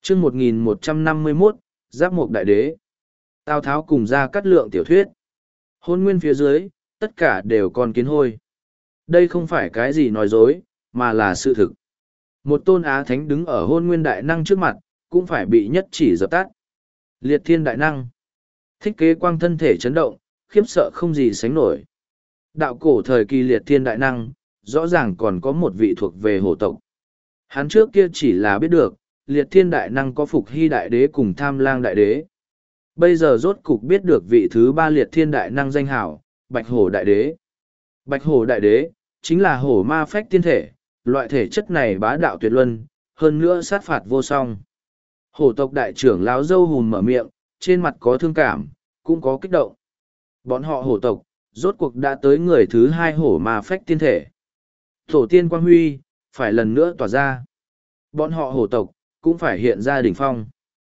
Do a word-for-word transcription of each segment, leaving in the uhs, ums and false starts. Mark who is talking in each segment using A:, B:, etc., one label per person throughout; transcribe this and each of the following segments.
A: chương một nghìn một trăm năm mươi mốt, Giáp Mộc Đại Đế. Tào Tháo cùng ra cắt lượng tiểu thuyết. Hôn nguyên phía dưới, tất cả đều còn kiến hôi. Đây không phải cái gì nói dối, mà là sự thực. Một tôn á thánh đứng ở hôn nguyên đại năng trước mặt, cũng phải bị nhất chỉ dập tắt. Liệt thiên đại năng. Thích kế quang thân thể chấn động, khiếp sợ không gì sánh nổi. Đạo cổ thời kỳ liệt thiên đại năng, rõ ràng còn có một vị thuộc về hổ tộc. Hắn trước kia chỉ là biết được, liệt thiên đại năng có phục hy đại đế cùng tham lang đại đế. Bây giờ rốt cục biết được vị thứ ba liệt thiên đại năng danh hảo, bạch hổ đại đế. Bạch hổ đại đế, chính là hổ ma phách tiên thể, loại thể chất này bá đạo tuyệt luân, hơn nữa sát phạt vô song. Hổ tộc đại trưởng lão dâu hùm mở miệng, trên mặt có thương cảm, cũng có kích động. Bọn họ hổ tộc, rốt cuộc đã tới người thứ hai hổ ma phách tiên thể. Tổ tiên quang huy, phải lần nữa tỏa ra. Bọn họ hổ tộc, cũng phải hiện ra đỉnh phong.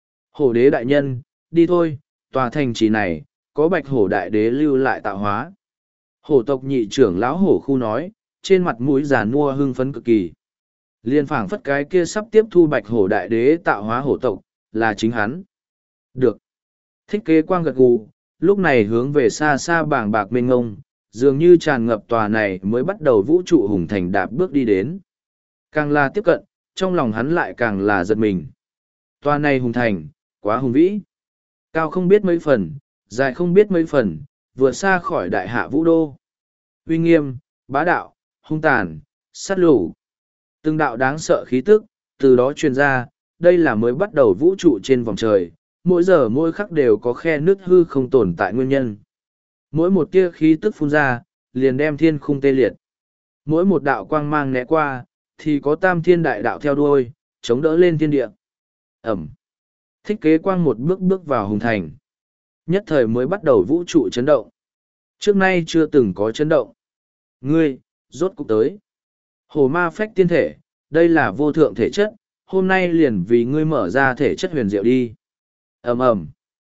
A: Hổ đế đại nhân, đi thôi, tòa thành trì này, có bạch hổ đại đế lưu lại tạo hóa. Hổ tộc nhị trưởng lão hổ khu nói, trên mặt mũi già nua hưng phấn cực kỳ. Liên phảng phất cái kia sắp tiếp thu bạch hổ đại đế tạo hóa hổ tộc, là chính hắn. Được. Thích kế quang gật gù, lúc này hướng về xa xa bảng bạc mênh ngông, dường như tràn ngập tòa này mới bắt đầu vũ trụ hùng thành đạp bước đi đến. Càng là tiếp cận, trong lòng hắn lại càng là giật mình. Tòa này hùng thành, quá hùng vĩ. Cao không biết mấy phần, dài không biết mấy phần, vượt xa khỏi đại hạ vũ đô. Uy nghiêm, bá đạo, hung tàn, sát lù. Từng đạo đáng sợ khí tức, từ đó truyền ra, đây là mới bắt đầu vũ trụ trên vòng trời, mỗi giờ mỗi khắc đều có khe nứt hư không tồn tại nguyên nhân. Mỗi một tia khí tức phun ra, liền đem thiên khung tê liệt. Mỗi một đạo quang mang né qua, thì có tam thiên đại đạo theo đuôi, chống đỡ lên thiên địa. Ẩm. Thích kế quang một bước bước vào hùng thành. Nhất thời mới bắt đầu vũ trụ chấn động. Trước nay chưa từng có chấn động. Ngươi, rốt cục tới. Hổ ma phách tiên thể, đây là vô thượng thể chất, hôm nay liền vì ngươi mở ra thể chất huyền diệu đi. Ầm ầm.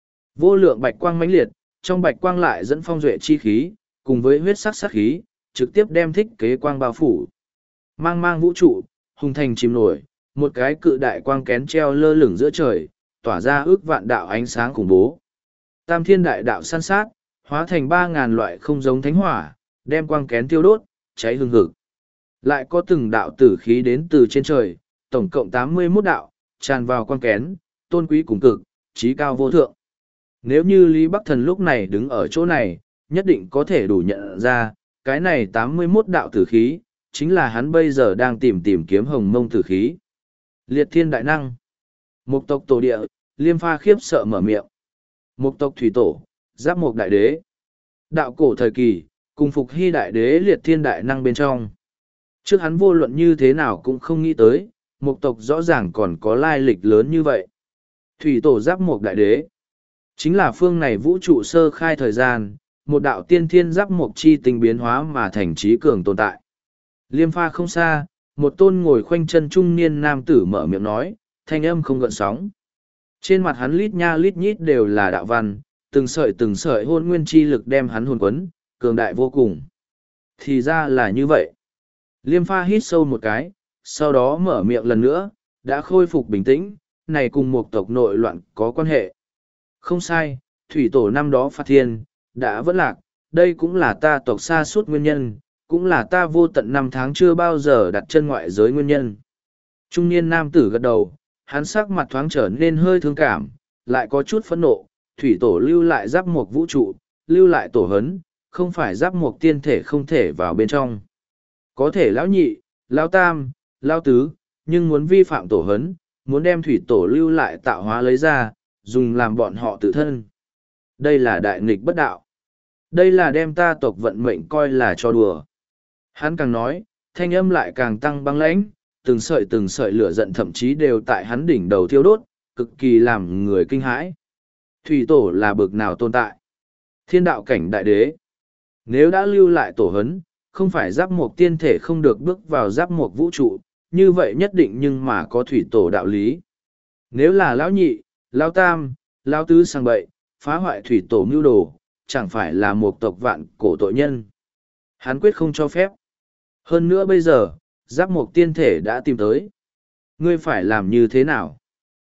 A: Vô lượng bạch quang mãnh liệt, trong bạch quang lại dẫn phong duệ chi khí, cùng với huyết sắc sát khí, trực tiếp đem thích kế quang bao phủ. Mang mang vũ trụ, hùng thành chìm nổi, một cái cự đại quang kén treo lơ lửng giữa trời, tỏa ra ước vạn đạo ánh sáng khủng bố. Tam thiên đại đạo săn sát, hóa thành ba ngàn loại không giống thánh hỏa, đem quang kén tiêu đốt, cháy hừng hực. Lại có từng đạo tử khí đến từ trên trời, tổng cộng tám mươi mốt đạo, tràn vào quang kén, tôn quý cùng cực, trí cao vô thượng. Nếu như Lý Bắc Thần lúc này đứng ở chỗ này, nhất định có thể đủ nhận ra, cái này tám mươi mốt đạo tử khí, chính là hắn bây giờ đang tìm tìm kiếm hồng mông tử khí. Liệt thiên đại năng. Mục tộc tổ địa, Liêm Pha khiếp sợ mở miệng. Mục tộc thủy tổ, Giáp Mộc Đại Đế. Đạo cổ thời kỳ, cùng phục hy đại đế liệt thiên đại năng bên trong. Trước hắn vô luận như thế nào cũng không nghĩ tới, mục tộc rõ ràng còn có lai lịch lớn như vậy. Thủy tổ Giáp Mộc Đại Đế. Chính là phương này vũ trụ sơ khai thời gian, một đạo tiên thiên giáp mộc chi tình biến hóa mà thành trí cường tồn tại. Liêm Pha không xa, một tôn ngồi khoanh chân trung niên nam tử mở miệng nói, thanh âm không gợn sóng. Trên mặt hắn lít nha lít nhít đều là đạo văn, từng sợi từng sợi hôn nguyên chi lực đem hắn hồn quấn, cường đại vô cùng. Thì ra là như vậy. Liêm Pha hít sâu một cái, sau đó mở miệng lần nữa, đã khôi phục bình tĩnh, này cùng một tộc nội loạn có quan hệ. Không sai, thủy tổ năm đó phạt thiên, đã vẫn lạc, đây cũng là ta tộc xa suốt nguyên nhân, cũng là ta vô tận năm tháng chưa bao giờ đặt chân ngoại giới nguyên nhân. Trung niên nam tử gật đầu, hắn sắc mặt thoáng trở nên hơi thương cảm, lại có chút phẫn nộ, thủy tổ lưu lại giáp mộc vũ trụ, lưu lại tổ hấn, không phải giáp mộc tiên thể không thể vào bên trong. Có thể lão nhị, lão tam, lão tứ, nhưng muốn vi phạm tổ hấn, muốn đem thủy tổ lưu lại tạo hóa lấy ra, dùng làm bọn họ tự thân. Đây là đại nghịch bất đạo. Đây là đem ta tộc vận mệnh coi là cho đùa. Hắn càng nói, thanh âm lại càng tăng băng lãnh, từng sợi từng sợi lửa giận thậm chí đều tại hắn đỉnh đầu thiêu đốt, cực kỳ làm người kinh hãi. Thủy tổ là bực nào tồn tại? Thiên đạo cảnh đại đế. Nếu đã lưu lại tổ hấn, không phải giáp mộc tiên thể không được bước vào giáp mộc vũ trụ, như vậy nhất định nhưng mà có thủy tổ đạo lý. Nếu là lão nhị, lão tam, lão tứ sang bậy, phá hoại thủy tổ mưu đồ, chẳng phải là một tộc vạn cổ tội nhân. Hắn quyết không cho phép. Hơn nữa bây giờ, giáp mộc tiên thể đã tìm tới. Ngươi phải làm như thế nào?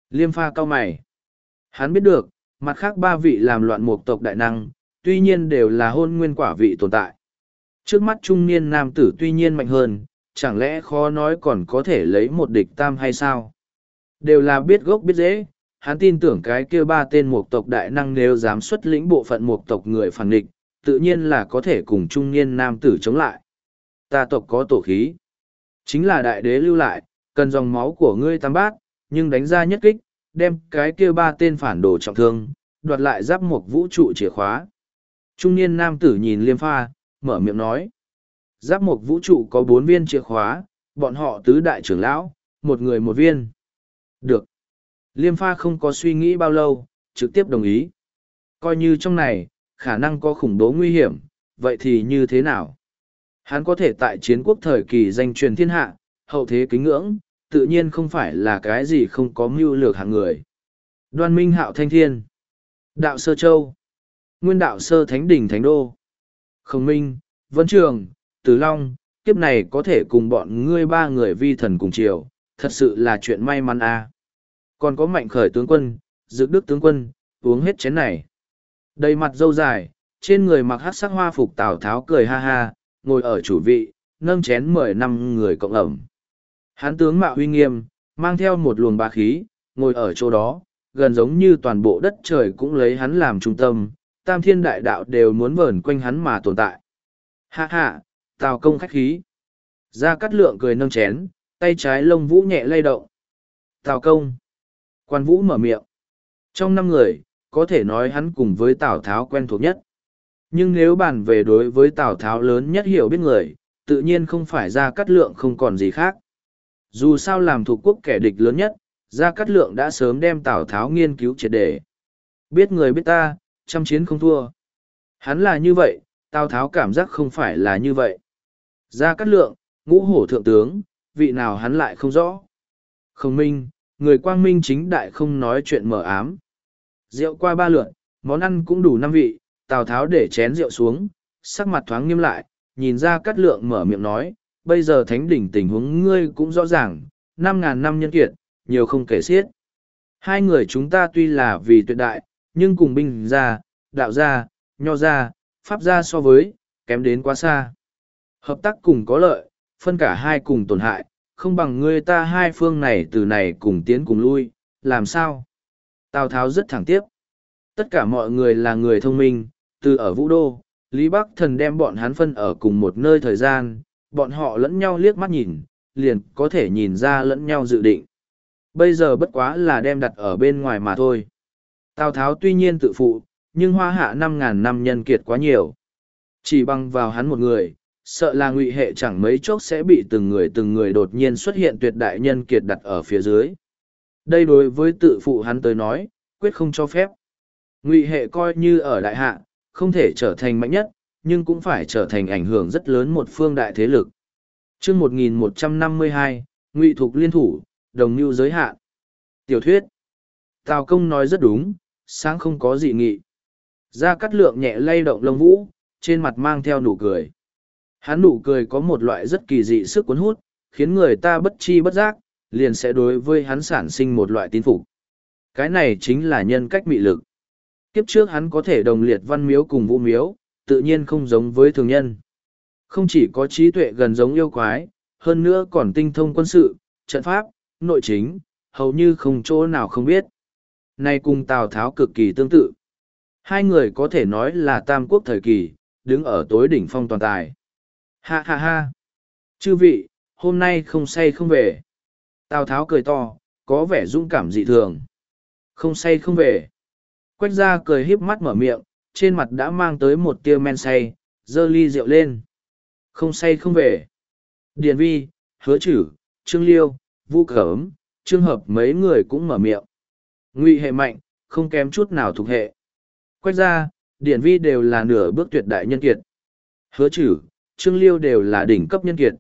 A: Liêm Pha cau mày. Hắn biết được, mặt khác ba vị làm loạn mục tộc đại năng, tuy nhiên đều là hôn nguyên quả vị tồn tại. Trước mắt trung niên nam tử tuy nhiên mạnh hơn, chẳng lẽ khó nói còn có thể lấy một địch tam hay sao? Đều là biết gốc biết dễ, hắn tin tưởng cái kia ba tên mục tộc đại năng nếu dám xuất lĩnh bộ phận mục tộc người phản địch, tự nhiên là có thể cùng trung niên nam tử chống lại. Ta tộc có tổ khí. Chính là đại đế lưu lại, cần dòng máu của ngươi tam bát, nhưng đánh ra nhất kích, đem cái kia ba tên phản đồ trọng thương, đoạt lại giáp một vũ trụ chìa khóa. Trung niên nam tử nhìn Liêm Pha, mở miệng nói. Giáp một vũ trụ có bốn viên chìa khóa, bọn họ tứ đại trưởng lão, một người một viên. Được. Liêm Pha không có suy nghĩ bao lâu, trực tiếp đồng ý. Coi như trong này, khả năng có khủng bố nguy hiểm, vậy thì như thế nào? Hắn có thể tại chiến quốc thời kỳ danh truyền thiên hạ, hậu thế kính ngưỡng, tự nhiên không phải là cái gì không có mưu lược hạng người. Đoan Minh Hạo Thanh Thiên, Đạo Sơ Châu, Nguyên Đạo Sơ Thánh Đỉnh Thánh Đô, Khổng Minh, Vân Trường, Từ Long, kiếp này có thể cùng bọn ngươi ba người vi thần cùng chiều, thật sự là chuyện may mắn à. Còn có Mạnh Khởi tướng quân, Dực Đức tướng quân, uống hết chén này. Đầy mặt râu dài, trên người mặc hắc sắc hoa phục Tào Tháo cười ha ha, ngồi ở chủ vị, nâng chén mời năm người cộng ẩm. Hán tướng mạo uy nghiêm, mang theo một luồng bá khí, ngồi ở chỗ đó, gần giống như toàn bộ đất trời cũng lấy hắn làm trung tâm, tam thiên đại đạo đều muốn vờn quanh hắn mà tồn tại. Ha ha, Tào công khách khí. Gia Cát Lượng cười nâng chén, tay trái lông vũ nhẹ lay động. Tào công. Quan Vũ mở miệng. Trong năm người, có thể nói hắn cùng với Tào Tháo quen thuộc nhất. Nhưng nếu bàn về đối với Tào Tháo lớn nhất hiểu biết người, tự nhiên không phải Gia Cát Lượng không còn gì khác. Dù sao làm thuộc quốc kẻ địch lớn nhất, Gia Cát Lượng đã sớm đem Tào Tháo nghiên cứu triệt để. Biết người biết ta, trăm chiến không thua. Hắn là như vậy, Tào Tháo cảm giác không phải là như vậy. Gia Cát Lượng, ngũ hổ thượng tướng, vị nào hắn lại không rõ. Khổng Minh, người quang minh chính đại không nói chuyện mờ ám. Rượu qua ba lượn, món ăn cũng đủ năm vị, Tào Tháo để chén rượu xuống, sắc mặt thoáng nghiêm lại, nhìn Gia Cát Lượng mở miệng nói, bây giờ thánh đỉnh tình huống ngươi cũng rõ ràng, năm ngàn năm nhân kiệt, nhiều không kể xiết. Hai người chúng ta tuy là vì tuyệt đại, nhưng cùng binh gia, đạo gia, nho gia, pháp gia so với, kém đến quá xa. Hợp tác cùng có lợi, phân cả hai cùng tổn hại, không bằng ngươi ta hai phương này từ này cùng tiến cùng lui, làm sao? Tào Tháo rất thẳng tiếp. Tất cả mọi người là người thông minh, từ ở Vũ Đô, Lý Bắc Thần đem bọn hắn phân ở cùng một nơi thời gian, bọn họ lẫn nhau liếc mắt nhìn, liền có thể nhìn ra lẫn nhau dự định. Bây giờ bất quá là đem đặt ở bên ngoài mà thôi. Tào Tháo tuy nhiên tự phụ, nhưng hoa hạ năm ngàn năm nhân kiệt quá nhiều. Chỉ bằng vào hắn một người, sợ là ngụy hệ chẳng mấy chốc sẽ bị từng người từng người đột nhiên xuất hiện tuyệt đại nhân kiệt đặt ở phía dưới. Đây đối với tự phụ hắn tới nói, quyết không cho phép. Ngụy hệ coi như ở đại hạ, không thể trở thành mạnh nhất, nhưng cũng phải trở thành ảnh hưởng rất lớn một phương đại thế lực. Chương một nghìn một trăm năm mươi hai, Ngụy Thục liên thủ, đồng mưu giới hạn. Tiểu thuyết. Tào Công nói rất đúng, sáng không có dị nghị. Gia Cát Lượng nhẹ lay động lông vũ, trên mặt mang theo nụ cười. Hắn nụ cười có một loại rất kỳ dị sức cuốn hút, khiến người ta bất chi bất giác, liền sẽ đối với hắn sản sinh một loại tín phục. Cái này chính là nhân cách mị lực. Kiếp trước hắn có thể đồng liệt văn miếu cùng vũ miếu, tự nhiên không giống với thường nhân. Không chỉ có trí tuệ gần giống yêu quái, hơn nữa còn tinh thông quân sự, trận pháp, nội chính, hầu như không chỗ nào không biết. Nay cùng Tào Tháo cực kỳ tương tự. Hai người có thể nói là tam quốc thời kỳ, đứng ở tối đỉnh phong toàn tài. Ha ha ha! Chư vị, hôm nay không say không về. Tào Tháo cười to, có vẻ dũng cảm dị thường. Không say không về. Quách gia cười híp mắt mở miệng, trên mặt đã mang tới một tia men say, giơ ly rượu lên. Không say không về. Điền Vi, Hứa Chử, Trương Liêu, Vũ Cẩm, Trương Hợp mấy người cũng mở miệng. Ngụy hệ mạnh, không kém chút nào thuộc hệ. Quách gia, Điền Vi đều là nửa bước tuyệt đại nhân kiệt. Hứa Chử, Trương Liêu đều là đỉnh cấp nhân kiệt.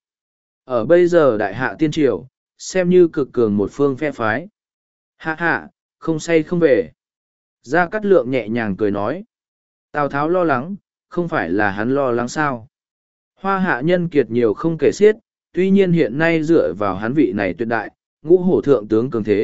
A: Ở bây giờ đại hạ tiên triều, xem như cực cường một phương phe phái. Hạ hạ, không say không về. Gia Cát Lượng nhẹ nhàng cười nói. Tào Tháo lo lắng, không phải là hắn lo lắng sao. Hoa hạ nhân kiệt nhiều không kể xiết, tuy nhiên hiện nay dựa vào hắn vị này tuyệt đại, ngũ hổ thượng tướng cường thế,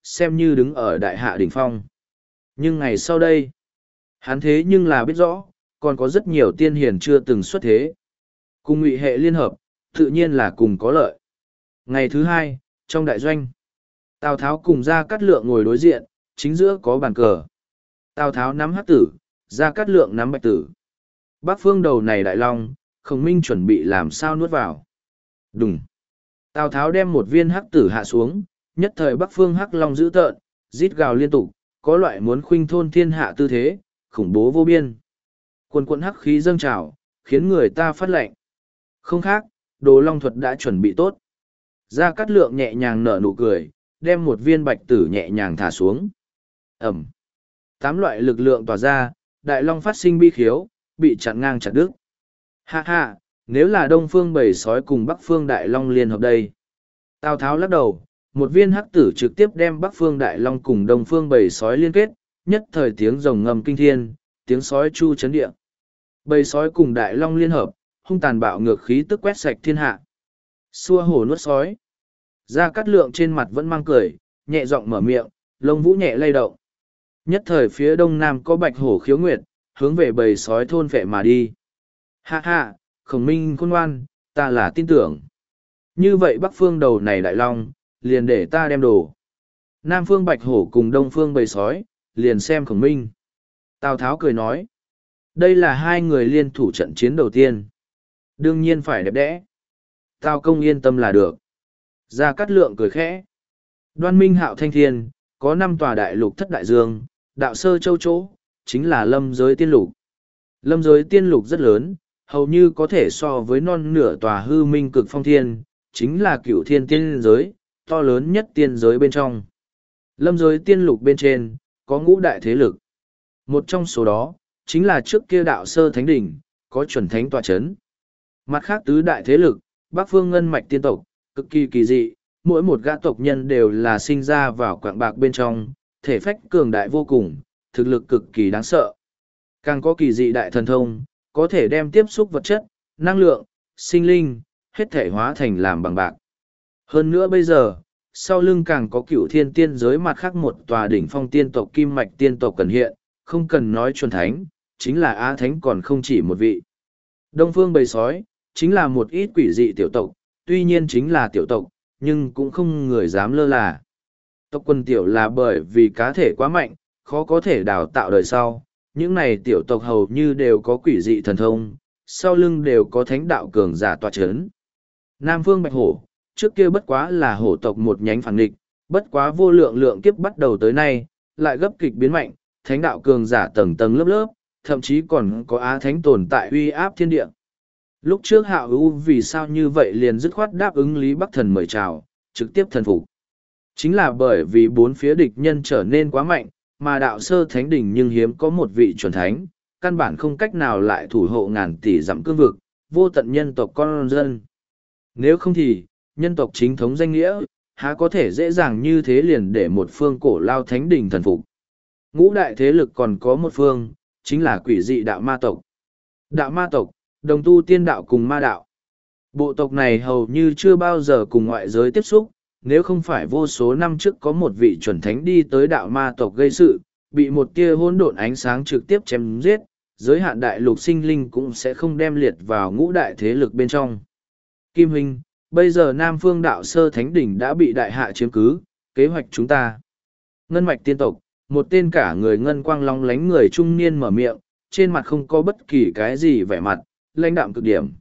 A: xem như đứng ở đại hạ đỉnh phong. Nhưng ngày sau đây, hắn thế nhưng là biết rõ, còn có rất nhiều tiên hiền chưa từng xuất thế. Cùng ngụy hệ liên hợp, tự nhiên là cùng có lợi. Ngày thứ hai, trong đại doanh, Tào Tháo cùng Gia Cát Lượng ngồi đối diện, chính giữa có bàn cờ. Tào Tháo nắm hắc tử, Gia Cát Lượng nắm bạch tử. Bắc phương đầu này đại long, Khổng Minh chuẩn bị làm sao nuốt vào. Đùng. Tào Tháo đem một viên hắc tử hạ xuống, nhất thời Bắc phương hắc long dữ tợn, rít gào liên tục, có loại muốn khuynh thôn thiên hạ tư thế, khủng bố vô biên. Quần quần hắc khí dâng trào, khiến người ta phát lệnh. Không khác, Đồ Long thuật đã chuẩn bị tốt. Gia Cát Lượng nhẹ nhàng nở nụ cười, đem một viên bạch tử nhẹ nhàng thả xuống. Ẩm. Tám loại lực lượng tỏa ra, đại long phát sinh bi khiếu, bị chặn ngang chặt đứt. Ha ha, nếu là đông phương bầy sói cùng bắc phương đại long liên hợp đây. Tào Tháo lắc đầu, một viên hắc tử trực tiếp đem bắc phương đại long cùng đông phương bầy sói liên kết, nhất thời tiếng rồng ngầm kinh thiên, tiếng sói chu chấn địa. Bầy sói cùng đại long liên hợp, hung tàn bạo ngược khí tức quét sạch thiên hạ. Xua hổ nuốt sói. Gia Cát Lượng trên mặt vẫn mang cười, nhẹ giọng mở miệng, lông vũ nhẹ lay động. Nhất thời phía đông nam có bạch hổ khiếu nguyệt, hướng về bầy sói thôn vệ mà đi. Ha ha, Khổng Minh khôn ngoan, ta là tin tưởng. Như vậy bắc phương đầu này đại long, liền để ta đem đồ. Nam phương bạch hổ cùng đông phương bầy sói, liền xem Khổng Minh. Tào Tháo cười nói. Đây là hai người liên thủ trận chiến đầu tiên. Đương nhiên phải đẹp đẽ. Tào công yên tâm là được. Gia Cát Lượng cười khẽ. Đoan Minh Hạo Thanh Thiên, có năm tòa đại lục thất đại dương, đạo sơ châu chỗ, chính là lâm giới tiên lục. Lâm giới tiên lục rất lớn, hầu như có thể so với non nửa tòa hư minh cực phong thiên, chính là cửu thiên tiên giới, to lớn nhất tiên giới bên trong. Lâm giới tiên lục bên trên, có ngũ đại thế lực. Một trong số đó, chính là trước kia đạo sơ thánh đỉnh, có chuẩn thánh tọa chấn. Mặt khác tứ đại thế lực, Bắc phương ngân mạch tiên tộc, cực kỳ kỳ dị, mỗi một gã tộc nhân đều là sinh ra vào quạng bạc bên trong, thể phách cường đại vô cùng, thực lực cực kỳ đáng sợ. Càng có kỳ dị đại thần thông, có thể đem tiếp xúc vật chất, năng lượng, sinh linh, hết thể hóa thành làm bằng bạc. Hơn nữa bây giờ, sau lưng càng có cửu thiên tiên giới mặt khác một tòa đỉnh phong tiên tộc kim mạch tiên tộc cần hiện, không cần nói chuẩn thánh, chính là á thánh còn không chỉ một vị. Đông phương bầy sói, chính là một ít quỷ dị tiểu tộc, tuy nhiên chính là tiểu tộc, nhưng cũng không người dám lơ là. Tộc quân tiểu là bởi vì cá thể quá mạnh, khó có thể đào tạo đời sau, những này tiểu tộc hầu như đều có quỷ dị thần thông, sau lưng đều có thánh đạo cường giả tọa chấn. Nam phương bạch hổ, trước kia bất quá là hổ tộc một nhánh phản nghịch, bất quá vô lượng lượng kiếp bắt đầu tới nay, lại gấp kịch biến mạnh, thánh đạo cường giả tầng tầng lớp lớp, thậm chí còn có á thánh tồn tại uy áp thiên địa. Lúc trước Hạo Ưu vì sao như vậy liền dứt khoát đáp ứng Lý Bắc Thần mời chào, trực tiếp thần phục. Chính là bởi vì bốn phía địch nhân trở nên quá mạnh, mà đạo sơ thánh đỉnh nhưng hiếm có một vị chuẩn thánh, căn bản không cách nào lại thủ hộ ngàn tỷ dặm cương vực, vô tận nhân tộc con dân. Nếu không thì, nhân tộc chính thống danh nghĩa, há có thể dễ dàng như thế liền để một phương cổ lao thánh đỉnh thần phục. Ngũ đại thế lực còn có một phương, chính là quỷ dị đạo ma tộc. Đạo ma tộc, đồng tu tiên đạo cùng ma đạo. Bộ tộc này hầu như chưa bao giờ cùng ngoại giới tiếp xúc, nếu không phải vô số năm trước có một vị chuẩn thánh đi tới đạo ma tộc gây sự, bị một tia hỗn độn ánh sáng trực tiếp chém giết, giới hạn đại lục sinh linh cũng sẽ không đem liệt vào ngũ đại thế lực bên trong. Kim Huynh, bây giờ Nam Phương đạo sơ thánh đỉnh đã bị đại hạ chiếm cứ, kế hoạch chúng ta. Ngân mạch tiên tộc, một tên cả người ngân quang long lánh người trung niên mở miệng, trên mặt không có bất kỳ cái gì vẻ mặt, lãnh đạm cực điểm.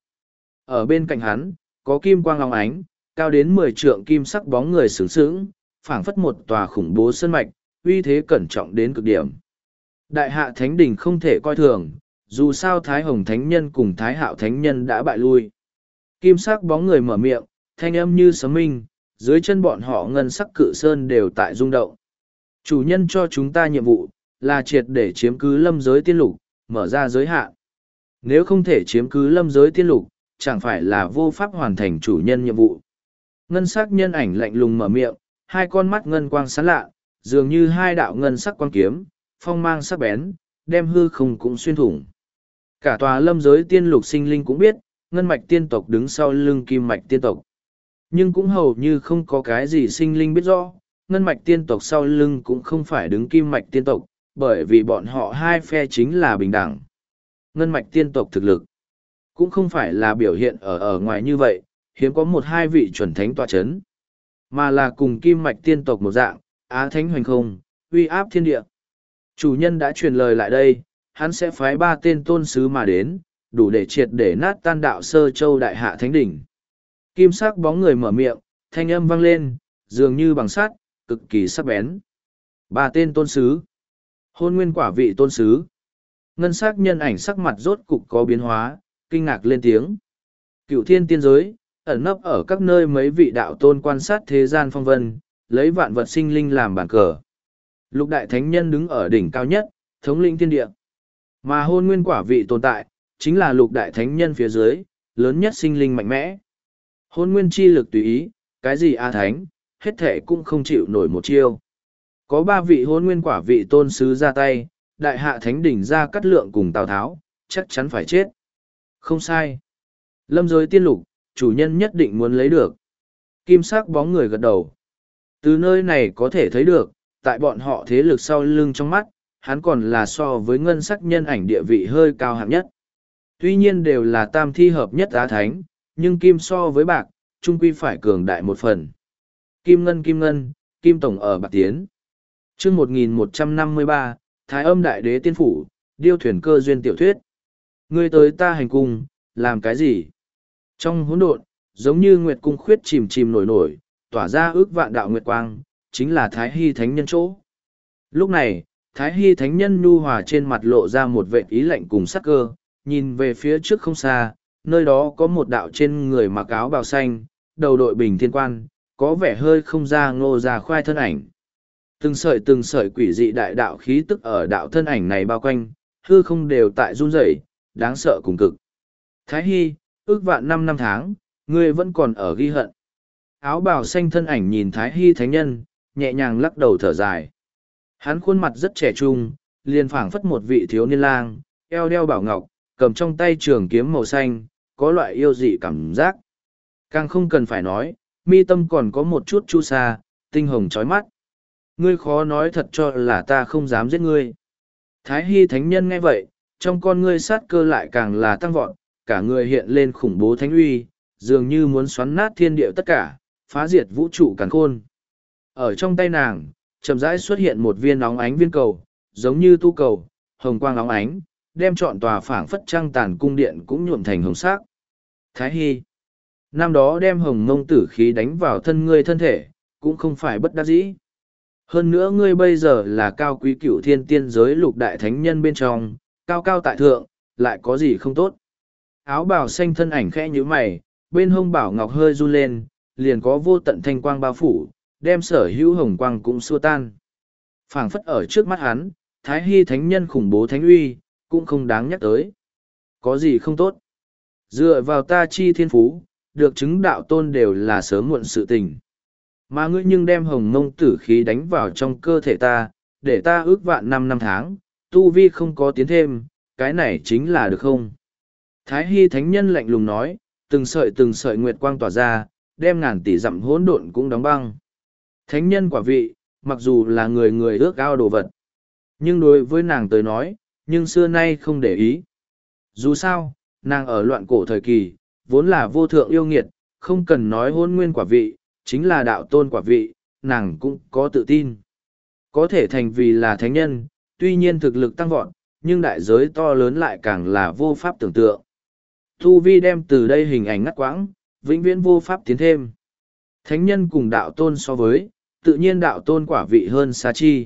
A: Ở bên cạnh hắn, có kim quang long ánh, cao đến mười trượng kim sắc bóng người sướng sướng, phảng phất một tòa khủng bố sơn mạch, uy thế cẩn trọng đến cực điểm. Đại hạ thánh đỉnh không thể coi thường, dù sao Thái Hồng Thánh Nhân cùng Thái Hạo Thánh Nhân đã bại lui. Kim sắc bóng người mở miệng, thanh âm như sấm minh, dưới chân bọn họ ngân sắc cự sơn đều tại rung động. Chủ nhân cho chúng ta nhiệm vụ, là triệt để chiếm cứ lâm giới tiên lục, mở ra giới hạn. Nếu không thể chiếm cứ lâm giới tiên lục, chẳng phải là vô pháp hoàn thành chủ nhân nhiệm vụ. Ngân sắc nhân ảnh lạnh lùng mở miệng, hai con mắt ngân quang sáng lạ, dường như hai đạo ngân sắc quang kiếm, phong mang sắc bén, đem hư không cũng xuyên thủng. Cả tòa lâm giới tiên lục sinh linh cũng biết, ngân mạch tiên tộc đứng sau lưng kim mạch tiên tộc. Nhưng cũng hầu như không có cái gì sinh linh biết rõ, ngân mạch tiên tộc sau lưng cũng không phải đứng kim mạch tiên tộc, bởi vì bọn họ hai phe chính là bình đẳng. Ngân mạch tiên tộc thực lực cũng không phải là biểu hiện ở ở ngoài như vậy, hiếm có một hai vị chuẩn thánh tọa chấn, mà là cùng kim mạch tiên tộc một dạng, á thánh hoành không, uy áp thiên địa. Chủ nhân đã truyền lời lại đây, hắn sẽ phái ba tên tôn sứ mà đến, đủ để triệt để nát tan đạo sơ châu đại hạ thánh đỉnh. Kim sắc bóng người mở miệng, thanh âm vang lên, dường như bằng sắt, cực kỳ sắc bén. Ba tên tôn sứ. Hôn nguyên quả vị tôn sứ. Ngân sắc nhân ảnh sắc mặt rốt cục có biến hóa, kinh ngạc lên tiếng. Cựu thiên tiên giới, ẩn nấp ở các nơi mấy vị đạo tôn quan sát thế gian phong vân, lấy vạn vật sinh linh làm bản cờ. Lục đại thánh nhân đứng ở đỉnh cao nhất, thống lĩnh thiên địa. Mà hôn nguyên quả vị tồn tại, chính là lục đại thánh nhân phía dưới, lớn nhất sinh linh mạnh mẽ. Hôn nguyên chi lực tùy ý, cái gì a thánh, hết thể cũng không chịu nổi một chiêu. Có ba vị hôn nguyên quả vị tôn sứ ra tay, đại hạ thánh đỉnh ra cắt lượng cùng Tào Tháo, chắc chắn phải chết. Không sai. Lâm giới tiên lục, chủ nhân nhất định muốn lấy được. Kim sắc bóng người gật đầu. Từ nơi này có thể thấy được, tại bọn họ thế lực sau lưng trong mắt, hắn còn là so với ngân sắc nhân ảnh địa vị hơi cao hạng nhất. Tuy nhiên đều là tam thi hợp nhất á thánh, nhưng kim so với bạc, trung quy phải cường đại một phần. Kim ngân kim ngân, kim tổng ở bạc tiến. chương một nghìn một trăm năm mươi ba, Thái âm đại đế tiên phủ, điêu thuyền cơ duyên tiểu thuyết. Ngươi tới ta hành cung, làm cái gì? Trong hỗn độn, giống như nguyệt cung khuyết chìm chìm nổi nổi, tỏa ra ước vạn đạo nguyệt quang, chính là Thái Hy Thánh Nhân chỗ. Lúc này, Thái Hy Thánh Nhân nhu hòa trên mặt lộ ra một vệ ý lạnh cùng sắc cơ, nhìn về phía trước không xa, nơi đó có một đạo trên người mặc áo bào xanh, đầu đội bình thiên quan, có vẻ hơi không ra ngô ra khoai thân ảnh. Từng sợi từng sợi quỷ dị đại đạo khí tức ở đạo thân ảnh này bao quanh, hư không đều tại run rẩy, đáng sợ cùng cực. Thái Hy, ước vạn năm năm tháng, ngươi vẫn còn ở ghi hận. Áo bào xanh thân ảnh nhìn Thái Hy Thánh Nhân, nhẹ nhàng lắc đầu thở dài. Hắn khuôn mặt rất trẻ trung, liền phảng phất một vị thiếu niên lang, eo đeo bảo ngọc, cầm trong tay trường kiếm màu xanh, có loại yêu dị cảm giác. Càng không cần phải nói, mi tâm còn có một chút chu sa, tinh hồng chói mắt. Ngươi khó nói thật cho là ta không dám giết ngươi. Thái Hy Thánh Nhân nghe vậy, trong con ngươi sát cơ lại càng là tăng vọt, cả người hiện lên khủng bố thánh uy, dường như muốn xoắn nát thiên địa tất cả, phá diệt vũ trụ càn khôn. Ở trong tay nàng, chậm rãi xuất hiện một viên óng ánh viên cầu, giống như tu cầu, hồng quang óng ánh, đem trọn tòa phảng phất trăng tàn cung điện cũng nhuộm thành hồng sắc. Thái Hy, năm đó đem hồng mông tử khí đánh vào thân ngươi thân thể, cũng không phải bất đắc dĩ. Hơn nữa ngươi bây giờ là cao quý cửu thiên tiên giới lục đại thánh nhân bên trong, cao cao tại thượng, lại có gì không tốt. Áo bào xanh thân ảnh khẽ như mày, bên hông bảo ngọc hơi run lên, liền có vô tận thanh quang bao phủ, đem sở hữu hồng quang cũng xua tan. Phảng phất ở trước mắt hắn, Thái Hy Thánh Nhân khủng bố thánh uy, cũng không đáng nhắc tới. Có gì không tốt? Dựa vào ta chi thiên phú, được chứng đạo tôn đều là sớm muộn sự tình. Mà ngươi nhưng đem hồng mông tử khí đánh vào trong cơ thể ta, để ta ước vạn năm năm tháng, tu vi không có tiến thêm, cái này chính là được không? Thái Hy Thánh Nhân lạnh lùng nói, từng sợi từng sợi nguyệt quang tỏa ra, đem ngàn tỷ dặm hỗn độn cũng đóng băng. Thánh nhân quả vị, mặc dù là người người ước ao đồ vật, nhưng đối với nàng tới nói, nhưng xưa nay không để ý. Dù sao, nàng ở loạn cổ thời kỳ, vốn là vô thượng yêu nghiệt, không cần nói hôn nguyên quả vị, chính là đạo tôn quả vị, nàng cũng có tự tin. Có thể thành vì là thánh nhân, tuy nhiên thực lực tăng vọt, nhưng đại giới to lớn lại càng là vô pháp tưởng tượng. Thu vi đem từ đây hình ảnh ngắt quãng, vĩnh viễn vô pháp tiến thêm. Thánh nhân cùng đạo tôn so với, tự nhiên đạo tôn quả vị hơn xa chi.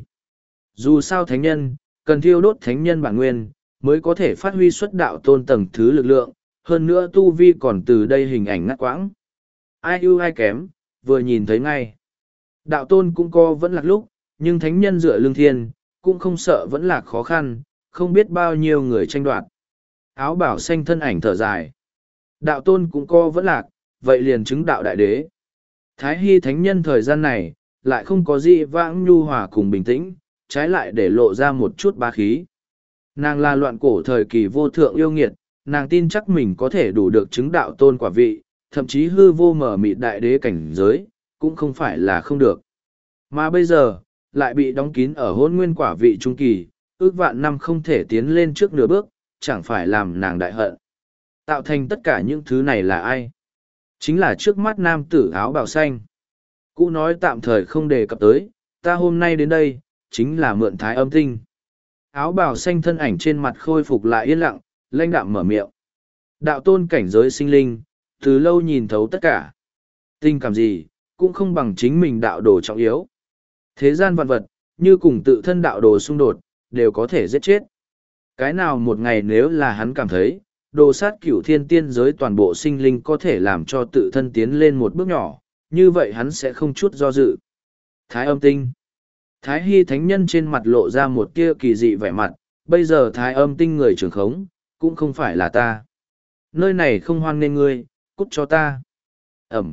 A: Dù sao thánh nhân, cần thiêu đốt thánh nhân bản nguyên, mới có thể phát huy xuất đạo tôn tầng thứ lực lượng, hơn nữa tu vi còn từ đây hình ảnh ngắt quãng. Ai ưu ai kém, vừa nhìn thấy ngay. Đạo tôn cũng có vẫn lạc lúc, nhưng thánh nhân dựa lương thiên, cũng không sợ vẫn lạc khó khăn, không biết bao nhiêu người tranh đoạt. Áo bảo xanh thân ảnh thở dài. Đạo tôn cũng có vẫn lạc, vậy liền chứng đạo đại đế. Thái Hy Thánh Nhân thời gian này, lại không có gì vãng nhu hòa cùng bình tĩnh, trái lại để lộ ra một chút bá khí. Nàng là loạn cổ thời kỳ vô thượng yêu nghiệt, nàng tin chắc mình có thể đủ được chứng đạo tôn quả vị, thậm chí hư vô mở mịt đại đế cảnh giới, cũng không phải là không được. Mà bây giờ, lại bị đóng kín ở hôn nguyên quả vị trung kỳ, ước vạn năm không thể tiến lên trước nửa bước, chẳng phải làm nàng đại hận. Tạo thành tất cả những thứ này là ai? Chính là trước mắt nam tử áo bào xanh. Cũ nói tạm thời không đề cập tới, ta hôm nay đến đây, chính là mượn thái âm tinh. Áo bào xanh thân ảnh trên mặt khôi phục lại yên lặng, lãnh đạm mở miệng. Đạo tôn cảnh giới sinh linh, từ lâu nhìn thấu tất cả. Tình cảm gì, cũng không bằng chính mình đạo đồ trọng yếu. Thế gian vạn vật, như cùng tự thân đạo đồ xung đột, đều có thể giết chết. Cái nào một ngày nếu là hắn cảm thấy, đồ sát cửu thiên tiên giới toàn bộ sinh linh có thể làm cho tự thân tiến lên một bước nhỏ, như vậy hắn sẽ không chút do dự. Thái âm tinh. Thái Hy Thánh Nhân trên mặt lộ ra một tia kỳ dị vẻ mặt, bây giờ thái âm tinh người trưởng khống, cũng không phải là ta. Nơi này không hoan nên ngươi, cút cho ta. Ẩm.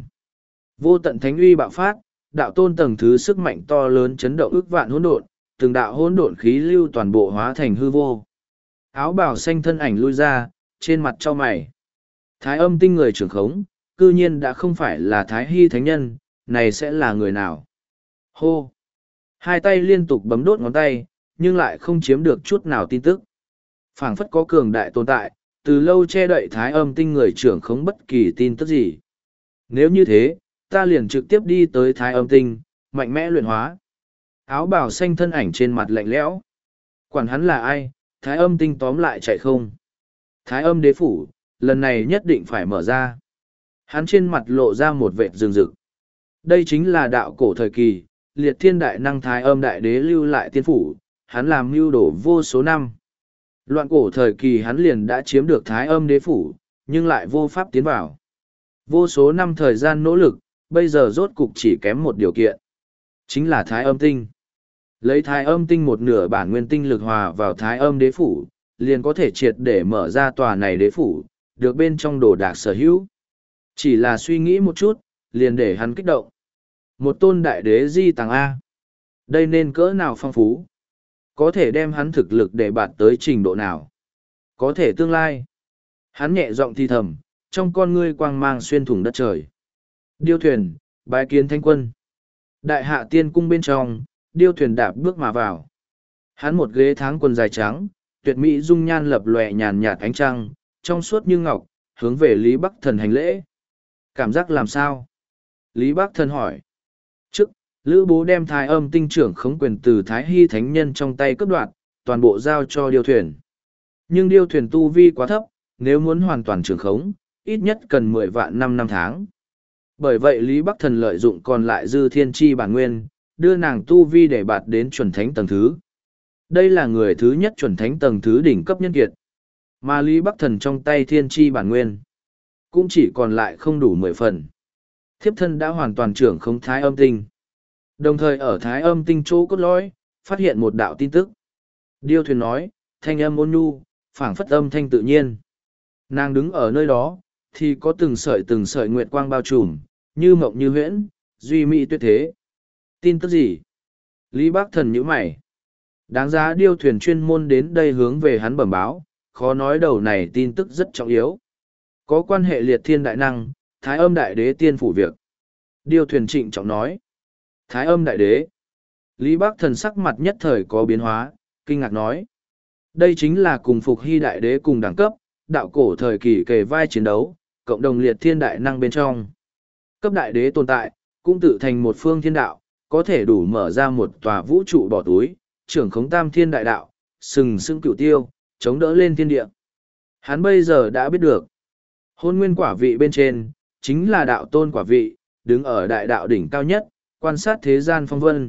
A: Vô tận thánh uy bạo phát, đạo tôn tầng thứ sức mạnh to lớn chấn động ức vạn hỗn độn, từng đạo hỗn độn khí lưu toàn bộ hóa thành hư vô. Áo bào xanh thân ảnh lui ra, trên mặt cho mày. Thái âm tinh người trưởng khống, cư nhiên đã không phải là Thái Hy Thánh Nhân, này sẽ là người nào? Hô! Hai tay liên tục bấm đốt ngón tay, nhưng lại không chiếm được chút nào tin tức. Phảng phất có cường đại tồn tại, từ lâu che đậy thái âm tinh người trưởng khống bất kỳ tin tức gì. Nếu như thế, ta liền trực tiếp đi tới thái âm tinh, mạnh mẽ luyện hóa. Áo bào xanh thân ảnh trên mặt lạnh lẽo. Quản hắn là ai, thái âm tinh tóm lại chạy không. Thái âm đế phủ, lần này nhất định phải mở ra. Hắn trên mặt lộ ra một vệt rừng rực. Đây chính là đạo cổ thời kỳ, liệt thiên đại năng thái âm đại đế lưu lại tiên phủ, hắn làm mưu đồ vô số năm. Loạn cổ thời kỳ hắn liền đã chiếm được thái âm đế phủ, nhưng lại vô pháp tiến vào. Vô số năm thời gian nỗ lực, bây giờ rốt cục chỉ kém một điều kiện. Chính là thái âm tinh. Lấy thái âm tinh một nửa bản nguyên tinh lực hòa vào thái âm đế phủ, liền có thể triệt để mở ra tòa này đế phủ, được bên trong đồ đạc sở hữu. Chỉ là suy nghĩ một chút, liền để hắn kích động. Một tôn đại đế di tàng A. Đây nên cỡ nào phong phú? Có thể đem hắn thực lực để bạt tới trình độ nào? Có thể tương lai. Hắn nhẹ giọng thi thầm, trong con ngươi quang mang xuyên thủng đất trời. Điêu thuyền, bái kiến thanh quân. Đại hạ tiên cung bên trong, điêu thuyền đạp bước mà vào. Hắn một ghế tháng quần dài trắng, tuyệt mỹ dung nhan lập lòe nhàn nhạt ánh trăng, trong suốt như ngọc, hướng về Lý Bắc Thần hành lễ. Cảm giác làm sao? Lý Bắc Thần hỏi. Trước, Lữ Bố đem thái âm tinh trưởng khống quyền từ Thái Hy Thánh Nhân trong tay cướp đoạt, toàn bộ giao cho điêu thuyền. Nhưng điêu thuyền tu vi quá thấp, nếu muốn hoàn toàn trưởng khống, ít nhất cần mười vạn năm năm tháng. Bởi vậy Lý Bắc Thần lợi dụng còn lại dư thiên tri bản nguyên, đưa nàng tu vi để bạt đến chuẩn thánh tầng thứ. Đây là người thứ nhất chuẩn thánh tầng thứ đỉnh cấp nhân kiệt. Mà Lý Bắc Thần trong tay thiên tri bản nguyên, cũng chỉ còn lại không đủ mười phần. Thiếp thân đã hoàn toàn trưởng khống thái âm tinh. Đồng thời ở thái âm tinh chỗ cốt lõi, phát hiện một đạo tin tức. Điêu thuyền nói, thanh âm ôn nhu, phảng phất âm thanh tự nhiên. Nàng đứng ở nơi đó, thì có từng sợi từng sợi nguyệt quang bao trùm, như mộng như huyễn, duy mỹ tuyệt thế. Tin tức gì? Lý Bắc Thần nhíu mày. Đáng giá điêu thuyền chuyên môn đến đây hướng về hắn bẩm báo, khó nói đầu này tin tức rất trọng yếu. Có quan hệ liệt thiên đại năng, thái âm đại đế tiên phủ việc. Điêu thuyền trịnh trọng nói. Thái âm đại đế. Lý Bắc Thần sắc mặt nhất thời có biến hóa, kinh ngạc nói. Đây chính là cùng phục hy đại đế cùng đẳng cấp, đạo cổ thời kỳ kề vai chiến đấu, cộng đồng liệt thiên đại năng bên trong. Cấp đại đế tồn tại, cũng tự thành một phương thiên đạo, có thể đủ mở ra một tòa vũ trụ bỏ túi, trưởng khống tam thiên đại đạo, sừng sững cửu tiêu, chống đỡ lên thiên địa. Hắn bây giờ đã biết được. Hôn nguyên quả vị bên trên, chính là đạo tôn quả vị, đứng ở đại đạo đỉnh cao nhất, quan sát thế gian phong vân.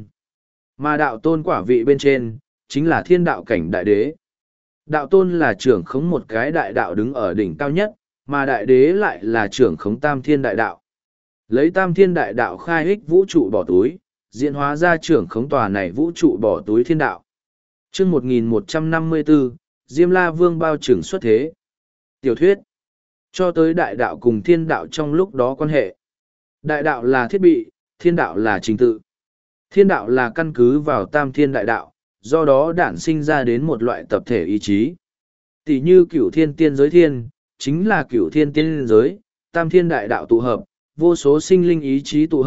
A: Mà đạo tôn quả vị bên trên, chính là thiên đạo cảnh đại đế. Đạo tôn là trưởng khống một cái đại đạo đứng ở đỉnh cao nhất, mà đại đế lại là trưởng khống tam thiên đại đạo. Lấy tam thiên đại đạo khai ích vũ trụ bỏ túi, diễn hóa ra trưởng khống tòa này vũ trụ bỏ túi thiên đạo. chương một nghìn một trăm năm mươi bốn, Diêm La Vương bao trưởng xuất thế. Tiểu thuyết. Cho tới đại đạo cùng thiên đạo trong lúc đó quan hệ. Đại đạo là thiết bị, thiên đạo là trình tự. Thiên đạo là căn cứ vào tam thiên đại đạo, do đó đản sinh ra đến một loại tập thể ý chí. Tỷ như cửu thiên tiên giới thiên, chính là cửu thiên tiên giới, tam thiên đại đạo tụ hợp, vô số sinh linh ý chí tụ hợp,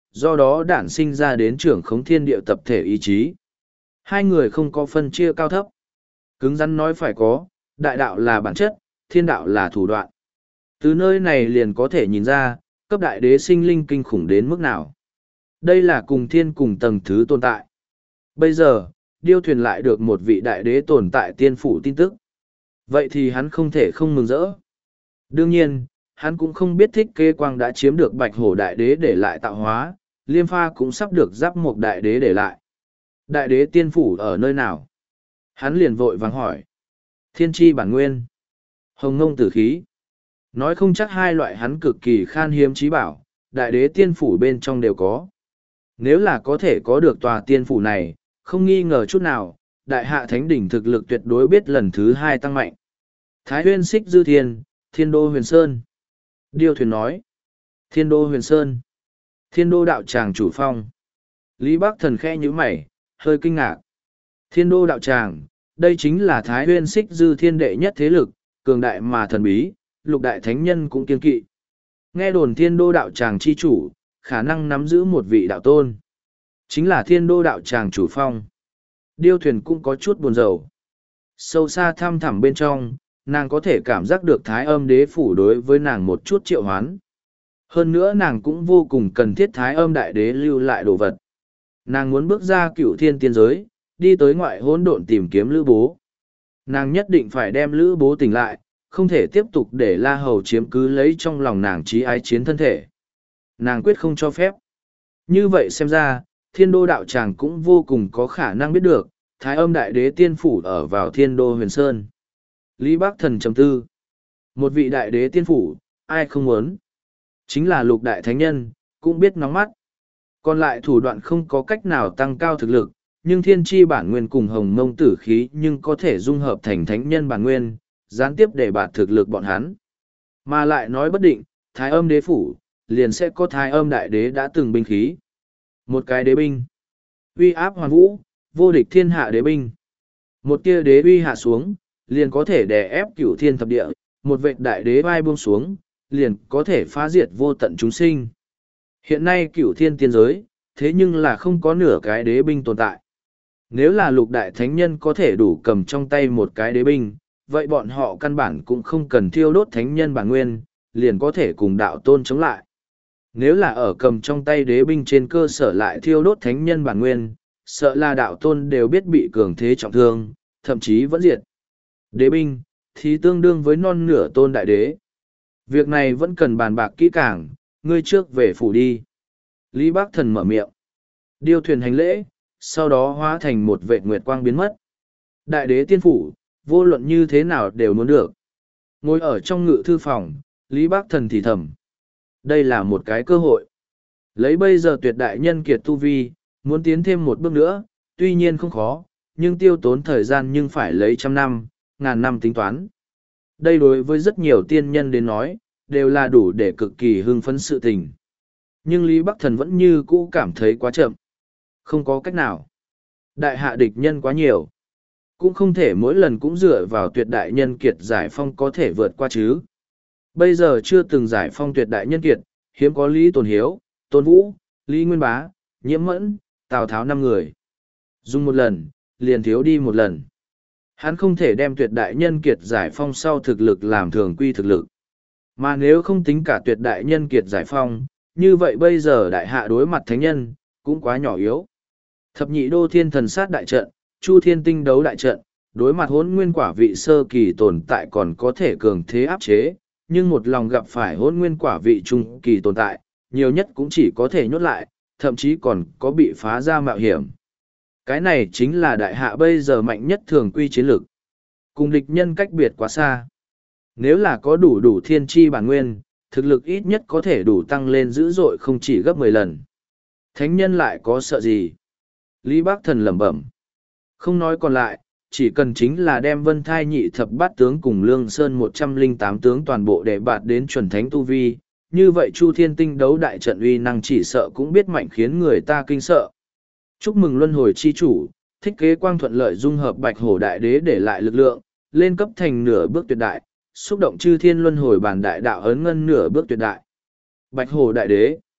A: do đó đản sinh ra đến trưởng khống thiên địa tập thể ý chí. Hai người không có phân chia cao thấp. Cứng rắn nói phải có, đại đạo là bản chất, thiên đạo là thủ đoạn. Từ nơi này liền có thể nhìn ra, cấp đại đế sinh linh kinh khủng đến mức nào. Đây là cùng thiên cùng tầng thứ tồn tại. Bây giờ, điêu thuyền lại được một vị đại đế tồn tại tiên phủ tin tức. Vậy thì hắn không thể không mừng rỡ. Đương nhiên, hắn cũng không biết thích kế quang đã chiếm được bạch hổ đại đế để lại tạo hóa, liêm pha cũng sắp được giáp một đại đế để lại. Đại đế tiên phủ ở nơi nào? Hắn liền vội vàng hỏi. Thiên tri bản nguyên. Hồng ngông tử khí. Nói không chắc hai loại hắn cực kỳ khan hiếm trí bảo, đại đế tiên phủ bên trong đều có. Nếu là có thể có được tòa tiên phủ này, không nghi ngờ chút nào, đại hạ thánh đỉnh thực lực tuyệt đối biết lần thứ hai tăng mạnh. Thái huyên xích dư thiên, thiên đô huyền sơn. Điêu thuyền nói. Thiên đô huyền sơn. Thiên đô đạo tràng chủ phong. Lý Bắc Thần khe như mày, hơi kinh ngạc. Thiên đô đạo tràng, đây chính là Thái huyên xích dư thiên đệ nhất thế lực, cường đại mà thần bí, lục đại thánh nhân cũng kiên kỵ. Nghe đồn thiên đô đạo tràng chi chủ, khả năng nắm giữ một vị đạo tôn. Chính là thiên đô đạo tràng chủ phong. Điêu thuyền cũng có chút buồn rầu. Sâu xa thăm thẳm bên trong, nàng có thể cảm giác được thái âm đế phủ đối với nàng một chút triệu hoán. Hơn nữa nàng cũng vô cùng cần thiết thái âm đại đế lưu lại đồ vật. Nàng muốn bước ra cửu thiên tiên giới, đi tới ngoại hỗn độn tìm kiếm lữ bố. Nàng nhất định phải đem lữ bố tỉnh lại, không thể tiếp tục để la hầu chiếm cứ lấy trong lòng nàng trí ái chiến thân thể. Nàng quyết không cho phép. Như vậy xem ra, thiên đô đạo tràng cũng vô cùng có khả năng biết được, thái âm đại đế tiên phủ ở vào thiên đô huyền sơn. Lý Bắc Thần trầm tư. Một vị đại đế tiên phủ, ai không muốn. Chính là lục đại thánh nhân, cũng biết nóng mắt. Còn lại thủ đoạn không có cách nào tăng cao thực lực, nhưng thiên tri bản nguyên cùng hồng mông tử khí nhưng có thể dung hợp thành thánh nhân bản nguyên, gián tiếp để bạt thực lực bọn hắn. Mà lại nói bất định, thái âm đế phủ, liền sẽ có thái âm đại đế đã từng binh khí. Một cái đế binh, uy áp hoàn vũ, vô địch thiên hạ đế binh. Một tia đế uy hạ xuống, liền có thể đè ép cửu thiên thập địa, một vệt đại đế vai buông xuống, liền có thể phá diệt vô tận chúng sinh. Hiện nay cửu thiên tiên giới, thế nhưng là không có nửa cái đế binh tồn tại. Nếu là lục đại thánh nhân có thể đủ cầm trong tay một cái đế binh, vậy bọn họ căn bản cũng không cần thiêu đốt thánh nhân bản nguyên, liền có thể cùng đạo tôn chống lại. Nếu là ở cầm trong tay đế binh trên cơ sở lại thiêu đốt thánh nhân bản nguyên, sợ là đạo tôn đều biết bị cường thế trọng thương, thậm chí vẫn diệt. Đế binh, thì tương đương với non nửa tôn đại đế. Việc này vẫn cần bàn bạc kỹ càng, ngươi trước về phủ đi. Lý Bắc Thần mở miệng. Điêu thuyền hành lễ, sau đó hóa thành một vệt nguyệt quang biến mất. Đại đế tiên phủ, vô luận như thế nào đều muốn được. Ngồi ở trong ngự thư phòng, Lý Bắc Thần thì thầm. Đây là một cái cơ hội. Lấy bây giờ tuyệt đại nhân kiệt tu vi, muốn tiến thêm một bước nữa, tuy nhiên không khó, nhưng tiêu tốn thời gian nhưng phải lấy trăm năm, ngàn năm tính toán. Đây đối với rất nhiều tiên nhân đến nói, đều là đủ để cực kỳ hưng phấn sự tình. Nhưng Lý Bắc Thần vẫn như cũ cảm thấy quá chậm. Không có cách nào. Đại hạ địch nhân quá nhiều. Cũng không thể mỗi lần cũng dựa vào tuyệt đại nhân kiệt giải phong có thể vượt qua chứ. Bây giờ chưa từng giải phong tuyệt đại nhân kiệt, hiếm có Lý Tồn Hiếu, Tôn Vũ, Lý Nguyên Bá, Nhiễm Mẫn, Tào Tháo năm người. Dùng một lần, liền thiếu đi một lần. Hắn không thể đem tuyệt đại nhân kiệt giải phong sau thực lực làm thường quy thực lực. Mà nếu không tính cả tuyệt đại nhân kiệt giải phong, như vậy bây giờ đại hạ đối mặt thánh nhân, cũng quá nhỏ yếu. Thập nhị đô thiên thần sát đại trận, chu thiên tinh đấu đại trận, đối mặt hỗn nguyên quả vị sơ kỳ tồn tại còn có thể cường thế áp chế, nhưng một lòng gặp phải hỗn nguyên quả vị trung kỳ tồn tại, nhiều nhất cũng chỉ có thể nhốt lại, thậm chí còn có bị phá ra mạo hiểm. Cái này chính là đại hạ bây giờ mạnh nhất thường quy chiến lược. Cùng địch nhân cách biệt quá xa. Nếu là có đủ đủ thiên tri bản nguyên, thực lực ít nhất có thể đủ tăng lên dữ dội không chỉ gấp mười lần. Thánh nhân lại có sợ gì? Lý Bắc Thần lẩm bẩm. Không nói còn lại, chỉ cần chính là đem Vân Thai nhị thập bát tướng cùng Lương Sơn một trăm lẻ tám tướng toàn bộ để bạt đến chuẩn thánh tu vi, như vậy Chu Thiên Tinh đấu đại trận uy năng chỉ sợ cũng biết mạnh khiến người ta kinh sợ. Chúc mừng luân hồi chi chủ, thích kế quang thuận lợi dung hợp bạch hổ đại đế để lại lực lượng, lên cấp thành nửa bước tuyệt đại, xúc động chư thiên luân hồi bản đại đạo ấn ngân nửa bước tuyệt đại. Bạch hổ đại đế.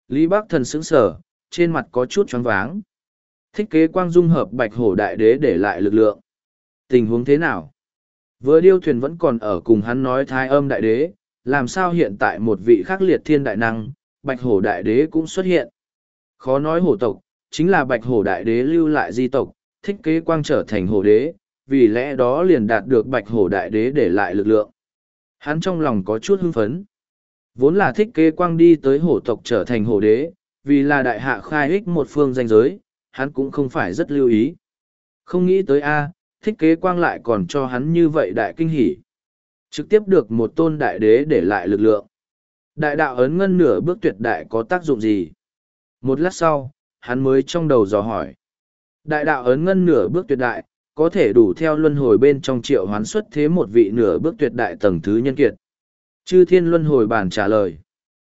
A: Lý Bắc Thần sững sờ, trên mặt có chút choáng váng. Thích kế quang dung hợp bạch hổ đại đế để lại lực lượng. Tình huống thế nào? Vừa điêu thuyền vẫn còn ở cùng hắn nói thái âm đại đế, làm sao hiện tại một vị khắc liệt thiên đại năng, bạch hổ đại đế cũng xuất hiện. Khó nói hổ tộc, chính là bạch hổ đại đế lưu lại di tộc, thích kế quang trở thành hổ đế, vì lẽ đó liền đạt được bạch hổ đại đế để lại lực lượng. Hắn trong lòng có chút hưng phấn. Vốn là thích kế quang đi tới hổ tộc trở thành hổ đế, vì là đại hạ khai ích một phương danh giới, hắn cũng không phải rất lưu ý. Không nghĩ tới a, thích kế quang lại còn cho hắn như vậy đại kinh hỉ. Trực tiếp được một tôn đại đế để lại lực lượng. Đại đạo ấn ngân nửa bước tuyệt đại có tác dụng gì? Một lát sau, hắn mới trong đầu dò hỏi. Đại đạo ấn ngân nửa bước tuyệt đại, có thể đủ theo luân hồi bên trong triệu hoán xuất thế một vị nửa bước tuyệt đại tầng thứ nhân kiệt. Chư thiên luân hồi bản trả lời.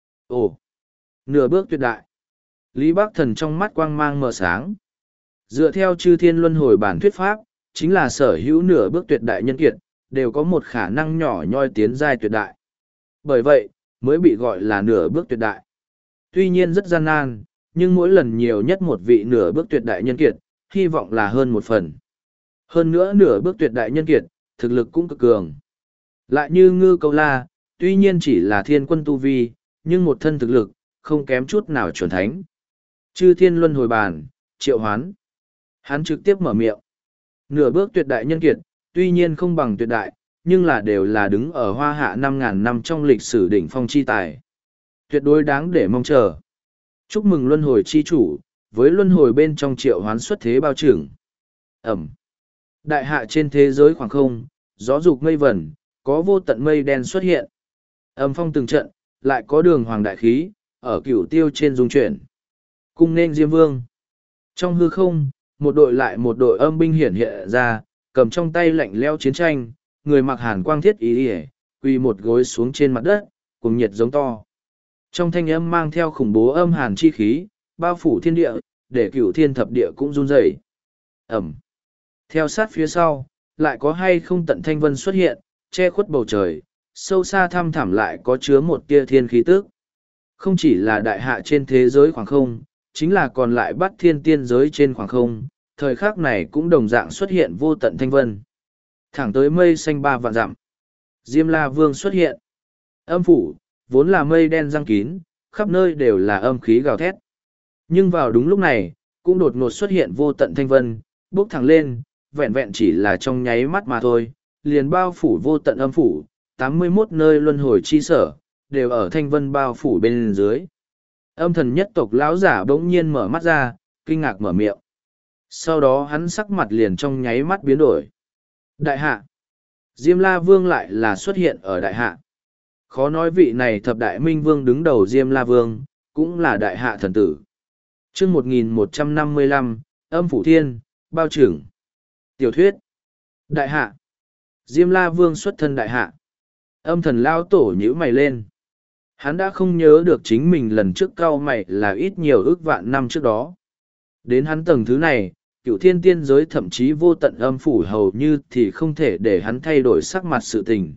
A: Ồ, nửa bước tuyệt đại. Lý Bắc Thần trong mắt quang mang mờ sáng. Dựa theo chư thiên luân hồi bản thuyết pháp, chính là sở hữu nửa bước tuyệt đại nhân kiệt, đều có một khả năng nhỏ nhoi tiến giai tuyệt đại. Bởi vậy, mới bị gọi là nửa bước tuyệt đại. Tuy nhiên rất gian nan, nhưng mỗi lần nhiều nhất một vị nửa bước tuyệt đại nhân kiệt, hy vọng là hơn một phần. Hơn nữa nửa bước tuyệt đại nhân kiệt, thực lực cũng cực cường. Lại như Ngư Câu La, tuy nhiên chỉ là thiên quân tu vi, nhưng một thân thực lực, không kém chút nào chuẩn thánh. Chư thiên luân hồi bàn, triệu hoán. Hắn trực tiếp mở miệng. Nửa bước tuyệt đại nhân kiệt, tuy nhiên không bằng tuyệt đại, nhưng là đều là đứng ở hoa hạ năm ngàn năm trong lịch sử đỉnh phong chi tài. Tuyệt đối đáng để mong chờ. Chúc mừng luân hồi chi chủ, với luân hồi bên trong triệu hoán xuất thế bao trưởng. Ẩm. Đại hạ trên thế giới khoảng không, gió dục mây vẩn, có vô tận mây đen xuất hiện. Âm phong từng trận, lại có đường hoàng đại khí, ở cửu tiêu trên dung chuyển. Cung nên Diêm Vương. Trong hư không, một đội lại một đội âm binh hiển hiện ra, cầm trong tay lạnh leo chiến tranh, người mặc hàn quang thiết ý ỉa, quỳ một gối xuống trên mặt đất, cùng nhiệt giống to. Trong thanh âm mang theo khủng bố âm hàn chi khí, bao phủ thiên địa, để cửu thiên thập địa cũng run rẩy. Ẩm. Theo sát phía sau, lại có hay không tận thanh vân xuất hiện, che khuất bầu trời, sâu xa thăm thẳm lại có chứa một tia thiên khí tức. Không chỉ là đại hạ trên thế giới khoảng không, chính là còn lại bắt thiên tiên giới trên khoảng không, thời khắc này cũng đồng dạng xuất hiện vô tận thanh vân. Thẳng tới mây xanh ba vạn dặm. Diêm La Vương xuất hiện. Âm phủ, vốn là mây đen răng kín, khắp nơi đều là âm khí gào thét. Nhưng vào đúng lúc này, cũng đột ngột xuất hiện vô tận thanh vân, bốc thẳng lên, vẹn vẹn chỉ là trong nháy mắt mà thôi, liền bao phủ vô tận âm phủ, tám mươi mốt nơi luân hồi chi sở, đều ở thanh vân bao phủ bên dưới. Âm thần nhất tộc lão giả bỗng nhiên mở mắt ra, kinh ngạc mở miệng. Sau đó hắn sắc mặt liền trong nháy mắt biến đổi. Đại hạ. Diêm La Vương lại là xuất hiện ở đại hạ. Khó nói vị này thập đại minh vương đứng đầu Diêm La Vương, cũng là đại hạ thần tử. chương một nghìn một trăm năm mươi lăm, âm phủ thiên, bao trưởng. Tiểu thuyết. Đại hạ. Diêm La Vương xuất thân đại hạ. Âm thần lao tổ nhíu mày lên. Hắn đã không nhớ được chính mình lần trước cau mày là ít nhiều ước vạn năm trước đó. Đến hắn tầng thứ này, cựu thiên tiên giới thậm chí vô tận âm phủ hầu như thì không thể để hắn thay đổi sắc mặt sự tình.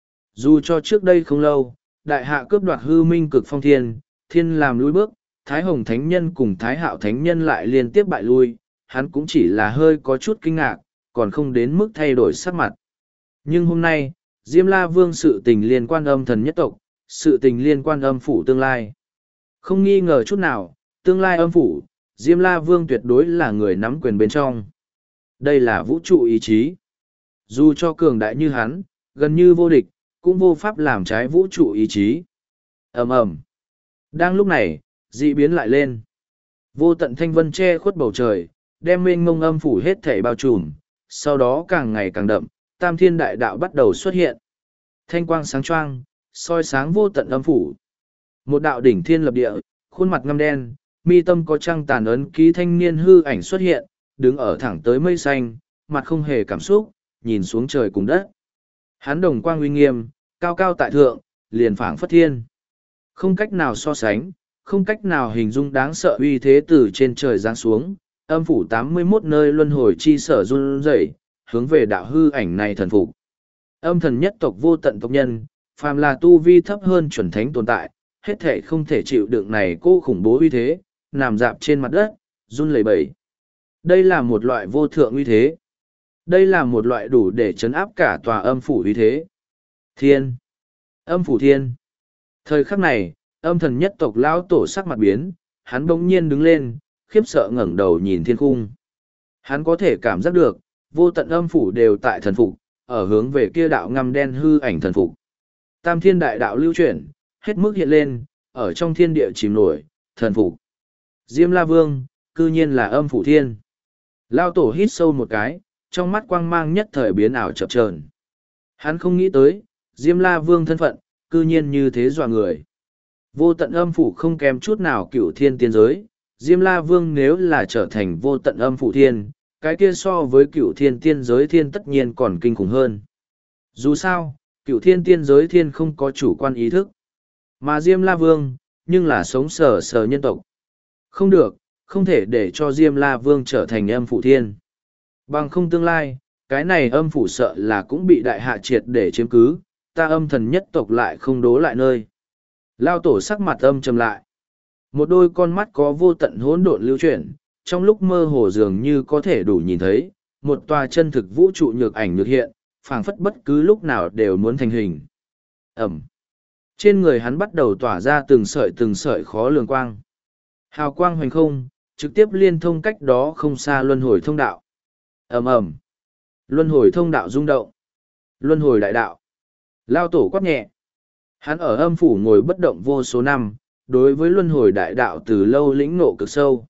A: Dù cho trước đây không lâu, đại hạ cướp đoạt hư minh cực phong thiên, thiên làm lùi bước, Thái Hồng Thánh Nhân cùng Thái Hạo Thánh Nhân lại liên tiếp bại lui, hắn cũng chỉ là hơi có chút kinh ngạc, còn không đến mức thay đổi sắc mặt. Nhưng hôm nay, Diêm La Vương sự tình liên quan âm thần nhất tộc, sự tình liên quan âm phủ tương lai. Không nghi ngờ chút nào, tương lai âm phủ, Diêm La Vương tuyệt đối là người nắm quyền bên trong. Đây là vũ trụ ý chí. Dù cho cường đại như hắn, gần như vô địch, cũng vô pháp làm trái vũ trụ ý chí. Ầm ầm. Đang lúc này, dị biến lại lên. Vô tận thanh vân che khuất bầu trời, đem mênh mông âm phủ hết thảy bao trùm, sau đó càng ngày càng đậm, tam thiên đại đạo bắt đầu xuất hiện. Thanh quang sáng choang, soi sáng vô tận âm phủ. Một đạo đỉnh thiên lập địa, khuôn mặt ngăm đen, mi tâm có trăng tàn ấn ký thanh niên hư ảnh xuất hiện, đứng ở thẳng tới mây xanh, mặt không hề cảm xúc, nhìn xuống trời cùng đất. Hắn đồng quang uy nghiêm, cao cao tại thượng, liền phảng phất thiên. Không cách nào so sánh, không cách nào hình dung đáng sợ uy thế từ trên trời giáng xuống, âm phủ tám mươi mốt nơi luân hồi chi sở run rẩy, hướng về đạo hư ảnh này thần phục. Âm thần nhất tộc vô tận tộc nhân, phàm là tu vi thấp hơn chuẩn thánh tồn tại, hết thể không thể chịu đựng này cô khủng bố uy thế, nằm dạp trên mặt đất, run lẩy bẩy. Đây là một loại vô thượng uy thế. Đây là một loại đủ để chấn áp cả tòa âm phủ uy thế. Thiên. Âm phủ thiên. Thời khắc này, âm thần nhất tộc lão tổ sắc mặt biến, hắn bỗng nhiên đứng lên, khiếp sợ ngẩng đầu nhìn thiên khung. Hắn có thể cảm giác được, vô tận âm phủ đều tại thần phục, ở hướng về kia đạo ngăm đen hư ảnh thần phục. Tam thiên đại đạo lưu chuyển, hết mức hiện lên, ở trong thiên địa chìm nổi, thần phục. Diêm La Vương, cư nhiên là âm phủ thiên. Lao tổ hít sâu một cái, trong mắt quang mang nhất thời biến ảo chập chờn. Hắn không nghĩ tới, Diêm La Vương thân phận, cư nhiên như thế dọa người. Vô tận âm phủ không kém chút nào cựu thiên tiên giới, Diêm La Vương nếu là trở thành vô tận âm phủ thiên, cái kia so với cựu thiên tiên giới thiên tất nhiên còn kinh khủng hơn. Dù sao, cựu thiên tiên giới thiên không có chủ quan ý thức, mà Diêm La Vương, nhưng là sống sờ sờ nhân tộc. Không được, không thể để cho Diêm La Vương trở thành âm phủ thiên. Bằng không tương lai, cái này âm phủ sợ là cũng bị đại hạ triệt để chiếm cứ, ta âm thần nhất tộc lại không đố lại nơi. Lao tổ sắc mặt âm trầm lại. Một đôi con mắt có vô tận hỗn độn lưu chuyển, trong lúc mơ hồ dường như có thể đủ nhìn thấy, một tòa chân thực vũ trụ nhược ảnh nhược hiện, phảng phất bất cứ lúc nào đều muốn thành hình. Ẩm. Trên người hắn bắt đầu tỏa ra từng sợi từng sợi khó lường quang. Hào quang hoành không, trực tiếp liên thông cách đó không xa luân hồi thông đạo. Ầm ầm. Luân hồi thông đạo rung động. Luân hồi đại đạo. Lao tổ quát nhẹ. Hắn ở âm phủ ngồi bất động vô số năm, đối với luân hồi đại đạo từ lâu lĩnh ngộ cực sâu.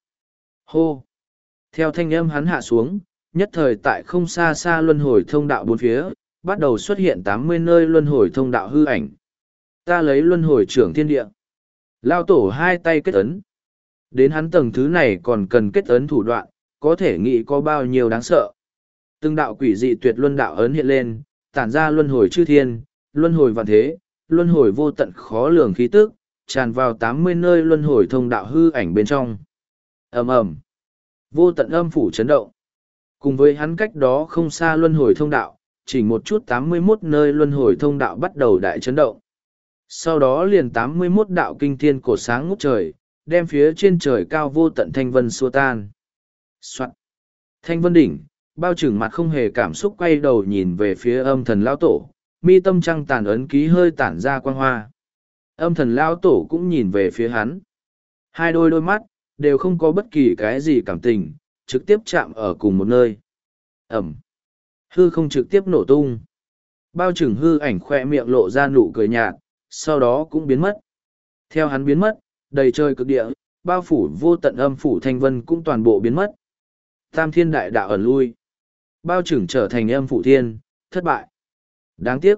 A: Hô! Theo thanh âm hắn hạ xuống, nhất thời tại không xa xa luân hồi thông đạo bốn phía, bắt đầu xuất hiện tám mươi nơi luân hồi thông đạo hư ảnh. Ta lấy luân hồi trưởng thiên địa. Lao tổ hai tay kết ấn. Đến hắn tầng thứ này còn cần kết ấn thủ đoạn, có thể nghĩ có bao nhiêu đáng sợ. Từng đạo quỷ dị tuyệt luân đạo ấn hiện lên, tản ra luân hồi chư thiên, luân hồi vạn thế, luân hồi vô tận khó lường khí tức, tràn vào tám mươi nơi luân hồi thông đạo hư ảnh bên trong. Ầm ầm, vô tận âm phủ chấn động. Cùng với hắn cách đó không xa luân hồi thông đạo, chỉ một chút tám mươi mốt nơi luân hồi thông đạo bắt đầu đại chấn động. Sau đó liền tám mươi mốt đạo kinh thiên cột sáng ngút trời, đem phía trên trời cao vô tận thanh vân xua tan. Soạn. Thanh vân đỉnh, bao trừng mặt không hề cảm xúc quay đầu nhìn về phía âm thần lão tổ, mi tâm trăng tàn ấn ký hơi tản ra quang hoa. Âm thần lão tổ cũng nhìn về phía hắn. Hai đôi đôi mắt, đều không có bất kỳ cái gì cảm tình, trực tiếp chạm ở cùng một nơi. Ẩm. Hư không trực tiếp nổ tung. Bao trừng hư ảnh khoe miệng lộ ra nụ cười nhạt, sau đó cũng biến mất. Theo hắn biến mất, đầy trời cực địa, bao phủ vô tận âm phủ thanh vân cũng toàn bộ biến mất. Tam thiên đại đạo ẩn lui. Bao trừng trở thành âm phủ thiên, thất bại. Đáng tiếc.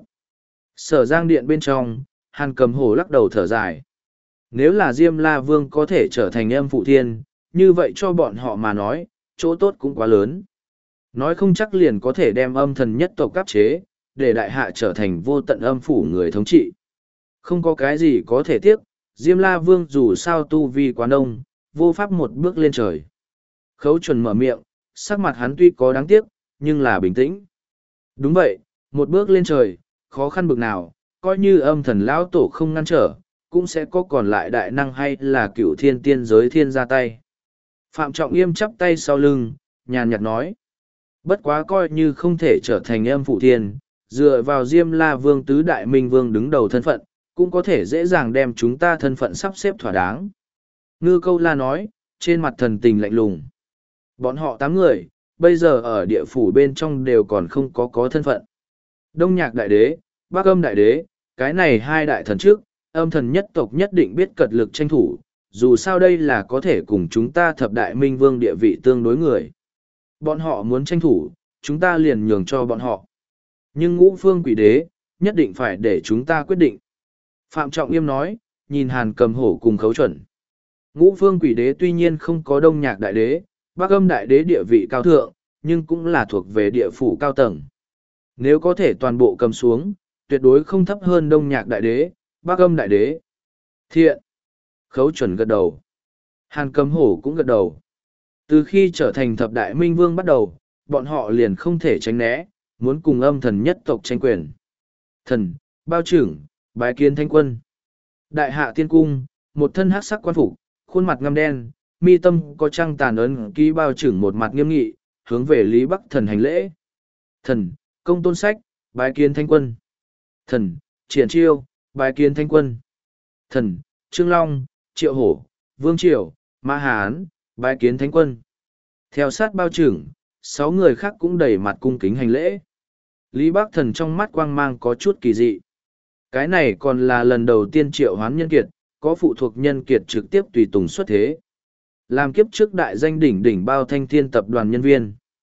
A: Sở Giang Điện bên trong, Hàn Cầm Hổ lắc đầu thở dài. Nếu là Diêm La Vương có thể trở thành âm phụ thiên, như vậy cho bọn họ mà nói, chỗ tốt cũng quá lớn. Nói không chắc liền có thể đem âm thần nhất tộc áp chế, để đại hạ trở thành vô tận âm phủ người thống trị. Không có cái gì có thể tiếc, Diêm La Vương dù sao tu vi quá đông, vô pháp một bước lên trời. Khấu Chuẩn mở miệng, sắc mặt hắn tuy có đáng tiếc, nhưng là bình tĩnh. Đúng vậy, một bước lên trời, khó khăn bực nào, coi như âm thần lão tổ không ngăn trở, cũng sẽ có còn lại đại năng hay là cựu thiên tiên giới thiên ra tay. Phạm Trọng Yêm chắp tay sau lưng, nhàn nhạt nói. Bất quá coi như không thể trở thành âm phụ thiên, dựa vào Diêm La Vương tứ đại minh vương đứng đầu thân phận, cũng có thể dễ dàng đem chúng ta thân phận sắp xếp thỏa đáng. Ngư Câu La nói, trên mặt thần tình lạnh lùng. Bọn họ tám người, bây giờ ở địa phủ bên trong đều còn không có có thân phận. Đông Nhạc Đại Đế, Bắc Âm Đại Đế, cái này hai đại thần trước, âm thần nhất tộc nhất định biết cật lực tranh thủ, dù sao đây là có thể cùng chúng ta thập đại minh vương địa vị tương đối người. Bọn họ muốn tranh thủ, chúng ta liền nhường cho bọn họ. Nhưng ngũ phương quỷ đế, nhất định phải để chúng ta quyết định. Phạm Trọng Yêm nói, nhìn Hàn Cầm Hổ cùng Khấu Chuẩn. Ngũ phương quỷ đế tuy nhiên không có Đông Nhạc Đại Đế, Bắc Âm Đại Đế địa vị cao thượng, nhưng cũng là thuộc về địa phủ cao tầng. Nếu có thể toàn bộ cầm xuống, tuyệt đối không thấp hơn Đông Nhạc Đại Đế, Bắc Âm Đại Đế. Thiện. Khấu Chuẩn gật đầu. Hàn Cầm Hổ cũng gật đầu. Từ khi trở thành thập đại minh vương bắt đầu, bọn họ liền không thể tránh né, muốn cùng âm thần nhất tộc tranh quyền. Thần, bao trưởng, bái kiến thanh quân. Đại hạ tiên cung, một thân hắc sắc quan phục, khuôn mặt ngăm đen, mi tâm có trăng tàn ấn ký bao trừng một mặt nghiêm nghị, hướng về Lý Bắc Thần hành lễ. Thần, công tôn sách, bái kiến thanh quân. Thần, triển chiêu, bái kiến thanh quân. Thần, Trương Long, Triệu Hổ, Vương Triều, Mã Hán, bái kiến thánh quân. Theo sát bao trưởng, sáu người khác cũng đầy mặt cung kính hành lễ. Lý Bắc Thần trong mắt quang mang có chút kỳ dị. Cái này còn là lần đầu tiên triệu hoán nhân kiệt, có phụ thuộc nhân kiệt trực tiếp tùy tùng xuất thế. Làm kiếp trước đại danh đỉnh đỉnh bao thanh thiên tập đoàn nhân viên.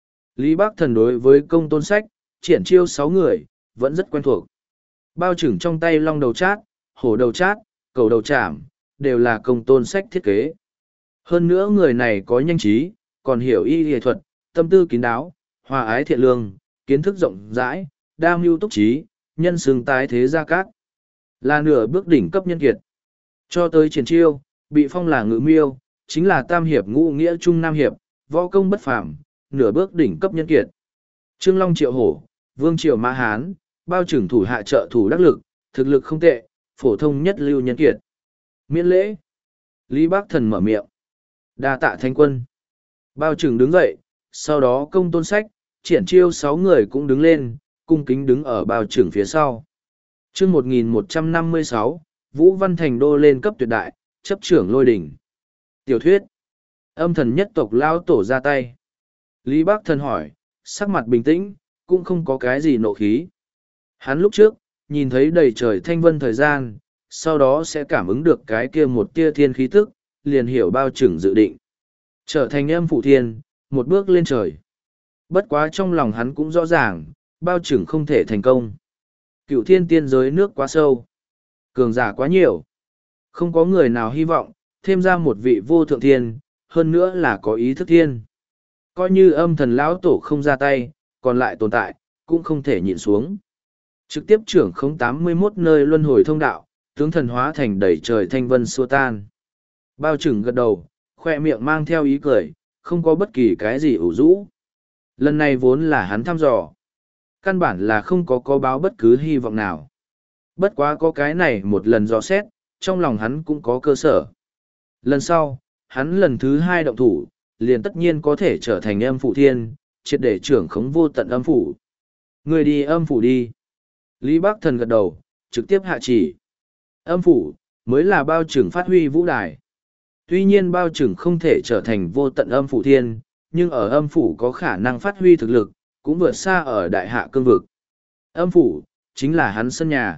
A: Lý Bắc Thần đối với công tôn sách, triển chiêu sáu người, vẫn rất quen thuộc. Bao trưởng trong tay long đầu chát, hổ đầu chát, cầu đầu chảm, đều là công tôn sách thiết kế. Hơn nữa người này có nhanh trí, còn hiểu y y thuật, tâm tư kín đáo, hòa ái thiện lương, kiến thức rộng rãi, đa mưu túc trí, nhân xương tái thế gia cát. Là nửa bước đỉnh cấp nhân kiệt. Cho tới triển chiêu, bị phong là ngự miêu, chính là tam hiệp ngũ nghĩa trung nam hiệp, võ công bất phàm, nửa bước đỉnh cấp nhân kiệt. Trương Long Triệu Hổ, Vương Triều Mã Hán, bao trưởng thủ hạ trợ thủ đắc lực, thực lực không tệ, phổ thông nhất lưu nhân kiệt. Miễn lễ. Lý Bắc Thần mở miệng. Đa tạ thánh quân. Bao trưởng đứng dậy, sau đó công tôn sách, triển chiêu sáu người cũng đứng lên, cung kính đứng ở bao trưởng phía sau. Chương một nghìn một trăm năm mươi sáu, Vũ Văn Thành Đô lên cấp tuyệt đại, chấp trưởng lôi đỉnh. Tiểu thuyết. Âm thần nhất tộc lao tổ ra tay. Lý Bắc Thần hỏi, sắc mặt bình tĩnh, cũng không có cái gì nộ khí. Hắn lúc trước, nhìn thấy đầy trời thanh vân thời gian, sau đó sẽ cảm ứng được cái kia một tia thiên khí tức, liền hiểu bao trưởng dự định. Trở thành âm phụ thiên, một bước lên trời. Bất quá trong lòng hắn cũng rõ ràng, bao trưởng không thể thành công. Cựu thiên tiên giới nước quá sâu, cường giả quá nhiều. Không có người nào hy vọng, thêm ra một vị vô thượng thiên, hơn nữa là có ý thức thiên. Coi như âm thần lão tổ không ra tay, còn lại tồn tại, cũng không thể nhịn xuống. Trực tiếp trưởng không tám mươi mốt nơi luân hồi thông đạo, tướng thần hóa thành đầy trời thanh vân xua tan. Bao trưởng gật đầu, khoe miệng mang theo ý cười, không có bất kỳ cái gì ủ rũ. Lần này vốn là hắn thăm dò. Căn bản là không có có báo bất cứ hy vọng nào. Bất quá có cái này một lần dò xét, trong lòng hắn cũng có cơ sở. Lần sau, hắn lần thứ hai động thủ, liền tất nhiên có thể trở thành âm phủ thiên, triệt để trưởng khống vô tận âm phủ. Người đi âm phủ đi. Lý Bắc Thần gật đầu, trực tiếp hạ chỉ. Âm phủ, mới là bao trưởng phát huy vũ đài. Tuy nhiên bao trưởng không thể trở thành vô tận âm phủ thiên, nhưng ở âm phủ có khả năng phát huy thực lực, cũng vượt xa ở đại hạ cương vực. Âm phủ, chính là hắn sân nhà.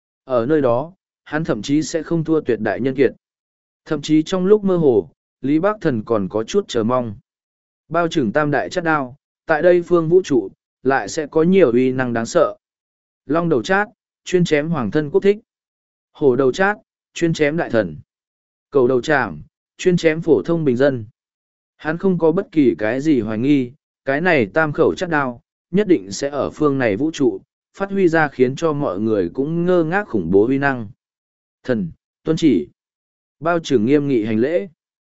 A: Ở nơi đó, hắn thậm chí sẽ không thua tuyệt đại nhân kiệt. Thậm chí trong lúc mơ hồ, Lý Bắc Thần còn có chút chờ mong. Bao trưởng tam đại chất đao, tại đây phương vũ trụ, lại sẽ có nhiều uy năng đáng sợ. Long đầu chát, chuyên chém hoàng thân quốc thích. Hổ đầu chát, chuyên chém đại thần. Cầu đầu trảm, chuyên chém phổ thông bình dân. Hắn không có bất kỳ cái gì hoài nghi, cái này tam khẩu chất đao, nhất định sẽ ở phương này vũ trụ, phát huy ra khiến cho mọi người cũng ngơ ngác khủng bố uy năng. Thần, tuân chỉ. Bao trưởng nghiêm nghị hành lễ.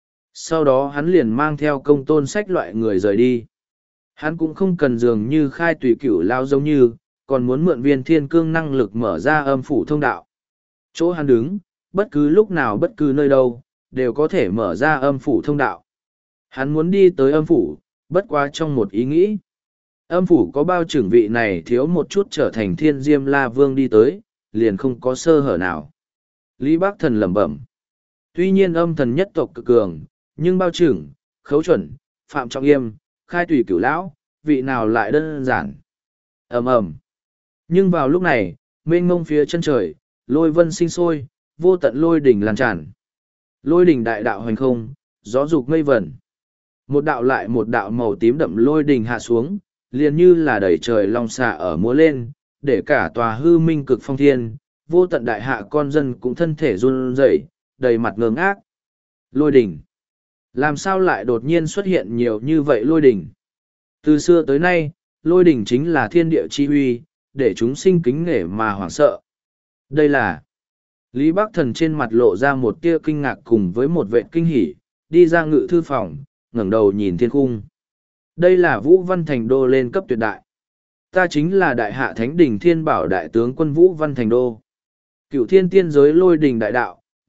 A: Sau đó hắn liền mang theo công tôn sách loại người rời đi. Hắn cũng không cần dường như khai tùy cửu lao giống như, còn muốn mượn viên thiên cương năng lực mở ra âm phủ thông đạo. Chỗ hắn đứng, bất cứ lúc nào bất cứ nơi đâu, đều có thể mở ra âm phủ thông đạo. Hắn muốn đi tới âm phủ, bất quá trong một ý nghĩ. Âm phủ có bao trưởng vị này thiếu một chút trở thành thiên diêm la vương đi tới, liền không có sơ hở nào. Lý Bắc Thần lẩm bẩm. Tuy nhiên âm thần nhất tộc cực cường, nhưng bao trưởng, khấu chuẩn, phạm trọng yêm, khai tùy cửu lão, vị nào lại đơn giản. ầm ầm. Nhưng vào lúc này, mênh mông phía chân trời, lôi vân sinh sôi, vô tận lôi đỉnh lan tràn. Lôi đỉnh đại đạo hoành không, gió dục mây vẩn. Một đạo lại một đạo màu tím đậm lôi đỉnh hạ xuống, liền như là đẩy trời long xà ở múa lên, để cả tòa hư minh cực phong thiên, vô tận đại hạ con dân cũng thân thể run rẩy, đầy mặt ngơ ngác. Lôi đỉnh. Làm sao lại đột nhiên xuất hiện nhiều như vậy lôi đỉnh? Từ xưa tới nay, lôi đỉnh chính là thiên địa chi huy, để chúng sinh kính nể mà hoảng sợ. Đây là... Lý Bắc Thần trên mặt lộ ra một tia kinh ngạc cùng với một vệ kinh hỉ, đi ra ngự thư phòng, ngẩng đầu nhìn thiên cung. Đây là Vũ Văn Thành Đô lên cấp tuyệt đại. Ta chính là đại hạ thánh đỉnh thiên bảo đại tướng quân Vũ Văn Thành Đô. Cựu thiên tiên giới lôi đỉnh đại đạo,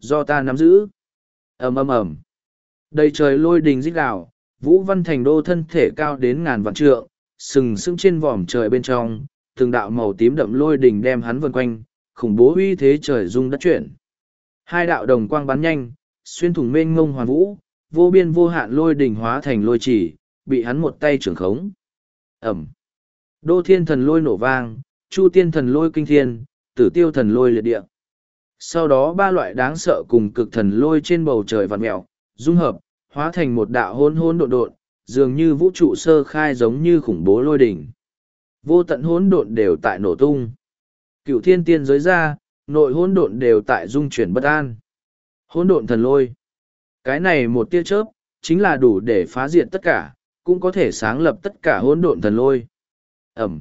A: do ta nắm giữ. Ầm ầm ầm. Đầy trời lôi đình rít gào, Vũ Văn Thành Đô thân thể cao đến ngàn vạn trượng, sừng sững trên vòm trời bên trong, từng đạo màu tím đậm lôi đình đem hắn vần quanh, khủng bố uy thế trời rung đất chuyển. Hai đạo đồng quang bắn nhanh, xuyên thủng mênh ngông hoàn vũ, vô biên vô hạn lôi đình hóa thành lôi chỉ, bị hắn một tay trưởng khống. Ẩm. Đô thiên thần lôi nổ vang, chu tiên thần lôi kinh thiên, tử tiêu thần lôi liệt địa. Sau đó ba loại đáng sợ cùng cực thần lôi trên bầu trời vặn mẹo, dung hợp, hóa thành một đạo hôn hôn độn độn, dường như vũ trụ sơ khai giống như khủng bố lôi đỉnh. Vô tận hỗn độn đều tại nổ tung. Cựu thiên tiên giới ra, nội hỗn độn đều tại dung chuyển bất an. Hỗn độn thần lôi. Cái này một tia chớp, chính là đủ để phá diệt tất cả, cũng có thể sáng lập tất cả hỗn độn thần lôi. Ẩm.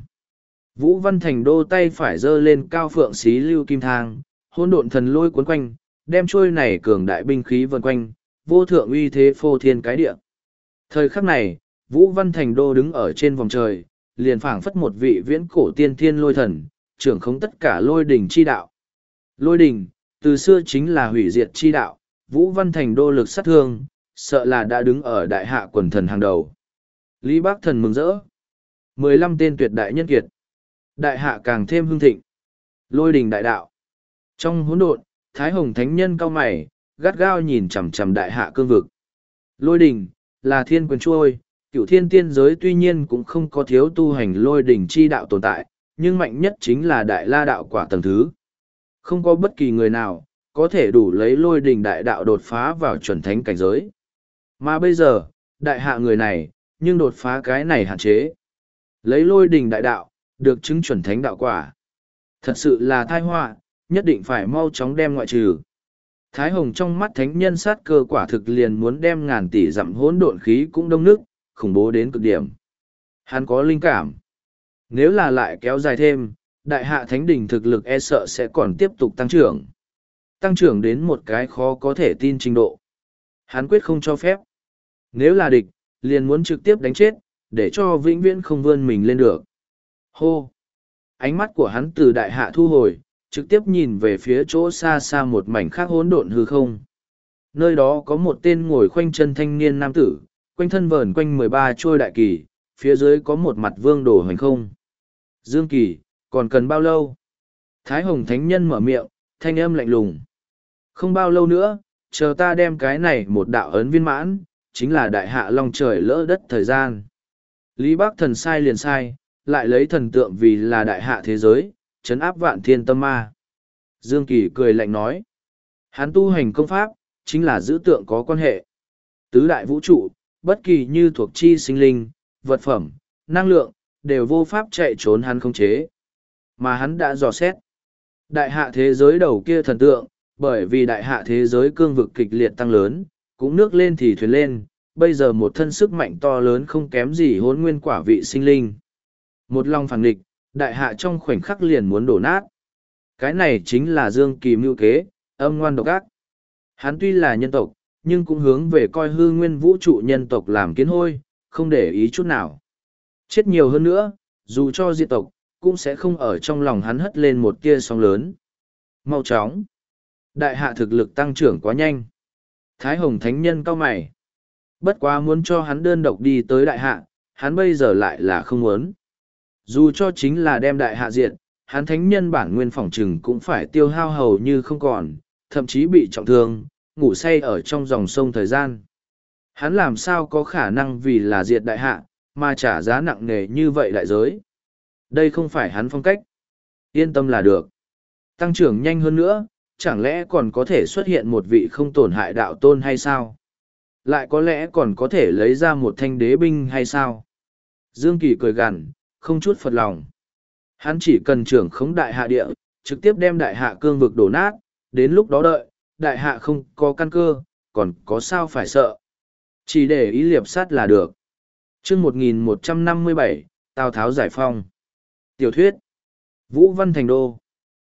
A: Vũ Văn Thành Đô tay phải giơ lên cao phượng xí lưu kim thang, hỗn độn thần lôi cuốn quanh, đem trôi này cường đại binh khí vần quanh, vô thượng uy thế phô thiên cái địa. Thời khắc này, Vũ Văn Thành Đô đứng ở trên vòng trời, liền phảng phất một vị viễn cổ tiên thiên lôi thần, trưởng khống tất cả lôi đỉnh chi đạo. Lôi đỉnh, từ xưa chính là hủy diệt chi đạo, Vũ Văn Thành Đô lực sát thương, sợ là đã đứng ở đại hạ quần thần hàng đầu. Lý Bác Thần mừng rỡ. mười lăm tên tuyệt đại nhân kiệt. Đại hạ càng thêm hưng thịnh. Lôi đỉnh đại đạo. Trong hỗn độn, Thái Hồng Thánh Nhân cao mày, gắt gao nhìn chằm chằm đại hạ cương vực. Lôi đỉnh, là thiên quyền trôi, cửu thiên tiên giới tuy nhiên cũng không có thiếu tu hành lôi đỉnh chi đạo tồn tại, nhưng mạnh nhất chính là đại la đạo quả tầng thứ. Không có bất kỳ người nào, có thể đủ lấy lôi đỉnh đại đạo đột phá vào chuẩn thánh cảnh giới. Mà bây giờ, đại hạ người này, nhưng đột phá cái này hạn chế. Lấy lôi đỉnh đại đạo, được chứng chuẩn thánh đạo quả. Thật sự là tai họa, nhất định phải mau chóng đem ngoại trừ. Thái Hồng trong mắt thánh nhân sát cơ quả thực liền muốn đem ngàn tỷ dặm hỗn độn khí cũng đông nước, khủng bố đến cực điểm. Hắn có linh cảm. Nếu là lại kéo dài thêm, đại hạ thánh đỉnh thực lực e sợ sẽ còn tiếp tục tăng trưởng. Tăng trưởng đến một cái khó có thể tin trình độ. Hắn quyết không cho phép. Nếu là địch, liền muốn trực tiếp đánh chết, để cho vĩnh viễn không vươn mình lên được. Hô! Ánh mắt của hắn từ đại hạ thu hồi, trực tiếp nhìn về phía chỗ xa xa một mảnh khác hỗn độn hư không. Nơi đó có một tên ngồi khoanh chân thanh niên nam tử, quanh thân vờn quanh mười ba trôi đại kỳ, phía dưới có một mặt vương đồ hoành không. Dương Kỳ, còn cần bao lâu? Thái Hồng Thánh Nhân mở miệng, thanh âm lạnh lùng. Không bao lâu nữa, chờ ta đem cái này một đạo ấn viên mãn, chính là đại hạ long trời lỡ đất thời gian. Lý Bác Thần sai liền sai, lại lấy thần tượng vì là đại hạ thế giới, trấn áp vạn thiên tâm ma. Dương Kỳ cười lạnh nói. Hắn tu hành công pháp, chính là giữ tượng có quan hệ. Tứ đại vũ trụ, bất kỳ như thuộc chi sinh linh, vật phẩm, năng lượng, đều vô pháp chạy trốn hắn không chế. Mà hắn đã dò xét. Đại hạ thế giới đầu kia thần tượng, bởi vì đại hạ thế giới cương vực kịch liệt tăng lớn, cũng nước lên thì thuyền lên, bây giờ một thân sức mạnh to lớn không kém gì hốn nguyên quả vị sinh linh. Một lòng phản nghịch, đại hạ trong khoảnh khắc liền muốn đổ nát. Cái này chính là Dương Kỳ mưu kế, âm ngoan độc ác. Hắn tuy là nhân tộc, nhưng cũng hướng về coi hư nguyên vũ trụ nhân tộc làm kiến hôi, không để ý chút nào. Chết nhiều hơn nữa, dù cho diệt tộc, cũng sẽ không ở trong lòng hắn hất lên một tia sóng lớn. Mau chóng. Đại hạ thực lực tăng trưởng quá nhanh. Thái Hồng Thánh Nhân cau mày. Bất quá muốn cho hắn đơn độc đi tới đại hạ, hắn bây giờ lại là không muốn. Dù cho chính là đem đại hạ diệt, hắn thánh nhân bản nguyên phỏng trừng cũng phải tiêu hao hầu như không còn, thậm chí bị trọng thương, ngủ say ở trong dòng sông thời gian. Hắn làm sao có khả năng vì là diệt đại hạ, mà trả giá nặng nề như vậy đại giới. Đây không phải hắn phong cách. Yên tâm là được. Tăng trưởng nhanh hơn nữa, chẳng lẽ còn có thể xuất hiện một vị không tổn hại đạo tôn hay sao? Lại có lẽ còn có thể lấy ra một thanh đế binh hay sao? Dương Kỳ cười gằn, không chút phật lòng. Hắn chỉ cần trưởng khống đại hạ địa, trực tiếp đem đại hạ cương vực đổ nát, đến lúc đó đợi, đại hạ không có căn cơ, còn có sao phải sợ. Chỉ để ý liệp sát là được. chương một nghìn một trăm năm mươi bảy, Tào Tháo giải phong. Tiểu thuyết. Vũ Văn Thành Đô.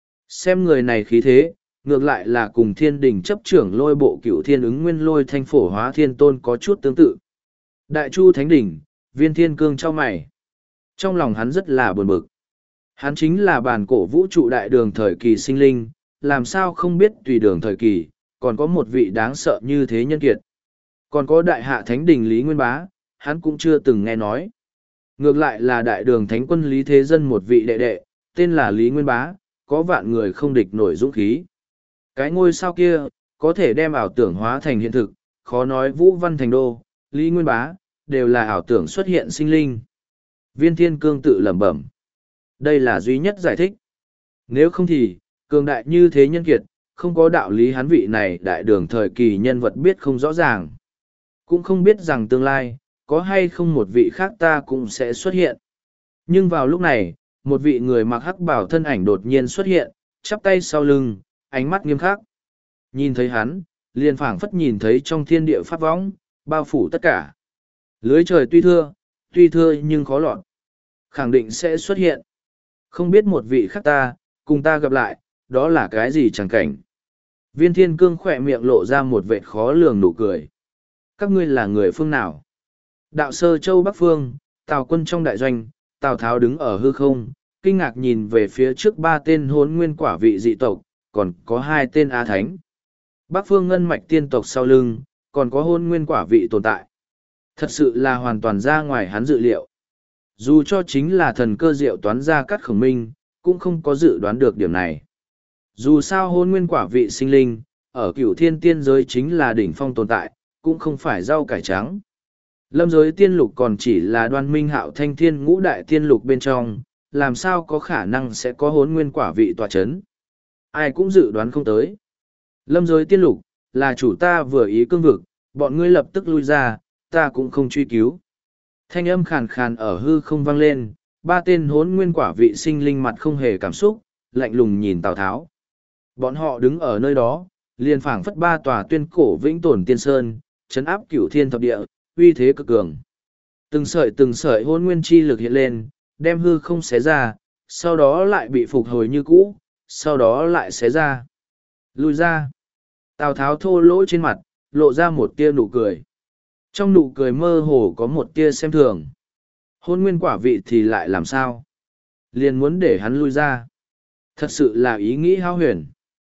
A: Xem người này khí thế, ngược lại là cùng thiên đình chấp trưởng lôi bộ cửu thiên ứng nguyên lôi thanh phổ hóa thiên tôn có chút tương tự. Đại chu thánh đỉnh, viên thiên cương trao mày. Trong lòng hắn rất là buồn bực. Hắn chính là bản cổ vũ trụ đại đường thời kỳ sinh linh, làm sao không biết tùy đường thời kỳ, còn có một vị đáng sợ như thế nhân kiệt. Còn có đại hạ thánh đình Lý Nguyên Bá, hắn cũng chưa từng nghe nói. Ngược lại là đại đường thánh quân Lý Thế Dân một vị đệ đệ, tên là Lý Nguyên Bá, có vạn người không địch nổi dũng khí. Cái ngôi sao kia, có thể đem ảo tưởng hóa thành hiện thực, khó nói Vũ Văn Thành Đô, Lý Nguyên Bá, đều là ảo tưởng xuất hiện sinh linh. Viên Thiên Cương tự lẩm bẩm. Đây là duy nhất giải thích. Nếu không thì, cường đại như thế nhân kiệt, không có đạo lý hắn vị này đại đường thời kỳ nhân vật biết không rõ ràng. Cũng không biết rằng tương lai, có hay không một vị khác ta cũng sẽ xuất hiện. Nhưng vào lúc này, một vị người mặc hắc bào thân ảnh đột nhiên xuất hiện, chắp tay sau lưng, ánh mắt nghiêm khắc. Nhìn thấy hắn, liền phảng phất nhìn thấy trong thiên địa pháp võng, bao phủ tất cả. Lưới trời tuy thưa, tuy thưa nhưng khó lọt. Khẳng định sẽ xuất hiện. Không biết một vị khác ta, cùng ta gặp lại, đó là cái gì chẳng cảnh. Viên Thiên Cương khỏe miệng lộ ra một vệt khó lường nụ cười. Các ngươi là người phương nào? Đạo Sơ Châu Bắc Phương, Tào quân trong đại doanh, Tào Tháo đứng ở hư không, kinh ngạc nhìn về phía trước ba tên hốn nguyên quả vị dị tộc, còn có hai tên A Thánh. Bắc Phương ngân mạch tiên tộc sau lưng, còn có hôn nguyên quả vị tồn tại. Thật sự là hoàn toàn ra ngoài hắn dự liệu. Dù cho chính là thần cơ diệu toán ra cắt khổng minh, cũng không có dự đoán được điểm này. Dù sao hôn nguyên quả vị sinh linh, ở cửu thiên tiên giới chính là đỉnh phong tồn tại, cũng không phải rau cải trắng. Lâm giới tiên lục còn chỉ là đoan minh hạo thanh thiên ngũ đại tiên lục bên trong, làm sao có khả năng sẽ có hốn nguyên quả vị tọa chấn. Ai cũng dự đoán không tới. Lâm giới tiên lục, là chủ ta vừa ý cương vực, bọn ngươi lập tức lui ra, ta cũng không truy cứu. Thanh âm khàn khàn ở hư không vang lên, ba tên hốn nguyên quả vị sinh linh mặt không hề cảm xúc, lạnh lùng nhìn Tào Tháo. Bọn họ đứng ở nơi đó, liền phảng phất ba tòa tuyên cổ vĩnh tồn tiên sơn, chấn áp cửu thiên thập địa, uy thế cực cường. Từng sợi từng sợi hôn nguyên chi lực hiện lên, đem hư không xé ra, sau đó lại bị phục hồi như cũ, sau đó lại xé ra. Lùi ra. Tào Tháo thô lỗ trên mặt, lộ ra một tia nụ cười. Trong nụ cười mơ hồ có một tia xem thường. Hôn nguyên quả vị thì lại làm sao? Liền muốn để hắn lui ra. Thật sự là ý nghĩ hao huyền.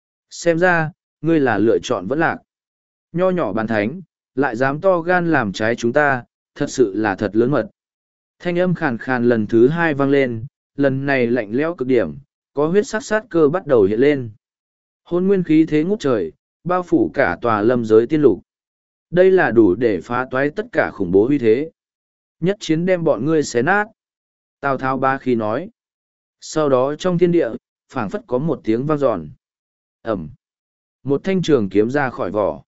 A: Xem ra, ngươi là lựa chọn vẫn lạc. Nho nhỏ bàn thánh, lại dám to gan làm trái chúng ta, thật sự là thật lớn mật. Thanh âm khàn khàn lần thứ hai vang lên, lần này lạnh lẽo cực điểm, có huyết sắc sát cơ bắt đầu hiện lên. Hôn nguyên khí thế ngút trời, bao phủ cả tòa lâm giới tiên lục. Đây là đủ để phá toái tất cả khủng bố huy thế. Nhất chiến đem bọn ngươi xé nát. Tào Tháo ba khí nói. Sau đó trong thiên địa, phảng phất có một tiếng vang dọn. Ẩm. Một thanh trường kiếm ra khỏi vỏ.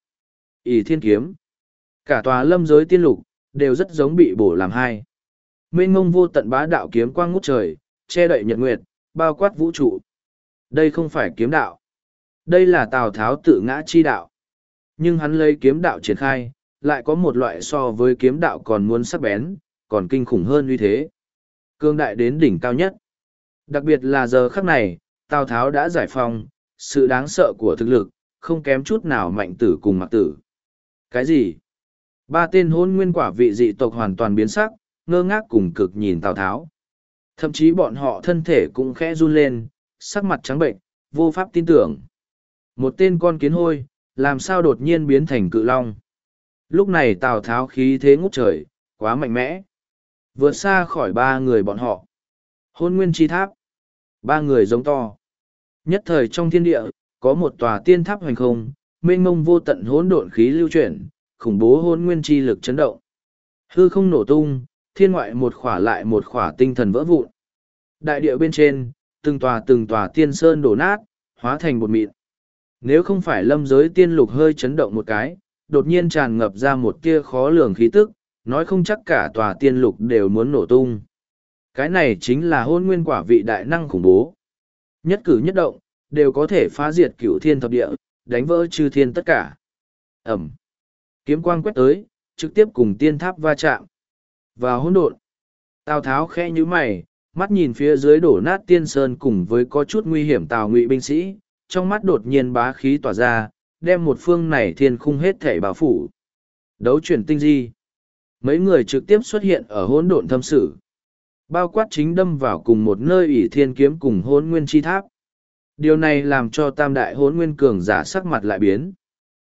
A: ỷ thiên kiếm. Cả tòa lâm giới tiên lục, đều rất giống bị bổ làm hai. Mênh mông vô tận bá đạo kiếm quang ngút trời, che đậy nhật nguyệt, bao quát vũ trụ. Đây không phải kiếm đạo. Đây là Tào Tháo tự ngã chi đạo. Nhưng hắn lấy kiếm đạo triển khai, lại có một loại so với kiếm đạo còn muốn sắc bén, còn kinh khủng hơn uy thế. Cương đại đến đỉnh cao nhất. Đặc biệt là giờ khắc này, Tào Tháo đã giải phóng, sự đáng sợ của thực lực, không kém chút nào mạnh tử cùng mặc tử. Cái gì? Ba tên hôn nguyên quả vị dị tộc hoàn toàn biến sắc, ngơ ngác cùng cực nhìn Tào Tháo. Thậm chí bọn họ thân thể cũng khẽ run lên, sắc mặt trắng bệnh, vô pháp tin tưởng. Một tên con kiến hôi, làm sao đột nhiên biến thành cự long. Lúc này Tào Tháo khí thế ngút trời, quá mạnh mẽ. Vượt xa khỏi ba người bọn họ. Hôn nguyên chi tháp. Ba người giống to. Nhất thời trong thiên địa, có một tòa tiên tháp hoành không, mênh mông vô tận hỗn độn khí lưu chuyển, khủng bố hôn nguyên chi lực chấn động. Hư không nổ tung, thiên ngoại một khỏa lại một khỏa tinh thần vỡ vụn. Đại địa bên trên, từng tòa từng tòa tiên sơn đổ nát, hóa thành bột mịn. Nếu không phải lâm giới tiên lục hơi chấn động một cái, đột nhiên tràn ngập ra một tia khó lường khí tức, nói không chắc cả tòa tiên lục đều muốn nổ tung. Cái này chính là hôn nguyên quả vị đại năng khủng bố. Nhất cử nhất động, đều có thể phá diệt cửu thiên thập địa, đánh vỡ chư thiên tất cả. Ẩm. Kiếm quang quét tới, trực tiếp cùng tiên tháp va chạm. Và hỗn độn. Tào Tháo khẽ như mày, mắt nhìn phía dưới đổ nát tiên sơn cùng với có chút nguy hiểm Tào Ngụy binh sĩ, trong mắt đột nhiên bá khí tỏa ra, đem một phương này thiên khung hết thể bao phủ. Đấu chuyển tinh di. Mấy người trực tiếp xuất hiện ở hỗn độn thâm sử. Bao quát chính đâm vào cùng một nơi ỷ thiên kiếm cùng hỗn nguyên chi tháp. Điều này làm cho tam đại hỗn nguyên cường giả sắc mặt lại biến.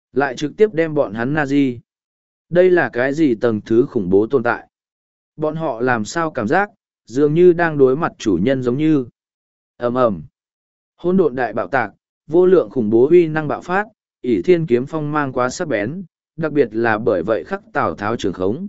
A: Lại trực tiếp đem bọn hắn Nazi. Đây là cái gì tầng thứ khủng bố tồn tại? Bọn họ làm sao cảm giác, dường như đang đối mặt chủ nhân giống như. ầm ầm Hỗn độn đại bạo tạc, vô lượng khủng bố uy năng bạo phát, ỷ thiên kiếm phong mang quá sắc bén, đặc biệt là bởi vậy khắc Tào Tháo trường khống.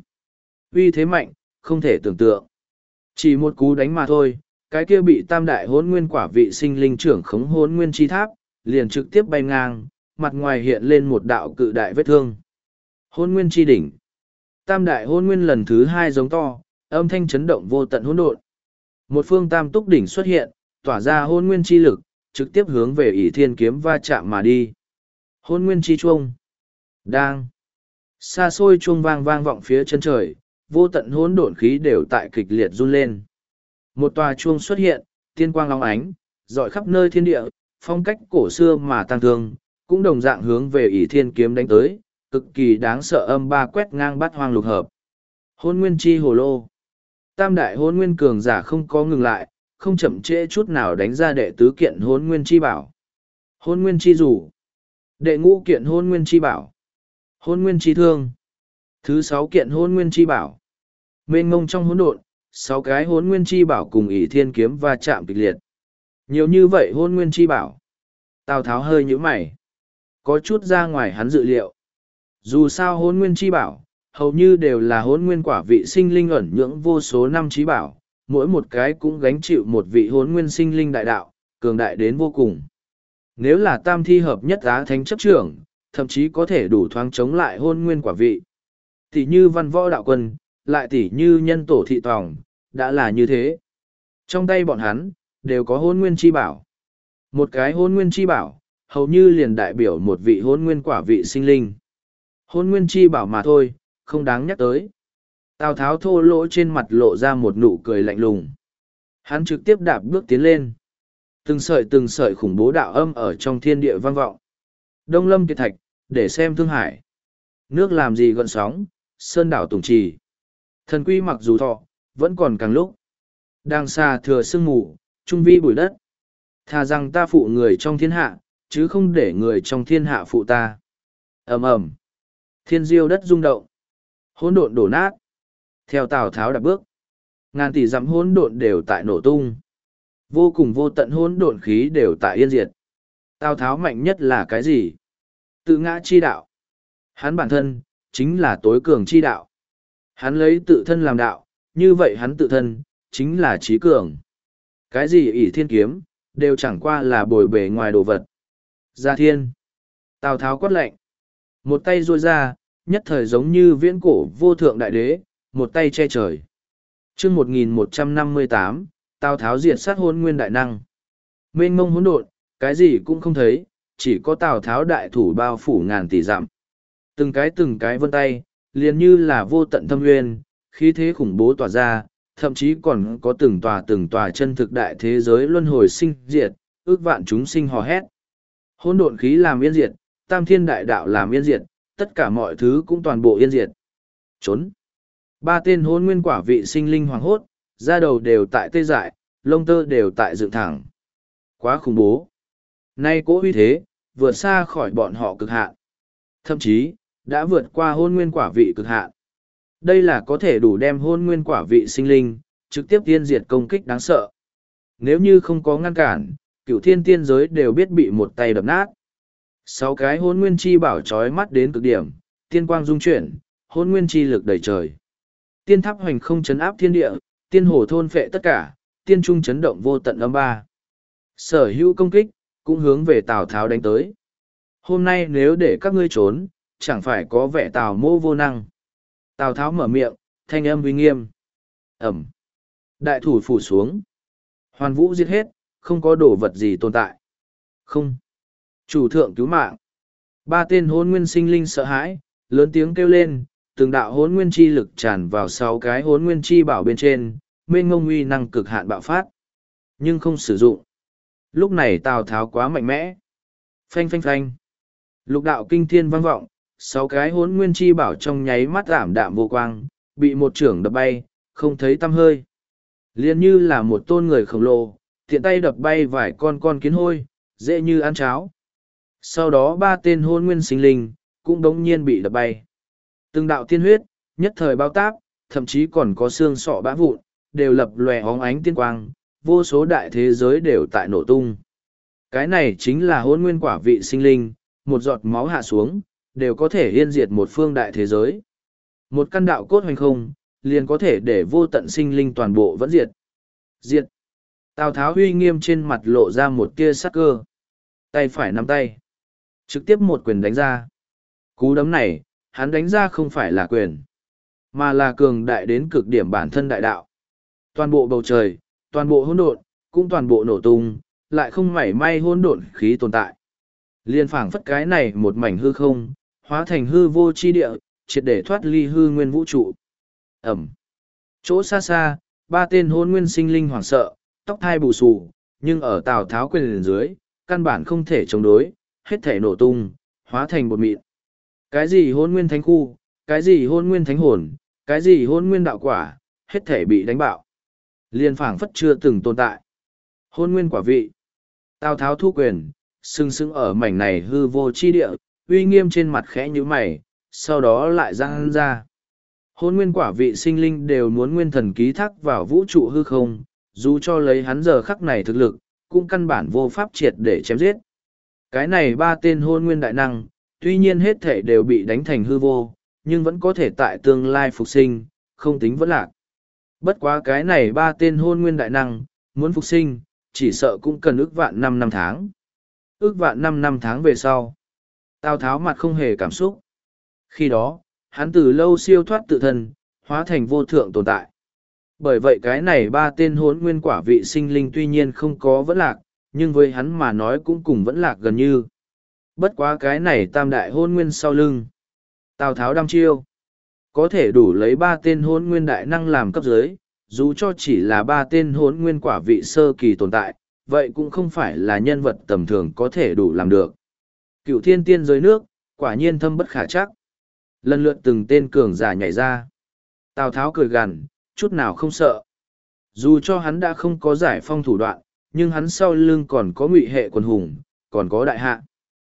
A: Uy thế mạnh, không thể tưởng tượng. Chỉ một cú đánh mà thôi, cái kia bị tam đại hỗn nguyên quả vị sinh linh trưởng khống hỗn nguyên chi tháp, liền trực tiếp bay ngang, mặt ngoài hiện lên một đạo cự đại vết thương. Hỗn nguyên chi đỉnh. Tam đại hỗn nguyên lần thứ hai giống to, âm thanh chấn động vô tận hỗn độn. Một phương tam túc đỉnh xuất hiện, tỏa ra hỗn nguyên chi lực, trực tiếp hướng về ỷ thiên kiếm va chạm mà đi. Hỗn nguyên chi chuông. Đang. Xa xôi chuông vang vang vọng phía chân trời, vô tận hỗn độn khí đều tại kịch liệt run lên. Một tòa chuông xuất hiện, tiên quang long ánh, rọi khắp nơi thiên địa, phong cách cổ xưa mà tăng thương, cũng đồng dạng hướng về ỷ thiên kiếm đánh tới, cực kỳ đáng sợ âm ba quét ngang bát hoang lục hợp. Hôn nguyên chi hồ lô. Tam đại hôn nguyên cường giả không có ngừng lại, không chậm trễ chút nào đánh ra đệ tứ kiện hôn nguyên chi bảo. Hôn nguyên chi rủ. Đệ ngũ kiện hôn nguyên chi bảo. Hôn nguyên chi thương. Thứ sáu kiện hôn nguyên chi bảo. Mênh mông trong hỗn độn, sáu cái hôn nguyên chi bảo cùng ỷ thiên kiếm va chạm kịch liệt. Nhiều như vậy hôn nguyên chi bảo. Tào Tháo hơi nhíu mày. Có chút ra ngoài hắn dự liệu. Dù sao hôn nguyên chi bảo, hầu như đều là hôn nguyên quả vị sinh linh ẩn nhưỡng vô số năm trí bảo, mỗi một cái cũng gánh chịu một vị hôn nguyên sinh linh đại đạo, cường đại đến vô cùng. Nếu là tam thi hợp nhất á thánh chấp trưởng, thậm chí có thể đủ thoáng chống lại hôn nguyên quả vị. Tỷ như văn võ đạo quân, lại tỷ như nhân tổ thị tòng, đã là như thế. Trong tay bọn hắn, đều có hôn nguyên chi bảo. Một cái hôn nguyên chi bảo, hầu như liền đại biểu một vị hôn nguyên quả vị sinh linh. Hôn nguyên chi bảo mà thôi, không đáng nhắc tới. Tào Tháo thô lỗ trên mặt lộ ra một nụ cười lạnh lùng. Hắn trực tiếp đạp bước tiến lên. Từng sợi từng sợi khủng bố đạo âm ở trong thiên địa vang vọng. Đông lâm kiệt thạch, để xem Thương Hải. Nước làm gì gợn sóng, sơn đảo tùng trì. Thần quy mặc dù thọ, vẫn còn càng lúc. Đang xa thừa sương mù, trung vi bụi đất. Thà rằng ta phụ người trong thiên hạ, chứ không để người trong thiên hạ phụ ta. ầm ầm Thiên diêu đất rung động. Hỗn độn đổ nát. Theo Tào Tháo đạp bước, ngàn tỷ dặm hỗn độn đều tại nổ tung. Vô cùng vô tận hỗn độn khí đều tại yên diệt. Tào Tháo mạnh nhất là cái gì? Tự ngã chi đạo. Hắn bản thân, chính là tối cường chi đạo. Hắn lấy tự thân làm đạo, như vậy hắn tự thân, chính là trí cường. Cái gì ỷ thiên kiếm, đều chẳng qua là bồi bề ngoài đồ vật. Gia thiên. Tào Tháo quát lệnh. Một tay ruôi ra, nhất thời giống như viễn cổ vô thượng đại đế, một tay che trời. chương một nghìn một trăm năm mươi tám, Tào Tháo diệt sát hôn nguyên đại năng. Mênh mông hỗn độn, cái gì cũng không thấy, chỉ có Tào Tháo đại thủ bao phủ ngàn tỷ dặm. Từng cái từng cái vân tay, liền như là vô tận thâm nguyên, khí thế khủng bố tỏa ra, thậm chí còn có từng tòa từng tòa chân thực đại thế giới luân hồi sinh diệt, ước vạn chúng sinh hò hét. Hỗn độn khí làm yên diệt, tam thiên đại đạo làm yên diệt, tất cả mọi thứ cũng toàn bộ yên diệt. Trốn. Ba tên hôn nguyên quả vị sinh linh hoàng hốt, da đầu đều tại tê dại, lông tơ đều tại dựng thẳng. Quá khủng bố. Nay cố uy thế, vượt xa khỏi bọn họ cực hạn. Thậm chí, đã vượt qua hôn nguyên quả vị cực hạn. Đây là có thể đủ đem hôn nguyên quả vị sinh linh, trực tiếp tiên diệt công kích đáng sợ. Nếu như không có ngăn cản, cửu thiên tiên giới đều biết bị một tay đập nát. Sáu cái hôn nguyên chi bảo trói mắt đến cực điểm, tiên quang dung chuyển, hôn nguyên chi lực đầy trời. Tiên tháp hoành không chấn áp thiên địa, tiên hồ thôn phệ tất cả, tiên trung chấn động vô tận âm ba. Sở hữu công kích, cũng hướng về Tào Tháo đánh tới. Hôm nay nếu để các ngươi trốn, chẳng phải có vẻ Tào mô vô năng. Tào Tháo mở miệng, thanh âm uy nghiêm. Ẩm. Đại thủ phủ xuống. Hoàn vũ giết hết, không có đồ vật gì tồn tại. Không. Chủ thượng cứu mạng. Ba tên hôn nguyên sinh linh sợ hãi, lớn tiếng kêu lên, từng đạo hôn nguyên chi lực tràn vào sáu cái hôn nguyên chi bảo bên trên, mênh ngông uy năng cực hạn bạo phát. Nhưng không sử dụng. Lúc này Tào Tháo quá mạnh mẽ. Phanh phanh phanh. Lục đạo kinh thiên vang vọng, sáu cái hốn nguyên chi bảo trong nháy mắt ảm đạm vô quang, bị một trưởng đập bay, không thấy tăm hơi. Liên như là một tôn người khổng lồ, tiện tay đập bay vài con con kiến hôi, dễ như ăn cháo. Sau đó ba tên hôn nguyên sinh linh, cũng đống nhiên bị đập bay. Từng đạo tiên huyết, nhất thời bao táp, thậm chí còn có xương sọ bã vụn, đều lập lòe hóng ánh tiên quang, vô số đại thế giới đều tại nổ tung. Cái này chính là hôn nguyên quả vị sinh linh, một giọt máu hạ xuống, đều có thể yên diệt một phương đại thế giới. Một căn đạo cốt hoành không, liền có thể để vô tận sinh linh toàn bộ vẫn diệt. Diệt. Tào Tháo uy nghiêm trên mặt lộ ra một tia sắc cơ. Tay phải nắm tay. Trực tiếp một quyền đánh ra. Cú đấm này, hắn đánh ra không phải là quyền, mà là cường đại đến cực điểm bản thân đại đạo. Toàn bộ bầu trời, toàn bộ hỗn độn, cũng toàn bộ nổ tung, lại không mảy may hỗn độn khí tồn tại. Liên phảng phất cái này một mảnh hư không, hóa thành hư vô chi địa, triệt để thoát ly hư nguyên vũ trụ. Ẩm. Chỗ xa xa, ba tên hôn nguyên sinh linh hoảng sợ, tóc thai bù xù, nhưng ở Tào Tháo quyền dưới, căn bản không thể chống đối, hết thể nổ tung, hóa thành bột mịn. Cái gì hôn nguyên thánh khu, cái gì hôn nguyên thánh hồn, cái gì hôn nguyên đạo quả, hết thể bị đánh bạo. Liên phảng phất chưa từng tồn tại. Hôn nguyên quả vị. Tào Tháo thu quyền, sừng sững ở mảnh này hư vô chi địa, uy nghiêm trên mặt khẽ như mày, sau đó lại giang ra. Hôn nguyên quả vị sinh linh đều muốn nguyên thần ký thác vào vũ trụ hư không, dù cho lấy hắn giờ khắc này thực lực, cũng căn bản vô pháp triệt để chém giết. Cái này ba tên hôn nguyên đại năng, tuy nhiên hết thể đều bị đánh thành hư vô, nhưng vẫn có thể tại tương lai phục sinh, không tính vẫn lạc. Bất quá cái này ba tên hôn nguyên đại năng, muốn phục sinh, chỉ sợ cũng cần ước vạn năm năm tháng. Ước vạn năm năm tháng về sau. Tào Tháo mặt không hề cảm xúc. Khi đó, hắn từ lâu siêu thoát tự thân, hóa thành vô thượng tồn tại. Bởi vậy cái này ba tên hốn nguyên quả vị sinh linh tuy nhiên không có vẫn lạc, nhưng với hắn mà nói cũng cùng vẫn lạc gần như. Bất quá cái này tam đại hôn nguyên sau lưng. Tào Tháo đăm chiêu. Có thể đủ lấy ba tên hôn nguyên đại năng làm cấp dưới, dù cho chỉ là ba tên hốn nguyên quả vị sơ kỳ tồn tại, vậy cũng không phải là nhân vật tầm thường có thể đủ làm được. Cựu thiên tiên giới nước, quả nhiên thâm bất khả chắc. Lần lượt từng tên cường giả nhảy ra. Tào Tháo cười gằn, chút nào không sợ. Dù cho hắn đã không có giải phong thủ đoạn, nhưng hắn sau lưng còn có ngụy hệ quần hùng, còn có đại hạ.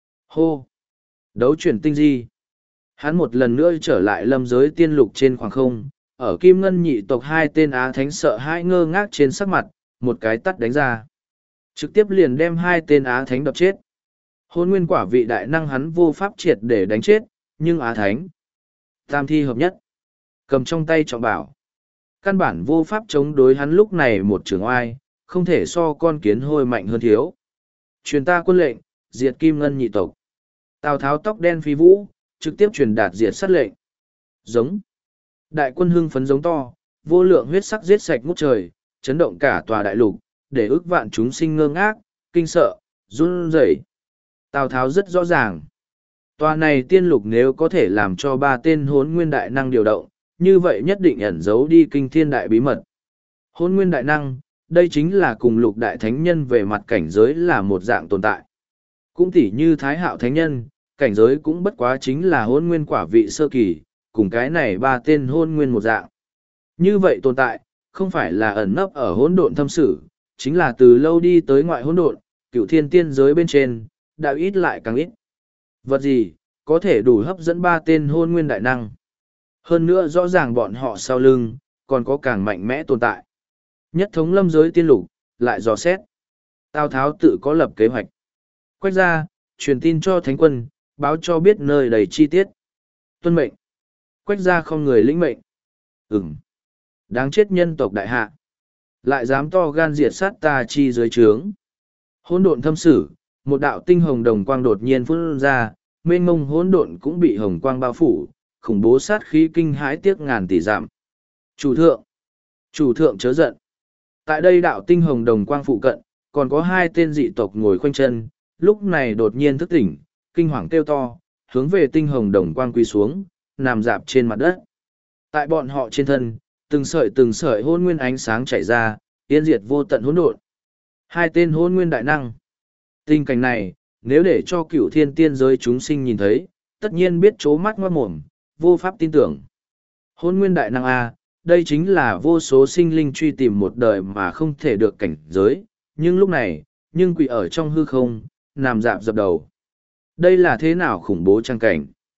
A: Hô! Đấu chuyển tinh di. Hắn một lần nữa trở lại lâm giới tiên lục trên khoảng không, ở Kim Ngân nhị tộc hai tên Á Thánh sợ hai ngơ ngác trên sắc mặt, một cái tắt đánh ra. Trực tiếp liền đem hai tên Á Thánh đập chết. Hôn nguyên quả vị đại năng hắn vô pháp triệt để đánh chết, nhưng Á Thánh. Tam thi hợp nhất. Cầm trong tay trọng bảo. Căn bản vô pháp chống đối hắn lúc này một trường oai, không thể so con kiến hôi mạnh hơn thiếu. Truyền ta quân lệnh, diệt Kim Ngân nhị tộc. Tào Tháo tóc đen phi vũ, trực tiếp truyền đạt diệt sát lệnh. Giống. Đại quân hưng phấn giống to, vô lượng huyết sắc giết sạch ngút trời, chấn động cả tòa đại lục, để ước vạn chúng sinh ngơ ngác, kinh sợ, run rẩy. Tào Tháo rất rõ ràng. Tòa này tiên lục nếu có thể làm cho ba tên hốn nguyên đại năng điều động, như vậy nhất định ẩn giấu đi kinh thiên đại bí mật. Hôn nguyên đại năng, đây chính là cùng lục đại thánh nhân về mặt cảnh giới là một dạng tồn tại. Cũng tỉ như Thái Hạo thánh nhân, cảnh giới cũng bất quá chính là hôn nguyên quả vị sơ kỳ, cùng cái này ba tên hôn nguyên một dạng. Như vậy tồn tại, không phải là ẩn nấp ở hỗn độn thâm sử, chính là từ lâu đi tới ngoại hỗn độn, cựu thiên tiên giới bên trên, đã ít lại càng ít. Vật gì, có thể đủ hấp dẫn ba tên hôn nguyên đại năng. Hơn nữa rõ ràng bọn họ sau lưng, còn có càng mạnh mẽ tồn tại. Nhất thống lâm giới tiên lục, lại dò xét. Tào Tháo tự có lập kế hoạch. Quách ra, truyền tin cho thánh quân, báo cho biết nơi đầy chi tiết. Tuân mệnh. Quách ra không người lĩnh mệnh. Ừm. Đáng chết nhân tộc đại hạ. Lại dám to gan diệt sát ta chi dưới trướng. Hỗn độn thâm sử, một đạo tinh hồng đồng quang đột nhiên phun ra, mênh mông hỗn độn cũng bị hồng quang bao phủ, khủng bố sát khí kinh hãi tiếc ngàn tỷ giảm. Chủ thượng. Chủ thượng chớ giận. Tại đây đạo tinh hồng đồng quang phụ cận, còn có hai tên dị tộc ngồi khoanh chân, lúc này đột nhiên thức tỉnh, kinh hoàng kêu to, hướng về tinh hồng đồng quang quỳ xuống, nằm dạp trên mặt đất. Tại bọn họ trên thân, từng sợi từng sợi hôn nguyên ánh sáng chảy ra, yên diệt vô tận hỗn độn. Hai tên hôn nguyên đại năng. Tình cảnh này, nếu để cho cửu thiên tiên giới chúng sinh nhìn thấy, tất nhiên biết chố mắt ngoát mồm, vô pháp tin tưởng. Hôn nguyên đại năng A, đây chính là vô số sinh linh truy tìm một đời mà không thể được cảnh giới, nhưng lúc này, nhưng quỷ ở trong hư không, nằm dạp dập đầu. Đây là thế nào khủng bố trang cảnh?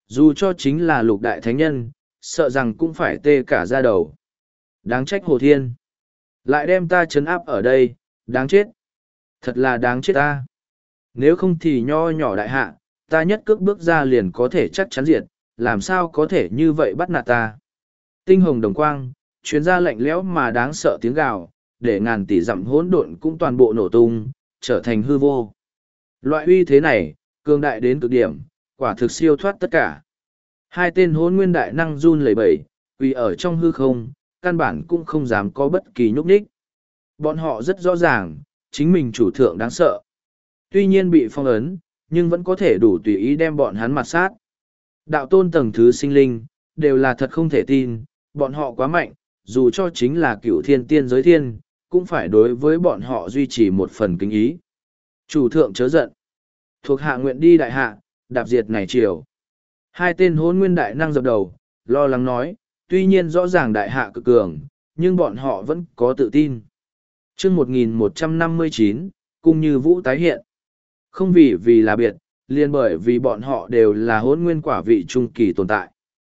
A: Dù cho chính là lục đại thánh nhân, sợ rằng cũng phải tê cả da đầu. Đáng trách Hồ Thiên. Lại đem ta trấn áp ở đây, đáng chết. Thật là đáng chết ta. Nếu không thì nho nhỏ đại hạ, ta nhất cước bước ra liền có thể chắc chắn diệt, làm sao có thể như vậy bắt nạt ta. Tinh hồng đồng quang, chuyến ra lạnh lẽo mà đáng sợ tiếng gào, để ngàn tỷ dặm hỗn độn cũng toàn bộ nổ tung, trở thành hư vô. Loại uy thế này, cường đại đến cực điểm, quả thực siêu thoát tất cả. Hai tên hỗn nguyên đại năng run lẩy bẩy, quỳ ở trong hư không, căn bản cũng không dám có bất kỳ nhúc nhích. Bọn họ rất rõ ràng, chính mình chủ thượng đáng sợ. Tuy nhiên bị phong ấn, nhưng vẫn có thể đủ tùy ý đem bọn hắn mặt sát. Đạo tôn tầng thứ sinh linh, đều là thật không thể tin, bọn họ quá mạnh, dù cho chính là cựu thiên tiên giới thiên, cũng phải đối với bọn họ duy trì một phần kính ý. Chủ thượng chớ giận. Thuộc hạ nguyện đi đại hạ, đạp diệt này triều. Hai tên hôn nguyên đại năng dập đầu, lo lắng nói, tuy nhiên rõ ràng đại hạ cực cường, nhưng bọn họ vẫn có tự tin. chương một nghìn một trăm năm mươi chín, cung như vũ tái hiện. Không vì vì là biệt, liền bởi vì bọn họ đều là hôn nguyên quả vị trung kỳ tồn tại.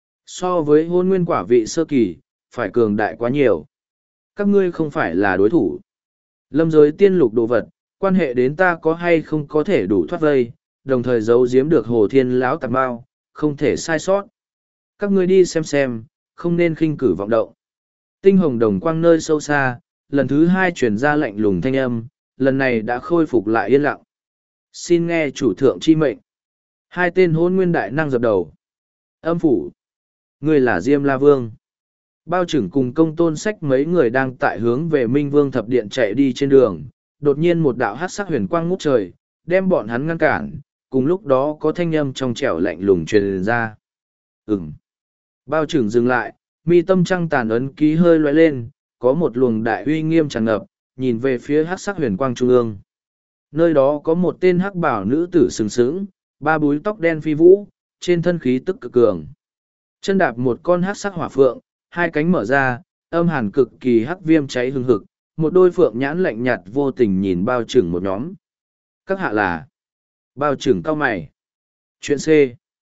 A: So với hôn nguyên quả vị sơ kỳ, phải cường đại quá nhiều. Các ngươi không phải là đối thủ. Lâm giới tiên lục đồ vật, quan hệ đến ta có hay không có thể đủ thoát vây, đồng thời giấu giếm được hồ thiên lão tạp bao, không thể sai sót. Các ngươi đi xem xem, không nên khinh cử vọng động. Tinh hồng đồng quang nơi sâu xa, lần thứ hai truyền ra lạnh lùng thanh âm, lần này đã khôi phục lại yên lặng. Xin nghe chủ thượng chi mệnh. Hai tên hôn nguyên đại năng dập đầu. Âm phủ. Người là Diêm La Vương. Bao trưởng cùng công tôn sách mấy người đang tại hướng về Minh Vương thập điện chạy đi trên đường. Đột nhiên một đạo hát sắc huyền quang ngút trời, đem bọn hắn ngăn cản. Cùng lúc đó có thanh âm trong trẻo lạnh lùng truyền ra. Ừm. Bao trưởng dừng lại, mi tâm trăng tàn ấn ký hơi loay lên, có một luồng đại uy nghiêm tràn ngập, nhìn về phía hát sắc huyền quang trung ương. Nơi đó có một tên hắc bảo nữ tử sừng sững, ba búi tóc đen phi vũ, trên thân khí tức cực cường. Chân đạp một con hắc sắc hỏa phượng, hai cánh mở ra, âm hàn cực kỳ hắc viêm cháy hừng hực, một đôi phượng nhãn lạnh nhạt vô tình nhìn bao trưởng một nhóm. Các hạ là bao trưởng cao mày. Chuyện C.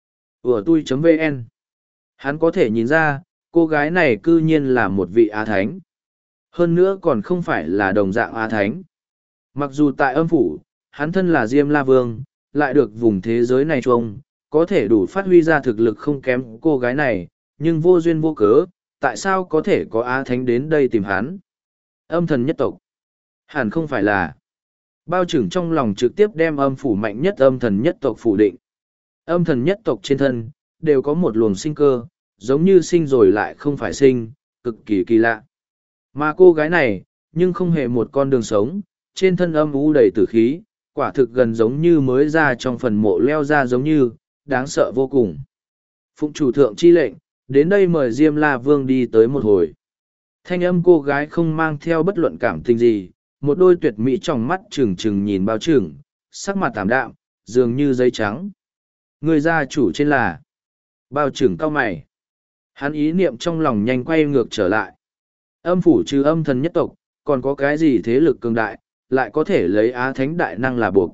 A: Ủa tui.vn. Hắn có thể nhìn ra, cô gái này cư nhiên là một vị Á Thánh. Hơn nữa còn không phải là đồng dạng Á Thánh. Mặc dù tại âm phủ, hắn thân là Diêm La Vương, lại được vùng thế giới này trông, có thể đủ phát huy ra thực lực không kém cô gái này, nhưng vô duyên vô cớ, tại sao có thể có Á Thánh đến đây tìm hắn? Âm thần nhất tộc. Hẳn không phải là. Bao trưởng trong lòng trực tiếp đem âm phủ mạnh nhất âm thần nhất tộc phủ định. Âm thần nhất tộc trên thân, đều có một luồng sinh cơ, giống như sinh rồi lại không phải sinh, cực kỳ kỳ lạ. Mà cô gái này, nhưng không hề một con đường sống, trên thân âm u đầy tử khí, quả thực gần giống như mới ra trong phần mộ leo ra giống như, đáng sợ vô cùng. Phụng chủ thượng chi lệnh, đến đây mời Diêm La Vương đi tới một hồi. Thanh âm cô gái không mang theo bất luận cảm tình gì, một đôi tuyệt mỹ trong mắt trừng trừng nhìn bao trừng, sắc mặt tảm đạm, dường như giấy trắng. Người gia chủ trên là bao trừng cao mày. Hắn ý niệm trong lòng nhanh quay ngược trở lại. Âm phủ trừ âm thần nhất tộc, còn có cái gì thế lực cường đại, lại có thể lấy Á Thánh Đại Năng là buộc.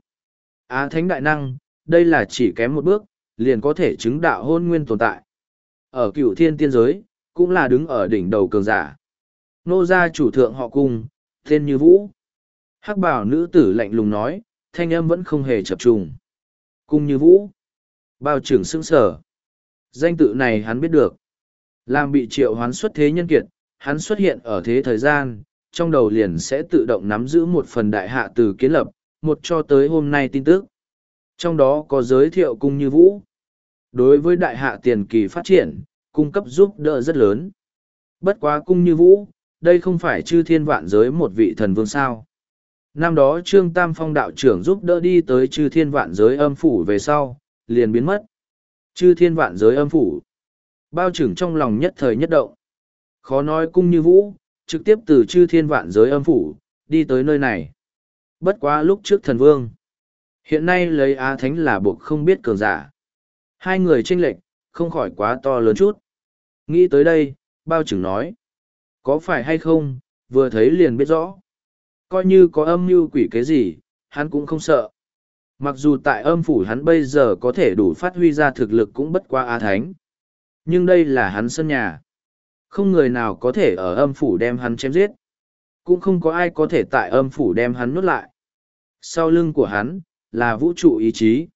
A: Á Thánh Đại Năng, đây là chỉ kém một bước, liền có thể chứng đạo hôn nguyên tồn tại. Ở cựu thiên tiên giới, cũng là đứng ở đỉnh đầu cường giả. Nô gia chủ thượng họ cung, tên như Vũ. Hắc bảo nữ tử lạnh lùng nói, thanh âm vẫn không hề chập trùng. Cung như Vũ. Bao trưởng sững sở. Danh tự này hắn biết được. Làm bị triệu hoán xuất thế nhân kiệt, hắn xuất hiện ở thế thời gian, trong đầu liền sẽ tự động nắm giữ một phần đại hạ từ kiến lập, một cho tới hôm nay tin tức. Trong đó có giới thiệu cung như Vũ. Đối với đại hạ tiền kỳ phát triển, cung cấp giúp đỡ rất lớn. Bất quá cung như Vũ, đây không phải chư thiên vạn giới một vị thần vương sao. Năm đó Trương Tam Phong đạo trưởng giúp đỡ đi tới chư thiên vạn giới âm phủ về sau, liền biến mất. Chư thiên vạn giới âm phủ. Bao trưởng trong lòng nhất thời nhất động. Khó nói cung như Vũ, trực tiếp từ chư thiên vạn giới âm phủ, đi tới nơi này. Bất quá lúc trước thần vương. Hiện nay lấy Á Thánh là buộc không biết cường giả. Hai người tranh lệch, không khỏi quá to lớn chút. Nghĩ tới đây, bao trưởng nói. Có phải hay không, vừa thấy liền biết rõ. Coi như có âm mưu quỷ cái gì, hắn cũng không sợ. Mặc dù tại âm phủ hắn bây giờ có thể đủ phát huy ra thực lực cũng bất qua á thánh. Nhưng đây là hắn sân nhà. Không người nào có thể ở âm phủ đem hắn chém giết. Cũng không có ai có thể tại âm phủ đem hắn nuốt lại. Sau lưng của hắn, là vũ trụ ý chí.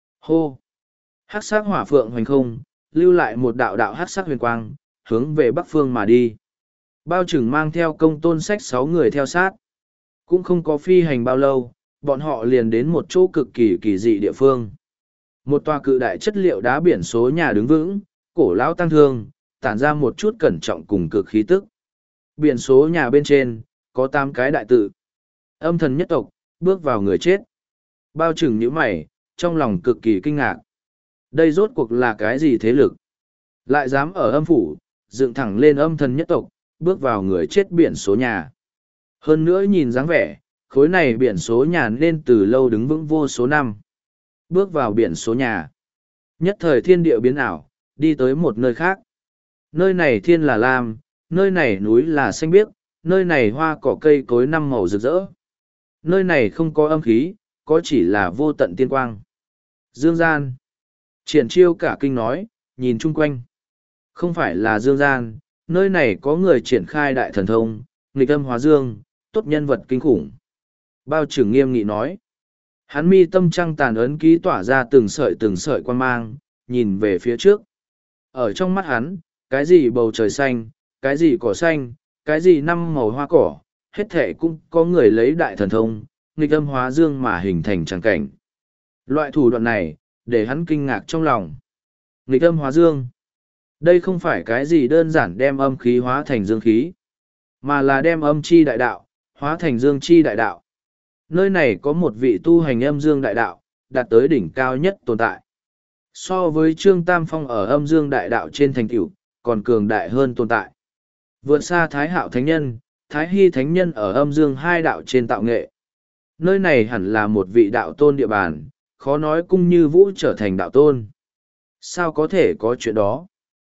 A: Hô! Hắc sắc hỏa phượng hoành không, lưu lại một đạo đạo hắc sắc huyền quang, hướng về bắc phương mà đi. Bao Trừng mang theo công tôn sách sáu người theo sát. Cũng không có phi hành bao lâu, bọn họ liền đến một chỗ cực kỳ kỳ dị địa phương. Một tòa cự đại chất liệu đá biển số nhà đứng vững, cổ lão tăng thương, tản ra một chút cẩn trọng cùng cực khí tức. Biển số nhà bên trên, có tám cái đại tự. Âm thần nhất tộc, bước vào người chết. Bao Trừng nhíu mày, trong lòng cực kỳ kinh ngạc. Đây rốt cuộc là cái gì thế lực? Lại dám ở âm phủ, dựng thẳng lên âm thần nhất tộc, bước vào người chết biển số nhà. Hơn nữa nhìn dáng vẻ, khối này biển số nhà nên từ lâu đứng vững vô số năm. Bước vào biển số nhà. Nhất thời thiên địa biến ảo, đi tới một nơi khác. Nơi này thiên là lam, nơi này núi là xanh biếc, nơi này hoa cỏ cây cối năm màu rực rỡ. Nơi này không có âm khí, có chỉ là vô tận tiên quang. Dương gian. Triển chiêu cả kinh nói, nhìn chung quanh. Không phải là dương gian, nơi này có người triển khai đại thần thông, nghịch âm hóa dương, tốt nhân vật kinh khủng. Bao Trừng nghiêm nghị nói. Hắn mi tâm trăng tàn ấn ký tỏa ra từng sợi từng sợi quan mang, nhìn về phía trước. Ở trong mắt hắn, cái gì bầu trời xanh, cái gì cỏ xanh, cái gì năm màu hoa cỏ, hết thể cũng có người lấy đại thần thông, nghịch âm hóa dương mà hình thành tràng cảnh. Loại thủ đoạn này, để hắn kinh ngạc trong lòng. Nghịch âm hóa dương. Đây không phải cái gì đơn giản đem âm khí hóa thành dương khí, mà là đem âm chi đại đạo, hóa thành dương chi đại đạo. Nơi này có một vị tu hành âm dương đại đạo, đạt tới đỉnh cao nhất tồn tại. So với Trương Tam Phong ở âm dương đại đạo trên thành tựu, còn cường đại hơn tồn tại. Vượt xa Thái Hạo Thánh Nhân, Thái Hy Thánh Nhân ở âm dương hai đạo trên tạo nghệ. Nơi này hẳn là một vị đạo tôn địa bàn, khó nói Cung Như Vũ trở thành đạo tôn. Sao có thể có chuyện đó?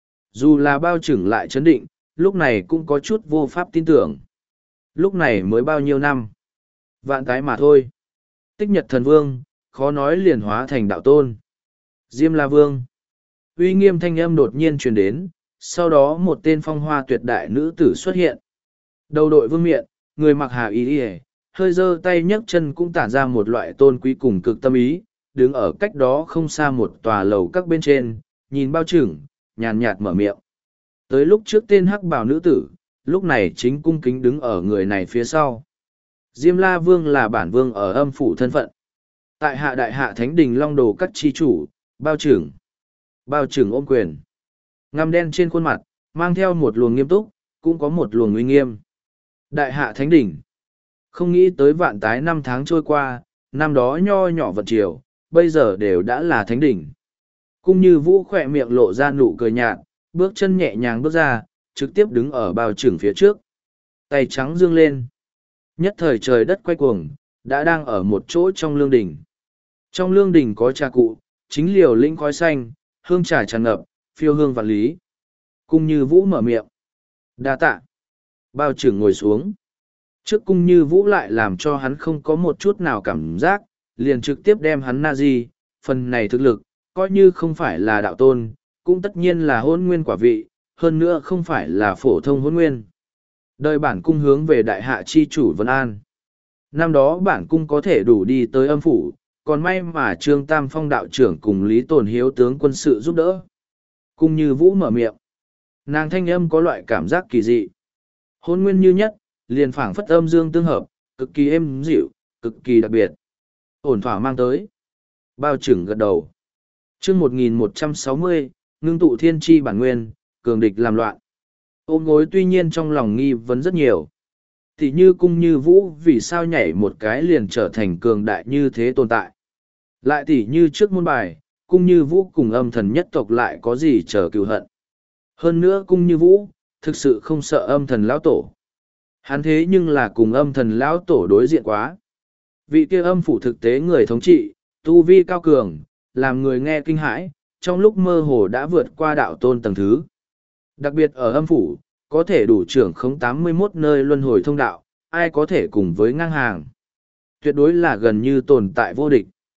A: Dù là Bao Trừng lại chấn định, lúc này cũng có chút vô pháp tin tưởng. Lúc này mới bao nhiêu năm? Vạn tái mà thôi. Tích Nhật Thần Vương, khó nói liền hóa thành đạo tôn. Diêm La Vương. Uy nghiêm thanh âm đột nhiên truyền đến, sau đó một tên phong hoa tuyệt đại nữ tử xuất hiện. Đầu đội vương miện, người mặc hà y y, hơi giơ tay nhấc chân cũng tản ra một loại tôn quý cùng cực tâm ý, đứng ở cách đó không xa một tòa lầu các bên trên, nhìn Bao Trừng, nhàn nhạt mở miệng. Tới lúc trước tên hắc bào nữ tử, lúc này chính cung kính đứng ở người này phía sau. Diêm La Vương là bản vương ở âm phủ thân phận. Tại hạ đại hạ thánh đình long đồ các chi chủ, Bao Trừng. Bao Trừng ôm quyền. Ngăm đen trên khuôn mặt, mang theo một luồng nghiêm túc, cũng có một luồng uy nghiêm. Đại hạ thánh đỉnh. Không nghĩ tới vạn tái năm tháng trôi qua, năm đó nho nhỏ vật triều, bây giờ đều đã là thánh đỉnh. Cung Như Vũ khỏe miệng lộ ra nụ cười nhạt, bước chân nhẹ nhàng bước ra, trực tiếp đứng ở Bao Trừng phía trước. Tay trắng dương lên. Nhất thời trời đất quay cuồng, đã đang ở một chỗ trong lương đỉnh. Trong lương đỉnh có trà cụ, chính liều lĩnh khói xanh, hương trà tràn ngập, phiêu hương vạn lý. Cung Như Vũ mở miệng. Đa tạ. Bao Trừng ngồi xuống. Trước Cung Như Vũ lại làm cho hắn không có một chút nào cảm giác, liền trực tiếp đem hắn na di, phần này thực lực, coi như không phải là đạo tôn, cũng tất nhiên là hôn nguyên quả vị, hơn nữa không phải là phổ thông hôn nguyên. Đời bản cung hướng về đại hạ chi chủ Vân An. Năm đó bản cung có thể đủ đi tới âm phủ, còn may mà Trương Tam Phong đạo trưởng cùng Lý Tồn Hiếu tướng quân sự giúp đỡ. Cung Như Vũ mở miệng. Nàng thanh âm có loại cảm giác kỳ dị. Hôn nguyên như nhất, liền phảng phất âm dương tương hợp, cực kỳ êm dịu, cực kỳ đặc biệt. Ổn thỏa mang tới. Bao Trừng gật đầu. Chương một nghìn một trăm sáu mươi, ngưng tụ thiên tri bản nguyên, cường địch làm loạn. Ôm gối tuy nhiên trong lòng nghi vấn rất nhiều. Thì như Cung Như Vũ vì sao nhảy một cái liền trở thành cường đại như thế tồn tại. Lại tỉ như trước môn bài, Cung Như Vũ cùng âm thần nhất tộc lại có gì chờ cừu hận. Hơn nữa Cung Như Vũ, thực sự không sợ âm thần lão tổ. Hắn thế nhưng là cùng âm thần lão tổ đối diện quá. Vị kia âm phủ thực tế người thống trị, tu vi cao cường, làm người nghe kinh hãi, trong lúc mơ hồ đã vượt qua đạo tôn tầng thứ. Đặc biệt ở âm phủ, có thể đủ trưởng khống tám mươi mốt nơi luân hồi thông đạo, ai có thể cùng với ngang hàng. Tuyệt đối là gần như tồn tại vô địch.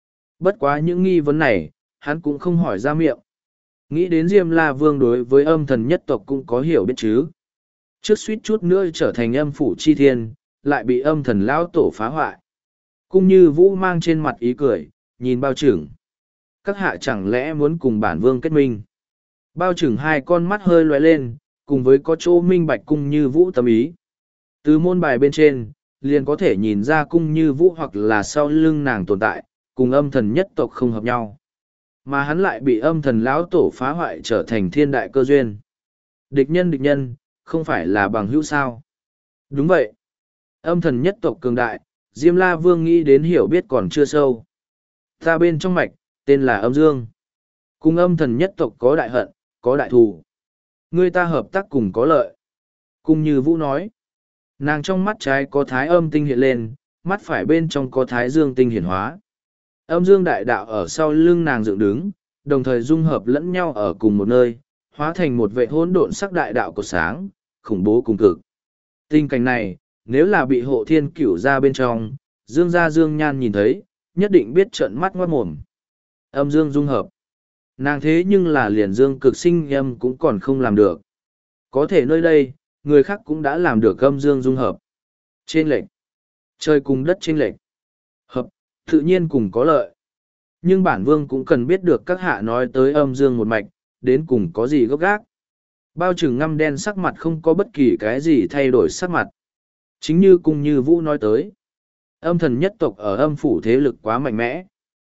A: Bất quá những nghi vấn này, hắn cũng không hỏi ra miệng. Nghĩ đến Diêm La Vương đối với âm thần nhất tộc cũng có hiểu biết chứ. Trước suýt chút nữa trở thành âm phủ chi thiên, lại bị âm thần lão tổ phá hoại. Cung Như Vũ mang trên mặt ý cười, nhìn bao trưởng. Các hạ chẳng lẽ muốn cùng bản vương kết minh? Bao trưởng hai con mắt hơi lóe lên, cùng với có chỗ minh bạch Cung Như Vũ tâm ý. Từ môn bài bên trên, liền có thể nhìn ra Cung Như Vũ hoặc là sau lưng nàng tồn tại, cùng âm thần nhất tộc không hợp nhau. Mà hắn lại bị âm thần lão tổ phá hoại trở thành thiên đại cơ duyên. Địch nhân địch nhân, không phải là bằng hữu sao. Đúng vậy. Âm thần nhất tộc cường đại, Diêm La Vương nghĩ đến hiểu biết còn chưa sâu. Ta bên trong mạch, tên là âm dương. Cùng âm thần nhất tộc có đại hận, có đại thù. Người ta hợp tác cùng có lợi. Cung Như Vũ nói. Nàng trong mắt trái có thái âm tinh hiện lên, mắt phải bên trong có thái dương tinh hiển hóa. Âm dương đại đạo ở sau lưng nàng dựng đứng, đồng thời dung hợp lẫn nhau ở cùng một nơi, hóa thành một vệ hỗn độn sắc đại đạo của sáng, khủng bố cùng cực. Tình cảnh này, nếu là bị hộ thiên cửu ra bên trong, dương gia dương nhan nhìn thấy, nhất định biết trợn mắt ngoát mồm. Âm dương dung hợp. Nàng thế nhưng là liền dương cực sinh âm cũng còn không làm được. Có thể nơi đây, người khác cũng đã làm được âm dương dung hợp. Trên lệch. Trời cùng đất trên lệch. Hợp, tự nhiên cùng có lợi. Nhưng bản vương cũng cần biết được các hạ nói tới âm dương một mạch, đến cùng có gì gốc gác. Bao trừng ngăm đen sắc mặt không có bất kỳ cái gì thay đổi sắc mặt. Chính như Cung Như Vũ nói tới. Âm thần nhất tộc ở âm phủ thế lực quá mạnh mẽ.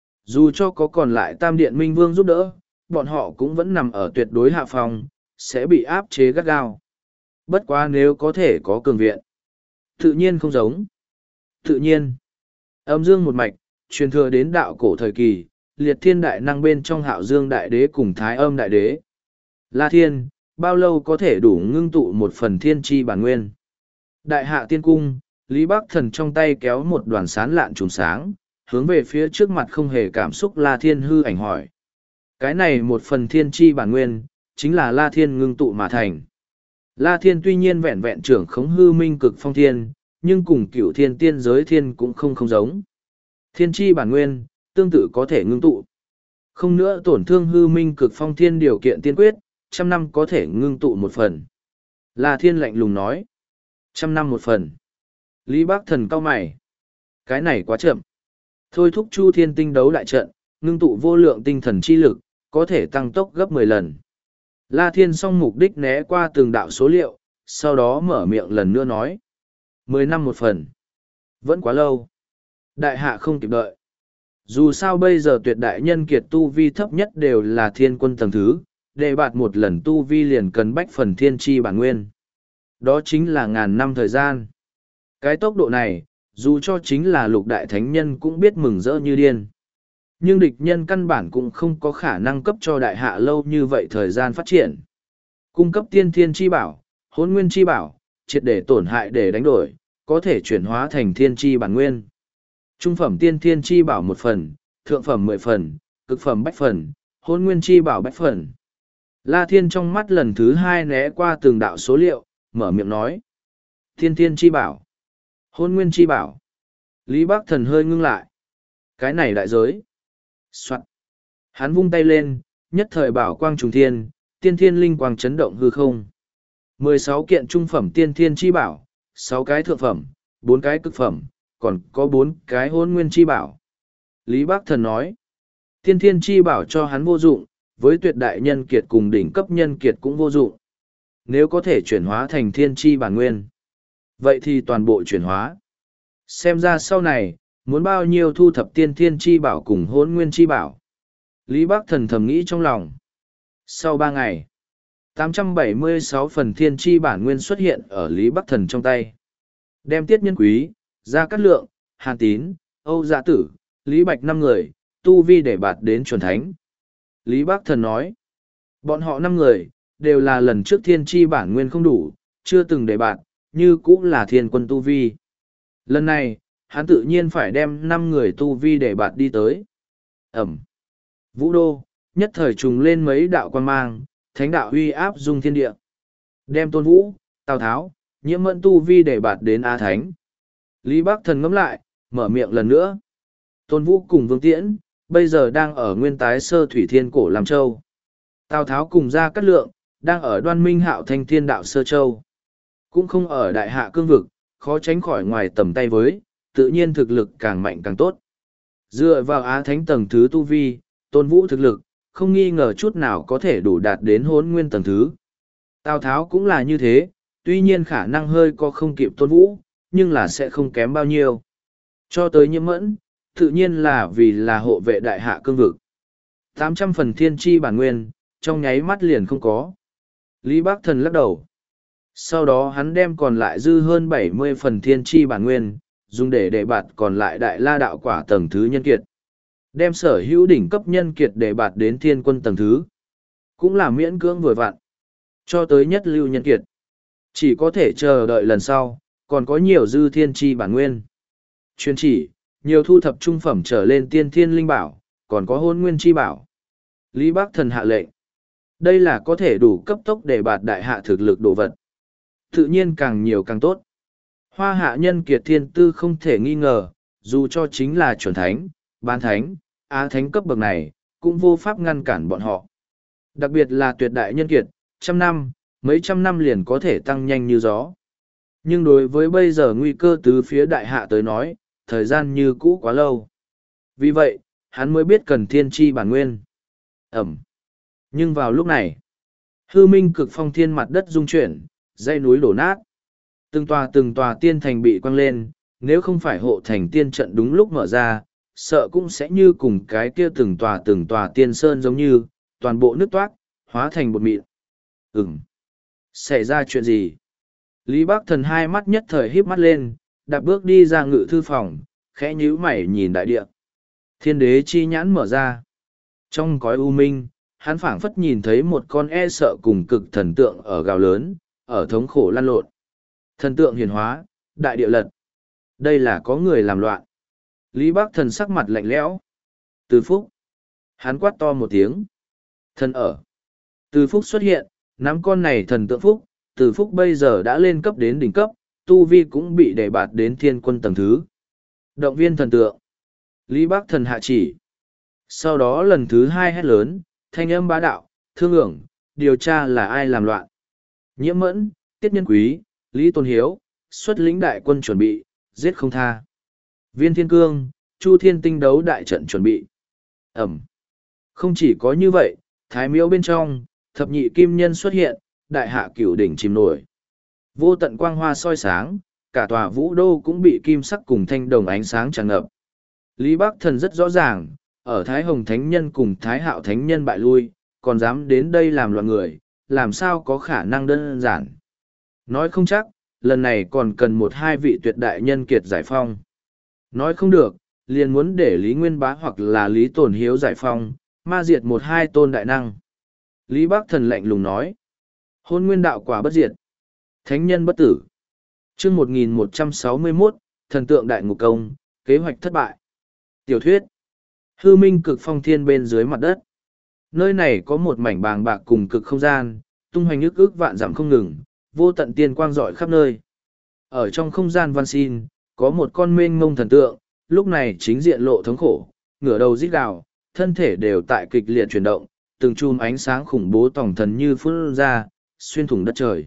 A: Dù cho có còn lại tam điện minh vương giúp đỡ, bọn họ cũng vẫn nằm ở tuyệt đối hạ phòng, sẽ bị áp chế gắt gao. Bất quá nếu có thể có cường viện. Tự nhiên không giống. Tự nhiên. Âm dương một mạch, truyền thừa đến đạo cổ thời kỳ, liệt thiên đại năng bên trong hạo dương đại đế cùng thái âm đại đế. La thiên, bao lâu có thể đủ ngưng tụ một phần thiên tri bản nguyên. Đại hạ tiên cung, Lý Bắc Thần trong tay kéo một đoàn sán lạn trùm sáng, hướng về phía trước mặt không hề cảm xúc La Thiên hư ảnh hỏi. Cái này một phần thiên tri bản nguyên, chính là La Thiên ngưng tụ mà thành. La Thiên tuy nhiên vẹn vẹn trưởng khống hư minh cực phong thiên, nhưng cùng cửu thiên tiên giới thiên cũng không không giống. Thiên tri bản nguyên, tương tự có thể ngưng tụ. Không nữa tổn thương hư minh cực phong thiên điều kiện tiên quyết, trăm năm có thể ngưng tụ một phần. La Thiên lạnh lùng nói. Trăm năm một phần. Lý Bác Thần cau mày. Cái này quá chậm. Thôi thúc chu thiên tinh đấu đại trận, ngưng tụ vô lượng tinh thần chi lực, có thể tăng tốc gấp mười lần. La Thiên song mục đích né qua từng đạo số liệu, sau đó mở miệng lần nữa nói. Mười năm một phần. Vẫn quá lâu. Đại hạ không kịp đợi. Dù sao bây giờ tuyệt đại nhân kiệt tu vi thấp nhất đều là thiên quân tầng thứ, để bạt một lần tu vi liền cần bách phần thiên tri bản nguyên. Đó chính là ngàn năm thời gian. Cái tốc độ này, dù cho chính là lục đại thánh nhân cũng biết mừng rỡ như điên. Nhưng địch nhân căn bản cũng không có khả năng cấp cho đại hạ lâu như vậy thời gian phát triển. Cung cấp tiên thiên chi bảo, hôn nguyên chi bảo, triệt để tổn hại để đánh đổi, có thể chuyển hóa thành thiên chi bản nguyên. Trung phẩm tiên thiên chi bảo một phần, thượng phẩm mười phần, cực phẩm bách phần, hôn nguyên chi bảo bách phần. La Thiên trong mắt lần thứ hai né qua từng đạo số liệu, mở miệng nói. Thiên thiên chi bảo, hôn nguyên chi bảo. Lý Bắc Thần hơi ngưng lại. Cái này đại giới. Soạn. Hắn vung tay lên, nhất thời bảo quang trùng thiên, tiên thiên linh quang chấn động hư không. mười sáu kiện trung phẩm tiên thiên chi bảo, sáu cái thượng phẩm, bốn cái cực phẩm, còn có bốn cái hôn nguyên chi bảo. Lý Bắc Thần nói, tiên thiên chi bảo cho hắn vô dụng, với tuyệt đại nhân kiệt cùng đỉnh cấp nhân kiệt cũng vô dụng. Nếu có thể chuyển hóa thành thiên chi bản nguyên, vậy thì toàn bộ chuyển hóa. Xem ra sau này, muốn bao nhiêu thu thập tiên thiên chi bảo cùng hôn nguyên chi bảo. Lý Bắc Thần thầm nghĩ trong lòng. Sau ba ngày, tám trăm bảy mươi sáu phần thiên chi bản nguyên xuất hiện ở Lý Bắc Thần trong tay. Đem Tiết Nhân Quý, Gia Cát Lượng, Hàn Tín, Âu Dạ Tử, Lý Bạch năm người, tu vi để bạt đến chuẩn thánh. Lý Bắc Thần nói, bọn họ năm người, đều là lần trước thiên chi bản nguyên không đủ, chưa từng để bạt, như cũng là thiên quân tu vi. Lần này, hắn tự nhiên phải đem năm người tu vi để bạt đi tới. Ẩm. Vũ đô, nhất thời trùng lên mấy đạo quan mang, thánh đạo uy áp dung thiên địa. Đem Tôn Vũ, Tào Tháo, Nhiễm Mẫn tu vi để bạt đến A Thánh. Lý Bắc Thần ngẫm lại, mở miệng lần nữa. Tôn Vũ cùng Vương Tiễn, bây giờ đang ở nguyên tái sơ thủy thiên cổ Lam Châu. Tào Tháo cùng Gia Cát Lượng, đang ở Đoan Minh Hạo Thanh Thiên Đạo Sơ Châu. Cũng không ở đại hạ cương vực, khó tránh khỏi ngoài tầm tay với, tự nhiên thực lực càng mạnh càng tốt. Dựa vào Á Thánh tầng thứ tu vi, Tôn Vũ thực lực, không nghi ngờ chút nào có thể đủ đạt đến Hỗn Nguyên tầng thứ. Tào Tháo cũng là như thế, tuy nhiên khả năng hơi có không kịp Tôn Vũ, nhưng là sẽ không kém bao nhiêu. Cho tới Nhiễm Mẫn, tự nhiên là vì là hộ vệ đại hạ cương vực. tám trăm phần thiên chi bản nguyên, trong nháy mắt liền không có. Lý Bác Thần lắc đầu. Sau đó hắn đem còn lại dư hơn bảy mươi phần thiên chi bản nguyên, dùng để để bạt còn lại đại la đạo quả tầng thứ nhân kiệt. Đem sở hữu đỉnh cấp nhân kiệt để bạt đến thiên quân tầng thứ. Cũng là miễn cưỡng vừa vặn. Cho tới nhất lưu nhân kiệt. Chỉ có thể chờ đợi lần sau, còn có nhiều dư thiên chi bản nguyên. Chuyên chỉ, nhiều thu thập trung phẩm trở lên tiên thiên linh bảo, còn có hôn nguyên chi bảo. Lý Bác Thần hạ lệnh. Đây là có thể đủ cấp tốc để bạt đại hạ thực lực đồ vật. Tự nhiên càng nhiều càng tốt. Hoa hạ nhân kiệt thiên tư không thể nghi ngờ, dù cho chính là chuẩn thánh, bán thánh, á thánh cấp bậc này, cũng vô pháp ngăn cản bọn họ. Đặc biệt là tuyệt đại nhân kiệt, trăm năm, mấy trăm năm liền có thể tăng nhanh như gió. Nhưng đối với bây giờ nguy cơ từ phía đại hạ tới nói, thời gian như cũ quá lâu. Vì vậy, hắn mới biết cần thiên chi bản nguyên. Ẩm. Nhưng vào lúc này, hư minh cực phong thiên mặt đất rung chuyển, dãy núi đổ nát. Từng tòa từng tòa tiên thành bị quăng lên, nếu không phải hộ thành tiên trận đúng lúc mở ra, sợ cũng sẽ như cùng cái kia từng tòa từng tòa tiên sơn giống như, toàn bộ nước toát, hóa thành bột mịn. Ừm. Xảy ra chuyện gì? Lý Bác Thần hai mắt nhất thời híp mắt lên, đạp bước đi ra ngự thư phòng, khẽ nhíu mày nhìn đại địa. Thiên đế chi nhãn mở ra. Trong cõi u minh, hắn phảng phất nhìn thấy một con e sợ cùng cực thần tượng ở gào lớn, ở thống khổ lăn lộn. Thần tượng hiền hóa, đại địa lật. Đây là có người làm loạn. Lý Bác Thần sắc mặt lạnh lẽo. Từ Phúc. Hắn quát to một tiếng. Thần ở. Từ Phúc xuất hiện, nắm con này thần tượng Phúc. Từ Phúc bây giờ đã lên cấp đến đỉnh cấp, tu vi cũng bị đề bạt đến thiên quân tầng thứ. Động viên thần tượng. Lý Bác Thần hạ chỉ. Sau đó lần thứ hai hét lớn, thanh âm bá đạo, thương ưởng, điều tra là ai làm loạn. Nhiễm Mẫn, Tiết Nhân Quý, Lý Tôn Hiếu, xuất lĩnh đại quân chuẩn bị, giết không tha. Viên Thiên Cương, Chu Thiên Tinh đấu đại trận chuẩn bị. Ẩm. Không chỉ có như vậy, Thái Miếu bên trong, thập nhị kim nhân xuất hiện, đại hạ cửu đỉnh chìm nổi. Vô tận quang hoa soi sáng, cả tòa vũ đô cũng bị kim sắc cùng thanh đồng ánh sáng tràn ngập. Lý Bác Thần rất rõ ràng, ở Thái Hồng Thánh Nhân cùng Thái Hạo Thánh Nhân bại lui, còn dám đến đây làm loạn người, làm sao có khả năng đơn giản. Nói không chắc, lần này còn cần một hai vị tuyệt đại nhân kiệt giải phong. Nói không được, liền muốn để Lý Nguyên Bá hoặc là Lý Tồn Hiếu giải phong, ma diệt một hai tôn đại năng. Lý Bác Thần lạnh lùng nói. Hôn nguyên đạo quả bất diệt. Thánh nhân bất tử. chương một nghìn một trăm sáu mươi mốt, thần tượng đại ngục công, kế hoạch thất bại. Tiểu thuyết. Hư minh cực phong thiên bên dưới mặt đất. Nơi này có một mảnh bàng bạc cùng cực không gian, tung hoành ức ức vạn dặm không ngừng, vô tận tiên quang rọi khắp nơi. Ở trong không gian văn xin, có một con mênh mông thần tượng, lúc này chính diện lộ thống khổ, ngửa đầu rít gào, thân thể đều tại kịch liệt chuyển động, từng chùm ánh sáng khủng bố tổng thần như phun ra, xuyên thủng đất trời.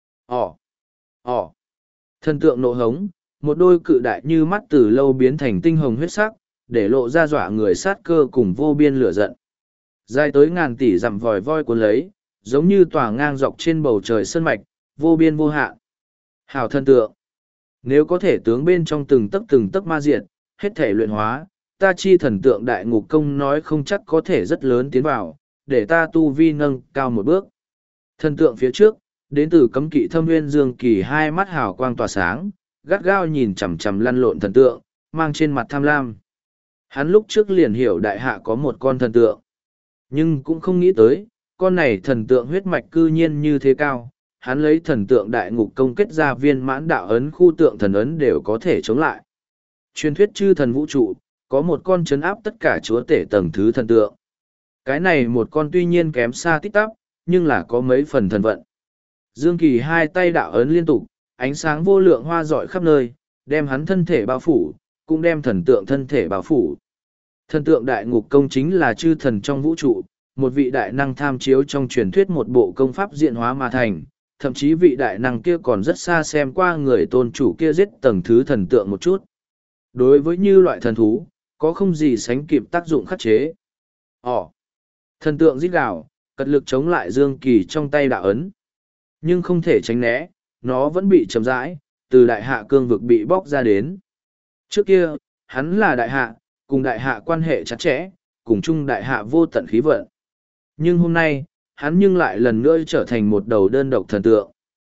A: Ồ! Ồ! Thần tượng nộ hống, một đôi cự đại như mắt từ lâu biến thành tinh hồng huyết sắc, để lộ ra dọa người sát cơ cùng vô biên lửa giận. Dài tới ngàn tỷ dặm vòi voi cuốn lấy, giống như tỏa ngang dọc trên bầu trời sơn mạch, vô biên vô hạn. Hảo thần tượng! Nếu có thể tướng bên trong từng tấc từng tấc ma diệt, hết thể luyện hóa, ta chi thần tượng đại ngục công nói không chắc có thể rất lớn tiến vào, để ta tu vi nâng cao một bước. Thần tượng phía trước, đến từ cấm kỵ thâm nguyên dương kỳ hai mắt hào quang tỏa sáng, gắt gao nhìn chằm chằm lăn lộn thần tượng, mang trên mặt tham lam. Hắn lúc trước liền hiểu đại hạ có một con thần tượng, nhưng cũng không nghĩ tới, con này thần tượng huyết mạch cư nhiên như thế cao. Hắn lấy thần tượng đại ngục công kết ra viên mãn đạo ấn khu tượng thần ấn đều có thể chống lại. Truyền thuyết chư thần vũ trụ, có một con chấn áp tất cả chúa tể tầng thứ thần tượng. Cái này một con tuy nhiên kém xa tít tắp, nhưng là có mấy phần thần vận. Dương Kỳ hai tay đạo ấn liên tục, ánh sáng vô lượng hoa rọi khắp nơi, đem hắn thân thể bao phủ, cũng đem thần tượng thân thể bao phủ. Thần tượng đại ngục công chính là chư thần trong vũ trụ, một vị đại năng tham chiếu trong truyền thuyết một bộ công pháp diện hóa mà thành, thậm chí vị đại năng kia còn rất xa xem qua người tôn chủ kia giết tầng thứ thần tượng một chút. Đối với như loại thần thú, có không gì sánh kịp tác dụng khắc chế. Ồ! Thần tượng rít gào, cật lực chống lại Dương Kỳ trong tay đạo ấn. Nhưng không thể tránh né, nó vẫn bị chậm rãi, từ đại hạ cương vực bị bóc ra đến. Trước kia, hắn là đại hạ, cùng đại hạ quan hệ chặt chẽ, cùng chung đại hạ vô tận khí vận. Nhưng hôm nay, hắn nhưng lại lần nữa trở thành một đầu đơn độc thần tượng.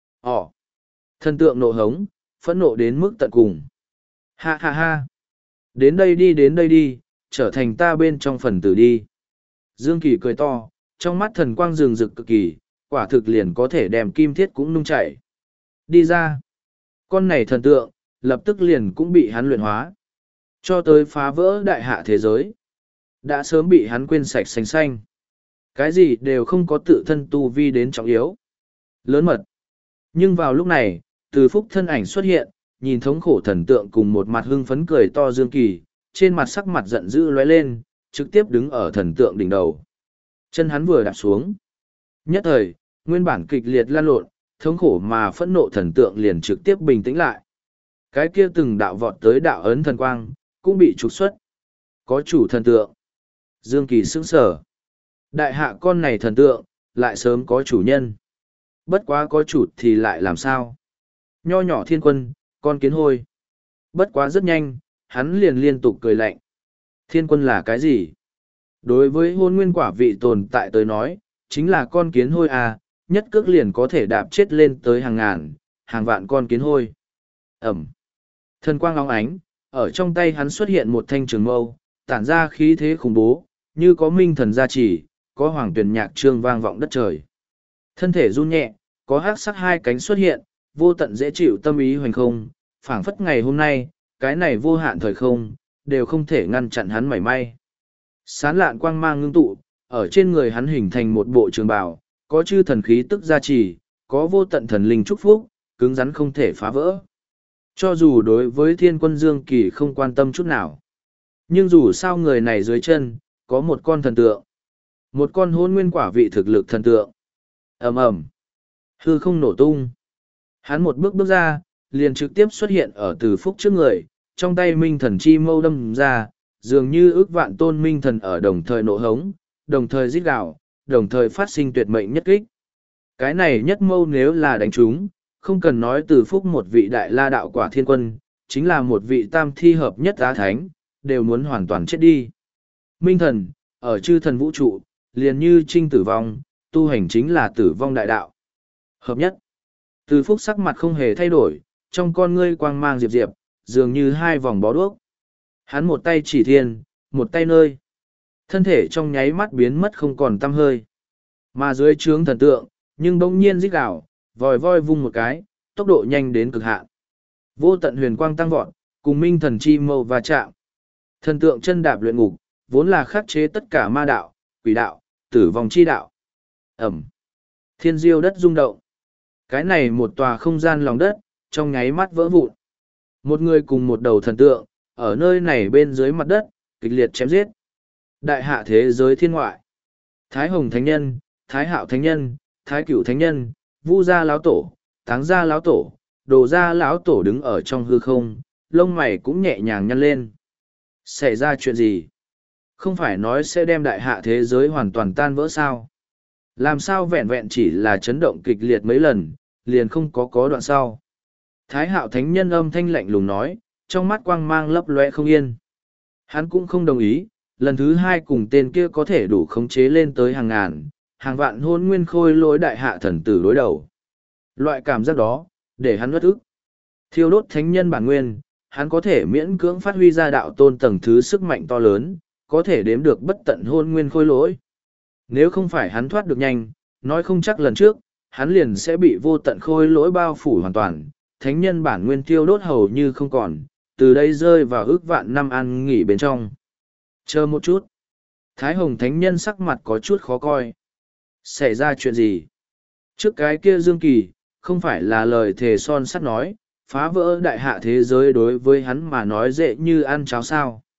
A: Ồ! Thần tượng nộ hống, phẫn nộ đến mức tận cùng. Ha ha ha! Đến đây đi đến đây đi, trở thành ta bên trong phần tử đi. Dương Kỳ cười to, trong mắt thần quang rừng rực cực kỳ, quả thực liền có thể đem kim thiết cũng nung chảy. Đi ra! Con này thần tượng, lập tức liền cũng bị hắn luyện hóa. Cho tới phá vỡ đại hạ thế giới. Đã sớm bị hắn quên sạch xanh xanh. Cái gì đều không có tự thân tu vi đến trọng yếu. Lớn mật. Nhưng vào lúc này, từ phúc thân ảnh xuất hiện, nhìn thống khổ thần tượng cùng một mặt hưng phấn cười to Dương Kỳ, trên mặt sắc mặt giận dữ lóe lên, trực tiếp đứng ở thần tượng đỉnh đầu. Chân hắn vừa đạp xuống. Nhất thời, nguyên bản kịch liệt lan lộn, thống khổ mà phẫn nộ thần tượng liền trực tiếp bình tĩnh lại. Cái kia từng đạo vọt tới đạo ấn thần quang, cũng bị trục xuất. Có chủ thần tượng. Dương Kỳ sững sờ. Đại hạ con này thần tượng, lại sớm có chủ nhân. Bất quá có chủ thì lại làm sao? Nho nhỏ thiên quân, con kiến hôi. Bất quá rất nhanh, hắn liền liên tục cười lạnh. Thiên quân là cái gì? Đối với hôn nguyên quả vị tồn tại tới nói, chính là con kiến hôi à, nhất cước liền có thể đạp chết lên tới hàng ngàn, hàng vạn con kiến hôi. Ẩm. Thần quang óng ánh, ở trong tay hắn xuất hiện một thanh trường mâu, tản ra khí thế khủng bố, như có minh thần gia trì, có hoàng tuyển nhạc trương vang vọng đất trời. Thân thể run nhẹ, có hắc sắc hai cánh xuất hiện, vô tận dễ chịu tâm ý hoành không, phảng phất ngày hôm nay, cái này vô hạn thời không, đều không thể ngăn chặn hắn mảy may. Sán lạn quang mang ngưng tụ, ở trên người hắn hình thành một bộ trường bào, có chư thần khí tức gia trì, có vô tận thần linh chúc phúc, cứng rắn không thể phá vỡ. Cho dù đối với thiên quân Dương Kỳ không quan tâm chút nào. Nhưng dù sao người này dưới chân, có một con thần tượng. Một con hôn nguyên quả vị thực lực thần tượng. ầm ầm, hư không nổ tung. Hắn một bước bước ra, liền trực tiếp xuất hiện ở Từ Phúc trước người, trong tay minh thần chi mâu đâm ra, dường như ước vạn tôn minh thần ở đồng thời nộ hống, đồng thời rít gào, đồng thời phát sinh tuyệt mệnh nhất kích. Cái này nhất mâu nếu là đánh trúng, không cần nói Từ Phúc một vị đại la đạo quả thiên quân, chính là một vị tam thi hợp nhất á thánh, đều muốn hoàn toàn chết đi. Minh thần, ở chư thần vũ trụ, liền như trinh tử vong, tu hành chính là tử vong đại đạo. Hợp nhất. Từ Phúc sắc mặt không hề thay đổi, trong con ngươi quang mang diệp diệp, dường như hai vòng bó đuốc. Hắn một tay chỉ thiên, một tay nơi. Thân thể trong nháy mắt biến mất không còn tăm hơi. Mà dưới trướng thần tượng, nhưng bỗng nhiên rít gào, vòi voi vung một cái, tốc độ nhanh đến cực hạn. Vô tận huyền quang tăng vọt, cùng minh thần chi mâu va chạm. Thần tượng chân đạp luyện ngục, vốn là khắc chế tất cả ma đạo, quỷ đạo, tử vong chi đạo. Ẩm. Thiên diêu đất rung động. Cái này một tòa không gian lòng đất, trong nháy mắt vỡ vụn. Một người cùng một đầu thần tượng, ở nơi này bên dưới mặt đất, kịch liệt chém giết. Đại hạ thế giới thiên ngoại. Thái Hồng Thánh Nhân, Thái Hạo Thánh Nhân, Thái Cửu Thánh Nhân, Vu Gia Lão Tổ, Táng Gia Lão Tổ, Đồ Gia Lão Tổ đứng ở trong hư không, lông mày cũng nhẹ nhàng nhăn lên. Xảy ra chuyện gì? Không phải nói sẽ đem đại hạ thế giới hoàn toàn tan vỡ sao? Làm sao vẹn vẹn chỉ là chấn động kịch liệt mấy lần, liền không có có đoạn sau. Thái Hạo Thánh Nhân âm thanh lạnh lùng nói, trong mắt quang mang lấp lóe không yên. Hắn cũng không đồng ý, lần thứ hai cùng tên kia có thể đủ khống chế lên tới hàng ngàn, hàng vạn hôn nguyên khôi lỗi đại hạ thần tử đối đầu. Loại cảm giác đó, để hắn bất ức. Thiêu đốt thánh nhân bản nguyên, hắn có thể miễn cưỡng phát huy ra đạo tôn tầng thứ sức mạnh to lớn, có thể đếm được bất tận hôn nguyên khôi lỗi. Nếu không phải hắn thoát được nhanh, nói không chắc lần trước, hắn liền sẽ bị vô tận khôi lỗi bao phủ hoàn toàn, thánh nhân bản nguyên tiêu đốt hầu như không còn, từ đây rơi vào ước vạn năm ăn nghỉ bên trong. Chờ một chút. Thái Hồng Thánh Nhân sắc mặt có chút khó coi. Xảy ra chuyện gì? Trước cái kia Dương Kỳ, không phải là lời thề son sắt nói, phá vỡ đại hạ thế giới đối với hắn mà nói dễ như ăn cháo sao.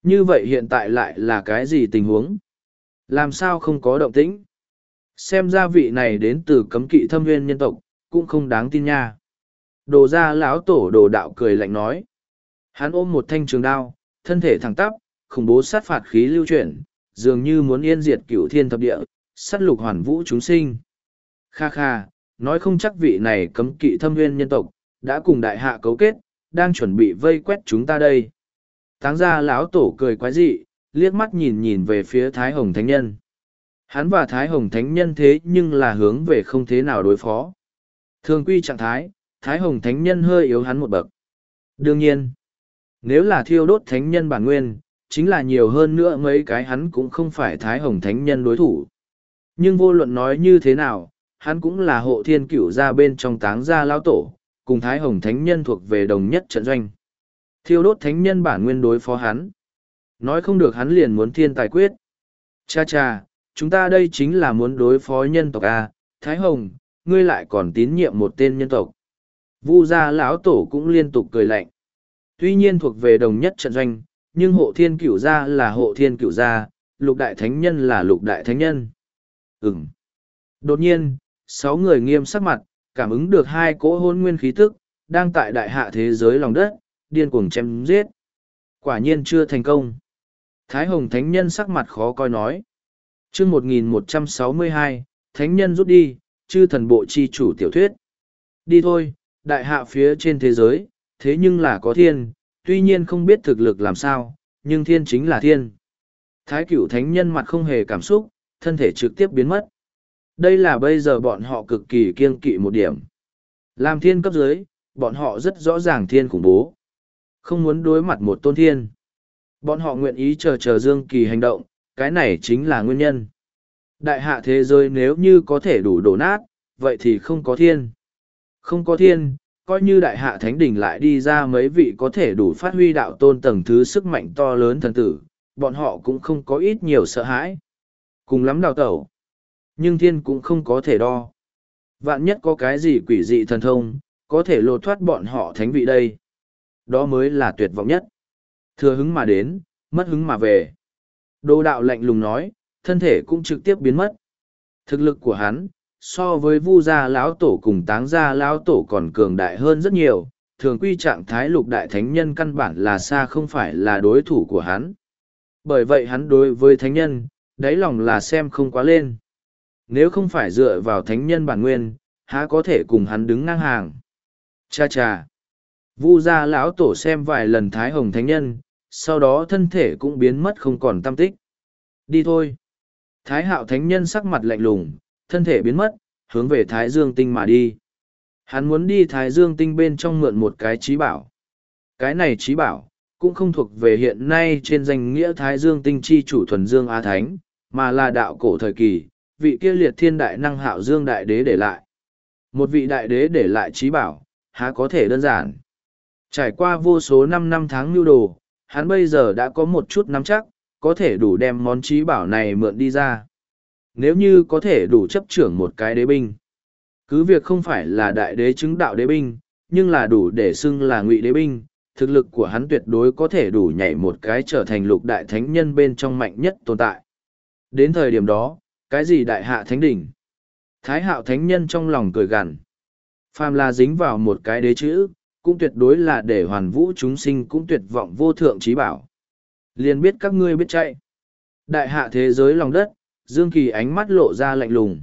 A: Như vậy hiện tại lại là cái gì tình huống? Làm sao không có động tĩnh? Xem ra vị này đến từ cấm kỵ thâm nguyên nhân tộc, cũng không đáng tin nha. Đồ ra lão tổ đồ đạo cười lạnh nói. Hắn ôm một thanh trường đao, thân thể thẳng tắp, khủng bố sát phạt khí lưu chuyển, dường như muốn yên diệt cửu thiên thập địa, sát lục hoàn vũ chúng sinh. Kha kha, nói không chắc vị này cấm kỵ thâm nguyên nhân tộc, đã cùng đại hạ cấu kết, đang chuẩn bị vây quét chúng ta đây. Táng gia lão tổ cười quái dị, liếc mắt nhìn nhìn về phía Thái Hồng Thánh Nhân. Hắn và Thái Hồng Thánh Nhân thế nhưng là hướng về không thế nào đối phó. Thường quy trạng thái, Thái Hồng Thánh Nhân hơi yếu hắn một bậc. Đương nhiên, nếu là thiêu đốt Thánh Nhân bản nguyên, chính là nhiều hơn nữa mấy cái hắn cũng không phải Thái Hồng Thánh Nhân đối thủ. Nhưng vô luận nói như thế nào, hắn cũng là hộ thiên cửu gia bên trong Táng gia lão tổ, cùng Thái Hồng Thánh Nhân thuộc về đồng nhất trận doanh. Thiêu đốt Thánh Nhân bản nguyên đối phó hắn. Nói không được hắn liền muốn thiên tài quyết. Cha cha, chúng ta đây chính là muốn đối phó nhân tộc A, Thái Hồng, ngươi lại còn tín nhiệm một tên nhân tộc. Vu gia lão tổ cũng liên tục cười lạnh. Tuy nhiên thuộc về đồng nhất trận doanh, nhưng hộ thiên cửu gia là hộ thiên cửu gia, lục đại thánh nhân là lục đại thánh nhân. Ừm. Đột nhiên, sáu người nghiêm sắc mặt, cảm ứng được hai cỗ hôn nguyên khí tức, đang tại đại hạ thế giới lòng đất, điên cuồng chém giết. Quả nhiên chưa thành công. Thái Hồng Thánh Nhân sắc mặt khó coi nói. chương một nghìn một trăm sáu mươi hai, Thánh Nhân rút đi, chư thần bộ chi chủ tiểu thuyết. Đi thôi, đại hạ phía trên thế giới, thế nhưng là có thiên, tuy nhiên không biết thực lực làm sao, nhưng thiên chính là thiên. Thái Cửu Thánh Nhân mặt không hề cảm xúc, thân thể trực tiếp biến mất. Đây là bây giờ bọn họ cực kỳ kiêng kỵ một điểm. Làm thiên cấp dưới, bọn họ rất rõ ràng thiên khủng bố. Không muốn đối mặt một tôn thiên. Bọn họ nguyện ý chờ chờ Dương Kỳ hành động, cái này chính là nguyên nhân. Đại hạ thế giới nếu như có thể đủ đổ nát, vậy thì không có thiên. Không có thiên, coi như đại hạ thánh đỉnh lại đi ra mấy vị có thể đủ phát huy đạo tôn tầng thứ sức mạnh to lớn thần tử, bọn họ cũng không có ít nhiều sợ hãi. Cùng lắm đào tẩu. Nhưng thiên cũng không có thể đo. Vạn nhất có cái gì quỷ dị thần thông, có thể lột thoát bọn họ thánh vị đây. Đó mới là tuyệt vọng nhất. Thừa hứng mà đến, mất hứng mà về. Đô đạo lạnh lùng nói, thân thể cũng trực tiếp biến mất. Thực lực của hắn, so với Vu gia lão tổ cùng Táng gia lão tổ còn cường đại hơn rất nhiều, thường quy trạng thái lục đại thánh nhân căn bản là xa không phải là đối thủ của hắn. Bởi vậy hắn đối với thánh nhân, đáy lòng là xem không quá lên. Nếu không phải dựa vào thánh nhân bản nguyên, há có thể cùng hắn đứng ngang hàng. Cha cha. Vu gia lão tổ xem vài lần Thái Hồng Thánh Nhân, sau đó thân thể cũng biến mất không còn tăm tích. Đi thôi. Thái Hạo Thánh Nhân sắc mặt lạnh lùng, thân thể biến mất, hướng về Thái Dương Tinh mà đi. Hắn muốn đi Thái Dương Tinh bên trong mượn một cái trí bảo. Cái này trí bảo, cũng không thuộc về hiện nay trên danh nghĩa Thái Dương Tinh chi chủ thuần Dương Á Thánh, mà là đạo cổ thời kỳ, vị kia liệt thiên đại năng Hạo Dương Đại Đế để lại. Một vị đại đế để lại trí bảo, há có thể đơn giản. Trải qua vô số năm năm tháng nưu đồ, hắn bây giờ đã có một chút nắm chắc, có thể đủ đem món trí bảo này mượn đi ra. Nếu như có thể đủ chấp trưởng một cái đế binh. Cứ việc không phải là đại đế chứng đạo đế binh, nhưng là đủ để xưng là ngụy đế binh, thực lực của hắn tuyệt đối có thể đủ nhảy một cái trở thành lục đại thánh nhân bên trong mạnh nhất tồn tại. Đến thời điểm đó, cái gì đại hạ thánh đỉnh? Thái Hạo Thánh Nhân trong lòng cười gằn. Phàm là dính vào một cái đế chữ, cũng tuyệt đối là để hoàn vũ chúng sinh cũng tuyệt vọng vô thượng trí bảo. Liền biết các ngươi biết chạy. Đại hạ thế giới lòng đất, Dương Kỳ ánh mắt lộ ra lạnh lùng.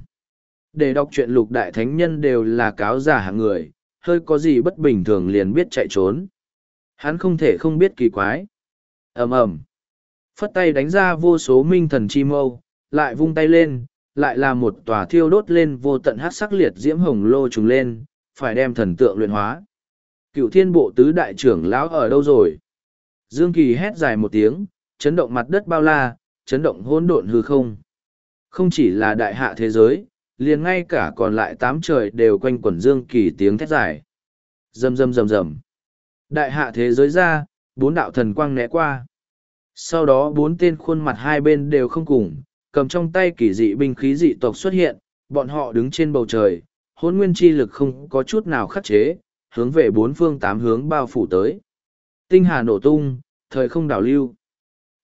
A: Để đọc truyện lục đại thánh nhân đều là cáo giả hạng người, hơi có gì bất bình thường liền biết chạy trốn. Hắn không thể không biết kỳ quái. Ầm ầm. Phất tay đánh ra vô số minh thần chi mâu, lại vung tay lên, lại là một tòa thiêu đốt lên vô tận hát sắc liệt diễm hồng lô trùng lên, phải đem thần tượng luyện hóa. Cựu thiên bộ tứ đại trưởng lão ở đâu rồi? Dương Kỳ hét dài một tiếng, chấn động mặt đất bao la, chấn động hỗn độn hư không. Không chỉ là đại hạ thế giới, liền ngay cả còn lại tám trời đều quanh quẩn Dương Kỳ tiếng thét dài. Rầm rầm rầm rầm. Đại hạ thế giới ra, bốn đạo thần quang né qua. Sau đó bốn tên khuôn mặt hai bên đều không cùng, cầm trong tay kỳ dị binh khí dị tộc xuất hiện, bọn họ đứng trên bầu trời, hỗn nguyên chi lực không có chút nào khắc chế, hướng về bốn phương tám hướng bao phủ tới. Tinh hà nổ tung, thời không đảo lưu.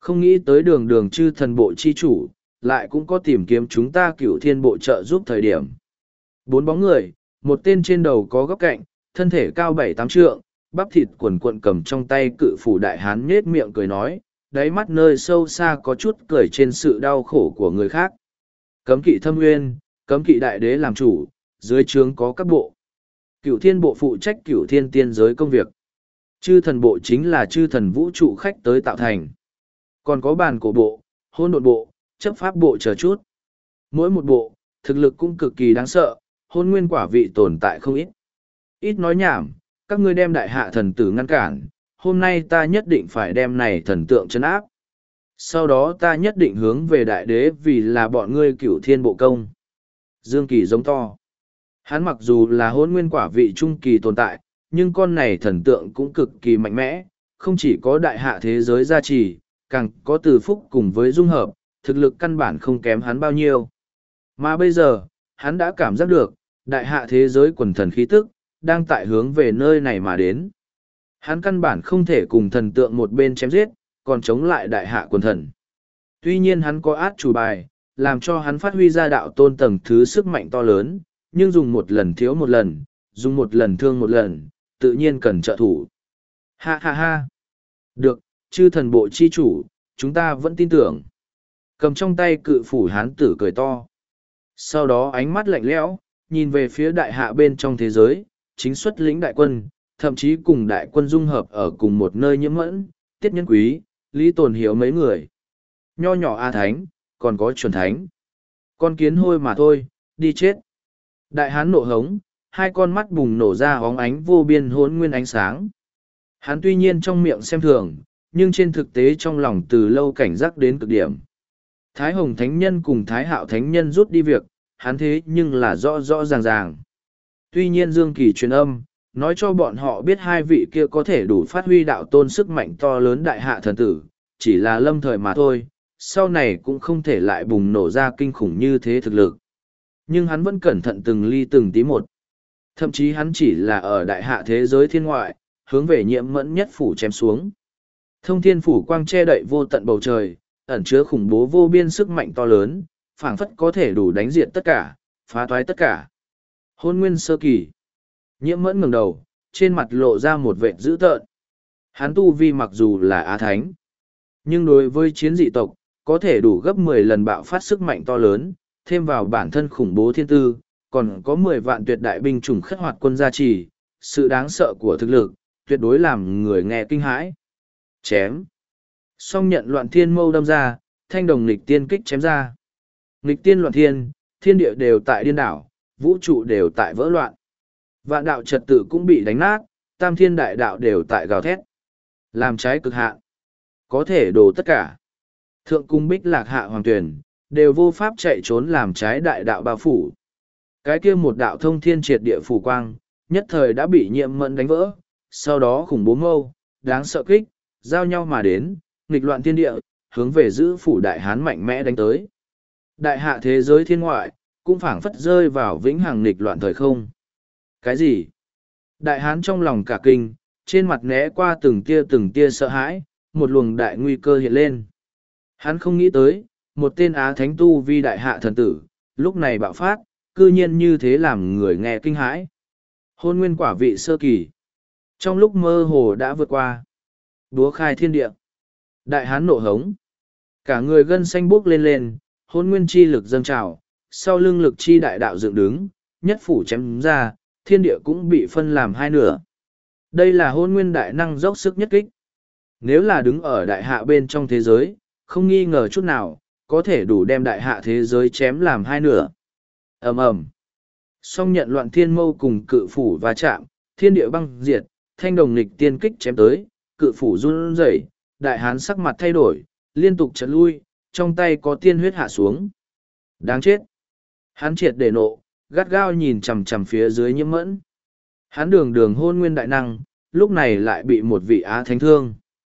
A: Không nghĩ tới đường đường chư thần bộ chi chủ, lại cũng có tìm kiếm chúng ta cửu thiên bộ trợ giúp thời điểm. Bốn bóng người, một tên trên đầu có góc cạnh, thân thể cao bảy tám trượng, bắp thịt quần quận cầm trong tay cự phủ đại hán nhết miệng cười nói, đáy mắt nơi sâu xa có chút cười trên sự đau khổ của người khác. Cấm kỵ thâm nguyên, cấm kỵ đại đế làm chủ, dưới trướng có các bộ. Cửu thiên bộ phụ trách cửu thiên tiên giới công việc. Chư thần bộ chính là chư thần vũ trụ khách tới tạo thành. Còn có bàn cổ bộ, hôn độn bộ, chấp pháp bộ chờ chút. Mỗi một bộ, thực lực cũng cực kỳ đáng sợ, hôn nguyên quả vị tồn tại không ít. Ít nói nhảm, các ngươi đem đại hạ thần tử ngăn cản, hôm nay ta nhất định phải đem này thần tượng trấn áp. Sau đó ta nhất định hướng về đại đế vì là bọn ngươi cửu thiên bộ công. Dương Kỳ giống to. Hắn mặc dù là hôn nguyên quả vị trung kỳ tồn tại, nhưng con này thần tượng cũng cực kỳ mạnh mẽ, không chỉ có đại hạ thế giới gia trì, càng có từ phúc cùng với dung hợp, thực lực căn bản không kém hắn bao nhiêu. Mà bây giờ, hắn đã cảm giác được, đại hạ thế giới quần thần khí tức, đang tại hướng về nơi này mà đến. Hắn căn bản không thể cùng thần tượng một bên chém giết, còn chống lại đại hạ quần thần. Tuy nhiên hắn có át chủ bài, làm cho hắn phát huy ra đạo tôn tầng thứ sức mạnh to lớn, nhưng dùng một lần thiếu một lần, dùng một lần thương một lần, tự nhiên cần trợ thủ. Ha ha ha! Được, chư thần bộ chi chủ, chúng ta vẫn tin tưởng. Cầm trong tay cự phủ hán tử cười to. Sau đó ánh mắt lạnh lẽo, nhìn về phía đại hạ bên trong thế giới, chính xuất lĩnh đại quân, thậm chí cùng đại quân dung hợp ở cùng một nơi nhiễm mẫn, tiết nhân quý, lý tồn hiếu mấy người. Nho nhỏ A Thánh, còn có chuẩn thánh. Con kiến hôi mà thôi, đi chết. Đại hán nộ hống, hai con mắt bùng nổ ra hóng ánh vô biên hốn nguyên ánh sáng. Hắn tuy nhiên trong miệng xem thường, nhưng trên thực tế trong lòng từ lâu cảnh giác đến cực điểm. Thái Hồng Thánh Nhân cùng Thái Hạo Thánh Nhân rút đi việc, hắn thế nhưng là rõ rõ ràng ràng. Tuy nhiên Dương Kỳ truyền âm, nói cho bọn họ biết hai vị kia có thể đủ phát huy đạo tôn sức mạnh to lớn đại hạ thần tử, chỉ là lâm thời mà thôi, sau này cũng không thể lại bùng nổ ra kinh khủng như thế thực lực. Nhưng hắn vẫn cẩn thận từng ly từng tí một. Thậm chí hắn chỉ là ở đại hạ thế giới thiên ngoại, hướng về nhiễm mẫn nhất phủ chém xuống. Thông thiên phủ quang che đậy vô tận bầu trời, ẩn chứa khủng bố vô biên sức mạnh to lớn, phảng phất có thể đủ đánh diệt tất cả, phá toái tất cả. Hôn nguyên sơ kỳ. Nhiễm mẫn ngẩng đầu, trên mặt lộ ra một vệt dữ tợn. Hắn tu vi mặc dù là á thánh, nhưng đối với chiến dị tộc, có thể đủ gấp mười lần bạo phát sức mạnh to lớn, thêm vào bản thân khủng bố thiên tư, còn có mười vạn tuyệt đại binh chủng khất hoạt quân gia trì, sự đáng sợ của thực lực, tuyệt đối làm người nghe kinh hãi. Chém. Song nhận loạn thiên mâu đâm ra, thanh đồng nghịch tiên kích chém ra. Nghịch tiên loạn thiên, thiên địa đều tại điên đảo, vũ trụ đều tại vỡ loạn. Vạn đạo trật tự cũng bị đánh nát, tam thiên đại đạo đều tại gào thét. Làm trái cực hạn. Có thể đổ tất cả. Thượng cung bích lạc hạ hoàng tuyển, đều vô pháp chạy trốn làm trái đại đạo bao phủ. Cái kia một đạo thông thiên triệt địa phủ quang, nhất thời đã bị nhiễm mẫn đánh vỡ, sau đó khủng bố mâu, đáng sợ kích, giao nhau mà đến, nghịch loạn thiên địa, hướng về giữ phủ đại hán mạnh mẽ đánh tới. Đại hạ thế giới thiên ngoại, cũng phảng phất rơi vào vĩnh hằng nghịch loạn thời không. Cái gì? Đại hán trong lòng cả kinh, trên mặt né qua từng tia từng tia sợ hãi, một luồng đại nguy cơ hiện lên. Hắn không nghĩ tới, một tên á thánh tu vi đại hạ thần tử, lúc này bạo phát, cư nhiên như thế làm người nghe kinh hãi. Hôn nguyên quả vị sơ kỳ. Trong lúc mơ hồ đã vượt qua. Búa khai thiên địa. Đại hán nộ hống. Cả người gân xanh bốc lên lên, hôn nguyên chi lực dâng trào, sau lưng lực chi đại đạo dựng đứng, nhất phủ chém ra, thiên địa cũng bị phân làm hai nửa. Đây là hôn nguyên đại năng dốc sức nhất kích. Nếu là đứng ở đại hạ bên trong thế giới, không nghi ngờ chút nào, có thể đủ đem đại hạ thế giới chém làm hai nửa. Ầm ầm. Song nhận loạn thiên mâu cùng cự phủ va chạm, thiên địa băng diệt, thanh đồng nghịch tiên kích chém tới, cự phủ run rẩy, đại hán sắc mặt thay đổi, liên tục chật lui, trong tay có tiên huyết hạ xuống. Đáng chết. Hắn triệt để nộ, gắt gao nhìn chằm chằm phía dưới nhiễm mẫn. Hắn đường đường hôn nguyên đại năng, lúc này lại bị một vị á thánh thương.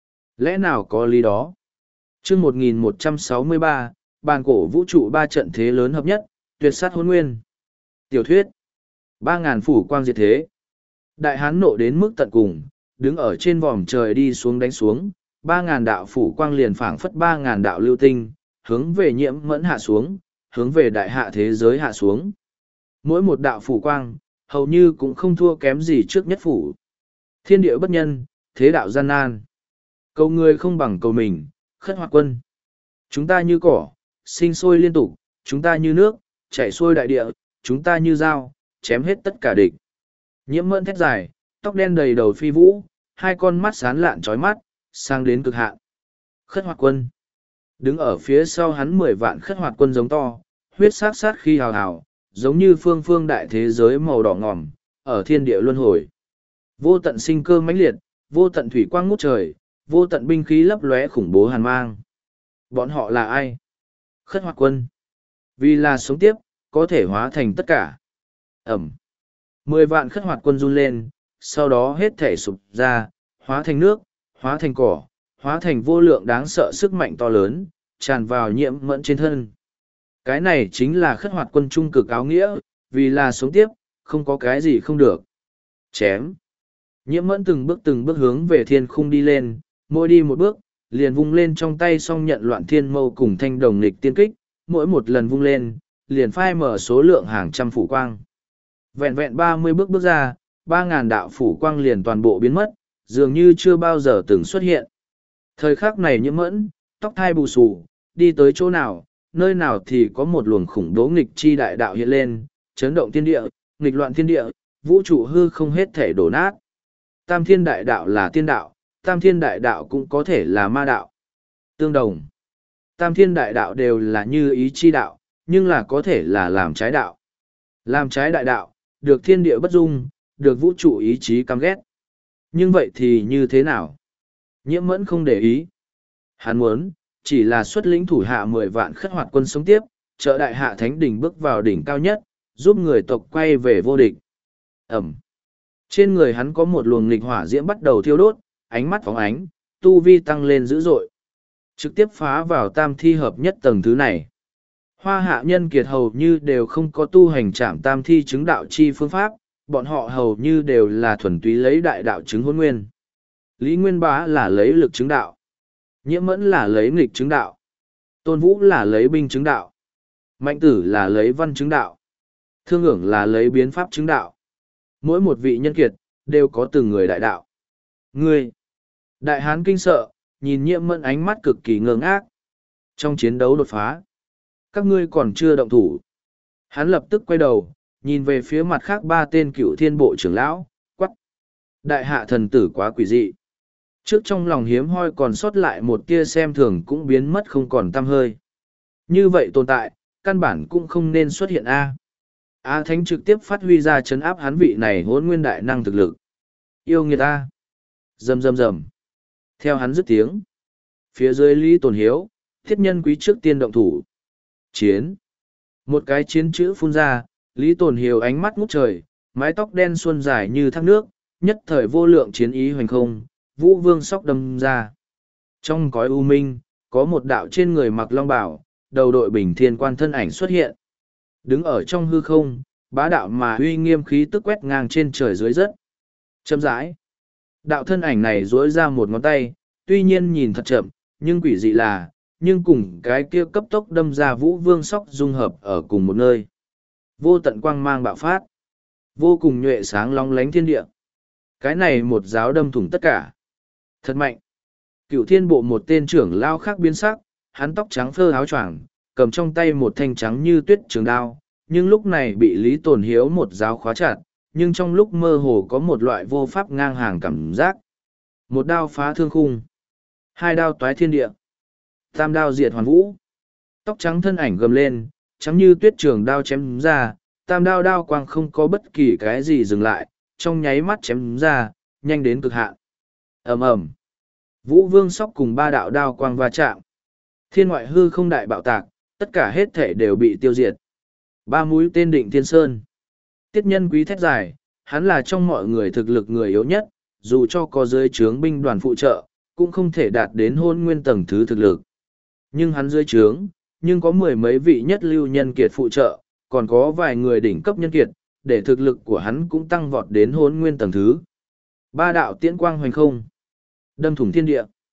A: Lẽ nào có lý đó? Chương một nghìn một trăm sáu mươi ba, bàn cổ vũ trụ ba trận thế lớn hợp nhất, tuyệt sát hôn nguyên. Tiểu thuyết. Ba ngàn phủ quang diệt thế. Đại hán nộ đến mức tận cùng, đứng ở trên vòm trời đi xuống đánh xuống, Ba ngàn đạo phủ quang liền phảng phất ba ngàn đạo lưu tinh, hướng về nhiễm mẫn hạ xuống, hướng về đại hạ thế giới hạ xuống. Mỗi một đạo phủ quang, hầu như cũng không thua kém gì trước nhất phủ. Thiên địa bất nhân, thế đạo gian nan. Cầu người không bằng cầu mình, khất hoạt quân. Chúng ta như cỏ, sinh sôi liên tục, chúng ta như nước, chảy xuôi đại địa, chúng ta như dao, chém hết tất cả địch. Nhiễm mẫn thét dài, tóc đen đầy đầu phi vũ, hai con mắt sán lạn trói mắt, sang đến cực hạn. Khất hoạt quân. Đứng ở phía sau hắn mười vạn khất hoạt quân giống to, huyết sát sát khi hào hào, giống như phương phương đại thế giới màu đỏ ngòm, ở thiên địa luân hồi. Vô tận sinh cơ mãnh liệt, vô tận thủy quang ngút trời, vô tận binh khí lấp lóe khủng bố hàn mang. Bọn họ là ai? Khất hoạt quân. Vì là sống tiếp, có thể hóa thành tất cả. Ẩm. Mười vạn khất hoạt quân run lên, sau đó hết thể sụp ra, hóa thành nước, hóa thành cỏ, hóa thành vô lượng đáng sợ sức mạnh to lớn, tràn vào nhiễm mẫn trên thân. Cái này chính là khất hoạt quân trung cực áo nghĩa, vì là sống tiếp, không có cái gì không được. Chém. Nhiễm mẫn từng bước từng bước hướng về thiên khung đi lên, mỗi đi một bước, liền vung lên trong tay song nhận loạn thiên mâu cùng thanh đồng nghịch tiên kích, mỗi một lần vung lên, liền phai mở số lượng hàng trăm phủ quang. Vẹn vẹn ba mươi bước bước ra, ba ngàn đạo phủ quang liền toàn bộ biến mất, dường như chưa bao giờ từng xuất hiện. Thời khắc này nhiễm mẫn, tóc thai bù xù, đi tới chỗ nào, nơi nào thì có một luồng khủng bố nghịch chi đại đạo hiện lên, chấn động thiên địa, nghịch loạn thiên địa, vũ trụ hư không hết thể đổ nát. Tam thiên đại đạo là tiên đạo, tam thiên đại đạo cũng có thể là ma đạo. Tương đồng. Tam thiên đại đạo đều là như ý chi đạo, nhưng là có thể là làm trái đạo. Làm trái đại đạo, được thiên địa bất dung, được vũ trụ ý chí căm ghét. Nhưng vậy thì như thế nào? Nhiễm mẫn không để ý. Hắn muốn, chỉ là xuất lĩnh thủ hạ mười vạn khất hoạt quân sống tiếp, trợ đại hạ thánh đỉnh bước vào đỉnh cao nhất, giúp người tộc quay về vô địch. Ẩm. Trên người hắn có một luồng nghịch hỏa diễm bắt đầu thiêu đốt, ánh mắt phóng ánh, tu vi tăng lên dữ dội. Trực tiếp phá vào tam thi hợp nhất tầng thứ này. Hoa hạ nhân kiệt hầu như đều không có tu hành trảm tam thi chứng đạo chi phương pháp, bọn họ hầu như đều là thuần túy lấy đại đạo chứng hôn nguyên. Lý Nguyên Bá là lấy lực chứng đạo. Nhiễm Mẫn là lấy nghịch chứng đạo. Tôn Vũ là lấy binh chứng đạo. Mạnh Tử là lấy văn chứng đạo. Thương ưởng là lấy biến pháp chứng đạo. Mỗi một vị nhân kiệt, đều có từng người đại đạo. Ngươi! Đại Hán kinh sợ, nhìn Nhiễm Mẫn ánh mắt cực kỳ ngơ ngác. Trong chiến đấu đột phá, các ngươi còn chưa động thủ. Hắn lập tức quay đầu, nhìn về phía mặt khác ba tên cựu thiên bộ trưởng lão, quắc. Đại hạ thần tử quá quỷ dị. Trước trong lòng hiếm hoi còn sót lại một tia xem thường cũng biến mất không còn tăm hơi. Như vậy tồn tại, căn bản cũng không nên xuất hiện A. A Thánh trực tiếp phát huy ra chấn áp hắn vị này hỗn nguyên đại năng thực lực. Yêu nghiệt A. Rầm rầm rầm. Theo hắn dứt tiếng. Phía dưới Lý Tồn Hiếu, thiết nhân quý trước tiên động thủ. Chiến. Một cái chiến chữ phun ra, Lý Tồn Hiếu ánh mắt ngút trời, mái tóc đen xuân dài như thác nước, nhất thời vô lượng chiến ý hoành không, vũ vương sóc đâm ra. Trong cõi u minh, có một đạo trên người mặc long bào, đầu đội bình thiên quan thân ảnh xuất hiện. Đứng ở trong hư không, bá đạo mà uy nghiêm khí tức quét ngang trên trời dưới đất. Chậm rãi. Đạo thân ảnh này duỗi ra một ngón tay, tuy nhiên nhìn thật chậm, nhưng quỷ dị là, nhưng cùng cái kia cấp tốc đâm ra vũ vương sóc dung hợp ở cùng một nơi. Vô tận quang mang bạo phát. Vô cùng nhuệ sáng long lánh thiên địa. Cái này một giáo đâm thủng tất cả. Thật mạnh. Cựu thiên bộ một tên trưởng lao khác biến sắc, hắn tóc trắng phơ áo choàng, cầm trong tay một thanh trắng như tuyết trường đao, nhưng lúc này bị Lý Tồn Hiếu một giáo khóa chặt, nhưng trong lúc mơ hồ có một loại vô pháp ngang hàng cảm giác. Một đao phá thương khung. Hai đao toái thiên địa. Tam đao diệt hoàn vũ. Tóc trắng thân ảnh gầm lên, trắng như tuyết trường đao chém ra, tam đao đao quang không có bất kỳ cái gì dừng lại, trong nháy mắt chém ra, nhanh đến cực hạn. Ầm ầm. Vũ Vương Sóc cùng ba đạo đao quang va chạm. Thiên ngoại hư không đại bạo tạc, tất cả hết thể đều bị tiêu diệt. Ba mũi tên Định Thiên Sơn. Tiết Nhân Quý thét dài, hắn là trong mọi người thực lực người yếu nhất, dù cho có dưới trướng binh đoàn phụ trợ, cũng không thể đạt đến hôn nguyên tầng thứ thực lực. Nhưng hắn dưới trướng, nhưng có mười mấy vị nhất lưu nhân kiệt phụ trợ, còn có vài người đỉnh cấp nhân kiệt, để thực lực của hắn cũng tăng vọt đến hôn nguyên tầng thứ. Ba đạo tiễn quang hoành không, đâm thủng thiên địa.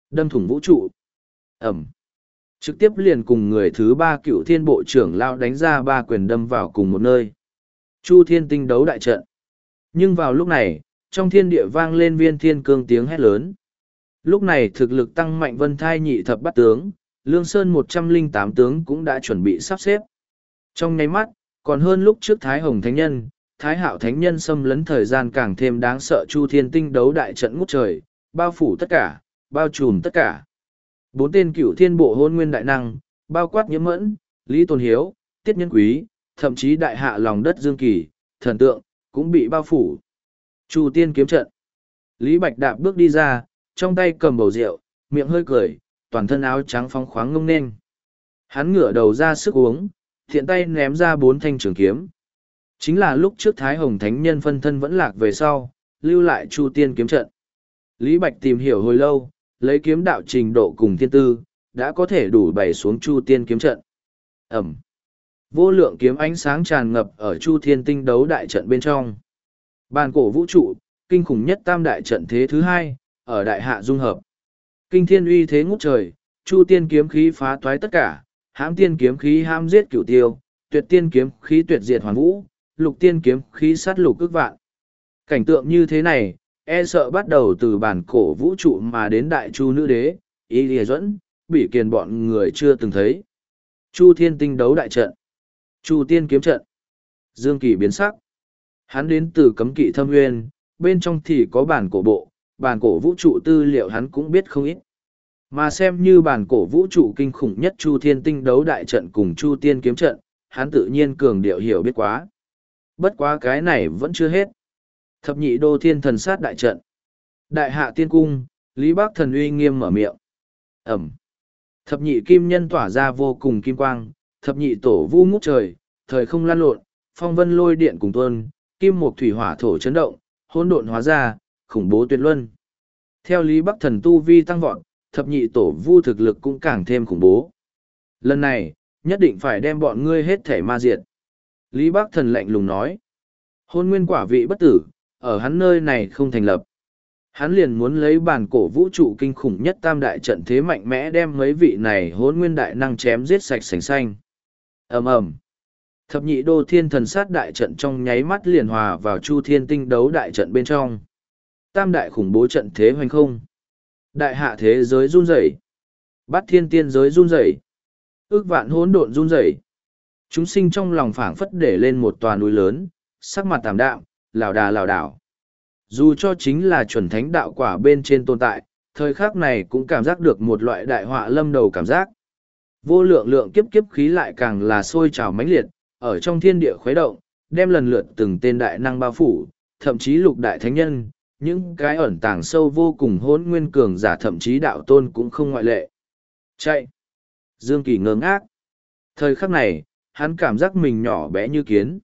A: Đâm thủng vũ trụ. Ẩm. Trực tiếp liền cùng người thứ ba cựu thiên bộ trưởng lao đánh ra ba quyền đâm vào cùng một nơi. Chu thiên tinh đấu đại trận. Nhưng vào lúc này, trong thiên địa vang lên viên thiên cương tiếng hét lớn. Lúc này thực lực tăng mạnh vân thai nhị thập bắt tướng, Lương Sơn một trăm lẻ tám tướng cũng đã chuẩn bị sắp xếp. Trong nháy mắt, còn hơn lúc trước Thái Hồng Thánh Nhân, Thái Hạo Thánh Nhân xâm lấn thời gian càng thêm đáng sợ. Chu thiên tinh đấu đại trận ngút trời, bao phủ tất cả, bao trùm tất cả. Bốn tên cựu thiên bộ hôn nguyên đại năng, bao quát Nhiễm Mẫn, Lý Tôn Hiếu, Tiết Nhân Quý, thậm chí đại hạ lòng đất Dương Kỳ, thần tượng, cũng bị bao phủ. Chu tiên kiếm trận. Lý Bạch đạp bước đi ra, trong tay cầm bầu rượu, miệng hơi cười, toàn thân áo trắng phóng khoáng ngông nên. Hắn ngửa đầu ra sức uống, thiện tay ném ra bốn thanh trường kiếm. Chính là lúc trước Thái Hồng Thánh Nhân phân thân vẫn lạc về sau, lưu lại Chu tiên kiếm trận. Lý Bạch tìm hiểu hồi lâu, lấy kiếm đạo trình độ cùng thiên tư, đã có thể đủ bày xuống Chu tiên kiếm trận. Ẩm. Vô lượng kiếm ánh sáng tràn ngập ở Chu thiên tinh đấu đại trận bên trong. Bàn cổ vũ trụ, kinh khủng nhất tam đại trận thế thứ hai, ở đại hạ dung hợp. Kinh thiên uy thế ngút trời, Chu tiên kiếm khí phá toái tất cả, hãm tiên kiếm khí hãm giết cửu tiêu, tuyệt tiên kiếm khí tuyệt diệt hoàn vũ, lục tiên kiếm khí sát lục ức vạn. Cảnh tượng như thế này, e sợ bắt đầu từ bản cổ vũ trụ mà đến đại chu nữ đế, Y Lìa Duẫn, Bỉ Kiền bọn người chưa từng thấy. Chu thiên tinh đấu đại trận, Chu tiên kiếm trận. Dương Kỳ biến sắc. Hắn đến từ cấm kỵ thâm nguyên, bên trong thì có bản cổ bộ, bản cổ vũ trụ tư liệu hắn cũng biết không ít. Mà xem như bản cổ vũ trụ kinh khủng nhất Chu thiên tinh đấu đại trận cùng Chu tiên kiếm trận, hắn tự nhiên cường điệu hiểu biết quá. Bất quá cái này vẫn chưa hết. Thập nhị đô thiên thần sát đại trận. Đại hạ tiên cung, Lý Bác thần uy nghiêm mở miệng. Ẩm. Thập nhị kim nhân tỏa ra vô cùng kim quang, thập nhị tổ vu ngút trời, thời không lan lộn, phong vân lôi điện cùng tuôn, kim mộc thủy hỏa thổ chấn động, hỗn độn hóa ra, khủng bố tuyệt luân. Theo Lý Bắc thần tu vi tăng vọt, thập nhị tổ vu thực lực cũng càng thêm khủng bố. Lần này, nhất định phải đem bọn ngươi hết thể ma diệt. Lý Bắc thần lạnh lùng nói. Hôn nguyên quả vị bất tử, ở hắn nơi này không thành lập. Hắn liền muốn lấy bản cổ vũ trụ kinh khủng nhất tam đại trận thế mạnh mẽ đem mấy vị này hôn nguyên đại năng chém giết sạch sành xanh. Ầm ầm. Thập nhị đô thiên thần sát đại trận trong nháy mắt liền hòa vào Chu thiên tinh đấu đại trận bên trong. Tam đại khủng bố trận thế hoành không. Đại hạ thế giới run rẩy, bát thiên tiên giới run rẩy, ước vạn hỗn độn run rẩy. Chúng sinh trong lòng phảng phất để lên một tòa núi lớn, sắc mặt tảm đạm, lảo đà lảo đảo. Dù cho chính là chuẩn thánh đạo quả bên trên tồn tại, thời khắc này cũng cảm giác được một loại đại họa lâm đầu cảm giác. Vô lượng lượng kiếp kiếp khí lại càng là sôi trào mãnh liệt, ở trong thiên địa khuấy động, đem lần lượt từng tên đại năng bao phủ, thậm chí lục đại thánh nhân, những cái ẩn tàng sâu vô cùng hỗn nguyên cường giả thậm chí đạo tôn cũng không ngoại lệ. Chạy! Dương Kỳ ngơ ngác. Thời khắc này, hắn cảm giác mình nhỏ bé như kiến.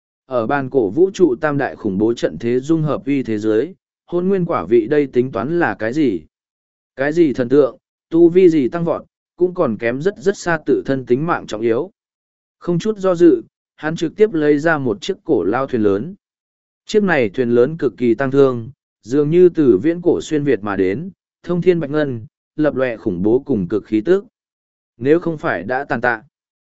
A: Ở bàn cổ vũ trụ tam đại khủng bố trận thế dung hợp uy thế giới, hôn nguyên quả vị đây tính toán là cái gì? Cái gì thần tượng, tu vi gì tăng vọt, cũng còn kém rất rất xa tự thân tính mạng trọng yếu. Không chút do dự, hắn trực tiếp lấy ra một chiếc cổ lao thuyền lớn. Chiếc này thuyền lớn cực kỳ tăng thương, dường như từ viễn cổ xuyên Việt mà đến, thông thiên bạch ngân, lập lòe khủng bố cùng cực khí tức. Nếu không phải đã tàn tạ,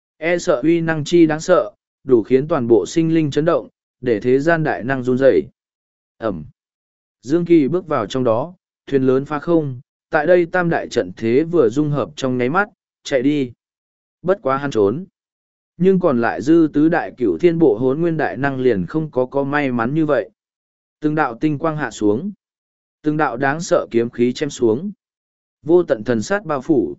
A: e sợ uy năng chi đáng sợ, đủ khiến toàn bộ sinh linh chấn động, để thế gian đại năng run rẩy. Ẩm. Dương Kỳ bước vào trong đó, thuyền lớn phá không, tại đây tam đại trận thế vừa dung hợp trong nháy mắt, chạy đi. Bất quá hắn trốn. Nhưng còn lại dư tứ đại cửu thiên bộ hốn nguyên đại năng liền không có có may mắn như vậy. Từng đạo tinh quang hạ xuống. Từng đạo đáng sợ kiếm khí chém xuống. Vô tận thần sát bao phủ.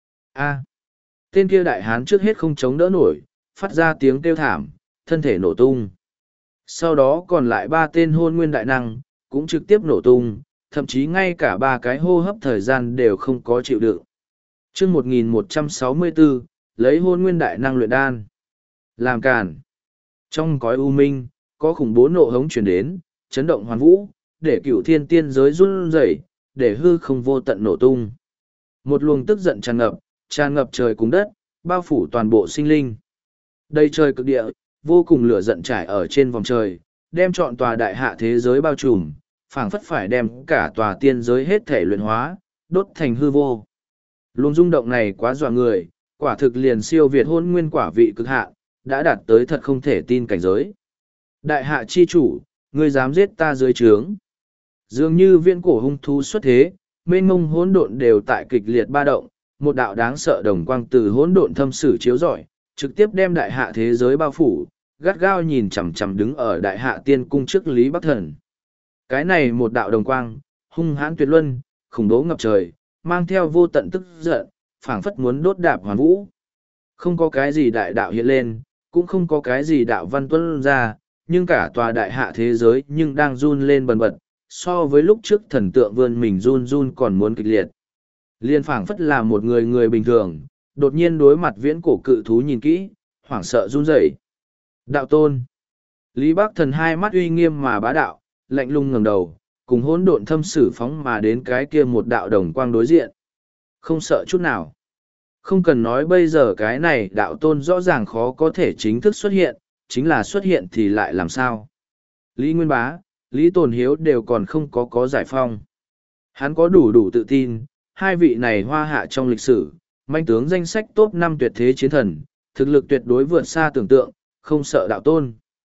A: A. Tên kia đại hán trước hết không chống đỡ nổi, phát ra tiếng kêu thảm, thân thể nổ tung. Sau đó còn lại ba tên hôn nguyên đại năng, cũng trực tiếp nổ tung, thậm chí ngay cả ba cái hô hấp thời gian đều không có chịu đựng. Chương một nghìn một trăm sáu mươi bốn, lấy hôn nguyên đại năng luyện đan. Làm càn. Trong cõi u minh, có khủng bố nộ hống chuyển đến, chấn động hoàn vũ, để cửu thiên tiên giới run rẩy, để hư không vô tận nổ tung. Một luồng tức giận tràn ngập, tràn ngập trời cùng đất, bao phủ toàn bộ sinh linh. Đây trời cực địa, vô cùng lửa giận trải ở trên vòng trời, đem trọn tòa đại hạ thế giới bao trùm, phảng phất phải đem cả tòa tiên giới hết thể luyện hóa, đốt thành hư vô. Luồng rung động này quá dọa người, quả thực liền siêu việt hôn nguyên quả vị cực hạn, đã đạt tới thật không thể tin cảnh giới. Đại hạ chi chủ, ngươi dám giết ta dưới trướng. Dường như viễn cổ hung thú xuất thế, mênh mông hỗn độn đều tại kịch liệt ba động, một đạo đáng sợ đồng quang từ hỗn độn thâm sử chiếu rọi, trực tiếp đem đại hạ thế giới bao phủ, gắt gao nhìn chằm chằm đứng ở đại hạ tiên cung trước Lý Bắc Thần. Cái này một đạo đồng quang, hung hãn tuyệt luân, khủng bố ngập trời, mang theo vô tận tức giận, phảng phất muốn đốt đạp hoàn vũ. Không có cái gì đại đạo hiện lên, cũng không có cái gì đạo văn tuân ra, nhưng cả tòa đại hạ thế giới nhưng đang run lên bần bật, so với lúc trước thần tượng vươn mình run run còn muốn kịch liệt. Liên phảng phất là một người người bình thường, đột nhiên đối mặt viễn cổ cự thú nhìn kỹ, hoảng sợ run rẩy. Đạo tôn. Lý Bắc Thần hai mắt uy nghiêm mà bá đạo, lạnh lùng ngẩng đầu, cùng hỗn độn thâm sử phóng mà đến cái kia một đạo đồng quang đối diện. Không sợ chút nào. Không cần nói bây giờ cái này đạo tôn rõ ràng khó có thể chính thức xuất hiện, chính là xuất hiện thì lại làm sao. Lý Nguyên Bá, Lý Tồn Hiếu đều còn không có có giải phong. Hắn có đủ đủ tự tin, hai vị này hoa hạ trong lịch sử, manh tướng danh sách top năm tuyệt thế chiến thần, thực lực tuyệt đối vượt xa tưởng tượng, không sợ đạo tôn.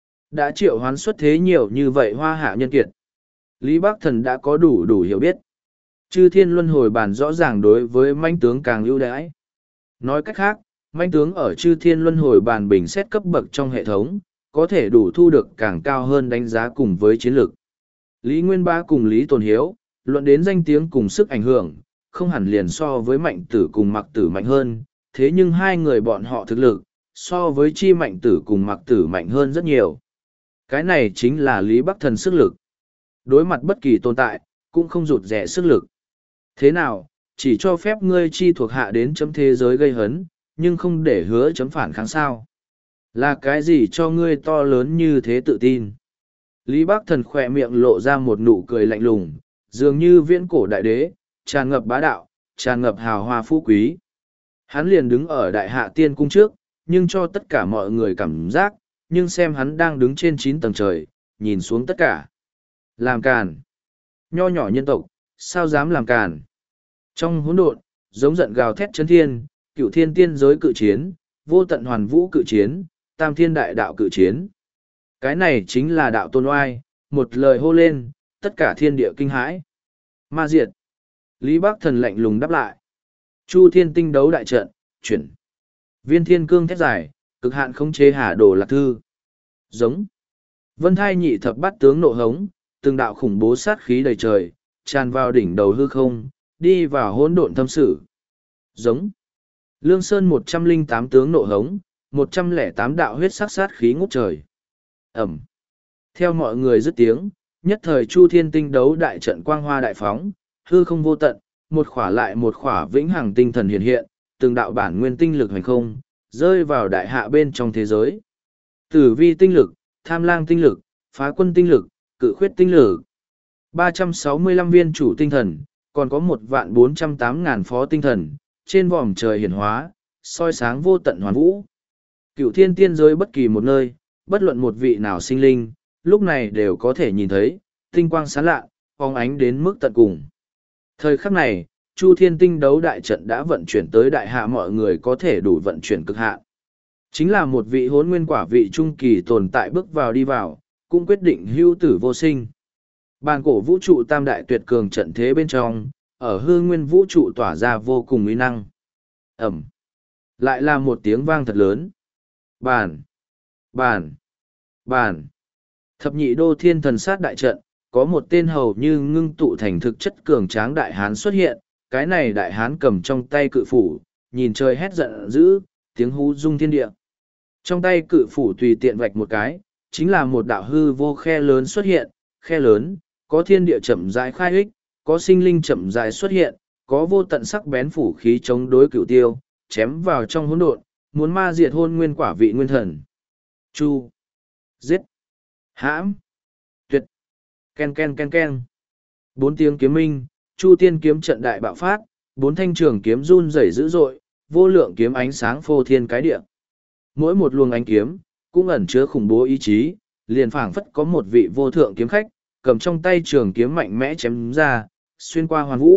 A: Đã triệu hoán xuất thế nhiều như vậy hoa hạ nhân kiệt. Lý Bắc Thần đã có đủ đủ hiểu biết. Chư thiên luân hồi bàn rõ ràng đối với manh tướng càng ưu đãi. Nói cách khác, manh tướng ở chư thiên luân hồi bàn bình xét cấp bậc trong hệ thống, có thể đủ thu được càng cao hơn đánh giá cùng với chiến lược. Lý Nguyên Bá cùng Lý Tồn Hiếu, luận đến danh tiếng cùng sức ảnh hưởng, không hẳn liền so với mạnh tử cùng mặc tử mạnh hơn, thế nhưng hai người bọn họ thực lực, so với chi mạnh tử cùng mặc tử mạnh hơn rất nhiều. Cái này chính là Lý Bắc Thần sức lực. Đối mặt bất kỳ tồn tại, cũng không rụt rẻ sức lực. Thế nào, chỉ cho phép ngươi chi thuộc hạ đến chấm thế giới gây hấn, nhưng không để hứa chấm phản kháng sao. Là cái gì cho ngươi to lớn như thế tự tin? Lý Bắc Thần khỏe miệng lộ ra một nụ cười lạnh lùng, dường như viễn cổ đại đế, tràn ngập bá đạo, tràn ngập hào hoa phú quý. Hắn liền đứng ở đại hạ tiên cung trước, nhưng cho tất cả mọi người cảm giác, nhưng xem hắn đang đứng trên chín tầng trời, nhìn xuống tất cả. Làm càn. Nho nhỏ nhân tộc, sao dám làm càn? Trong hỗn độn, giống giận gào thét chấn thiên, cựu thiên tiên giới cự chiến, vô tận hoàn vũ cự chiến, tam thiên đại đạo cự chiến. Cái này chính là đạo tôn oai, một lời hô lên, tất cả thiên địa kinh hãi. Ma diệt. Lý Bắc Thần lạnh lùng đáp lại. Chu thiên tinh đấu đại trận, chuyển. Viên thiên cương thét dài, cực hạn không chế hà đồ lạc thư. Giống. Vân thai nhị thập bắt tướng nộ hống, từng đạo khủng bố sát khí đầy trời, tràn vào đỉnh đầu hư không, đi vào hỗn độn thâm sử. Giống. Lương Sơn một trăm linh tám tướng nộ hống, một trăm lẻ tám đạo huyết sắc sát khí ngút trời. Ẩm. Theo mọi người dứt tiếng, nhất thời Chu Thiên tinh đấu đại trận quang hoa đại phóng, hư không vô tận, một khỏa lại một khỏa vĩnh hằng tinh thần hiện hiện, từng đạo bản nguyên tinh lực hành không, rơi vào đại hạ bên trong thế giới. Tử vi tinh lực, tham lang tinh lực, phá quân tinh lực, cự khuyết tinh lực. ba trăm sáu mươi lăm viên chủ tinh thần, còn có một vạn bốn trăm tám ngàn phó tinh thần, trên vòm trời hiển hóa, soi sáng vô tận hoàn vũ. Cựu thiên tiên giới bất kỳ một nơi, bất luận một vị nào sinh linh, lúc này đều có thể nhìn thấy, tinh quang sáng lạ, phóng ánh đến mức tận cùng. Thời khắc này, Chu Thiên tinh đấu đại trận đã vận chuyển tới đại hạ mọi người có thể đủ vận chuyển cực hạn. Chính là một vị hốn nguyên quả vị trung kỳ tồn tại bước vào đi vào, cũng quyết định hưu tử vô sinh. Bàn cổ vũ trụ tam đại tuyệt cường trận thế bên trong, ở hư nguyên vũ trụ tỏa ra vô cùng uy năng. Ẩm. Lại là một tiếng vang thật lớn. Bàn. Bàn. Bàn. Thập nhị đô thiên thần sát đại trận, có một tên hầu như ngưng tụ thành thực chất cường tráng đại hán xuất hiện, cái này đại hán cầm trong tay cự phủ, nhìn trời hét giận dữ, tiếng hú rung thiên địa. Trong tay cự phủ tùy tiện vạch một cái, chính là một đạo hư vô khe lớn xuất hiện, khe lớn, có thiên địa chậm rãi khai ích, có sinh linh chậm rãi xuất hiện, có vô tận sắc bén phủ khí chống đối cửu tiêu, chém vào trong hỗn độn, muốn ma diệt hôn nguyên quả vị nguyên thần. Chu. Giết. Hãm. Tuyệt. Ken ken ken ken. Bốn tiếng kiếm minh, Chu Tiên kiếm trận đại bạo phát, bốn thanh trường kiếm run rẩy dữ dội, vô lượng kiếm ánh sáng phô thiên cái địa. Mỗi một luồng ánh kiếm, cũng ẩn chứa khủng bố ý chí, liền phảng phất có một vị vô thượng kiếm khách, cầm trong tay trường kiếm mạnh mẽ chém ra, xuyên qua hoàn vũ,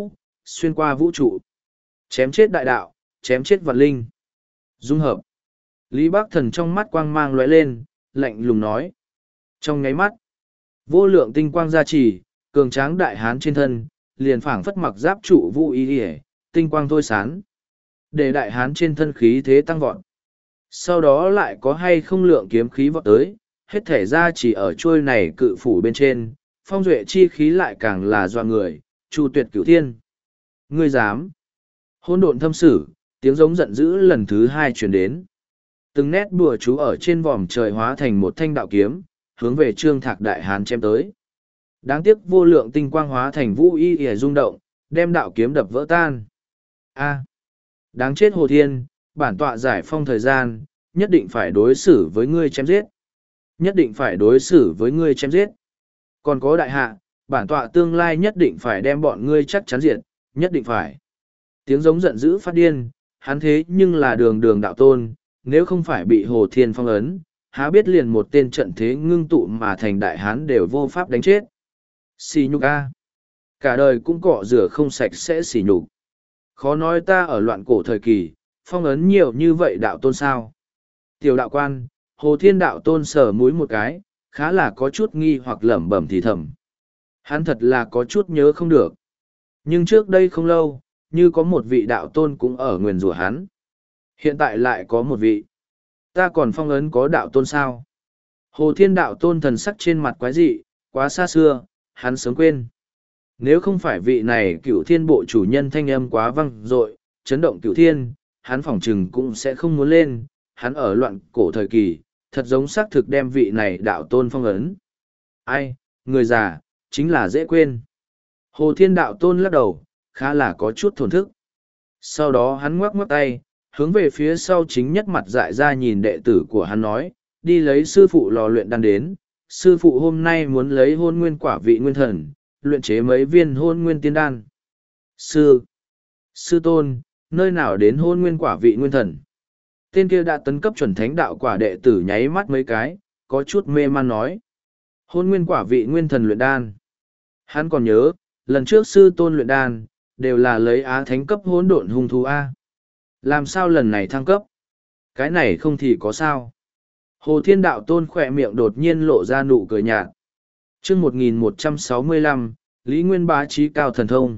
A: xuyên qua vũ trụ. Chém chết đại đạo, chém chết vạn linh. Dung hợp. Lý Bác Thần trong mắt quang mang lóe lên, lạnh lùng nói. Trong ngáy mắt, vô lượng tinh quang gia trì, cường tráng đại hán trên thân, liền phảng phất mặc giáp trụ vũ y hề, tinh quang thôi sán. Để đại hán trên thân khí thế tăng vọt. Sau đó lại có hay không lượng kiếm khí vọt tới, hết thể ra chỉ ở trôi này cự phủ bên trên, phong duệ chi khí lại càng là doa người, chu tuyệt cửu thiên. Ngươi dám. Hôn độn thâm sử, tiếng giống giận dữ lần thứ hai truyền đến. Từng nét bùa chú ở trên vòm trời hóa thành một thanh đạo kiếm, hướng về trương thạc đại hán chém tới. Đáng tiếc vô lượng tinh quang hóa thành vũ y ỉa rung động, đem đạo kiếm đập vỡ tan. A. Đáng chết Hồ Thiên, bản tọa giải phong thời gian, nhất định phải đối xử với ngươi chém giết. Nhất định phải đối xử với ngươi chém giết. Còn có đại hạ, bản tọa tương lai nhất định phải đem bọn ngươi chắc chắn diệt, nhất định phải. Tiếng giống giận dữ phát điên, hắn thế nhưng là đường đường đạo tôn, nếu không phải bị Hồ Thiên phong ấn, há biết liền một tên trận thế ngưng tụ mà thành đại hán đều vô pháp đánh chết. Xỉ nhục a. Cả đời cũng cọ rửa không sạch sẽ xỉ nhục. Khó nói ta ở loạn cổ thời kỳ, phong ấn nhiều như vậy đạo tôn sao. Tiểu đạo quan, Hồ Thiên đạo tôn sờ mũi một cái, khá là có chút nghi hoặc lẩm bẩm thì thầm. Hắn thật là có chút nhớ không được. Nhưng trước đây không lâu, như có một vị đạo tôn cũng ở nguyền rủa hắn. Hiện tại lại có một vị. Ta còn phong ấn có đạo tôn sao? Hồ Thiên đạo tôn thần sắc trên mặt quái dị, quá xa xưa, hắn sớm quên. Nếu không phải vị này cửu thiên bộ chủ nhân thanh âm quá vang dội, chấn động cửu thiên, hắn phỏng chừng cũng sẽ không muốn lên, hắn ở loạn cổ thời kỳ, thật giống xác thực đem vị này đạo tôn phong ấn. Ai, người già, chính là dễ quên. Hồ Thiên đạo tôn lắc đầu, khá là có chút thổn thức. Sau đó hắn ngoắc ngoắc tay, hướng về phía sau chính nhất mặt dại ra nhìn đệ tử của hắn nói, đi lấy sư phụ lò luyện đan đến, sư phụ hôm nay muốn lấy hôn nguyên quả vị nguyên thần, luyện chế mấy viên hôn nguyên tiên đan. Sư, sư tôn, nơi nào đến hôn nguyên quả vị nguyên thần? Tên kia đã tấn cấp chuẩn thánh đạo quả đệ tử nháy mắt mấy cái, có chút mê man nói. Hôn nguyên quả vị nguyên thần luyện đan. Hắn còn nhớ, lần trước sư tôn luyện đan, đều là lấy á thánh cấp hỗn độn hung thú A. Làm sao lần này thăng cấp? Cái này không thì có sao? Hồ Thiên đạo tôn khỏe miệng đột nhiên lộ ra nụ cười nhạt. Chương một nghìn một trăm sáu mươi lăm, Lý Nguyên bá trí cao thần thông.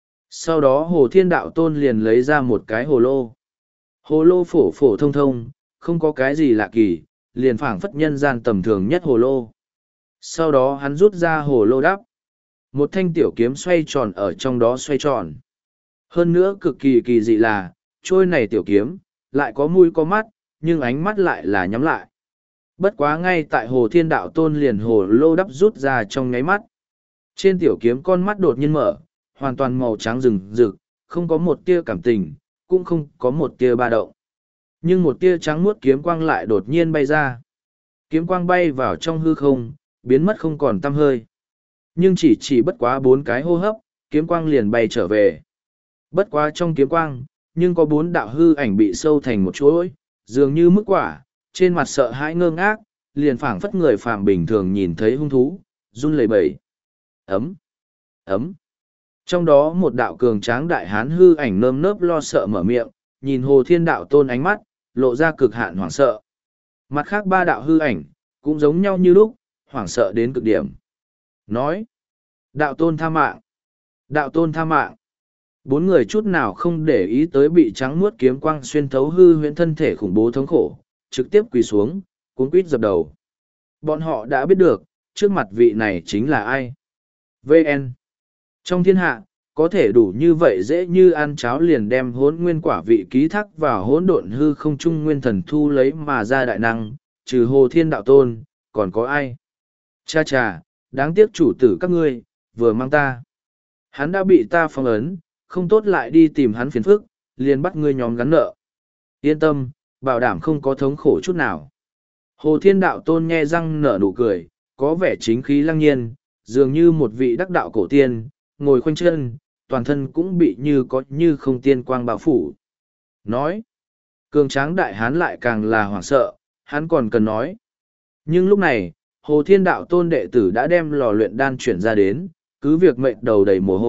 A: Sau đó Hồ Thiên đạo tôn liền lấy ra một cái hồ lô. Hồ lô phổ phổ thông thông, không có cái gì lạ kỳ, liền phảng phất nhân gian tầm thường nhất hồ lô. Sau đó hắn rút ra hồ lô đắp. Một thanh tiểu kiếm xoay tròn ở trong đó xoay tròn. Hơn nữa cực kỳ kỳ dị là, trôi này tiểu kiếm, lại có mũi có mắt, nhưng ánh mắt lại là nhắm lại. Bất quá ngay tại hồ thiên đạo tôn liền hồ lô đắp rút ra trong nháy mắt. Trên tiểu kiếm con mắt đột nhiên mở, hoàn toàn màu trắng rừng rực, không có một tia cảm tình, cũng không có một tia ba động. Nhưng một tia trắng muốt kiếm quang lại đột nhiên bay ra. Kiếm quang bay vào trong hư không, biến mất không còn tăm hơi. Nhưng chỉ chỉ bất quá bốn cái hô hấp, kiếm quang liền bay trở về. Bất quá trong kiếm quang, nhưng có bốn đạo hư ảnh bị sâu thành một chuỗi, dường như mức quả, trên mặt sợ hãi ngơ ngác, liền phảng phất người phàm bình thường nhìn thấy hung thú, run lẩy bẩy. Ấm, ấm. Trong đó một đạo cường tráng đại hán hư ảnh nơm nớp lo sợ mở miệng, nhìn Hồ Thiên đạo tôn ánh mắt, lộ ra cực hạn hoảng sợ. Mặt khác ba đạo hư ảnh, cũng giống nhau như lúc, hoảng sợ đến cực điểm. Nói, đạo tôn tha mạng, đạo tôn tha mạng. Bốn người chút nào không để ý tới bị trắng muốt kiếm quang xuyên thấu hư huyễn thân thể khủng bố thống khổ, trực tiếp quỳ xuống, cuốn quýt dập đầu. Bọn họ đã biết được, trước mặt vị này chính là ai. vê en. Trong thiên hạ, có thể đủ như vậy dễ như ăn cháo liền đem hỗn nguyên quả vị ký thác vào hỗn độn hư không trung nguyên thần thu lấy mà ra đại năng, trừ Hồ Thiên đạo tôn, còn có ai? Cha cha, đáng tiếc chủ tử các ngươi, vừa mang ta. Hắn đã bị ta phong ấn, không tốt lại đi tìm hắn phiền phức, liền bắt ngươi nhóm gắn nợ. Yên tâm, bảo đảm không có thống khổ chút nào. Hồ Thiên đạo tôn nhe răng nở nụ cười, có vẻ chính khí lăng nhiên, dường như một vị đắc đạo cổ tiên, ngồi khoanh chân, toàn thân cũng bị như có như không tiên quang bao phủ. Nói, cường tráng đại hán lại càng là hoảng sợ, hắn còn cần nói. Nhưng lúc này, Hồ Thiên đạo tôn đệ tử đã đem lò luyện đan chuyển ra đến, cứ việc mệnh đầu đầy mồ hôi,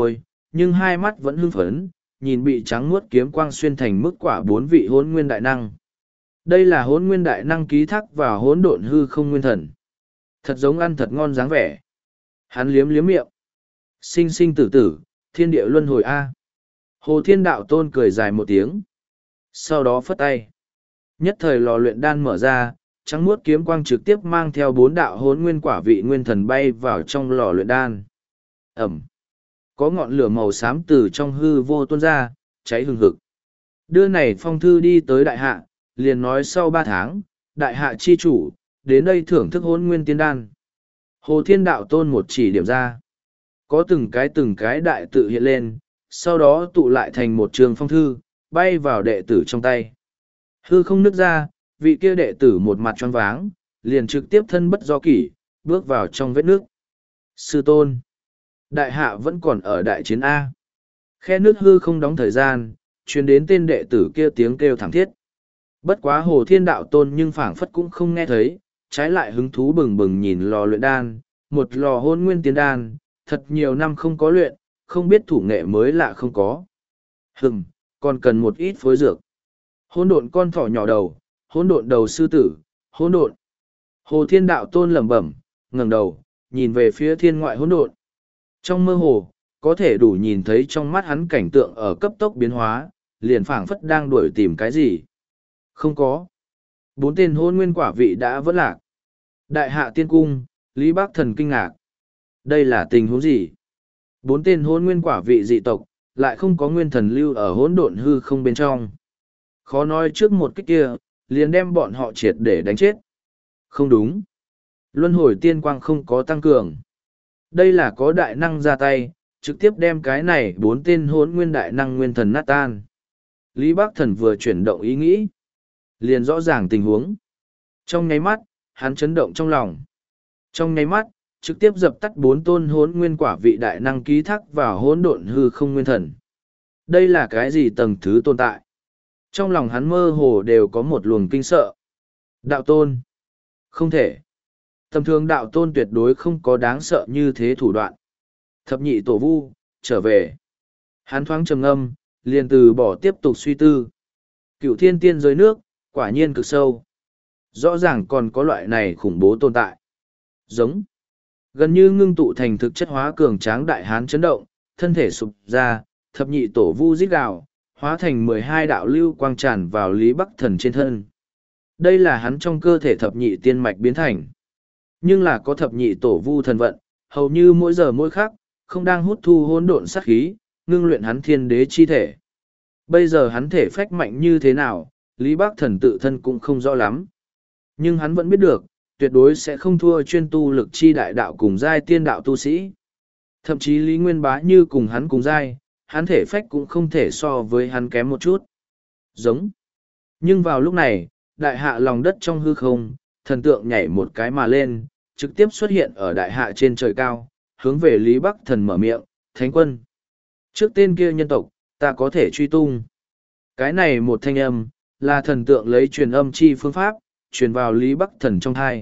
A: nhưng hai mắt vẫn hưng phấn, nhìn bị trắng muốt kiếm quang xuyên thành mức quả bốn vị hỗn nguyên đại năng. Đây là hỗn nguyên đại năng ký thác vào hỗn độn hư không nguyên thần. Thật giống ăn thật ngon dáng vẻ. Hắn liếm liếm miệng. Sinh sinh tử tử, thiên địa luân hồi A. Hồ Thiên Đạo Tôn cười dài một tiếng. Sau đó phất tay. Nhất thời lò luyện đan mở ra, trắng muốt kiếm quang trực tiếp mang theo bốn đạo hỗn nguyên quả vị nguyên thần bay vào trong lò luyện đan. Ẩm. Có ngọn lửa màu xám từ trong hư vô tuôn ra, cháy hừng hực. Đưa này phong thư đi tới đại hạ, liền nói sau ba tháng, đại hạ chi chủ, đến đây thưởng thức hỗn nguyên tiên đan. Hồ Thiên Đạo Tôn một chỉ điểm ra. Có từng cái từng cái đại tự hiện lên, sau đó tụ lại thành một trường phong thư, bay vào đệ tử trong tay. Hư không nứt ra, vị kia đệ tử một mặt choáng váng, liền trực tiếp thân bất do kỷ, bước vào trong vết nước. Sư tôn. Đại hạ vẫn còn ở đại chiến A. Khe nước hư không đóng thời gian, truyền đến tên đệ tử kia tiếng kêu thảm thiết. Bất quá Hồ Thiên Đạo Tôn nhưng phảng phất cũng không nghe thấy, trái lại hứng thú bừng bừng nhìn lò luyện đan, một lò hôn nguyên tiến đan, thật nhiều năm không có luyện, không biết thủ nghệ mới lạ không có. Hừm, còn cần một ít phối dược. Hỗn độn con thỏ nhỏ đầu, hỗn độn đầu sư tử, hỗn độn. Hồ Thiên Đạo Tôn lẩm bẩm, ngẩng đầu, nhìn về phía thiên ngoại hỗn độn. Trong mơ hồ, có thể đủ nhìn thấy trong mắt hắn cảnh tượng ở cấp tốc biến hóa, liền phảng phất đang đuổi tìm cái gì. Không có. Bốn tên hôn nguyên quả vị đã vỡ lạc. Đại hạ tiên cung, Lý Bác Thần kinh ngạc. Đây là tình huống gì? Bốn tên hôn nguyên quả vị dị tộc, lại không có nguyên thần lưu ở hỗn độn hư không bên trong. Khó nói trước một cách kia, liền đem bọn họ triệt để đánh chết. Không đúng. Luân hồi tiên quang không có tăng cường. Đây là có đại năng ra tay, trực tiếp đem cái này bốn tên hỗn nguyên đại năng nguyên thần nát tan. Lý Bác Thần vừa chuyển động ý nghĩ, liền rõ ràng tình huống. Trong nháy mắt, hắn chấn động trong lòng. Trong nháy mắt, trực tiếp dập tắt bốn tôn hỗn nguyên quả vị đại năng ký thác vào hỗn độn hư không nguyên thần. Đây là cái gì tầng thứ tồn tại? Trong lòng hắn mơ hồ đều có một luồng kinh sợ. Đạo tôn. Không thể. Tầm thường đạo tôn tuyệt đối không có đáng sợ như thế thủ đoạn. Thập nhị tổ vu, trở về. Hắn thoáng trầm ngâm, liền từ bỏ tiếp tục suy tư. Cựu thiên tiên giới nước, quả nhiên cực sâu. Rõ ràng còn có loại này khủng bố tồn tại. Giống. Gần như ngưng tụ thành thực chất hóa cường tráng đại hán chấn động, thân thể sụp ra, thập nhị tổ vu rít gào, hóa thành mười hai đạo lưu quang tràn vào Lý Bắc Thần trên thân. Đây là hắn trong cơ thể thập nhị tiên mạch biến thành. Nhưng là có thập nhị tổ vu thần vận, hầu như mỗi giờ mỗi khắc, không đang hút thu hỗn độn sát khí, ngưng luyện hắn thiên đế chi thể. Bây giờ hắn thể phách mạnh như thế nào, Lý Bắc Thần tự thân cũng không rõ lắm. Nhưng hắn vẫn biết được, tuyệt đối sẽ không thua chuyên tu lực chi đại đạo cùng giai tiên đạo tu sĩ. Thậm chí Lý Nguyên Bá như cùng hắn cùng giai, hắn thể phách cũng không thể so với hắn kém một chút. Giống. Nhưng vào lúc này, đại hạ lòng đất trong hư không, thần tượng nhảy một cái mà lên, trực tiếp xuất hiện ở đại hạ trên trời cao, hướng về Lý Bắc Thần mở miệng, Thánh quân. Trước tên kia nhân tộc, ta có thể truy tung. Cái này một thanh âm, là thần tượng lấy truyền âm chi phương pháp, truyền vào Lý Bắc Thần trong thai.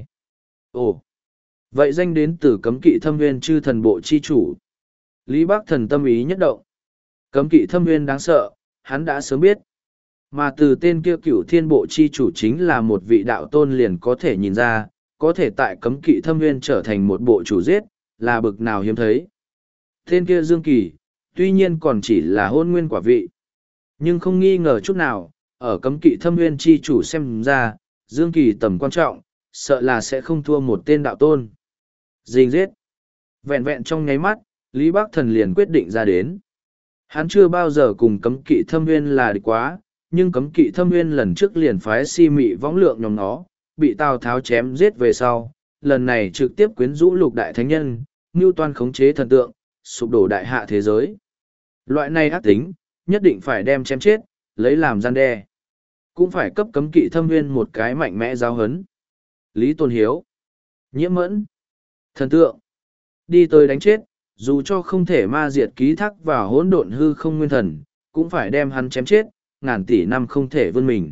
A: Ồ! Vậy danh đến từ cấm kỵ thâm nguyên chư thần bộ chi chủ. Lý Bắc Thần tâm ý nhất động. Cấm kỵ thâm nguyên đáng sợ, hắn đã sớm biết. Mà từ tên kia cửu thiên bộ chi chủ chính là một vị đạo tôn liền có thể nhìn ra, có thể tại cấm kỵ thâm nguyên trở thành một bộ chủ giết, là bực nào hiếm thấy. Tên kia Dương Kỳ, tuy nhiên còn chỉ là hôn nguyên quả vị. Nhưng không nghi ngờ chút nào, ở cấm kỵ thâm nguyên chi chủ xem ra, Dương Kỳ tầm quan trọng, sợ là sẽ không thua một tên đạo tôn. Dình giết. Vẹn vẹn trong nháy mắt, Lý Bắc Thần liền quyết định ra đến. Hắn chưa bao giờ cùng cấm kỵ thâm nguyên là địch quá, nhưng cấm kỵ thâm nguyên lần trước liền phái si mị võng lượng nhóm nó, bị Tào Tháo chém giết về sau, lần này trực tiếp quyến rũ lục đại thánh nhân, mưu toan khống chế thần tượng, sụp đổ đại hạ thế giới. Loại này ác tính, nhất định phải đem chém chết, lấy làm gian đe. Cũng phải cấp cấm kỵ thâm nguyên một cái mạnh mẽ giáo hấn. Lý Tôn Hiếu, Nhiễm Mẫn, thần tượng, đi tới đánh chết, dù cho không thể ma diệt ký thác vào hỗn độn hư không nguyên thần, cũng phải đem hắn chém chết, ngàn tỷ năm không thể vươn mình.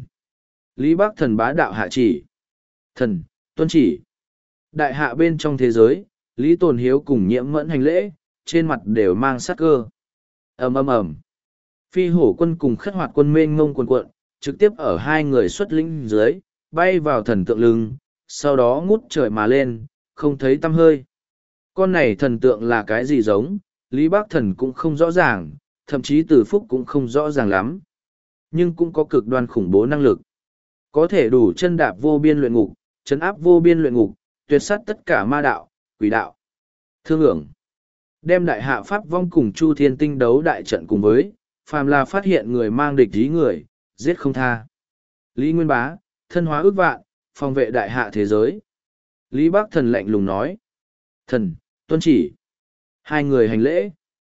A: Lý Bắc Thần bá đạo hạ chỉ. Thần, tuân chỉ. Đại hạ bên trong thế giới, Lý Tồn Hiếu cùng Nhiễm Mẫn hành lễ, trên mặt đều mang sát cơ. ầm ầm ầm. Phi hổ quân cùng khất hoạt quân mênh ngông quần cuộn, trực tiếp ở hai người xuất lĩnh dưới, bay vào thần tượng lưng, sau đó ngút trời mà lên, không thấy tăm hơi. Con này thần tượng là cái gì giống, Lý Bác Thần cũng không rõ ràng, thậm chí Từ Phúc cũng không rõ ràng lắm. Nhưng cũng có cực đoan khủng bố năng lực. Có thể đủ chân đạp vô biên luyện ngục, chấn áp vô biên luyện ngục, tuyệt sát tất cả ma đạo, quỷ đạo. Thương ưởng. Đem đại hạ pháp vong cùng Chu Thiên Tinh đấu đại trận cùng với, phàm là phát hiện người mang địch ý người, giết không tha. Lý Nguyên Bá, thân hóa ước vạn, phòng vệ đại hạ thế giới. Lý Bác Thần lạnh lùng nói. Thần, tuân chỉ. Hai người hành lễ.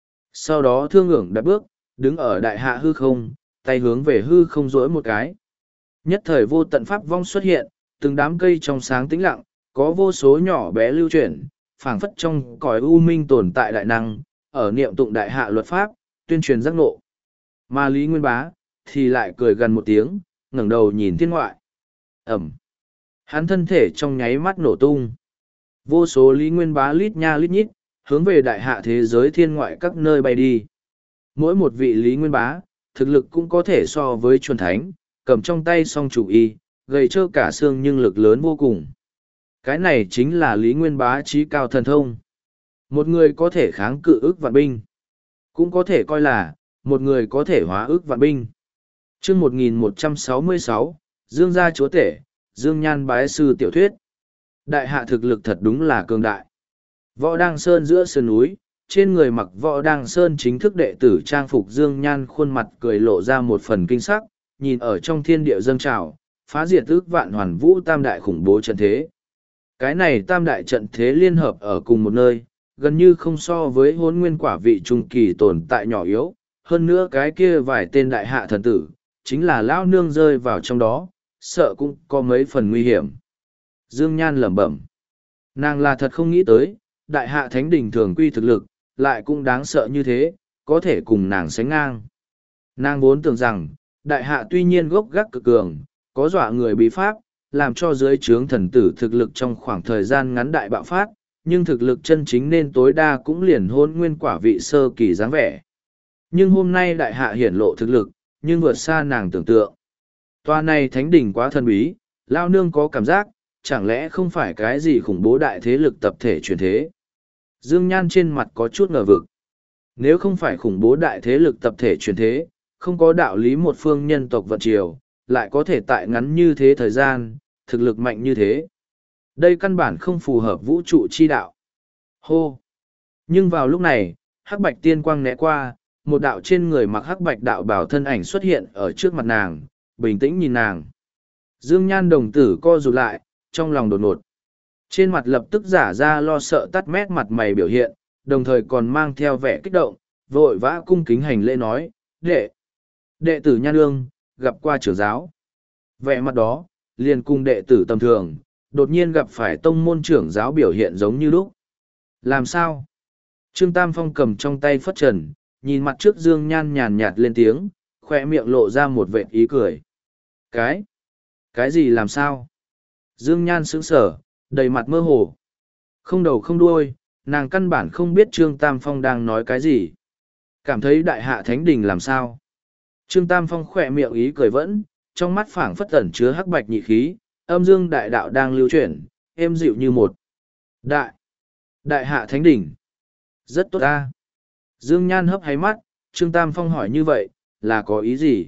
A: Sau đó thương ưởng đã bước, đứng ở đại hạ hư không, tay hướng về hư không rỗi một cái. Nhất thời vô tận pháp vong xuất hiện, từng đám cây trong sáng tĩnh lặng, có vô số nhỏ bé lưu chuyển, phảng phất trong cõi u minh tồn tại đại năng, ở niệm tụng đại hạ luật pháp, tuyên truyền giác ngộ. Mà Lý Nguyên Bá, thì lại cười gần một tiếng, ngẩng đầu nhìn thiên ngoại. Ẩm. Hắn thân thể trong nháy mắt nổ tung. Vô số Lý Nguyên Bá lít nha lít nhít, hướng về đại hạ thế giới thiên ngoại các nơi bay đi. Mỗi một vị Lý Nguyên Bá, thực lực cũng có thể so với chuẩn thánh, cầm trong tay song chủ y, gầy trơ cả xương nhưng lực lớn vô cùng. Cái này chính là Lý Nguyên Bá trí cao thần thông. Một người có thể kháng cự ức vạn binh. Cũng có thể coi là, một người có thể hóa ức vạn binh. chương một nghìn một trăm sáu mươi sáu, Dương gia chúa tể, Dương Nhan bái sư tiểu thuyết. Đại hạ thực lực thật đúng là cường đại. Võ Đăng Sơn giữa sườn núi, trên người mặc Võ Đăng Sơn chính thức đệ tử trang phục Dương Nhan khuôn mặt cười lộ ra một phần kinh sắc, nhìn ở trong thiên địa dâng trào, phá diệt ước vạn hoàn vũ tam đại khủng bố trận thế. Cái này tam đại trận thế liên hợp ở cùng một nơi, gần như không so với hôn nguyên quả vị trung kỳ tồn tại nhỏ yếu, hơn nữa cái kia vài tên đại hạ thần tử, chính là lão nương rơi vào trong đó, sợ cũng có mấy phần nguy hiểm. Dương Nhan lẩm bẩm. Nàng là thật không nghĩ tới, đại hạ thánh đỉnh thường quy thực lực, lại cũng đáng sợ như thế, có thể cùng nàng sánh ngang. Nàng vốn tưởng rằng, đại hạ tuy nhiên gốc gác cực cường, có dọa người bí pháp, làm cho dưới trướng thần tử thực lực trong khoảng thời gian ngắn đại bạo phát, nhưng thực lực chân chính nên tối đa cũng liền hôn nguyên quả vị sơ kỳ dáng vẻ. Nhưng hôm nay đại hạ hiển lộ thực lực, nhưng vượt xa nàng tưởng tượng. Tòa này thánh đỉnh quá thần bí, lao nương có cảm giác, chẳng lẽ không phải cái gì khủng bố đại thế lực tập thể truyền thế. Dương Nhan trên mặt có chút ngờ vực. Nếu không phải khủng bố đại thế lực tập thể truyền thế, không có đạo lý một phương nhân tộc vận triều, lại có thể tại ngắn như thế thời gian, thực lực mạnh như thế. Đây căn bản không phù hợp vũ trụ chi đạo. Hô! Nhưng vào lúc này, hắc bạch tiên quang né qua, một đạo trên người mặc hắc bạch đạo bảo thân ảnh xuất hiện ở trước mặt nàng, bình tĩnh nhìn nàng. Dương Nhan đồng tử co rụt lại, trong lòng đột ngột. Trên mặt lập tức giả ra lo sợ tắt mét mặt mày biểu hiện, đồng thời còn mang theo vẻ kích động, vội vã cung kính hành lễ nói, đệ, đệ tử Nhan Nương, gặp qua trưởng giáo. Vẻ mặt đó, liền cùng đệ tử tầm thường, đột nhiên gặp phải tông môn trưởng giáo biểu hiện giống như lúc. Làm sao? Trương Tam Phong cầm trong tay phất trần, nhìn mặt trước Dương Nhan nhàn nhạt lên tiếng, khoe miệng lộ ra một vệt ý cười. Cái? Cái gì làm sao? Dương Nhan sững sờ, đầy mặt mơ hồ. Không đầu không đuôi, nàng căn bản không biết Trương Tam Phong đang nói cái gì. Cảm thấy đại hạ thánh đình làm sao? Trương Tam Phong khỏe miệng ý cười vẫn, trong mắt phảng phất ẩn chứa hắc bạch nhị khí, âm dương đại đạo đang lưu chuyển, êm dịu như một. Đại! Đại hạ thánh đỉnh! Rất tốt ta! Dương Nhan hấp háy mắt, Trương Tam Phong hỏi như vậy, là có ý gì?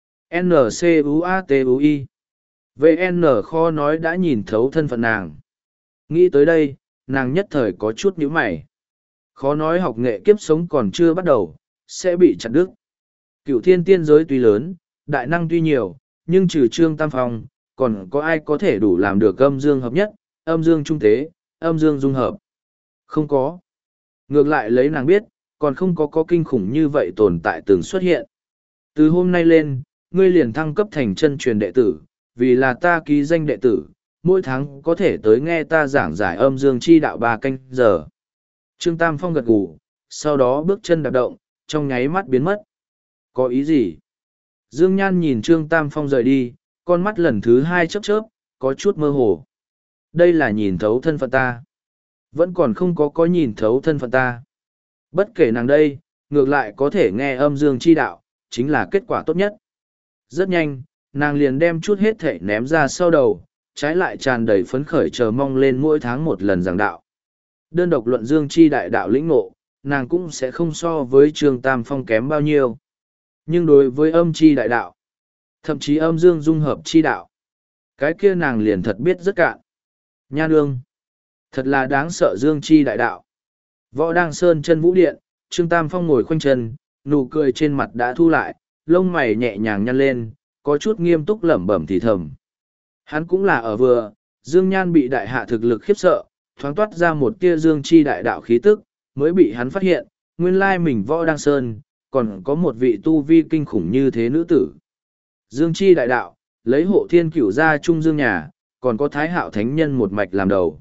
A: N C U A T U I V N kho nói đã nhìn thấu thân phận nàng. Nghĩ tới đây, nàng nhất thời có chút nhíu mày. Khó nói học nghệ kiếp sống còn chưa bắt đầu, sẽ bị chặt đứt. Cựu thiên tiên giới tuy lớn, đại năng tuy nhiều, nhưng trừ Trương Tam Phong, còn có ai có thể đủ làm được âm dương hợp nhất, âm dương trung tế, âm dương dung hợp? Không có. Ngược lại lấy nàng biết, còn không có có kinh khủng như vậy tồn tại từng xuất hiện. Từ hôm nay lên, ngươi liền thăng cấp thành chân truyền đệ tử, vì là ta ký danh đệ tử, mỗi tháng có thể tới nghe ta giảng giải âm dương chi đạo ba canh giờ. Trương Tam Phong gật gù, sau đó bước chân đạp động, trong nháy mắt biến mất. Có ý gì? Dương Nhan nhìn Trương Tam Phong rời đi, con mắt lần thứ hai chớp chớp, có chút mơ hồ. Đây là nhìn thấu thân phận ta. Vẫn còn không có có nhìn thấu thân phận ta. Bất kể nàng đây, ngược lại có thể nghe âm dương chi đạo, chính là kết quả tốt nhất. Rất nhanh, nàng liền đem chút hết thể ném ra sau đầu, trái lại tràn đầy phấn khởi chờ mong lên mỗi tháng một lần giảng đạo. Đơn độc luận dương chi đại đạo lĩnh ngộ, nàng cũng sẽ không so với Trương Tam Phong kém bao nhiêu. Nhưng đối với âm chi đại đạo, thậm chí âm dương dung hợp chi đạo, cái kia nàng liền thật biết rất cạn. Nha nương, thật là đáng sợ dương chi đại đạo. Võ Đang Sơn chân vũ điện, Trương Tam Phong ngồi khoanh chân, nụ cười trên mặt đã thu lại, lông mày nhẹ nhàng nhăn lên, có chút nghiêm túc lẩm bẩm thì thầm. Hắn cũng là ở vừa, Dương Nhan bị đại hạ thực lực khiếp sợ, thoáng toát ra một tia dương chi đại đạo khí tức, mới bị hắn phát hiện, nguyên lai mình Võ Đang Sơn, còn có một vị tu vi kinh khủng như thế nữ tử. Dương chi đại đạo, lấy hộ thiên cửu gia trung dương nhà, còn có thái hạo thánh nhân một mạch làm đầu.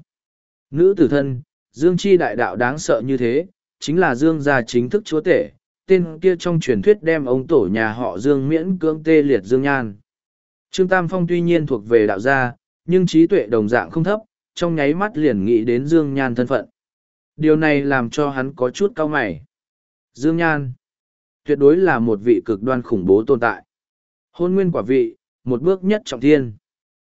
A: Nữ tử thân, dương chi đại đạo đáng sợ như thế, chính là dương gia chính thức chúa tể, tên kia trong truyền thuyết đem ông tổ nhà họ Dương miễn cưỡng tê liệt Dương Nhan. Trương Tam Phong tuy nhiên thuộc về đạo gia, nhưng trí tuệ đồng dạng không thấp, trong nháy mắt liền nghĩ đến Dương Nhan thân phận. Điều này làm cho hắn có chút cau mày. Dương Nhan, tuyệt đối là một vị cực đoan khủng bố tồn tại. Hôn nguyên quả vị, một bước nhất trọng thiên.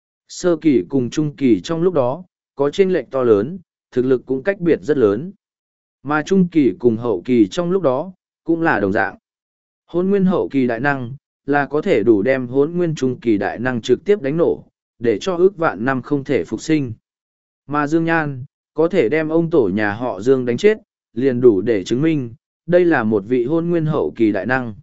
A: Sơ kỳ cùng trung kỳ trong lúc đó, có chênh lệch to lớn, thực lực cũng cách biệt rất lớn. Mà trung kỳ cùng hậu kỳ trong lúc đó, cũng là đồng dạng. Hôn nguyên hậu kỳ đại năng, là có thể đủ đem hôn nguyên trung kỳ đại năng trực tiếp đánh nổ, để cho ước vạn năm không thể phục sinh. Mà Dương Nhan, có thể đem ông tổ nhà họ Dương đánh chết, liền đủ để chứng minh, đây là một vị hôn nguyên hậu kỳ đại năng.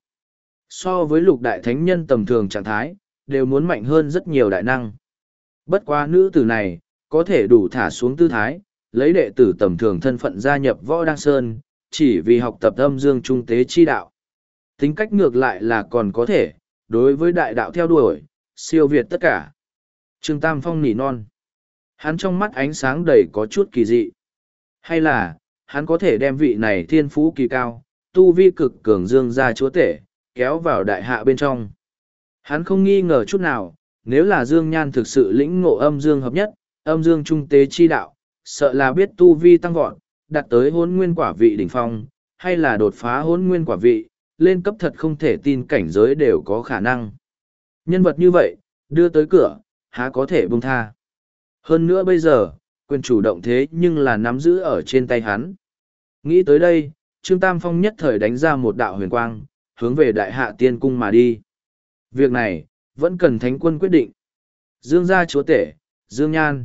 A: So với lục đại thánh nhân tầm thường trạng thái, đều muốn mạnh hơn rất nhiều đại năng. Bất quá nữ tử này, có thể đủ thả xuống tư thái, lấy đệ tử tầm thường thân phận gia nhập Võ Đang Sơn, chỉ vì học tập âm dương trung tế chi đạo. Tính cách ngược lại là còn có thể, đối với đại đạo theo đuổi, siêu việt tất cả. Trương Tam Phong nỉ non. Hắn trong mắt ánh sáng đầy có chút kỳ dị. Hay là, hắn có thể đem vị này thiên phú kỳ cao, tu vi cực cường dương ra chúa tể, kéo vào đại hạ bên trong. Hắn không nghi ngờ chút nào, nếu là Dương Nhan thực sự lĩnh ngộ âm dương hợp nhất, âm dương trung tế chi đạo, sợ là biết tu vi tăng vọt, đạt tới hôn nguyên quả vị đỉnh phong, hay là đột phá hôn nguyên quả vị, lên cấp thật không thể tin cảnh giới đều có khả năng. Nhân vật như vậy, đưa tới cửa, há có thể buông tha. Hơn nữa bây giờ, quyền chủ động thế nhưng là nắm giữ ở trên tay hắn. Nghĩ tới đây, Trương Tam Phong nhất thời đánh ra một đạo huyền quang, hướng về đại hạ tiên cung mà đi. Việc này, vẫn cần thánh quân quyết định. Dương gia chúa tể, Dương Nhan.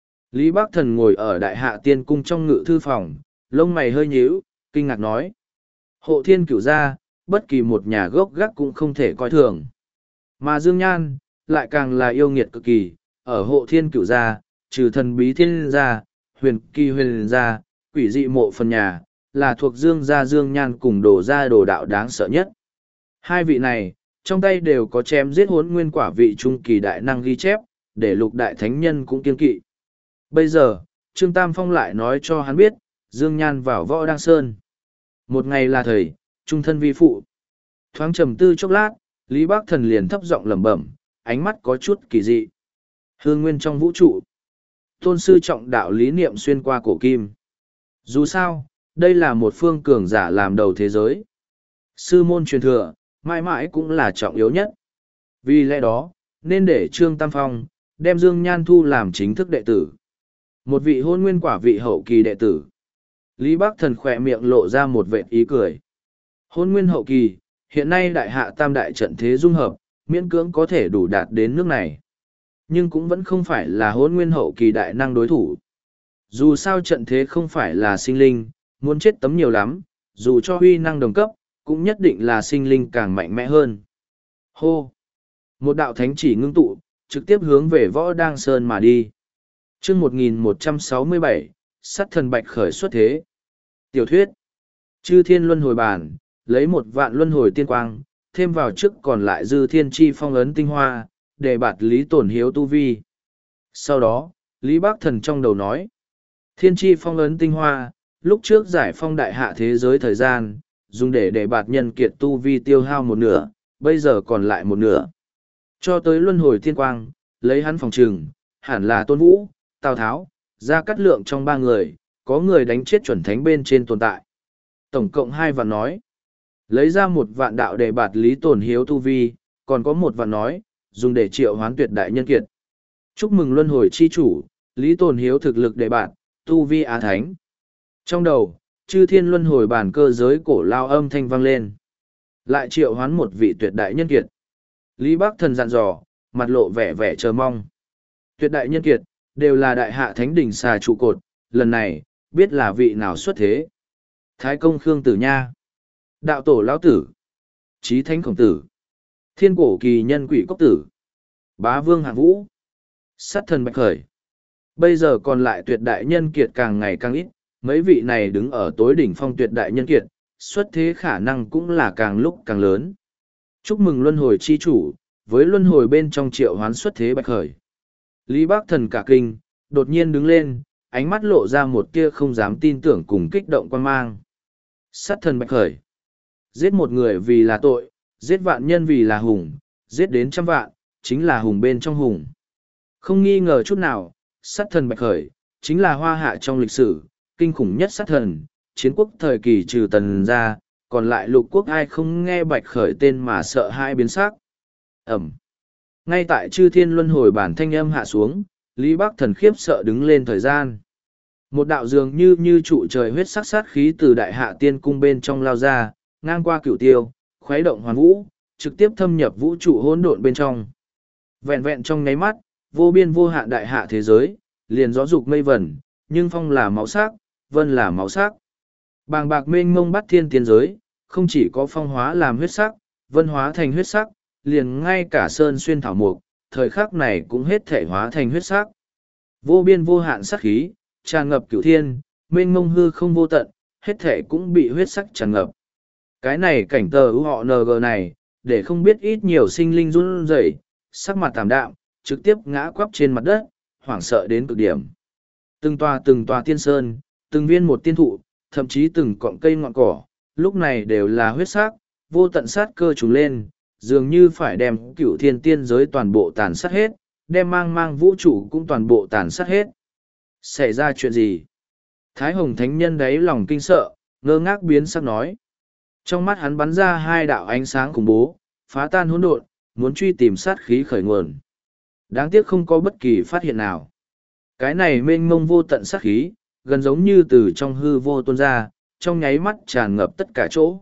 A: Lý Bác Thần ngồi ở đại hạ tiên cung trong ngự thư phòng, lông mày hơi nhíu, kinh ngạc nói. Hộ thiên cửu gia, bất kỳ một nhà gốc gác cũng không thể coi thường. Mà Dương Nhan, lại càng là yêu nghiệt cực kỳ, ở hộ thiên cửu gia, trừ thần bí thiên gia, huyền kỳ huyền gia, quỷ dị mộ phần nhà, là thuộc Dương gia Dương Nhan cùng đồ gia đồ đạo đáng sợ nhất. Hai vị này, trong tay đều có chém giết hốn nguyên quả vị trung kỳ đại năng ghi chép, để lục đại thánh nhân cũng kiên kỵ. Bây giờ, Trương Tam Phong lại nói cho hắn biết, Dương Nhan vào Võ Đang Sơn. Một ngày là thầy, trung thân vi phụ. Thoáng trầm tư chốc lát, Lý Bác Thần liền thấp giọng lẩm bẩm, ánh mắt có chút kỳ dị. Hương nguyên trong vũ trụ. Tôn sư trọng đạo lý niệm xuyên qua cổ kim. Dù sao, đây là một phương cường giả làm đầu thế giới. Sư môn truyền thừa, mãi mãi cũng là trọng yếu nhất. Vì lẽ đó, nên để Trương Tam Phong, đem Dương Nhan thu làm chính thức đệ tử. Một vị hôn nguyên quả vị hậu kỳ đệ tử. Lý Bác Thần khỏe miệng lộ ra một vệt ý cười. Hôn nguyên hậu kỳ, hiện nay đại hạ tam đại trận thế dung hợp, miễn cưỡng có thể đủ đạt đến nước này. Nhưng cũng vẫn không phải là hôn nguyên hậu kỳ đại năng đối thủ. Dù sao trận thế không phải là sinh linh, muốn chết tấm nhiều lắm, dù cho huy năng đồng cấp, cũng nhất định là sinh linh càng mạnh mẽ hơn. Hô! Một đạo thánh chỉ ngưng tụ, trực tiếp hướng về Võ Đang Sơn mà đi. Chương một nghìn một trăm sáu mươi bảy, Sắt thần bạch khởi xuất thế. Tiểu thuyết. Chư thiên luân hồi bản, lấy một vạn luân hồi tiên quang, thêm vào trước còn lại dư thiên chi phong ấn tinh hoa, để bạt lý tổn hiếu tu vi. Sau đó, Lý Bác Thần trong đầu nói, thiên chi phong ấn tinh hoa, lúc trước giải phong đại hạ thế giới thời gian, dùng để để bạt nhân kiệt tu vi tiêu hao một nửa, bây giờ còn lại một nửa. Cho tới luân hồi tiên quang, lấy hắn phòng trừng, hẳn là Tôn Vũ, Tào Tháo, Gia Cát Lượng trong ba người, có người đánh chết chuẩn thánh bên trên tồn tại. Tổng cộng hai vạn nói. Lấy ra một vạn đạo để bạt Lý Tồn Hiếu tu vi, còn có một vạn nói, dùng để triệu hoán tuyệt đại nhân kiệt. Chúc mừng luân hồi chi chủ, Lý Tồn Hiếu thực lực để bạt, tu vi á thánh. Trong đầu, chư thiên luân hồi bản cơ giới cổ lao âm thanh vang lên. Lại triệu hoán một vị tuyệt đại nhân kiệt. Lý Bắc Thần dặn dò, mặt lộ vẻ vẻ chờ mong. Tuyệt đại nhân kiệt, đều là đại hạ thánh đỉnh xà trụ cột, lần này, biết là vị nào xuất thế. Thái công Khương Tử Nha, đạo tổ lão tử, trí thánh khổng tử, thiên cổ kỳ nhân quỷ cốc tử, bá vương hạng vũ, sát thần bạch khởi. Bây giờ còn lại tuyệt đại nhân kiệt càng ngày càng ít, mấy vị này đứng ở tối đỉnh phong tuyệt đại nhân kiệt, xuất thế khả năng cũng là càng lúc càng lớn. Chúc mừng luân hồi chi chủ, với luân hồi bên trong triệu hoán xuất thế bạch khởi. Lý Bác Thần cả kinh, đột nhiên đứng lên, ánh mắt lộ ra một tia không dám tin tưởng cùng kích động quan mang. Sát thần bạch khởi. Giết một người vì là tội, giết vạn nhân vì là hùng, giết đến trăm vạn, chính là hùng bên trong hùng. Không nghi ngờ chút nào, sát thần bạch khởi, chính là hoa hạ trong lịch sử, kinh khủng nhất sát thần, chiến quốc thời kỳ trừ tần ra, còn lại lục quốc ai không nghe bạch khởi tên mà sợ hai biến sắc. Ẩm. Ngay tại chư thiên luân hồi bản thanh âm hạ xuống, Lý Bắc Thần khiếp sợ đứng lên thời gian. Một đạo dường như như trụ trời huyết sắc sát khí từ đại hạ tiên cung bên trong lao ra, ngang qua cửu tiêu, khuấy động hoàn vũ, trực tiếp thâm nhập vũ trụ hỗn độn bên trong. Vẹn vẹn trong nháy mắt, vô biên vô hạn đại hạ thế giới, liền gió dục mây vẩn, nhưng phong là máu sắc, vân là máu sắc. Bàng bạc mênh mông bắt thiên tiên giới, không chỉ có phong hóa làm huyết sắc, vân hóa thành huyết sắc, liền ngay cả sơn xuyên thảo mục, thời khắc này cũng hết thể hóa thành huyết sắc. Vô biên vô hạn sắc khí, tràn ngập cửu thiên, mênh mông hư không vô tận, hết thể cũng bị huyết sắc tràn ngập. Cái này cảnh tờ ưu họ en giê này, để không biết ít nhiều sinh linh run rẩy, sắc mặt tảm đạm, trực tiếp ngã quắp trên mặt đất, hoảng sợ đến cực điểm. Từng tòa từng tòa tiên sơn, từng viên một tiên thụ, thậm chí từng cọng cây ngọn cỏ, lúc này đều là huyết sắc, vô tận sát cơ trùng lên, dường như phải đem cửu thiên tiên giới toàn bộ tàn sát hết, đem mang mang vũ trụ cũng toàn bộ tàn sát hết. Xảy ra chuyện gì? Thái Hồng Thánh Nhân đáy lòng kinh sợ, ngơ ngác biến sắc nói. Trong mắt hắn bắn ra hai đạo ánh sáng khủng bố, phá tan hỗn độn, muốn truy tìm sát khí khởi nguồn. Đáng tiếc không có bất kỳ phát hiện nào. Cái này mênh mông vô tận sát khí, gần giống như từ trong hư vô tuôn ra, trong nháy mắt tràn ngập tất cả chỗ.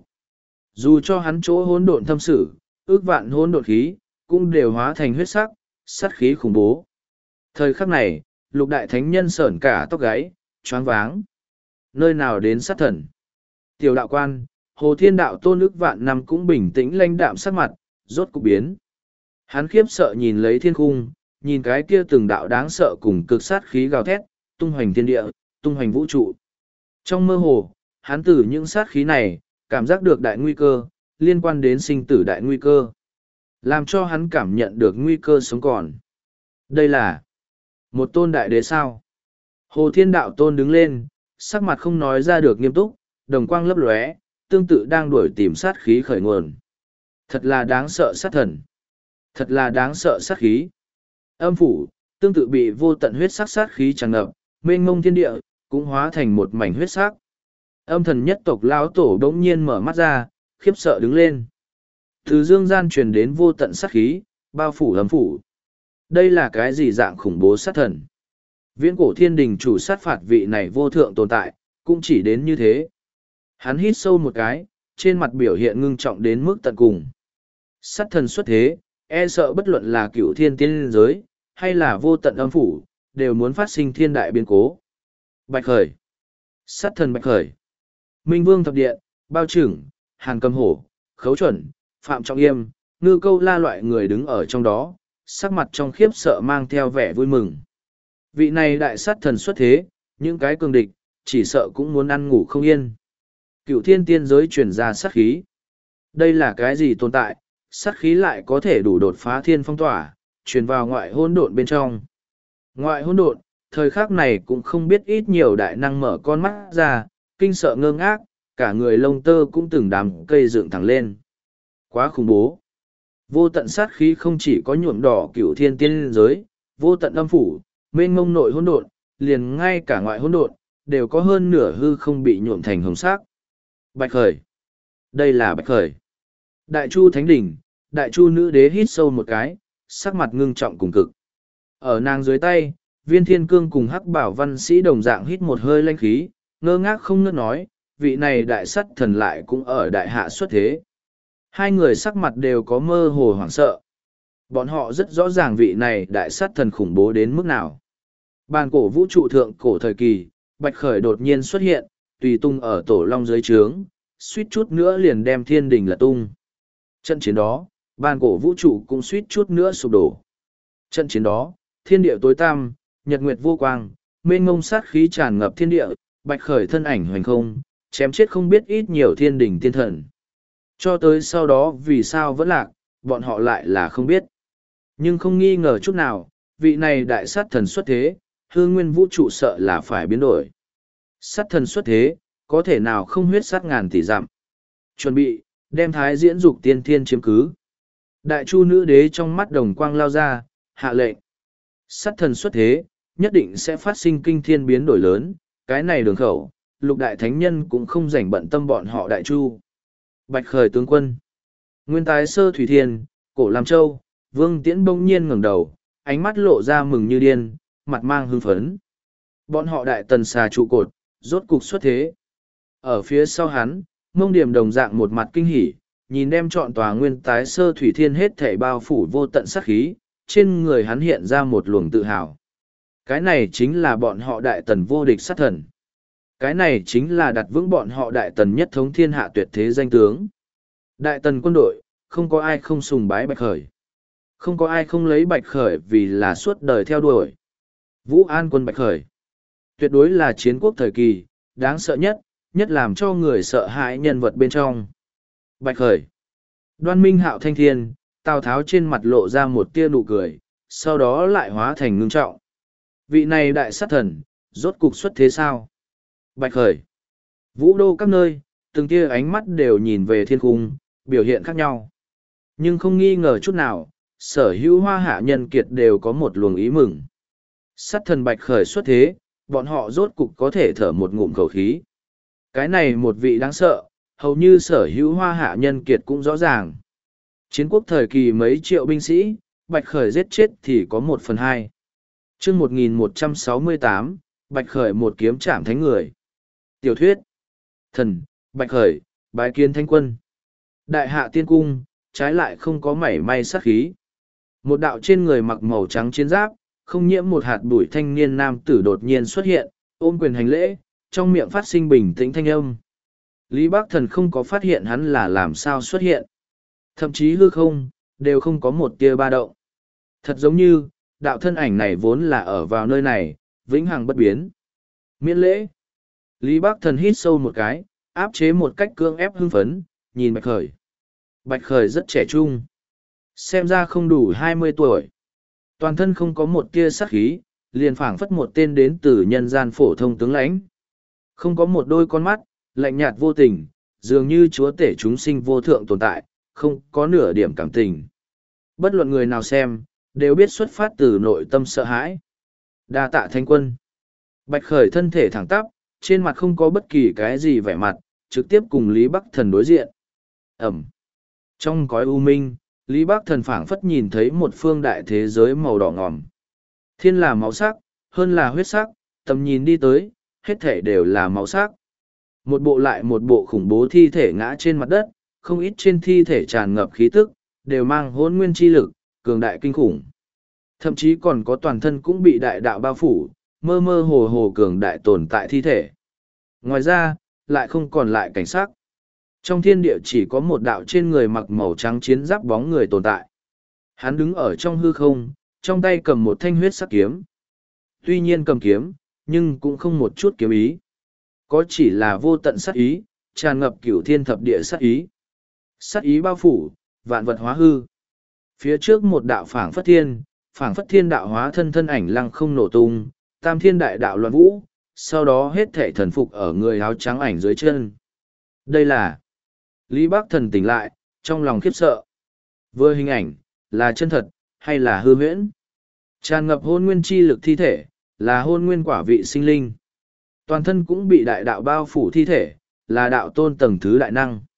A: Dù cho hắn chỗ hỗn độn thâm sử, ước vạn hỗn độn khí, cũng đều hóa thành huyết sắc, sát khí khủng bố. Thời khắc này, lục đại thánh nhân sởn cả tóc gáy, choáng váng. Nơi nào đến sát thần? Tiểu đạo quan, Hồ Thiên Đạo Tôn ước vạn năm cũng bình tĩnh lãnh đạm sắc mặt, rốt cục biến. Hắn khiếp sợ nhìn lấy thiên khung, nhìn cái kia từng đạo đáng sợ cùng cực sát khí gào thét, tung hoành thiên địa, tung hoành vũ trụ. Trong mơ hồ, hắn từ những sát khí này, cảm giác được đại nguy cơ, liên quan đến sinh tử đại nguy cơ. Làm cho hắn cảm nhận được nguy cơ sống còn. Đây là một tôn đại đế sao. Hồ Thiên Đạo Tôn đứng lên, sắc mặt không nói ra được nghiêm túc, đồng quang lấp lóe, tương tự đang đuổi tìm sát khí khởi nguồn. Thật là đáng sợ sát thần. Thật là đáng sợ sát khí. Âm phủ, tương tự bị vô tận huyết sắc sát khí tràn ngập, mênh mông thiên địa, cũng hóa thành một mảnh huyết sắc. Âm thần nhất tộc lão tổ đống nhiên mở mắt ra, khiếp sợ đứng lên. Từ dương gian truyền đến vô tận sát khí, bao phủ âm phủ. Đây là cái gì dạng khủng bố sát thần? Viễn cổ thiên đình chủ sát phạt vị này vô thượng tồn tại, cũng chỉ đến như thế. Hắn hít sâu một cái, trên mặt biểu hiện ngưng trọng đến mức tận cùng. Sát thần xuất thế, e sợ bất luận là cửu thiên tiên giới, hay là vô tận âm phủ, đều muốn phát sinh thiên đại biến cố. Bạch khởi. Sát thần bạch khởi. Minh Vương Thập Điện, Bao Trưởng, Hàn Cầm Hổ, Khấu Chuẩn, Phạm Trọng Yêm, Ngư Câu La loại người đứng ở trong đó, sắc mặt trong khiếp sợ mang theo vẻ vui mừng. Vị này đại sát thần xuất thế, những cái cường địch, chỉ sợ cũng muốn ăn ngủ không yên. Cựu thiên tiên giới truyền ra sát khí. Đây là cái gì tồn tại, sát khí lại có thể đủ đột phá thiên phong tỏa, truyền vào ngoại hỗn độn bên trong. Ngoại hỗn độn, thời khắc này cũng không biết ít nhiều đại năng mở con mắt ra, kinh sợ ngơ ngác, cả người lông tơ cũng từng đám cây dựng thẳng lên. Quá khủng bố. Vô tận sát khí không chỉ có nhuộm đỏ cửu thiên tiên giới, vô tận âm phủ, mênh mông nội hỗn độn, liền ngay cả ngoại hỗn độn, đều có hơn nửa hư không bị nhuộm thành hồng sắc. Bạch khởi. Đây là Bạch Khởi. Đại Chu Thánh Đỉnh, Đại Chu Nữ Đế hít sâu một cái, sắc mặt ngưng trọng cùng cực. Ở nàng dưới tay, Viên Thiên Cương cùng Hắc Bảo Văn Sĩ đồng dạng hít một hơi lanh khí, ngơ ngác không ngớt nói, vị này đại sắt thần lại cũng ở đại hạ xuất thế. Hai người sắc mặt đều có mơ hồ hoảng sợ. Bọn họ rất rõ ràng vị này đại sát thần khủng bố đến mức nào. Bàn cổ vũ trụ thượng cổ thời kỳ, Bạch Khởi đột nhiên xuất hiện, tùy tung ở tổ long dưới trướng, suýt chút nữa liền đem thiên đình là tung. Trận chiến đó, bàn cổ vũ trụ cũng suýt chút nữa sụp đổ. Trận chiến đó, thiên địa tối tăm, nhật nguyệt vô quang, mênh ngông sát khí tràn ngập thiên địa, Bạch Khởi thân ảnh hoành không, chém chết không biết ít nhiều thiên đình tiên thần. Cho tới sau đó vì sao vẫn lạc, bọn họ lại là không biết. Nhưng không nghi ngờ chút nào, vị này đại sát thần xuất thế, hư nguyên vũ trụ sợ là phải biến đổi. Sát thần xuất thế, có thể nào không huyết sát ngàn tỷ dặm. Chuẩn bị, đem thái diễn dục tiên thiên chiếm cứ. Đại Chu Nữ Đế trong mắt đồng quang lao ra, hạ lệnh. Sát thần xuất thế, nhất định sẽ phát sinh kinh thiên biến đổi lớn, cái này đường khẩu, lục đại thánh nhân cũng không rảnh bận tâm bọn họ Đại Chu. Bạch Khởi tướng quân, nguyên tái sơ thủy thiên, cổ làm châu, Vương Tiễn bỗng nhiên ngẩng đầu, ánh mắt lộ ra mừng như điên, mặt mang hưng phấn. Bọn họ đại tần xà trụ cột, rốt cục xuất thế. Ở phía sau hắn, Mông Điểm đồng dạng một mặt kinh hỉ, nhìn đem trọn tòa nguyên tái sơ thủy thiên hết thảy bao phủ vô tận sát khí, trên người hắn hiện ra một luồng tự hào. Cái này chính là bọn họ đại tần vô địch sát thần. Cái này chính là đặt vững bọn họ đại tần nhất thống thiên hạ tuyệt thế danh tướng. Đại tần quân đội, không có ai không sùng bái Bạch Khởi. Không có ai không lấy Bạch Khởi vì là suốt đời theo đuổi. Vũ An quân Bạch Khởi. Tuyệt đối là chiến quốc thời kỳ, đáng sợ nhất, nhất làm cho người sợ hãi nhân vật bên trong. Bạch Khởi. Đoan Minh Hạo thanh thiên, Tào Tháo trên mặt lộ ra một tia nụ cười, sau đó lại hóa thành ngưng trọng. Vị này đại sát thần, rốt cục xuất thế sao? Bạch Khởi. Vũ đô các nơi, từng tia ánh mắt đều nhìn về thiên cung, biểu hiện khác nhau. Nhưng không nghi ngờ chút nào, sở hữu hoa hạ nhân kiệt đều có một luồng ý mừng. Sát thần Bạch Khởi xuất thế, bọn họ rốt cục có thể thở một ngụm khẩu khí. Cái này một vị đáng sợ, hầu như sở hữu hoa hạ nhân kiệt cũng rõ ràng. Chiến quốc thời kỳ mấy triệu binh sĩ, Bạch Khởi giết chết thì có một phần hai. Chương một nghìn một trăm sáu mươi tám, Bạch Khởi một kiếm chạm thánh người. Tiểu thuyết. Thần, Bạch Khởi, bái kiến thánh quân. Đại hạ tiên cung, trái lại không có mảy may sát khí. Một đạo trên người mặc màu trắng chiến giáp, không nhiễm một hạt bụi thanh niên nam tử đột nhiên xuất hiện, ôm quyền hành lễ, trong miệng phát sinh bình tĩnh thanh âm. Lý Bác Thần không có phát hiện hắn là làm sao xuất hiện. Thậm chí hư không, đều không có một tia ba động. Thật giống như, đạo thân ảnh này vốn là ở vào nơi này, vĩnh hằng bất biến. Miễn lễ. Lý Bác Thần hít sâu một cái, áp chế một cách cưỡng ép hưng phấn, nhìn Bạch Khởi. Bạch Khởi rất trẻ trung. Xem ra không đủ hai mươi tuổi. Toàn thân không có một tia sát khí, liền phảng phất một tên đến từ nhân gian phổ thông tướng lãnh. Không có một đôi con mắt, lạnh nhạt vô tình, dường như chúa tể chúng sinh vô thượng tồn tại, không có nửa điểm cảm tình. Bất luận người nào xem, đều biết xuất phát từ nội tâm sợ hãi. Đa tạ thánh quân. Bạch Khởi thân thể thẳng tắp, trên mặt không có bất kỳ cái gì vẻ mặt, trực tiếp cùng Lý Bắc Thần đối diện. Ẩm. Trong cõi u minh, Lý Bắc Thần phảng phất nhìn thấy một phương đại thế giới màu đỏ ngòm. Thiên là máu sắc, hơn là huyết sắc, tầm nhìn đi tới, hết thể đều là máu sắc. Một bộ lại một bộ khủng bố thi thể ngã trên mặt đất, không ít trên thi thể tràn ngập khí tức, đều mang hôn nguyên chi lực, cường đại kinh khủng. Thậm chí còn có toàn thân cũng bị đại đạo bao phủ, mơ mơ hồ hồ cường đại tồn tại thi thể. Ngoài ra, lại không còn lại cảnh sắc. Trong thiên địa chỉ có một đạo trên người mặc màu trắng chiến giáp bóng người tồn tại. Hắn đứng ở trong hư không, trong tay cầm một thanh huyết sắc kiếm. Tuy nhiên cầm kiếm, nhưng cũng không một chút kiếm ý. Có chỉ là vô tận sát ý, tràn ngập cửu thiên thập địa sát ý. Sát ý bao phủ, vạn vật hóa hư. Phía trước một đạo phảng phất thiên, phảng phất thiên đạo hóa thân thân ảnh lăng không nổ tung, tam thiên đại đạo loạn vũ, sau đó hết thể thần phục ở người áo trắng ảnh dưới chân. Đây là Lý Bắc Thần tỉnh lại, trong lòng khiếp sợ. Vừa hình ảnh, là chân thật, hay là hư huyễn? Tràn ngập hôn nguyên chi lực thi thể, là hôn nguyên quả vị sinh linh. Toàn thân cũng bị đại đạo bao phủ thi thể, là đạo tôn tầng thứ đại năng.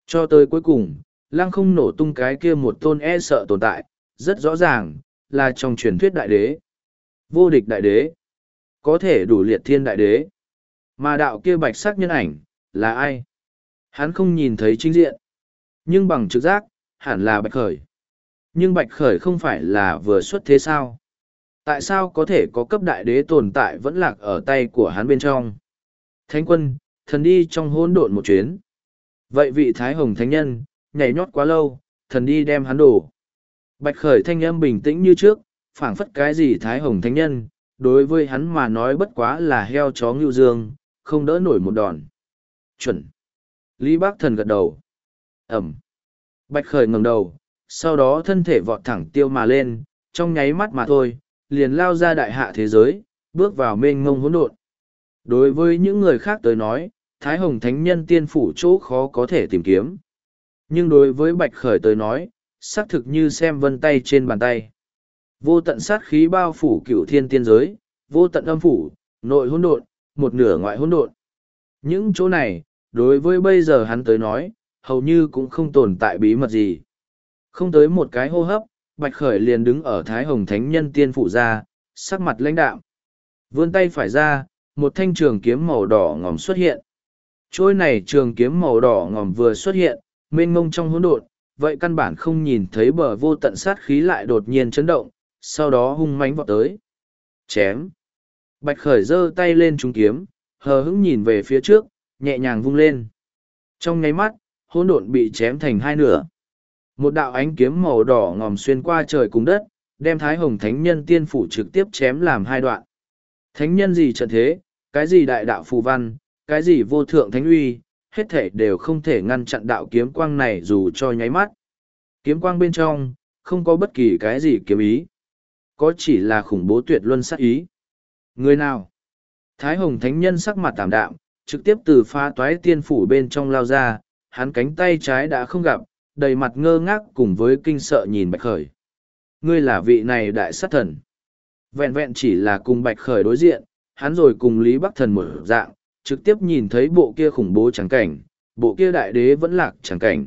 A: Cho tới cuối cùng, lăng không nổ tung cái kia một tôn e sợ tồn tại, rất rõ ràng, là trong truyền thuyết đại đế. Vô địch đại đế. Có thể đủ liệt thiên đại đế. Mà đạo kia bạch sắc nhân ảnh, là ai? Hắn không nhìn thấy chính diện. Nhưng bằng trực giác, hẳn là Bạch Khởi. Nhưng Bạch Khởi không phải là vừa xuất thế sao? Tại sao có thể có cấp đại đế tồn tại vẫn lạc ở tay của hắn bên trong? Thánh quân, thần đi trong hỗn độn một chuyến. Vậy vị Thái Hồng Thánh Nhân, nhảy nhót quá lâu, thần đi đem hắn đổ. Bạch Khởi thanh âm bình tĩnh như trước, phảng phất cái gì Thái Hồng Thánh Nhân, đối với hắn mà nói bất quá là heo chó ngưu dương, không đỡ nổi một đòn. Chuẩn. Lý Bác Thần gật đầu. Ẩm. Bạch Khởi ngẩng đầu, sau đó thân thể vọt thẳng tiêu mà lên, trong nháy mắt mà thôi, liền lao ra đại hạ thế giới, bước vào mênh mông hỗn độn. Đối với những người khác tới nói, Thái Hồng Thánh Nhân tiên phủ chỗ khó có thể tìm kiếm. Nhưng đối với Bạch Khởi tới nói, xác thực như xem vân tay trên bàn tay. Vô tận sát khí bao phủ cửu thiên tiên giới, vô tận âm phủ, nội hỗn độn, một nửa ngoại hỗn độn. Những chỗ này, đối với bây giờ hắn tới nói, hầu như cũng không tồn tại bí mật gì. Không tới một cái hô hấp, Bạch Khởi liền đứng ở Thái Hồng Thánh Nhân tiên phủ ra, sắc mặt lãnh đạm. Vươn tay phải ra, một thanh trường kiếm màu đỏ ngòm xuất hiện. Trôi này trường kiếm màu đỏ ngòm vừa xuất hiện, mênh mông trong hỗn độn, vậy căn bản không nhìn thấy bờ vô tận sát khí lại đột nhiên chấn động, sau đó hung mãnh vọt tới. Chém. Bạch Khởi giơ tay lên trúng kiếm, hờ hững nhìn về phía trước, nhẹ nhàng vung lên. Trong nháy mắt, hỗn độn bị chém thành hai nửa. Một đạo ánh kiếm màu đỏ ngòm xuyên qua trời cùng đất, đem Thái Hồng Thánh Nhân tiên phủ trực tiếp chém làm hai đoạn. Thánh nhân gì trận thế, cái gì đại đạo phù văn, cái gì vô thượng thánh uy, hết thể đều không thể ngăn chặn đạo kiếm quang này dù cho nháy mắt. Kiếm quang bên trong, không có bất kỳ cái gì kiếm ý. Có chỉ là khủng bố tuyệt luân sát ý. Người nào? Thái Hồng Thánh Nhân sắc mặt tảm đạm, trực tiếp từ phá toái tiên phủ bên trong lao ra, hắn cánh tay trái đã không gặp, đầy mặt ngơ ngác cùng với kinh sợ nhìn Bạch Khởi. Ngươi là vị này đại sát thần. Vẹn vẹn chỉ là cùng Bạch Khởi đối diện, hắn rồi cùng Lý Bắc Thần một dạng, trực tiếp nhìn thấy bộ kia khủng bố trắng cảnh, bộ kia đại đế vẫn lạc trắng cảnh.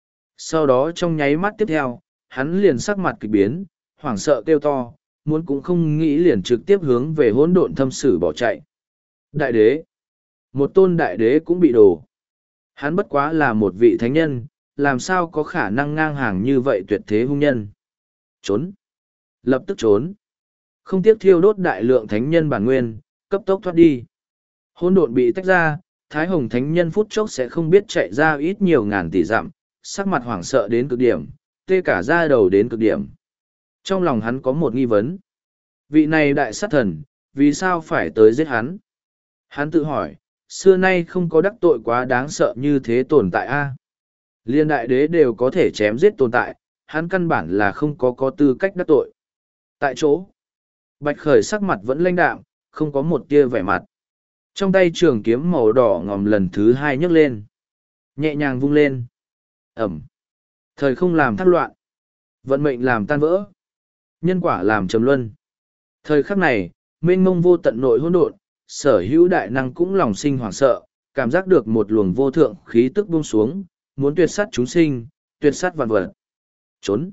A: Sau đó trong nháy mắt tiếp theo, hắn liền sắc mặt kịch biến, hoảng sợ kêu to, muốn cũng không nghĩ liền trực tiếp hướng về hỗn độn thâm sử bỏ chạy. Đại đế. Một tôn đại đế cũng bị đổ. Hắn bất quá là một vị thánh nhân, làm sao có khả năng ngang hàng như vậy tuyệt thế hung nhân. Trốn. Lập tức trốn. Không tiếc thiêu đốt đại lượng thánh nhân bản nguyên, cấp tốc thoát đi. Hỗn độn bị tách ra, Thái Hồng Thánh Nhân phút chốc sẽ không biết chạy ra ít nhiều ngàn tỷ dặm, sắc mặt hoảng sợ đến cực điểm, tê cả da đầu đến cực điểm. Trong lòng hắn có một nghi vấn. Vị này đại sát thần, vì sao phải tới giết hắn? Hắn tự hỏi, xưa nay không có đắc tội quá đáng sợ như thế tồn tại a. Liên đại đế đều có thể chém giết tồn tại, hắn căn bản là không có có tư cách đắc tội. Tại chỗ, Bạch Khởi sắc mặt vẫn lãnh đạm, không có một tia vẻ mặt. Trong tay trường kiếm màu đỏ ngòm lần thứ hai nhấc lên. Nhẹ nhàng vung lên. Ẩm. Thời không làm thác loạn. Vận mệnh làm tan vỡ. Nhân quả làm trầm luân. Thời khắc này, mênh mông vô tận nội hỗn độn, sở hữu đại năng cũng lòng sinh hoảng sợ, cảm giác được một luồng vô thượng khí tức buông xuống, muốn tuyệt sát chúng sinh, tuyệt sát vạn vật. Trốn.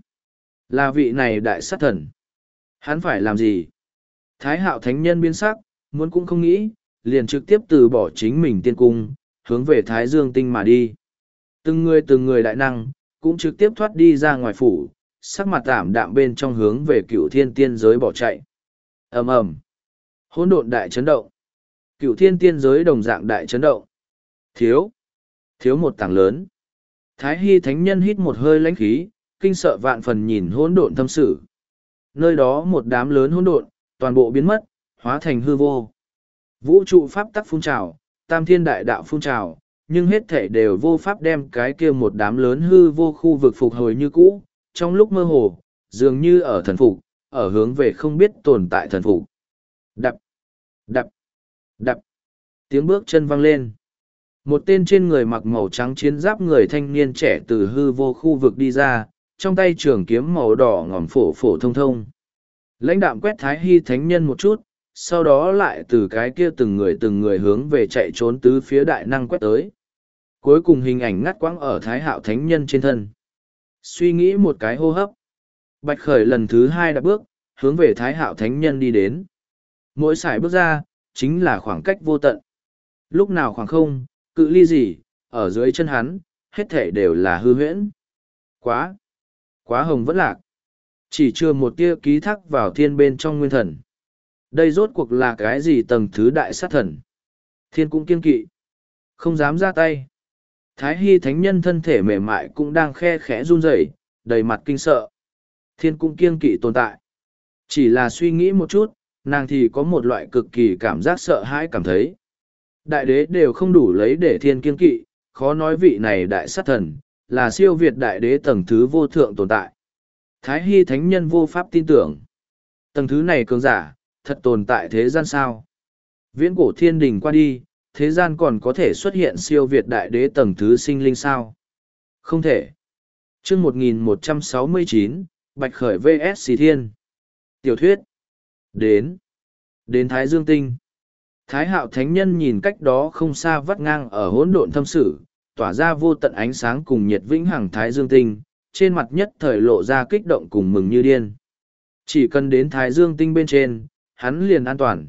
A: Là vị này đại sát thần. Hắn phải làm gì? Thái Hạo Thánh Nhân biến sắc, muốn cũng không nghĩ, liền trực tiếp từ bỏ chính mình tiên cung, hướng về Thái Dương Tinh mà đi. Từng người từng người đại năng, cũng trực tiếp thoát đi ra ngoài phủ, sắc mặt tảm đạm bên trong hướng về cửu thiên tiên giới bỏ chạy. ầm ầm, hỗn độn đại chấn động. Cửu thiên tiên giới đồng dạng đại chấn động. Thiếu, thiếu một tảng lớn. Thái Hy Thánh Nhân hít một hơi lãnh khí, kinh sợ vạn phần nhìn hỗn độn thâm sử. Nơi đó một đám lớn hỗn độn, toàn bộ biến mất, hóa thành hư vô. Vũ trụ pháp tắc phun trào, tam thiên đại đạo phun trào, nhưng hết thể đều vô pháp đem cái kia một đám lớn hư vô khu vực phục hồi như cũ, trong lúc mơ hồ, dường như ở thần phục, ở hướng về không biết tồn tại thần phục. Đập, đập, đập, tiếng bước chân vang lên. Một tên trên người mặc màu trắng chiến giáp người thanh niên trẻ từ hư vô khu vực đi ra, trong tay trường kiếm màu đỏ ngòm phổ phổ thông thông. Lãnh đạm quét Thái Hy Thánh Nhân một chút, sau đó lại từ cái kia từng người từng người hướng về chạy trốn tứ phía đại năng quét tới. Cuối cùng hình ảnh ngắt quãng ở Thái Hạo Thánh Nhân trên thân. Suy nghĩ một cái hô hấp. Bạch Khởi lần thứ hai đã bước, hướng về Thái Hạo Thánh Nhân đi đến. Mỗi sải bước ra, chính là khoảng cách vô tận. Lúc nào khoảng không, cự ly gì, ở dưới chân hắn, hết thể đều là hư huyễn. Quá, quá hồng vẫn lạc. Chỉ chưa một tia ký thác vào thiên bên trong nguyên thần. Đây rốt cuộc là cái gì tầng thứ đại sát thần? Thiên cũng kiên kỵ. Không dám ra tay. Thái Hy Thánh Nhân thân thể mềm mại cũng đang khe khẽ run rẩy, đầy mặt kinh sợ. Thiên cũng kiên kỵ tồn tại. Chỉ là suy nghĩ một chút, nàng thì có một loại cực kỳ cảm giác sợ hãi cảm thấy. Đại đế đều không đủ lấy để thiên kiên kỵ, khó nói vị này đại sát thần, là siêu việt đại đế tầng thứ vô thượng tồn tại. Thái Hy Thánh Nhân vô pháp tin tưởng. Tầng thứ này cường giả, thật tồn tại thế gian sao? Viễn cổ thiên đình qua đi, thế gian còn có thể xuất hiện siêu việt đại đế tầng thứ sinh linh sao? Không thể. chương một nghìn một trăm sáu mươi chín, Bạch Khởi vs Xì Thiên. Tiểu thuyết. Đến. Đến Thái Dương Tinh. Thái Hạo Thánh Nhân nhìn cách đó không xa vắt ngang ở hỗn độn thâm sử, tỏa ra vô tận ánh sáng cùng nhiệt vĩnh hằng Thái Dương Tinh, trên mặt nhất thời lộ ra kích động cùng mừng như điên. Chỉ cần đến Thái Dương Tinh bên trên, hắn liền an toàn.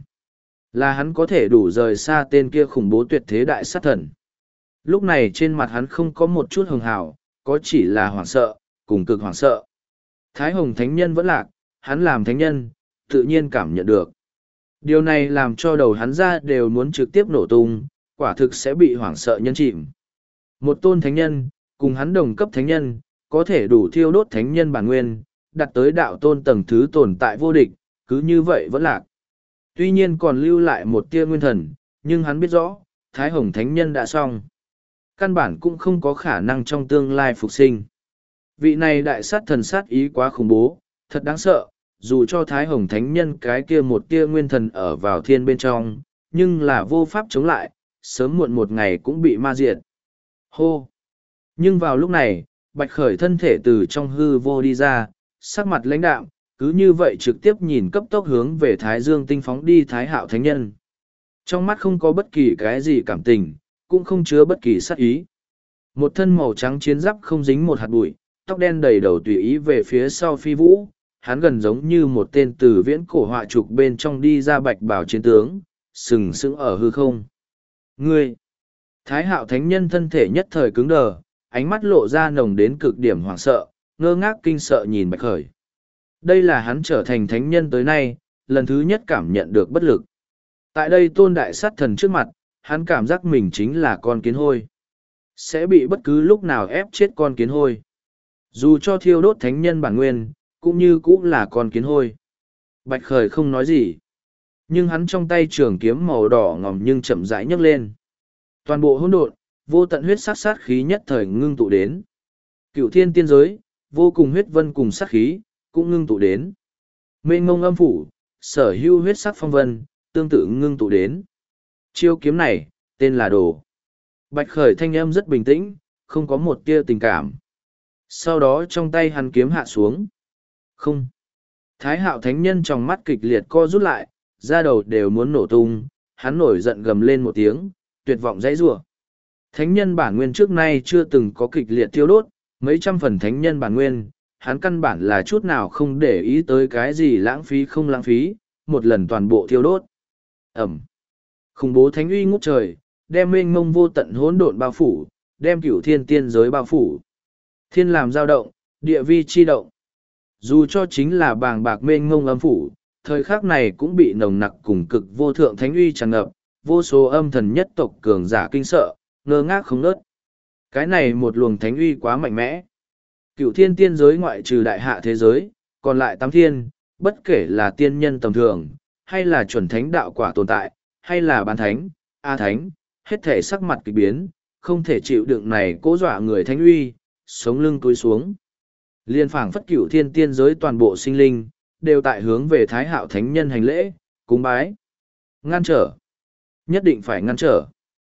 A: Là hắn có thể đủ rời xa tên kia khủng bố tuyệt thế đại sát thần. Lúc này trên mặt hắn không có một chút hường hào, có chỉ là hoảng sợ, cùng cực hoảng sợ. Thái Hồng Thánh Nhân vẫn lạc, hắn làm thánh nhân, tự nhiên cảm nhận được. Điều này làm cho đầu hắn ra đều muốn trực tiếp nổ tung, quả thực sẽ bị hoảng sợ nhân chìm. Một tôn thánh nhân, cùng hắn đồng cấp thánh nhân, có thể đủ thiêu đốt thánh nhân bản nguyên, đặt tới đạo tôn tầng thứ tồn tại vô địch, cứ như vậy vẫn lạc. Tuy nhiên còn lưu lại một tia nguyên thần, nhưng hắn biết rõ, Thái Hồng Thánh Nhân đã xong. Căn bản cũng không có khả năng trong tương lai phục sinh. Vị này đại sát thần sát ý quá khủng bố, thật đáng sợ, dù cho Thái Hồng Thánh Nhân cái kia một tia nguyên thần ở vào thiên bên trong, nhưng là vô pháp chống lại, sớm muộn một ngày cũng bị ma diệt. Hô! Nhưng vào lúc này, Bạch Khởi thân thể từ trong hư vô đi ra, sắc mặt lãnh đạm, cứ như vậy trực tiếp nhìn cấp tốc hướng về Thái Dương Tinh phóng đi Thái Hạo Thánh Nhân. Trong mắt không có bất kỳ cái gì cảm tình, cũng không chứa bất kỳ sát ý. Một thân màu trắng chiến giáp không dính một hạt bụi, tóc đen đầy đầu tùy ý về phía sau phi vũ, hắn gần giống như một tên từ viễn cổ họa trục bên trong đi ra bạch bào chiến tướng, sừng sững ở hư không. Ngươi! Thái Hạo Thánh Nhân thân thể nhất thời cứng đờ, ánh mắt lộ ra nồng đến cực điểm hoảng sợ, ngơ ngác kinh sợ nhìn Bạch Khởi. Đây là hắn trở thành thánh nhân tới nay, lần thứ nhất cảm nhận được bất lực. Tại đây tôn đại sát thần trước mặt, hắn cảm giác mình chính là con kiến hôi. Sẽ bị bất cứ lúc nào ép chết con kiến hôi. Dù cho thiêu đốt thánh nhân bản nguyên, cũng như cũng là con kiến hôi. Bạch Khởi không nói gì. Nhưng hắn trong tay trường kiếm màu đỏ ngòm nhưng chậm rãi nhấc lên. Toàn bộ hỗn độn, vô tận huyết sát sát khí nhất thời ngưng tụ đến. Cựu thiên tiên giới, vô cùng huyết vân cùng sát khí, cũng ngưng tụ đến. Mênh mông âm phủ, sở hữu huyết sắc phong vân, tương tự ngưng tụ đến. Chiêu kiếm này, tên là Đồ. Bạch Khởi thanh âm rất bình tĩnh, không có một tia tình cảm. Sau đó trong tay hắn kiếm hạ xuống. Không. Thái Hạo Thánh Nhân trong mắt kịch liệt co rút lại, da đầu đều muốn nổ tung, hắn nổi giận gầm lên một tiếng, tuyệt vọng dãy rủa. Thánh nhân bản nguyên trước nay chưa từng có kịch liệt thiêu đốt, mấy trăm phần thánh nhân bản nguyên, hắn căn bản là chút nào không để ý tới cái gì lãng phí không lãng phí, một lần toàn bộ thiêu đốt. Ẩm. Khủng bố thánh uy ngút trời, đem mênh mông vô tận hỗn độn bao phủ, đem cửu thiên tiên giới bao phủ. Thiên làm dao động, địa vi chi động. Dù cho chính là bàng bạc mênh mông âm phủ, thời khắc này cũng bị nồng nặc cùng cực vô thượng thánh uy tràn ngập, vô số âm thần nhất tộc cường giả kinh sợ, ngơ ngác không nớt. Cái này một luồng thánh uy quá mạnh mẽ. Cựu thiên tiên giới ngoại trừ đại hạ thế giới, còn lại tám thiên, bất kể là tiên nhân tầm thường, hay là chuẩn thánh đạo quả tồn tại, hay là bán thánh, a thánh, hết thể sắc mặt kịch biến, không thể chịu đựng này cố dọa người thánh uy, sống lưng cúi xuống. Liên phảng phất cựu thiên tiên giới toàn bộ sinh linh, đều tại hướng về Thái Hạo Thánh Nhân hành lễ, cúng bái. Ngăn trở. Nhất định phải ngăn trở.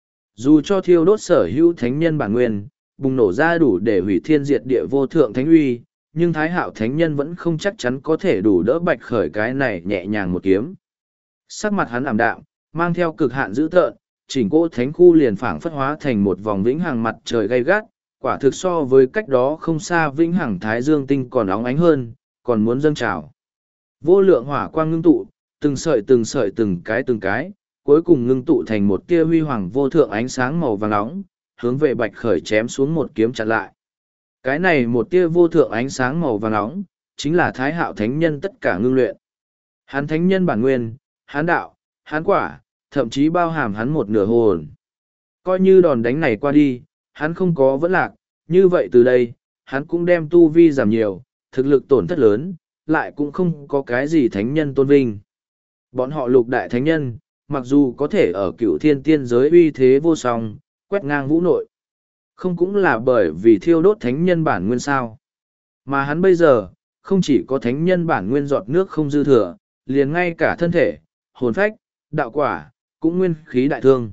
A: Dù cho thiêu đốt sở hữu thánh nhân bản nguyên, bùng nổ ra đủ để hủy thiên diệt địa vô thượng thánh uy, nhưng Thái Hạo Thánh Nhân vẫn không chắc chắn có thể đủ đỡ Bạch Khởi cái này nhẹ nhàng một kiếm. Sắc mặt hắn ảm đạm, mang theo cực hạn dữ tợn, chỉnh cỗ thánh khu liền phảng phất hóa thành một vòng vĩnh hằng mặt trời gay gắt, quả thực so với cách đó không xa vĩnh hằng thái dương tinh còn óng ánh hơn, còn muốn dâng trào. Vô lượng hỏa quang ngưng tụ, từng sợi từng sợi từng cái từng cái, cuối cùng ngưng tụ thành một tia huy hoàng vô thượng ánh sáng màu vàng nóng, hướng về Bạch Khởi chém xuống một kiếm chặn lại. Cái này một tia vô thượng ánh sáng màu vàng nóng, chính là Thái Hạo Thánh Nhân tất cả ngưng luyện. Hắn Thánh Nhân bản nguyên, hắn đạo, hắn quả, thậm chí bao hàm hắn một nửa hồn. Coi như đòn đánh này qua đi, hắn không có vẫn lạc, như vậy từ đây, hắn cũng đem tu vi giảm nhiều, thực lực tổn thất lớn, lại cũng không có cái gì thánh nhân tôn vinh. Bọn họ lục đại thánh nhân, mặc dù có thể ở cựu thiên tiên giới uy thế vô song, quét ngang vũ nội, không cũng là bởi vì thiêu đốt thánh nhân bản nguyên sao. Mà hắn bây giờ, không chỉ có thánh nhân bản nguyên giọt nước không dư thừa, liền ngay cả thân thể, hồn phách, đạo quả, cũng nguyên khí đại thương.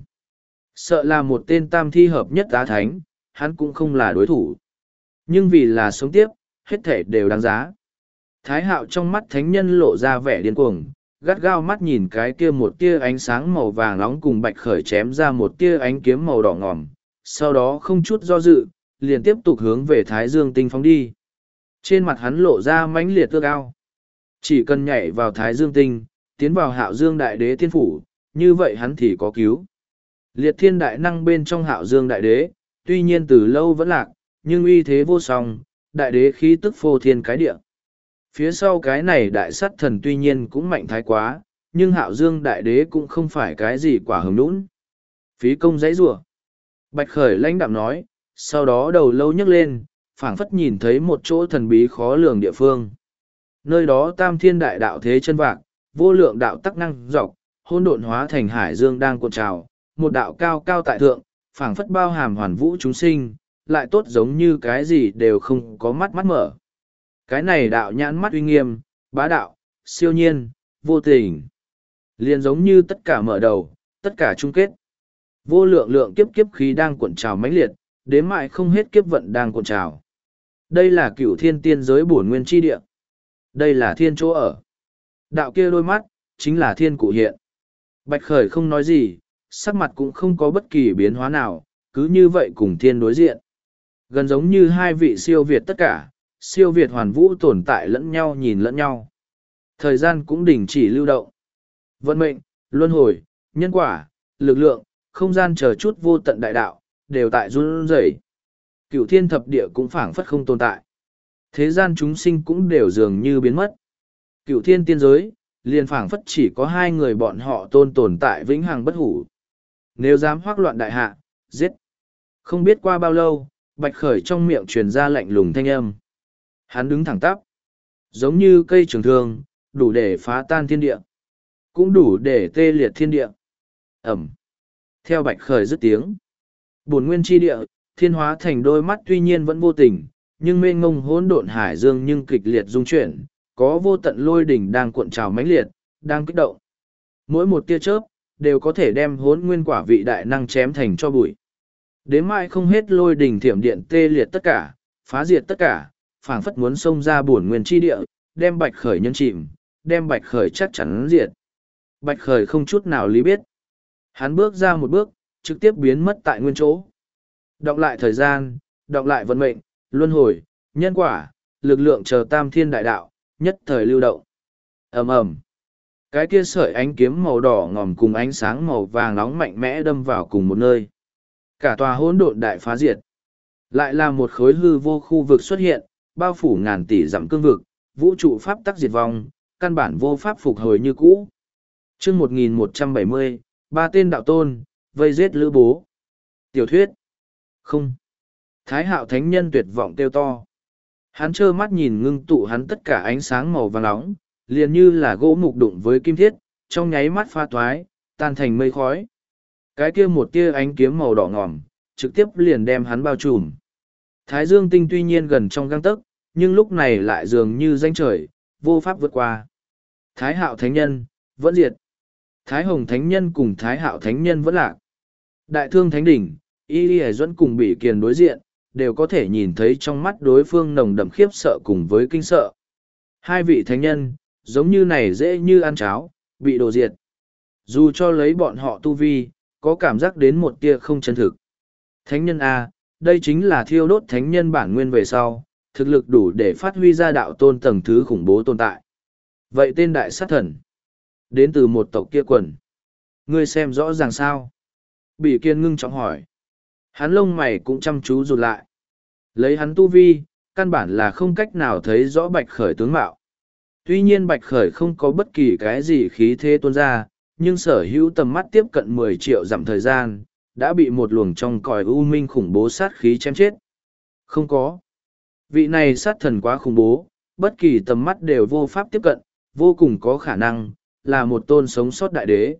A: Sợ là một tên tam thi hợp nhất tá thánh, hắn cũng không là đối thủ. Nhưng vì là sống tiếp, hết thể đều đáng giá. Thái Hạo trong mắt thánh nhân lộ ra vẻ điên cuồng, gắt gao mắt nhìn cái kia một tia ánh sáng màu vàng nóng cùng Bạch Khởi chém ra một tia ánh kiếm màu đỏ ngòm, sau đó không chút do dự, liền tiếp tục hướng về Thái Dương tinh phóng đi. Trên mặt hắn lộ ra mãnh liệt ước ao. Chỉ cần nhảy vào Thái Dương tinh, tiến vào Hạo Dương Đại Đế tiên phủ, như vậy hắn thì có cứu. Liệt thiên đại năng bên trong Hạo Dương Đại Đế, tuy nhiên từ lâu vẫn lạc, nhưng uy thế vô song, Đại Đế khí tức phô thiên cái địa. Phía sau cái này đại sát thần tuy nhiên cũng mạnh thái quá, nhưng Hạo Dương Đại Đế cũng không phải cái gì quả hứng nũng. Phí công dãy rủa. Bạch Khởi lãnh đạm nói, sau đó đầu lâu nhấc lên, phảng phất nhìn thấy một chỗ thần bí khó lường địa phương. Nơi đó tam thiên đại đạo thế chân vạc, vô lượng đạo tắc năng dọc, hôn độn hóa thành hải dương đang cuộn trào, một đạo cao cao tại thượng, phảng phất bao hàm hoàn vũ chúng sinh, lại tốt giống như cái gì đều không có mắt mắt mở. Cái này đạo nhãn mắt uy nghiêm, bá đạo, siêu nhiên, vô tình. Liền giống như tất cả mở đầu, tất cả chung kết. Vô lượng lượng kiếp kiếp khí đang cuộn trào mãnh liệt, đến mãi không hết kiếp vận đang cuộn trào. Đây là cửu thiên tiên giới bổn nguyên chi địa. Đây là thiên chỗ ở. Đạo kia đôi mắt, chính là thiên cụ hiện. Bạch Khởi không nói gì, sắc mặt cũng không có bất kỳ biến hóa nào, cứ như vậy cùng thiên đối diện. Gần giống như hai vị siêu việt tất cả, siêu việt hoàn vũ tồn tại lẫn nhau nhìn lẫn nhau. Thời gian cũng đình chỉ lưu động. Vận mệnh, luân hồi, nhân quả, lực lượng, không gian chờ chút vô tận đại đạo, đều tại run rẩy. Cửu thiên thập địa cũng phảng phất không tồn tại. Thế gian chúng sinh cũng đều dường như biến mất. Cửu thiên tiên giới, liền phảng phất chỉ có hai người bọn họ tôn tồn tại vĩnh hằng bất hủ. Nếu dám hoác loạn đại hạ, giết. Không biết qua bao lâu, Bạch Khởi trong miệng truyền ra lạnh lùng thanh âm. Hắn đứng thẳng tắp, giống như cây trường thương, đủ để phá tan thiên địa, cũng đủ để tê liệt thiên địa. Ẩm. Theo Bạch Khởi dứt tiếng, bổn nguyên chi địa, thiên hóa thành đôi mắt tuy nhiên vẫn vô tình, nhưng mênh mông hỗn độn hải dương nhưng kịch liệt rung chuyển, có vô tận lôi đỉnh đang cuộn trào mãnh liệt, đang kích động. Mỗi một tia chớp, đều có thể đem hỗn nguyên quả vị đại năng chém thành cho bụi. Đến mãi không hết lôi đỉnh thiểm điện tê liệt tất cả, phá diệt tất cả, phảng phất muốn xông ra bổn nguyên chi địa, đem Bạch Khởi nhân chìm, đem Bạch Khởi chắc chắn diệt. Bạch Khởi không chút nào lý biết. Hắn bước ra một bước, trực tiếp biến mất tại nguyên chỗ. Đọc lại thời gian, đọc lại vận mệnh, luân hồi, nhân quả, lực lượng chờ tam thiên đại đạo, nhất thời lưu động. Ầm ầm. Cái kia sợi ánh kiếm màu đỏ ngòm cùng ánh sáng màu vàng nóng mạnh mẽ đâm vào cùng một nơi. Cả tòa hỗn độn đại phá diệt. Lại là một khối hư vô khu vực xuất hiện, bao phủ ngàn tỷ dặm cương vực, vũ trụ pháp tắc diệt vong, căn bản vô pháp phục hồi như cũ. Chương một nghìn một trăm bảy mươi, ba tên đạo tôn, vây giết Lữ Bố. Tiểu thuyết. Không. Thái Hạo Thánh Nhân tuyệt vọng kêu to. Hắn trơ mắt nhìn ngưng tụ hắn tất cả ánh sáng màu vàng nóng, liền như là gỗ mục đụng với kim thiết, trong nháy mắt pha toái, tan thành mây khói. Cái kia một tia ánh kiếm màu đỏ ngòm, trực tiếp liền đem hắn bao trùm. Thái Dương tinh tuy nhiên gần trong gang tấc, nhưng lúc này lại dường như danh trời, vô pháp vượt qua. Thái Hạo Thánh Nhân, vẫn diệt. Thái Hồng Thánh Nhân cùng Thái Hạo Thánh Nhân vẫn lạc. Đại Thương Thánh Đỉnh, Y Lì Duẫn cùng Bỉ Kiền đối diện, đều có thể nhìn thấy trong mắt đối phương nồng đậm khiếp sợ cùng với kinh sợ. Hai vị thánh nhân, giống như này dễ như ăn cháo, bị đổ diệt. Dù cho lấy bọn họ tu vi, có cảm giác đến một tia không chân thực. Thánh nhân A, đây chính là thiêu đốt thánh nhân bản nguyên về sau, thực lực đủ để phát huy ra đạo tôn tầng thứ khủng bố tồn tại. Vậy tên đại sát thần, đến từ một tộc kia quần. Ngươi xem rõ ràng sao? Bỉ Kiên ngưng trọng hỏi. Hắn lông mày cũng chăm chú rụt lại. Lấy hắn tu vi, căn bản là không cách nào thấy rõ Bạch Khởi tướng mạo. Tuy nhiên Bạch Khởi không có bất kỳ cái gì khí thế tuôn ra, nhưng sở hữu tầm mắt tiếp cận mười triệu dặm thời gian, đã bị một luồng trong còi u minh khủng bố sát khí chém chết. Không có. Vị này sát thần quá khủng bố, bất kỳ tầm mắt đều vô pháp tiếp cận, vô cùng có khả năng, là một tôn sống sót đại đế.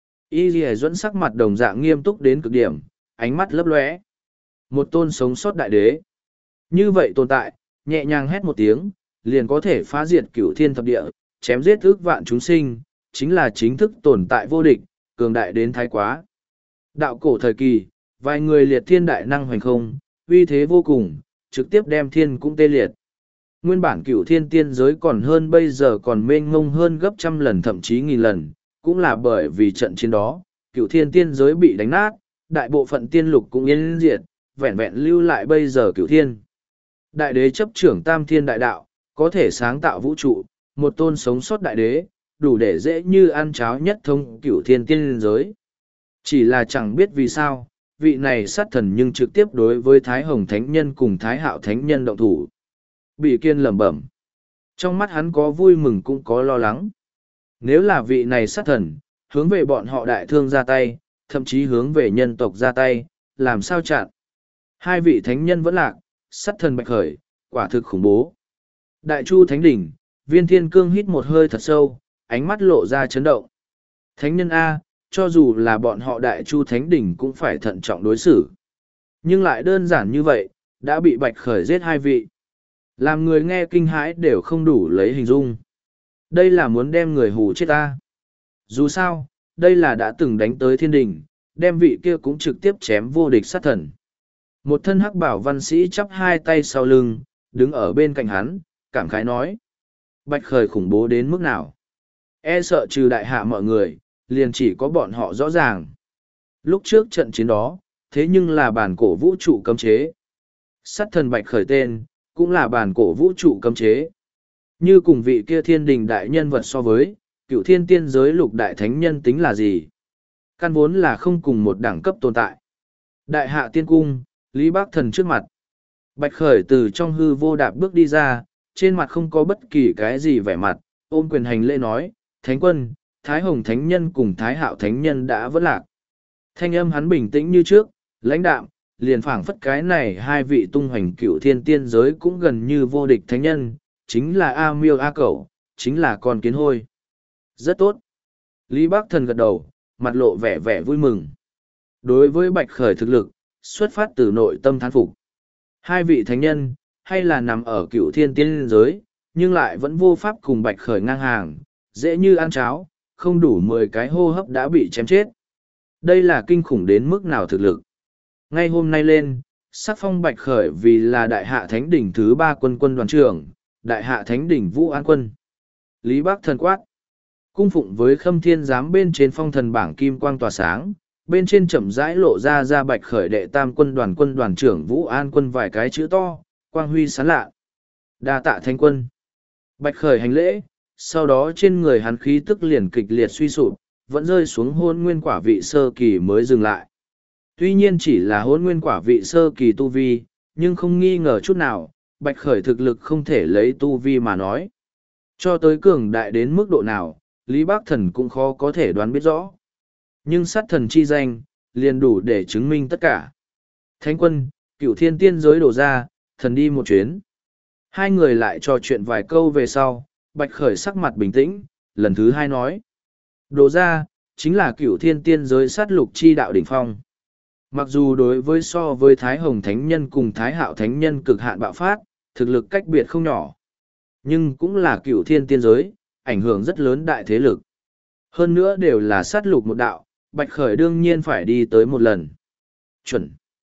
A: Y Lì dẫn sắc mặt đồng dạng nghiêm túc đến cực điểm, ánh mắt lấp lóe. Một tôn sống sót đại đế. Như vậy tồn tại, nhẹ nhàng hét một tiếng, liền có thể phá diệt cửu thiên thập địa, chém giết ước vạn chúng sinh, chính là chính thức tồn tại vô địch, cường đại đến thái quá. Đạo cổ thời kỳ, vài người liệt thiên đại năng hoành không, uy thế vô cùng, trực tiếp đem thiên cũng tê liệt. Nguyên bản cửu thiên tiên giới còn hơn bây giờ còn mênh mông hơn gấp trăm lần thậm chí nghìn lần, cũng là bởi vì trận chiến đó, cửu thiên tiên giới bị đánh nát, đại bộ phận tiên lục cũng yên diệt, vẹn vẹn lưu lại bây giờ cửu thiên. Đại đế chấp trưởng tam thiên đại đạo, có thể sáng tạo vũ trụ, một tôn sống sót đại đế, đủ để dễ như ăn cháo nhất thông cửu thiên tiên giới. Chỉ là chẳng biết vì sao, vị này sát thần nhưng trực tiếp đối với Thái Hồng Thánh Nhân cùng Thái Hạo Thánh Nhân động thủ. Bỉ Kiên lẩm bẩm. Trong mắt hắn có vui mừng cũng có lo lắng. Nếu là vị này sát thần, hướng về bọn họ đại thương ra tay, thậm chí hướng về nhân tộc ra tay, làm sao chặn? Hai vị thánh nhân vẫn lạc, sát thần Bạch Khởi, quả thực khủng bố. Đại Chu Thánh Đỉnh, Viên Thiên Cương hít một hơi thật sâu, ánh mắt lộ ra chấn động. Thánh nhân A, cho dù là bọn họ Đại Chu Thánh Đỉnh cũng phải thận trọng đối xử. Nhưng lại đơn giản như vậy, đã bị Bạch Khởi giết hai vị. Làm người nghe kinh hãi đều không đủ lấy hình dung. Đây là muốn đem người hù chết ta. Dù sao, đây là đã từng đánh tới thiên đình, đem vị kia cũng trực tiếp chém vô địch sát thần. Một thân hắc bảo văn sĩ chắp hai tay sau lưng, đứng ở bên cạnh hắn, cảm khái nói. Bạch Khởi khủng bố đến mức nào? E sợ trừ đại hạ mọi người, liền chỉ có bọn họ rõ ràng. Lúc trước trận chiến đó, thế nhưng là bản cổ vũ trụ cấm chế. Sát thần Bạch Khởi tên, cũng là bản cổ vũ trụ cấm chế. Như cùng vị kia thiên đình đại nhân vật so với, cựu thiên tiên giới lục đại thánh nhân tính là gì? Căn vốn là không cùng một đẳng cấp tồn tại. Đại hạ tiên cung, Lý Bác Thần trước mặt. Bạch Khởi từ trong hư vô đạp bước đi ra, trên mặt không có bất kỳ cái gì vẻ mặt, ôm quyền hành lễ nói, Thánh quân, Thái Hồng Thánh Nhân cùng Thái Hạo Thánh Nhân đã vỡ lạc. Thanh âm hắn bình tĩnh như trước, lãnh đạm, liền phảng phất cái này hai vị tung hoành cựu thiên tiên giới cũng gần như vô địch thánh nhân, chính là A Miêu A Cẩu, chính là con kiến hôi. Rất tốt. Lý Bác Thần gật đầu, mặt lộ vẻ vẻ vui mừng. Đối với Bạch Khởi thực lực, xuất phát từ nội tâm thán phục. Hai vị thánh nhân, hay là nằm ở cựu thiên tiên giới, nhưng lại vẫn vô pháp cùng Bạch Khởi ngang hàng, dễ như ăn cháo, không đủ mười cái hô hấp đã bị chém chết. Đây là kinh khủng đến mức nào thực lực. Ngay hôm nay lên, sắc phong Bạch Khởi vì là đại hạ thánh đỉnh thứ ba quân quân đoàn trưởng, đại hạ thánh đỉnh Vũ An Quân. Lý Bác Thần quát. Cung phụng với Khâm Thiên Giám bên trên phong thần bảng kim quang tỏa sáng, bên trên chậm rãi lộ ra ra Bạch Khởi đệ tam quân đoàn quân đoàn trưởng Vũ An Quân vài cái chữ to, quang huy sáng lạ. Đa tạ thánh quân. Bạch Khởi hành lễ, sau đó trên người hắn khí tức liền kịch liệt suy sụp, vẫn rơi xuống hôn nguyên quả vị sơ kỳ mới dừng lại. Tuy nhiên chỉ là hôn nguyên quả vị sơ kỳ tu vi, nhưng không nghi ngờ chút nào, Bạch Khởi thực lực không thể lấy tu vi mà nói. Cho tới cường đại đến mức độ nào, Lý Bác Thần cũng khó có thể đoán biết rõ. Nhưng sát thần chi danh, liền đủ để chứng minh tất cả. Thánh quân, cựu thiên tiên giới đổ ra, thần đi một chuyến. Hai người lại trò chuyện vài câu về sau, Bạch Khởi sắc mặt bình tĩnh, lần thứ hai nói. Đổ ra, chính là cựu thiên tiên giới sát lục chi đạo đỉnh phong. Mặc dù đối với so với Thái Hồng Thánh Nhân cùng Thái Hạo Thánh Nhân cực hạn bạo phát, thực lực cách biệt không nhỏ. Nhưng cũng là cựu thiên tiên giới, ảnh hưởng rất lớn đại thế lực. Hơn nữa đều là sát lục một đạo, Bạch Khởi đương nhiên phải đi tới một lần. Chuẩn.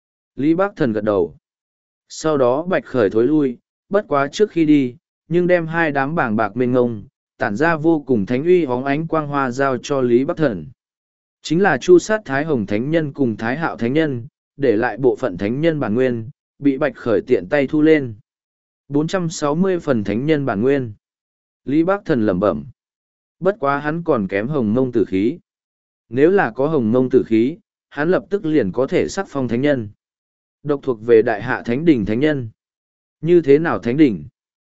A: Lý Bác Thần gật đầu. Sau đó Bạch Khởi thối lui, bất quá trước khi đi, nhưng đem hai đám bảng bạc mênh ngông, tản ra vô cùng thánh uy hóng ánh quang hoa giao cho Lý Bác Thần. Chính là chu sát Thái Hồng Thánh Nhân cùng Thái Hạo Thánh Nhân, để lại bộ phận Thánh Nhân bản nguyên, bị Bạch Khởi tiện tay thu lên. bốn trăm sáu mươi phần Thánh Nhân bản nguyên. Lý Bác Thần lẩm bẩm. Bất quá hắn còn kém Hồng Mông Tử khí. Nếu là có Hồng Mông Tử khí, hắn lập tức liền có thể sắc phong Thánh Nhân. Độc thuộc về Đại Hạ Thánh Đỉnh Thánh Nhân. Như thế nào Thánh Đỉnh?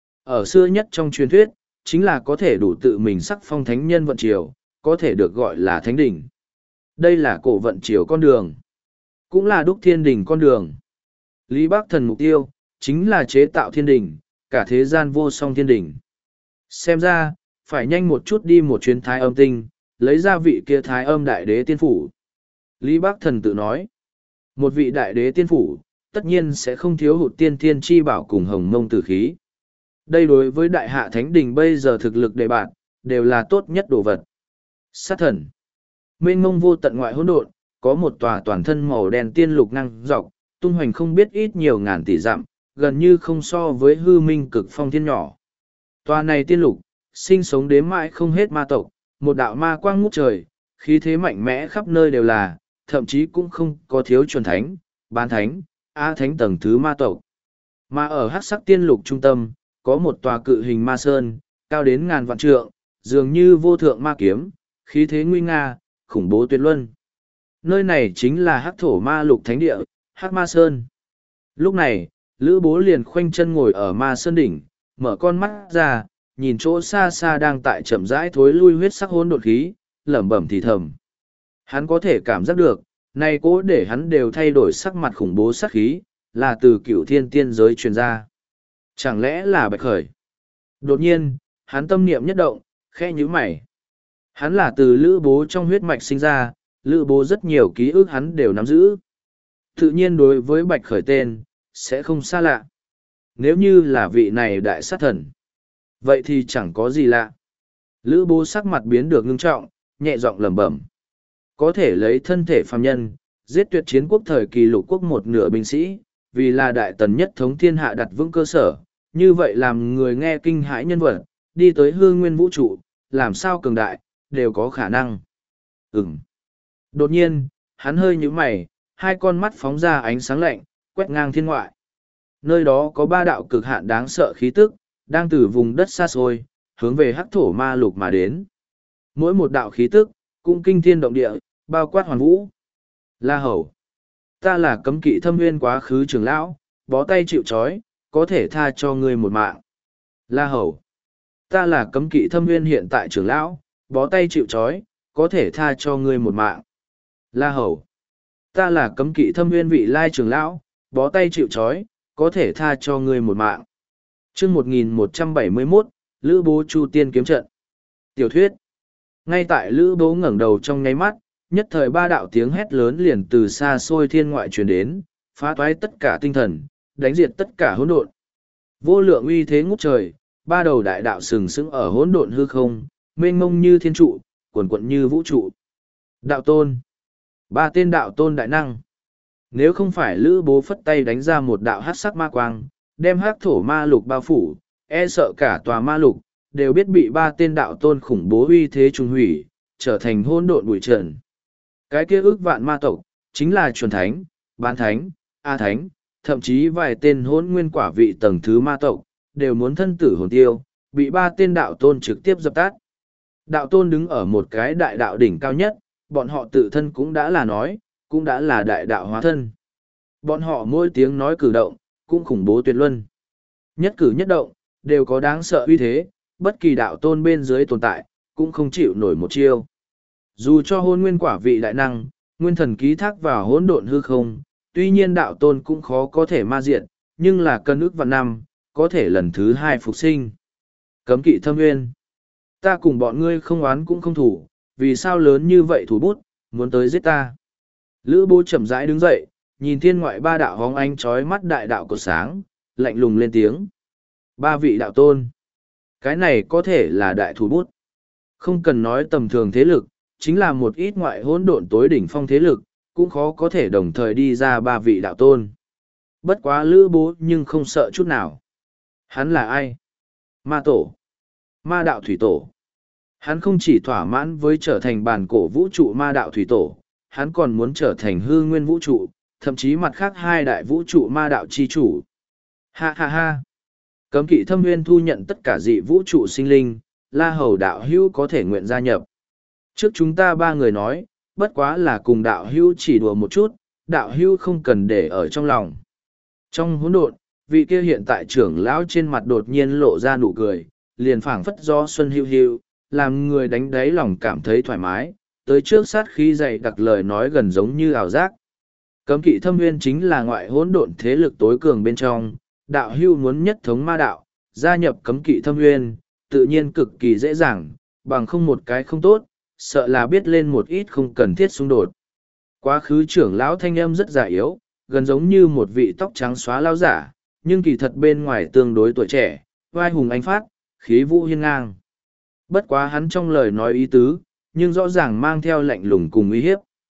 A: Ở xưa nhất trong truyền thuyết, chính là có thể đủ tự mình sắc phong Thánh Nhân vận triều, có thể được gọi là Thánh Đỉnh. Đây là cổ vận triều con đường, cũng là đúc thiên đình con đường. Lý Bác Thần mục tiêu, chính là chế tạo thiên đình, cả thế gian vô song thiên đình. Xem ra, phải nhanh một chút đi một chuyến Thái Âm Tinh, lấy ra vị kia Thái Âm Đại Đế Tiên Phủ. Lý Bác Thần tự nói, một vị Đại Đế Tiên Phủ, tất nhiên sẽ không thiếu hụt tiên thiên chi bảo cùng Hồng Mông Tử khí. Đây đối với Đại Hạ Thánh Đình bây giờ thực lực đề bạt, đều là tốt nhất đồ vật. Sát thần. Mênh mông vô tận ngoại hỗn độn, có một tòa toàn thân màu đen tiên lục năng dọc, tung hoành không biết ít nhiều ngàn tỷ dặm, gần như không so với hư minh cực phong thiên nhỏ. Tòa này tiên lục, sinh sống đếm mãi không hết ma tộc, một đạo ma quang ngút trời, khí thế mạnh mẽ khắp nơi đều là, thậm chí cũng không có thiếu chuẩn thánh, bán thánh, á thánh tầng thứ ma tộc. Mà ở hắc sắc tiên lục trung tâm, có một tòa cự hình ma sơn, cao đến ngàn vạn trượng, dường như vô thượng ma kiếm, khí thế nguy nga, khủng bố tuyệt luân. Nơi này chính là hắc thổ ma lục thánh địa, hắc ma sơn. Lúc này, Lữ Bố liền khoanh chân ngồi ở ma sơn đỉnh, mở con mắt ra, nhìn chỗ xa xa đang tại chậm rãi thối lui huyết sắc hỗn độn khí, lẩm bẩm thì thầm. Hắn có thể cảm giác được, này cố để hắn đều thay đổi sắc mặt khủng bố sắc khí, là từ cựu thiên tiên giới truyền ra. Chẳng lẽ là Bạch Khởi? Đột nhiên, hắn tâm niệm nhất động, khẽ nhíu mày. Hắn là từ Lữ Bố trong huyết mạch sinh ra, Lữ Bố rất nhiều ký ức hắn đều nắm giữ. Tự nhiên đối với Bạch Khởi tên, sẽ không xa lạ. Nếu như là vị này đại sát thần, vậy thì chẳng có gì lạ. Lữ Bố sắc mặt biến được ngưng trọng, nhẹ giọng lẩm bẩm. Có thể lấy thân thể phàm nhân, giết tuyệt chiến quốc thời kỳ lục quốc một nửa binh sĩ, vì là đại tần nhất thống thiên hạ đặt vững cơ sở, như vậy làm người nghe kinh hãi nhân vật, đi tới hương nguyên vũ trụ, làm sao cường đại, đều có khả năng. Ừm. Đột nhiên, hắn hơi nhíu mày, hai con mắt phóng ra ánh sáng lạnh, quét ngang thiên ngoại. Nơi đó có ba đạo cực hạn đáng sợ khí tức, đang từ vùng đất xa xôi, hướng về hắc thổ ma lục mà đến. Mỗi một đạo khí tức, cũng kinh thiên động địa, bao quát hoàn vũ. La Hầu. Ta là cấm kỵ thâm nguyên quá khứ trưởng lão, bó tay chịu trói, có thể tha cho ngươi một mạng. La Hầu. Ta là cấm kỵ thâm nguyên hiện tại trưởng lão, bó tay chịu trói, có thể tha cho ngươi một mạng. La Hầu. Ta là cấm kỵ thâm nguyên vị lai trưởng lão, bó tay chịu trói, có thể tha cho ngươi một mạng. chương một nghìn một trăm bảy mươi mốt, Lữ Bố Chu Tiên kiếm trận. Tiểu thuyết. Ngay tại Lữ Bố ngẩng đầu trong nháy mắt, nhất thời ba đạo tiếng hét lớn liền từ xa xôi thiên ngoại truyền đến, phá toái tất cả tinh thần, đánh diệt tất cả hỗn độn. Vô lượng uy thế ngút trời, ba đầu đại đạo sừng sững ở hỗn độn hư không, mênh mông như thiên trụ, cuồn cuộn như vũ trụ. Đạo tôn. Ba tên đạo tôn đại năng. Nếu không phải Lữ Bố phất tay đánh ra một đạo hắc sắc ma quang, đem hắc thổ ma lục bao phủ, e sợ cả tòa ma lục, đều biết bị ba tên đạo tôn khủng bố uy thế trùng hủy, trở thành hỗn độn bụi trần. Cái kia ước vạn ma tộc, chính là chuẩn thánh, bán thánh, a thánh, thậm chí vài tên hỗn nguyên quả vị tầng thứ ma tộc, đều muốn thân tử hồn tiêu, bị ba tên đạo tôn trực tiếp dập tắt. Đạo tôn đứng ở một cái đại đạo đỉnh cao nhất, bọn họ tự thân cũng đã là nói, cũng đã là đại đạo hóa thân. Bọn họ mỗi tiếng nói cử động, cũng khủng bố tuyệt luân. Nhất cử nhất động, đều có đáng sợ uy thế, bất kỳ đạo tôn bên dưới tồn tại, cũng không chịu nổi một chiêu. Dù cho hôn nguyên quả vị đại năng, nguyên thần ký thác vào hỗn độn hư không, tuy nhiên đạo tôn cũng khó có thể ma diệt, nhưng là cân ước vạn năm, có thể lần thứ hai phục sinh. Cấm kỵ thâm nguyên. Ta cùng bọn ngươi không oán cũng không thủ, vì sao lớn như vậy thủ bút, muốn tới giết ta. Lữ Bố chậm rãi đứng dậy, nhìn thiên ngoại ba đạo hóng ánh trói mắt đại đạo của sáng, lạnh lùng lên tiếng. Ba vị đạo tôn. Cái này có thể là đại thủ bút. Không cần nói tầm thường thế lực, chính là một ít ngoại hỗn độn tối đỉnh phong thế lực, cũng khó có thể đồng thời đi ra ba vị đạo tôn. Bất quá Lữ Bố nhưng không sợ chút nào. Hắn là ai? Ma tổ. Ma đạo thủy tổ. Hắn không chỉ thỏa mãn với trở thành bản cổ vũ trụ ma đạo thủy tổ, hắn còn muốn trở thành hư nguyên vũ trụ, thậm chí mặt khác hai đại vũ trụ ma đạo chi chủ. Ha ha ha! Cấm kỵ thâm nguyên thu nhận tất cả dị vũ trụ sinh linh, La Hầu đạo hữu có thể nguyện gia nhập. Trước chúng ta ba người nói, bất quá là cùng đạo hữu chỉ đùa một chút, đạo hữu không cần để ở trong lòng. Trong hỗn độn, vị kia hiện tại trưởng lão trên mặt đột nhiên lộ ra nụ cười, liền phảng phất do xuân hiu hiu, làm người đánh đáy lòng cảm thấy thoải mái, tới trước sát khí dày đặc lời nói gần giống như ảo giác. Cấm kỵ thâm nguyên chính là ngoại hỗn độn thế lực tối cường bên trong, đạo hưu muốn nhất thống ma đạo, gia nhập cấm kỵ thâm nguyên, tự nhiên cực kỳ dễ dàng, bằng không một cái không tốt, sợ là biết lên một ít không cần thiết xung đột. Quá khứ trưởng lão thanh âm rất già yếu, gần giống như một vị tóc trắng xóa lão giả, nhưng kỳ thật bên ngoài tương đối tuổi trẻ, vai hùng anh phát, khí vũ hiên ngang. Bất quá hắn trong lời nói ý tứ, nhưng rõ ràng mang theo lạnh lùng cùng uy hiếp.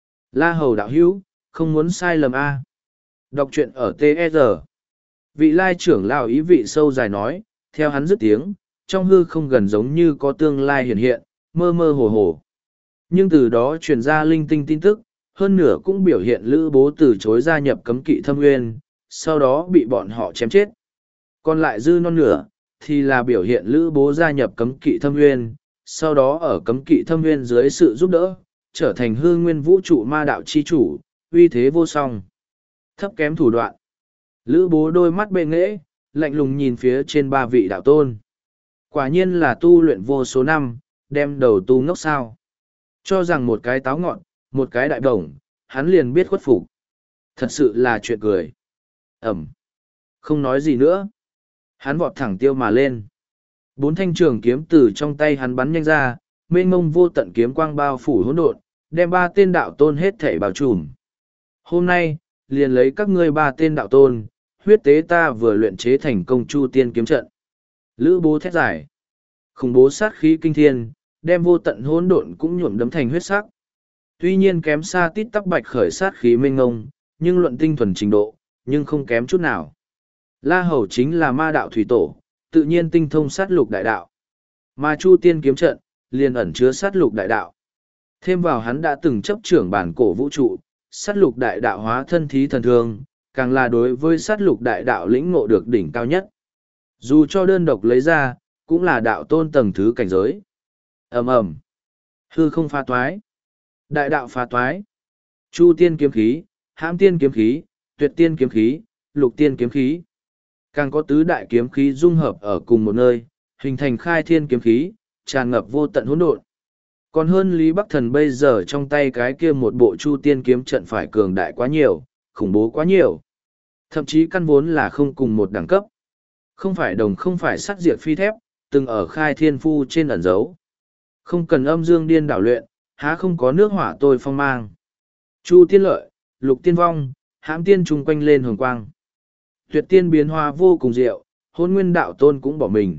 A: La Hầu đạo hữu, không muốn sai lầm a. Đọc truyện ở tê e rờ. Vị lai trưởng lão ý vị sâu dài nói, theo hắn dứt tiếng, trong hư không gần giống như có tương lai hiện hiện, mơ mơ hồ hồ. Nhưng từ đó truyền ra linh tinh tin tức, hơn nửa cũng biểu hiện Lữ Bố từ chối gia nhập cấm kỵ thâm nguyên, sau đó bị bọn họ chém chết. Còn lại dư non nửa, thì là biểu hiện Lữ Bố gia nhập cấm kỵ thâm nguyên, sau đó ở cấm kỵ thâm nguyên dưới sự giúp đỡ, trở thành hư nguyên vũ trụ ma đạo chi chủ, uy thế vô song. Thấp kém thủ đoạn. Lữ Bố đôi mắt bệ nghễ, lạnh lùng nhìn phía trên ba vị đạo tôn. Quả nhiên là tu luyện vô số năm, đem đầu tu ngốc sao. Cho rằng một cái táo ngọn, một cái đại đồng, hắn liền biết khuất phục. Thật sự là chuyện cười. Ẩm. Không nói gì nữa. Hắn vọt thẳng tiêu mà lên. Bốn thanh trường kiếm từ trong tay hắn bắn nhanh ra, mênh mông vô tận kiếm quang bao phủ hỗn độn, đem ba tên đạo tôn hết thảy bao trùm. Hôm nay, liền lấy các ngươi ba tên đạo tôn, huyết tế ta vừa luyện chế thành công Chu Tiên kiếm trận. Lữ Bố thét giải. Khủng bố sát khí kinh thiên, đem vô tận hỗn độn cũng nhuộm đấm thành huyết sắc. Tuy nhiên kém xa tít tắp bạch khởi sát khí mênh ngông, nhưng luận tinh thuần trình độ, nhưng không kém chút nào. La Hầu chính là ma đạo thủy tổ, tự nhiên tinh thông sát lục đại đạo. Mà Chu Tiên kiếm trận, liền ẩn chứa sát lục đại đạo. Thêm vào hắn đã từng chấp trưởng bản cổ vũ trụ, sát lục đại đạo hóa thân thí thần thương, càng là đối với sát lục đại đạo lĩnh ngộ được đỉnh cao nhất. Dù cho đơn độc lấy ra, cũng là đạo tôn tầng thứ cảnh giới. Ầm ầm, hư không pha toái, đại đạo pha toái, Chu Tiên kiếm khí, Hãm Tiên kiếm khí, Tuyệt Tiên kiếm khí, Lục Tiên kiếm khí. Càng có tứ đại kiếm khí dung hợp ở cùng một nơi, hình thành khai thiên kiếm khí, tràn ngập vô tận hỗn độn. Còn hơn Lý Bắc Thần bây giờ trong tay cái kia một bộ Chu Tiên kiếm trận phải cường đại quá nhiều, khủng bố quá nhiều. Thậm chí căn vốn là không cùng một đẳng cấp. Không phải đồng không phải sắt diệt phi thép, từng ở khai thiên phu trên ẩn dấu. Không cần âm dương điên đảo luyện, há không có nước hỏa tôi phong mang. Chu Tiên lợi, Lục Tiên vong, Hãm Tiên chung quanh lên hồng quang. Tuyệt Tiên biến hóa vô cùng diệu, Hôn Nguyên đạo tôn cũng bỏ mình.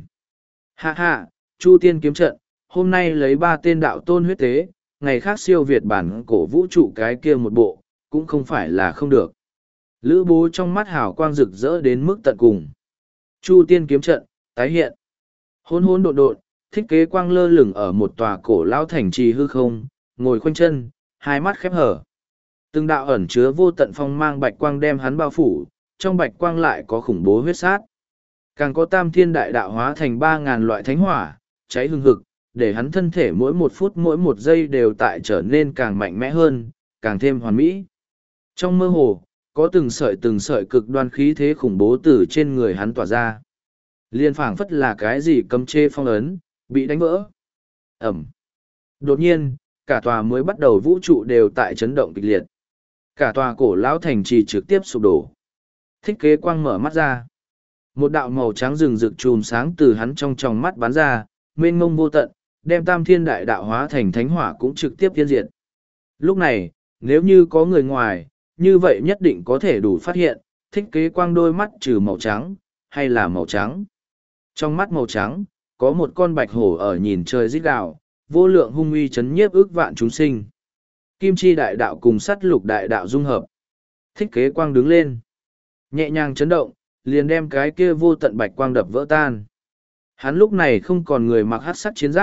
A: Hạ hạ, Chu Tiên kiếm trận, hôm nay lấy ba tên đạo tôn huyết tế, ngày khác siêu việt bản cổ vũ trụ cái kia một bộ, cũng không phải là không được. Lữ Bố trong mắt hào quang rực rỡ đến mức tận cùng. Chu Tiên kiếm trận, tái hiện. Hôn hôn độn độn, thích kế quang lơ lửng ở một tòa cổ lao thành trì hư không, ngồi khoanh chân, hai mắt khép hở. Từng đạo ẩn chứa vô tận phong mang bạch quang đem hắn bao phủ, trong bạch quang lại có khủng bố huyết sát. Càng có tam thiên đại đạo hóa thành ba ngàn loại thánh hỏa, cháy hừng hực, để hắn thân thể mỗi một phút mỗi một giây đều tại trở nên càng mạnh mẽ hơn, càng thêm hoàn mỹ. Trong mơ hồ, có từng sợi từng sợi cực đoan khí thế khủng bố từ trên người hắn tỏa ra. Liên phảng phất là cái gì cấm chê phong ấn, bị đánh vỡ. Ẩm. Đột nhiên, cả tòa mới bắt đầu vũ trụ đều tại chấn động kịch liệt. Cả tòa cổ lão thành trì trực tiếp sụp đổ. Thích kế quang mở mắt ra. Một đạo màu trắng rừng rực chùm sáng từ hắn trong tròng mắt bắn ra, mênh mông vô tận, đem tam thiên đại đạo hóa thành thánh hỏa cũng trực tiếp tiên diệt. Lúc này, nếu như có người ngoài, như vậy nhất định có thể đủ phát hiện, thích kế quang đôi mắt trừ màu trắng, hay là màu trắng. Trong mắt màu trắng, có một con bạch hổ ở nhìn trời rít gào, vô lượng hung uy chấn nhiếp ước vạn chúng sinh. Kim chi đại đạo cùng sắt lục đại đạo dung hợp. Thích kế quang đứng lên. Nhẹ nhàng chấn động, liền đem cái kia vô tận bạch quang đập vỡ tan. Hắn lúc này không còn người mặc hắc sắc chiến giáp,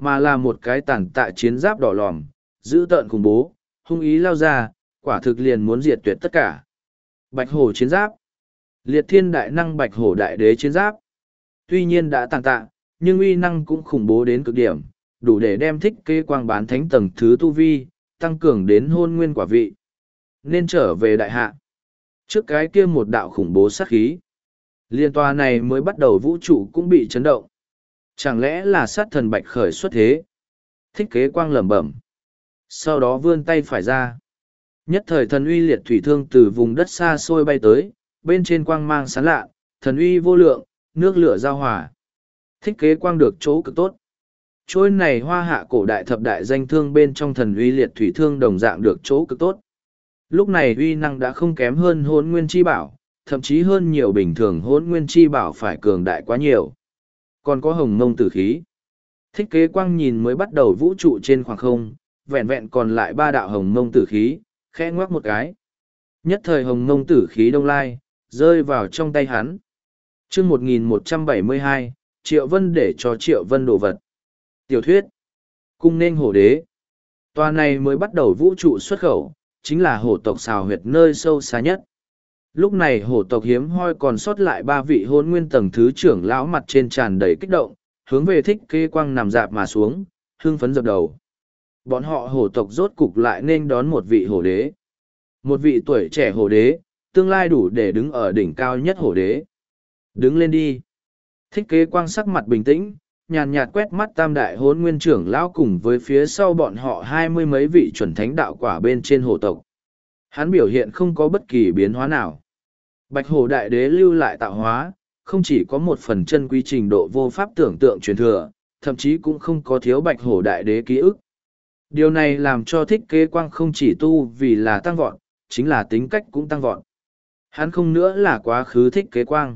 A: mà là một cái tàn tạ chiến giáp đỏ lòm, dữ tợn khủng bố, hung ý lao ra, quả thực liền muốn diệt tuyệt tất cả. Bạch hổ chiến giáp. Liệt thiên đại năng bạch hổ đại đế chiến giáp. Tuy nhiên đã tàn tạ, nhưng uy năng cũng khủng bố đến cực điểm, đủ để đem thích kế quang bán thánh tầng thứ tu vi, tăng cường đến hôn nguyên quả vị. Nên trở về đại hạ. Trước cái kia một đạo khủng bố sát khí. Liên tòa này mới bắt đầu vũ trụ cũng bị chấn động. Chẳng lẽ là sát thần bạch khởi xuất thế? Thích kế quang lẩm bẩm. Sau đó vươn tay phải ra. Nhất thời thần uy liệt thủy thương từ vùng đất xa xôi bay tới, bên trên quang mang sáng lạ, thần uy vô lượng, nước lửa giao hòa. Thích kế quang được chỗ cực tốt. Trôi này hoa hạ cổ đại thập đại danh thương bên trong thần uy liệt thủy thương đồng dạng được chỗ cực tốt. Lúc này uy năng đã không kém hơn hôn nguyên chi bảo, thậm chí hơn nhiều bình thường hôn nguyên chi bảo phải cường đại quá nhiều. Còn có hồng mông tử khí. Thích kế quang nhìn mới bắt đầu vũ trụ trên khoảng không, vẹn vẹn còn lại ba đạo hồng mông tử khí, khẽ ngoắc một cái. Nhất thời hồng mông tử khí đông lai, rơi vào trong tay hắn. chương một nghìn một trăm bảy mươi hai, Triệu Vân để cho Triệu Vân đồ vật. Tiểu thuyết. Cung nên hổ đế. Tòa này mới bắt đầu vũ trụ xuất khẩu, chính là hổ tộc xào huyệt nơi sâu xa nhất. Lúc này hổ tộc hiếm hoi còn sót lại ba vị hôn nguyên tầng thứ trưởng lão mặt trên tràn đầy kích động, hướng về thích kế quang nằm dạp mà xuống, hưng phấn dập đầu. Bọn họ hổ tộc rốt cục lại nên đón một vị hổ đế. Một vị tuổi trẻ hổ đế, tương lai đủ để đứng ở đỉnh cao nhất hổ đế. Đứng lên đi. Thích kế quang sắc mặt bình tĩnh, nhàn nhạt quét mắt tam đại hôn nguyên trưởng lão cùng với phía sau bọn họ hai mươi mấy vị chuẩn thánh đạo quả bên trên hổ tộc. Hắn biểu hiện không có bất kỳ biến hóa nào. Bạch hổ đại đế lưu lại tạo hóa, không chỉ có một phần chân quý trình độ vô pháp tưởng tượng truyền thừa, thậm chí cũng không có thiếu bạch hổ đại đế ký ức. Điều này làm cho thích kế quang không chỉ tu vì là tăng vọt, chính là tính cách cũng tăng vọt. Hắn không nữa là quá khứ thích kế quang,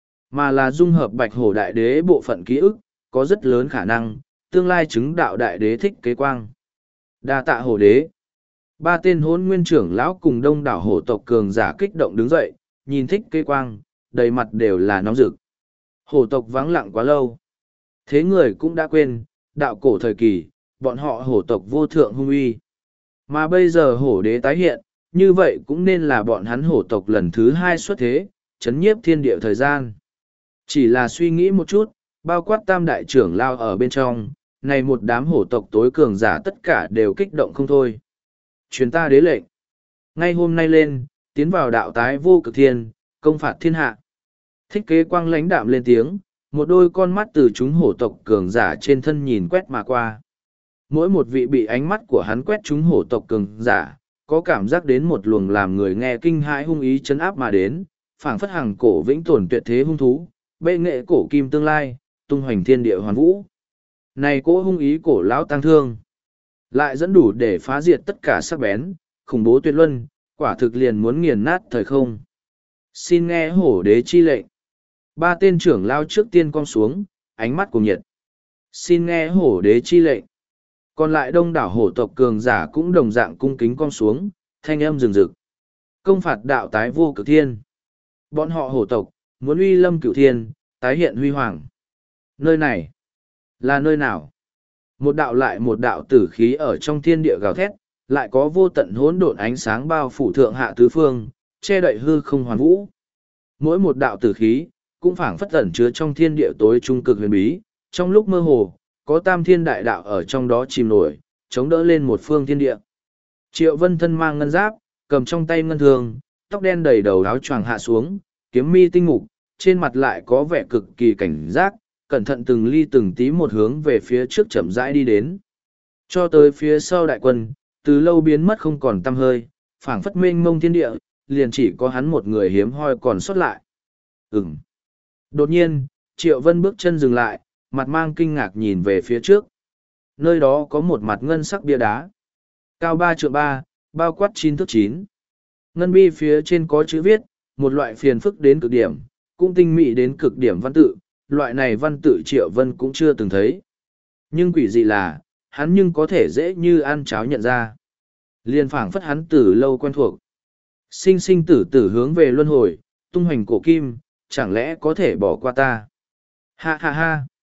A: mà là dung hợp bạch hổ đại đế bộ phận ký ức, có rất lớn khả năng, tương lai chứng đạo đại đế thích kế quang. Đa tạ hổ đế. Ba tên hôn nguyên trưởng lão cùng đông đảo hổ tộc cường giả kích động đứng dậy, nhìn thích kế quang, đầy mặt đều là nóng rực. Hổ tộc vắng lặng quá lâu. Thế người cũng đã quên, đạo cổ thời kỳ, bọn họ hổ tộc vô thượng hung uy. Mà bây giờ hổ đế tái hiện, như vậy cũng nên là bọn hắn hổ tộc lần thứ hai xuất thế, chấn nhiếp thiên địa thời gian. Chỉ là suy nghĩ một chút, bao quát tam đại trưởng lao ở bên trong, này một đám hổ tộc tối cường giả tất cả đều kích động không thôi. Truyền ta đế lệnh. Ngay hôm nay lên, tiến vào đạo tái vô cực thiên, công phạt thiên hạ. Thích kế quang lãnh đạm lên tiếng, một đôi con mắt từ chúng hổ tộc cường giả trên thân nhìn quét mà qua. Mỗi một vị bị ánh mắt của hắn quét chúng hổ tộc cường giả, có cảm giác đến một luồng làm người nghe kinh hãi hung ý chấn áp mà đến, phảng phất hàng cổ vĩnh tồn tuyệt thế hung thú, bệ nghệ cổ kim tương lai, tung hoành thiên địa hoàn vũ. Này cỗ hung ý cổ lão tăng thương, lại dẫn đủ để phá diệt tất cả sắc bén, khủng bố tuyệt luân, quả thực liền muốn nghiền nát thời không. Xin nghe hổ đế chi lệnh. Ba tên trưởng lao trước tiên cong xuống, ánh mắt cùng nhiệt. Xin nghe hổ đế chi lệnh. Còn lại đông đảo hổ tộc cường giả cũng đồng dạng cung kính cong xuống, thanh âm rừng rực. Công phạt đạo tái vô cực thiên. Bọn họ hổ tộc, muốn uy lâm cửu thiên, tái hiện huy hoàng. Nơi này, là nơi nào? Một đạo lại một đạo tử khí ở trong thiên địa gào thét, lại có vô tận hỗn độn ánh sáng bao phủ thượng hạ tứ phương, che đậy hư không hoàn vũ. Mỗi một đạo tử khí, cũng phảng phất ẩn chứa trong thiên địa tối trung cực huyền bí, trong lúc mơ hồ, có tam thiên đại đạo ở trong đó chìm nổi, chống đỡ lên một phương thiên địa. Triệu Vân thân mang ngân giáp, cầm trong tay ngân thường, tóc đen đầy đầu áo choàng hạ xuống, kiếm mi tinh mục, trên mặt lại có vẻ cực kỳ cảnh giác, cẩn thận từng ly từng tí một hướng về phía trước chậm rãi đi đến. Cho tới phía sau đại quân, từ lâu biến mất không còn tăm hơi, phảng phất mênh mông thiên địa, liền chỉ có hắn một người hiếm hoi còn xuất lại. Ừm. Đột nhiên, Triệu Vân bước chân dừng lại, mặt mang kinh ngạc nhìn về phía trước. Nơi đó có một mặt ngân sắc bia đá. Cao ba trượng ba, bao quát chín thước chín. Ngân bi phía trên có chữ viết, một loại phiền phức đến cực điểm, cũng tinh mị đến cực điểm văn tự, loại này văn tự Triệu Vân cũng chưa từng thấy. Nhưng quỷ dị là, hắn nhưng có thể dễ như ăn cháo nhận ra. Liên phảng phất hắn từ lâu quen thuộc. Sinh sinh tử tử hướng về luân hồi, tung hoành cổ kim, chẳng lẽ có thể bỏ qua ta? Ha ha ha!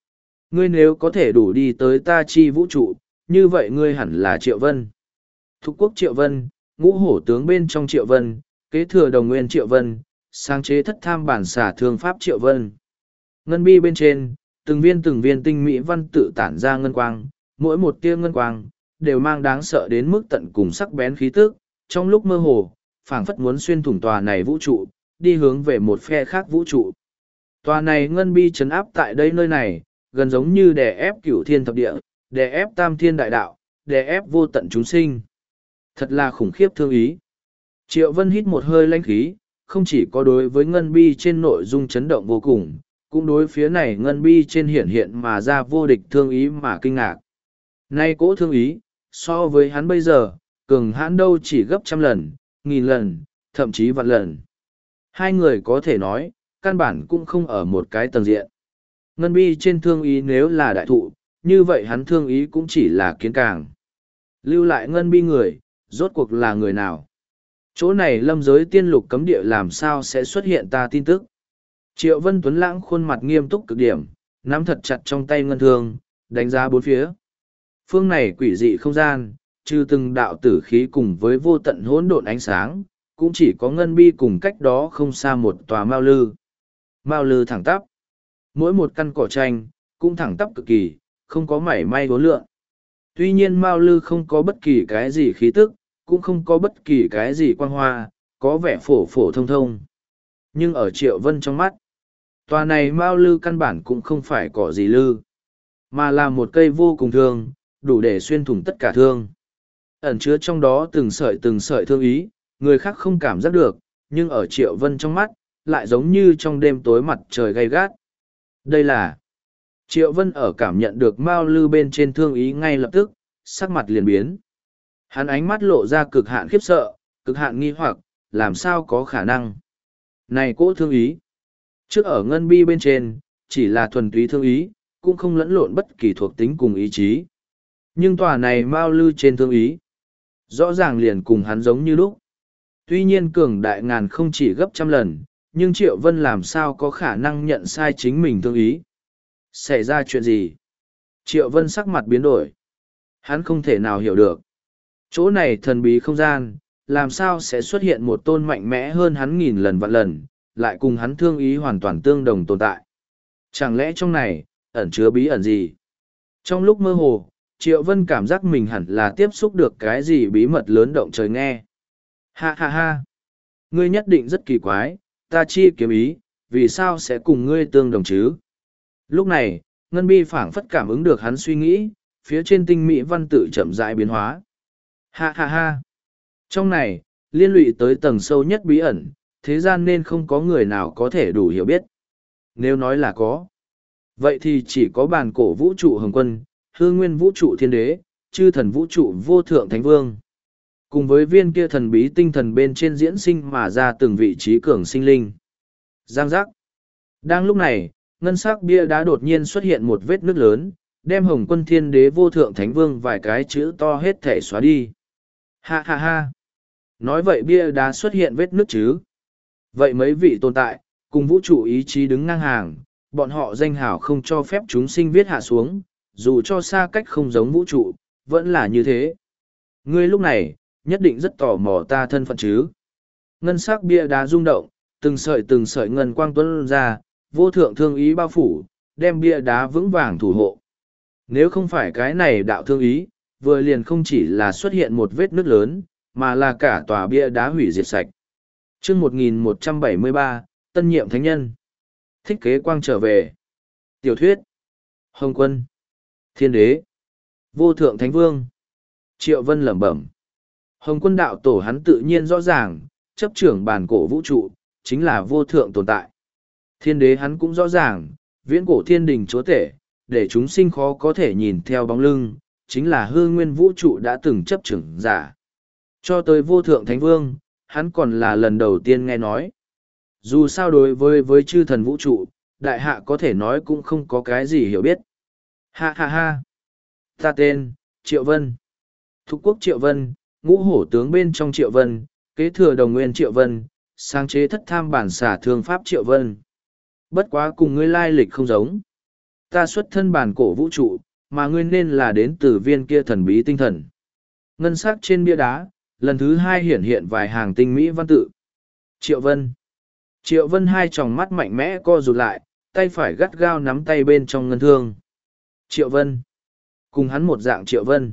A: Ngươi nếu có thể đủ đi tới ta chi vũ trụ, như vậy ngươi hẳn là Triệu Vân. Thục quốc Triệu Vân, ngũ hổ tướng bên trong Triệu Vân, kế thừa đồng nguyên Triệu Vân, sáng chế thất tham bản xả thương pháp Triệu Vân. Ngân bi bên trên, từng viên từng viên tinh mỹ văn tự tản ra ngân quang, mỗi một tia ngân quang, đều mang đáng sợ đến mức tận cùng sắc bén khí tức, trong lúc mơ hồ, phảng phất muốn xuyên thủng tòa này vũ trụ, đi hướng về một phe khác vũ trụ. Tòa này ngân bi chấn áp tại đây nơi này, gần giống như đè ép cửu thiên thập địa, đè ép tam thiên đại đạo, đè ép vô tận chúng sinh. Thật là khủng khiếp thương ý. Triệu Vân hít một hơi lãnh khí, không chỉ có đối với ngân bi trên nội dung chấn động vô cùng, cũng đối phía này ngân bi trên hiện hiện mà ra vô địch thương ý mà kinh ngạc. Nay cỗ thương ý, so với hắn bây giờ, cường hãn đâu chỉ gấp trăm lần, nghìn lần, thậm chí vạn lần. Hai người có thể nói, căn bản cũng không ở một cái tầng diện. Ngân bi trên thương ý nếu là đại thụ, như vậy hắn thương ý cũng chỉ là kiến càng. Lưu lại ngân bi người, rốt cuộc là người nào? Chỗ này lâm giới tiên lục cấm địa làm sao sẽ xuất hiện ta tin tức? Triệu Vân Tuấn Lãng khuôn mặt nghiêm túc cực điểm, nắm thật chặt trong tay ngân thương, đánh giá bốn phía. Phương này quỷ dị không gian, trừ từng đạo tử khí cùng với vô tận hỗn độn ánh sáng, cũng chỉ có ngân bi cùng cách đó không xa một tòa mao lư. Mao lư thẳng tắp. Mỗi một căn cỏ tranh, cũng thẳng tắp cực kỳ, không có mảy may vốn lượng. Tuy nhiên mao lư không có bất kỳ cái gì khí tức, cũng không có bất kỳ cái gì quang hoa, có vẻ phổ phổ thông thông. Nhưng ở Triệu Vân trong mắt, tòa này mao lư căn bản cũng không phải cỏ gì lư, mà là một cây vô cùng thương, đủ để xuyên thủng tất cả thương. Ẩn chứa trong đó từng sợi từng sợi thương ý, người khác không cảm giác được, nhưng ở Triệu Vân trong mắt, lại giống như trong đêm tối mặt trời gay gắt. Đây là Triệu Vân ở cảm nhận được mao lư bên trên thương ý ngay lập tức, sắc mặt liền biến. Hắn ánh mắt lộ ra cực hạn khiếp sợ, cực hạn nghi hoặc, làm sao có khả năng. Này cỗ thương ý. Trước ở ngân bi bên trên, chỉ là thuần túy thương ý, cũng không lẫn lộn bất kỳ thuộc tính cùng ý chí. Nhưng tòa này mao lư trên thương ý, rõ ràng liền cùng hắn giống như lúc. Tuy nhiên cường đại ngàn không chỉ gấp trăm lần, nhưng Triệu Vân làm sao có khả năng nhận sai chính mình thương ý. Xảy ra chuyện gì? Triệu Vân sắc mặt biến đổi. Hắn không thể nào hiểu được. Chỗ này thần bí không gian, làm sao sẽ xuất hiện một tôn mạnh mẽ hơn hắn nghìn lần vạn lần, lại cùng hắn thương ý hoàn toàn tương đồng tồn tại. Chẳng lẽ trong này, ẩn chứa bí ẩn gì? Trong lúc mơ hồ, Triệu Vân cảm giác mình hẳn là tiếp xúc được cái gì bí mật lớn động trời nghe. Ha ha ha! Ngươi nhất định rất kỳ quái, ta chi kiếm ý, vì sao sẽ cùng ngươi tương đồng chứ? Lúc này, Ngân Bi phảng phất cảm ứng được hắn suy nghĩ, phía trên tinh mỹ văn tự chậm rãi biến hóa. Ha ha ha! Trong này, liên lụy tới tầng sâu nhất bí ẩn, thế gian nên không có người nào có thể đủ hiểu biết. Nếu nói là có, vậy thì chỉ có bàn cổ vũ trụ hồng quân, hư nguyên vũ trụ thiên đế, chư thần vũ trụ vô thượng thánh vương. Cùng với viên kia thần bí tinh thần bên trên diễn sinh mà ra từng vị trí cường sinh linh. Giang giác. Đang lúc này, ngân sắc bia đá đột nhiên xuất hiện một vết nước lớn, đem hồng quân thiên đế vô thượng thánh vương vài cái chữ to hết thể xóa đi. Ha ha ha. Nói vậy bia đá xuất hiện vết nước chứ. Vậy mấy vị tồn tại, cùng vũ trụ ý chí đứng ngang hàng, bọn họ danh hào không cho phép chúng sinh viết hạ xuống, dù cho xa cách không giống vũ trụ, vẫn là như thế. Ngươi lúc này, nhất định rất tò mò ta thân phận chứ. Ngân sắc bia đá rung động, từng sợi từng sợi ngân quang tuôn ra, vô thượng thương ý bao phủ, đem bia đá vững vàng thủ hộ. Nếu không phải cái này đạo thương ý, vừa liền không chỉ là xuất hiện một vết nứt lớn, mà là cả tòa bia đá hủy diệt sạch. Chương một nghìn một trăm bảy mươi ba, Tân nhiệm thánh nhân. Thích kế quang trở về. Tiểu thuyết. Hồng quân. Thiên đế. Vô thượng thánh vương. Triệu Vân lẩm bẩm. Hồng quân đạo tổ hắn tự nhiên rõ ràng, chấp trưởng bản cổ vũ trụ, chính là vô thượng tồn tại. Thiên đế hắn cũng rõ ràng, viễn cổ thiên đình chúa tể, để chúng sinh khó có thể nhìn theo bóng lưng, chính là hư nguyên vũ trụ đã từng chấp trưởng giả. Cho tới vô thượng thánh vương, hắn còn là lần đầu tiên nghe nói. Dù sao đối với với chư thần vũ trụ, đại hạ có thể nói cũng không có cái gì hiểu biết. Ha ha ha! Ta tên, Triệu Vân. Thục quốc Triệu Vân, ngũ hổ tướng bên trong Triệu Vân, kế thừa đồng nguyên Triệu Vân, sáng chế thất tham bản xả thương pháp Triệu Vân. Bất quá cùng ngươi lai lịch không giống. Ta xuất thân bản cổ vũ trụ, mà ngươi nên là đến từ viên kia thần bí tinh thần. Ngân sắc trên bia đá, lần thứ hai hiển hiện vài hàng tinh mỹ văn tự. Triệu Vân. Triệu Vân hai tròng mắt mạnh mẽ co rụt lại, tay phải gắt gao nắm tay bên trong ngân thương. Triệu Vân. Cùng hắn một dạng Triệu Vân.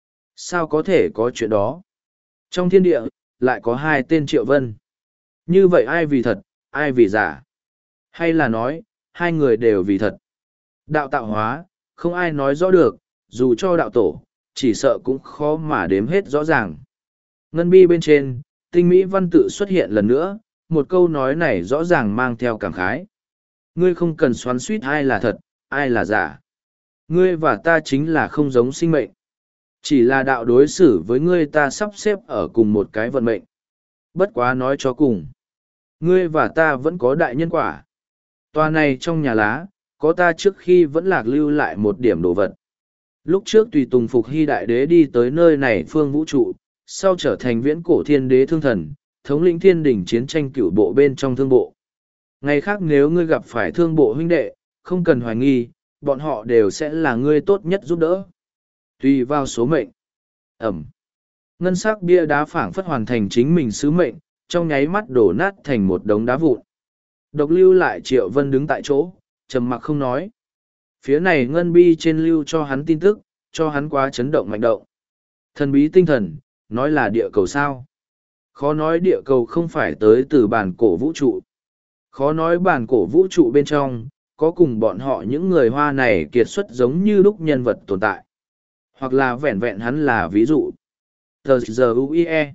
A: Sao có thể có chuyện đó? Trong thiên địa, lại có hai tên Triệu Vân. Như vậy ai vì thật, ai vì giả? Hay là nói, hai người đều vì thật? Đạo tạo hóa, không ai nói rõ được, dù cho đạo tổ, chỉ sợ cũng khó mà đếm hết rõ ràng. Ngân bi bên trên, tinh mỹ văn tự xuất hiện lần nữa, một câu nói này rõ ràng mang theo cảm khái. Ngươi không cần xoắn suýt ai là thật, ai là giả. Ngươi và ta chính là không giống sinh mệnh. Chỉ là đạo đối xử với ngươi ta sắp xếp ở cùng một cái vận mệnh. Bất quá nói cho cùng. Ngươi và ta vẫn có đại nhân quả. Tòa này trong nhà lá, có ta trước khi vẫn lạc lưu lại một điểm đồ vật. Lúc trước tùy tùng phục hy đại đế đi tới nơi này phương vũ trụ, sau trở thành viễn cổ thiên đế thương thần, thống lĩnh thiên đỉnh chiến tranh cửu bộ bên trong thương bộ. Ngày khác nếu ngươi gặp phải thương bộ huynh đệ, không cần hoài nghi, bọn họ đều sẽ là ngươi tốt nhất giúp đỡ. Tùy vào số mệnh. Ẩm. Ngân sắc bia đá phảng phất hoàn thành chính mình sứ mệnh, trong nháy mắt đổ nát thành một đống đá vụn. Độc lưu lại Triệu Vân đứng tại chỗ, trầm mặc không nói. Phía này ngân bi trên lưu cho hắn tin tức, cho hắn quá chấn động mạnh động. Thần bí tinh thần, nói là địa cầu sao. Khó nói địa cầu không phải tới từ bản cổ vũ trụ. Khó nói bản cổ vũ trụ bên trong, có cùng bọn họ những người hoa này kiệt xuất giống như lúc nhân vật tồn tại. Hoặc là vẹn vẹn hắn là ví dụ. Tờ giờ u i e.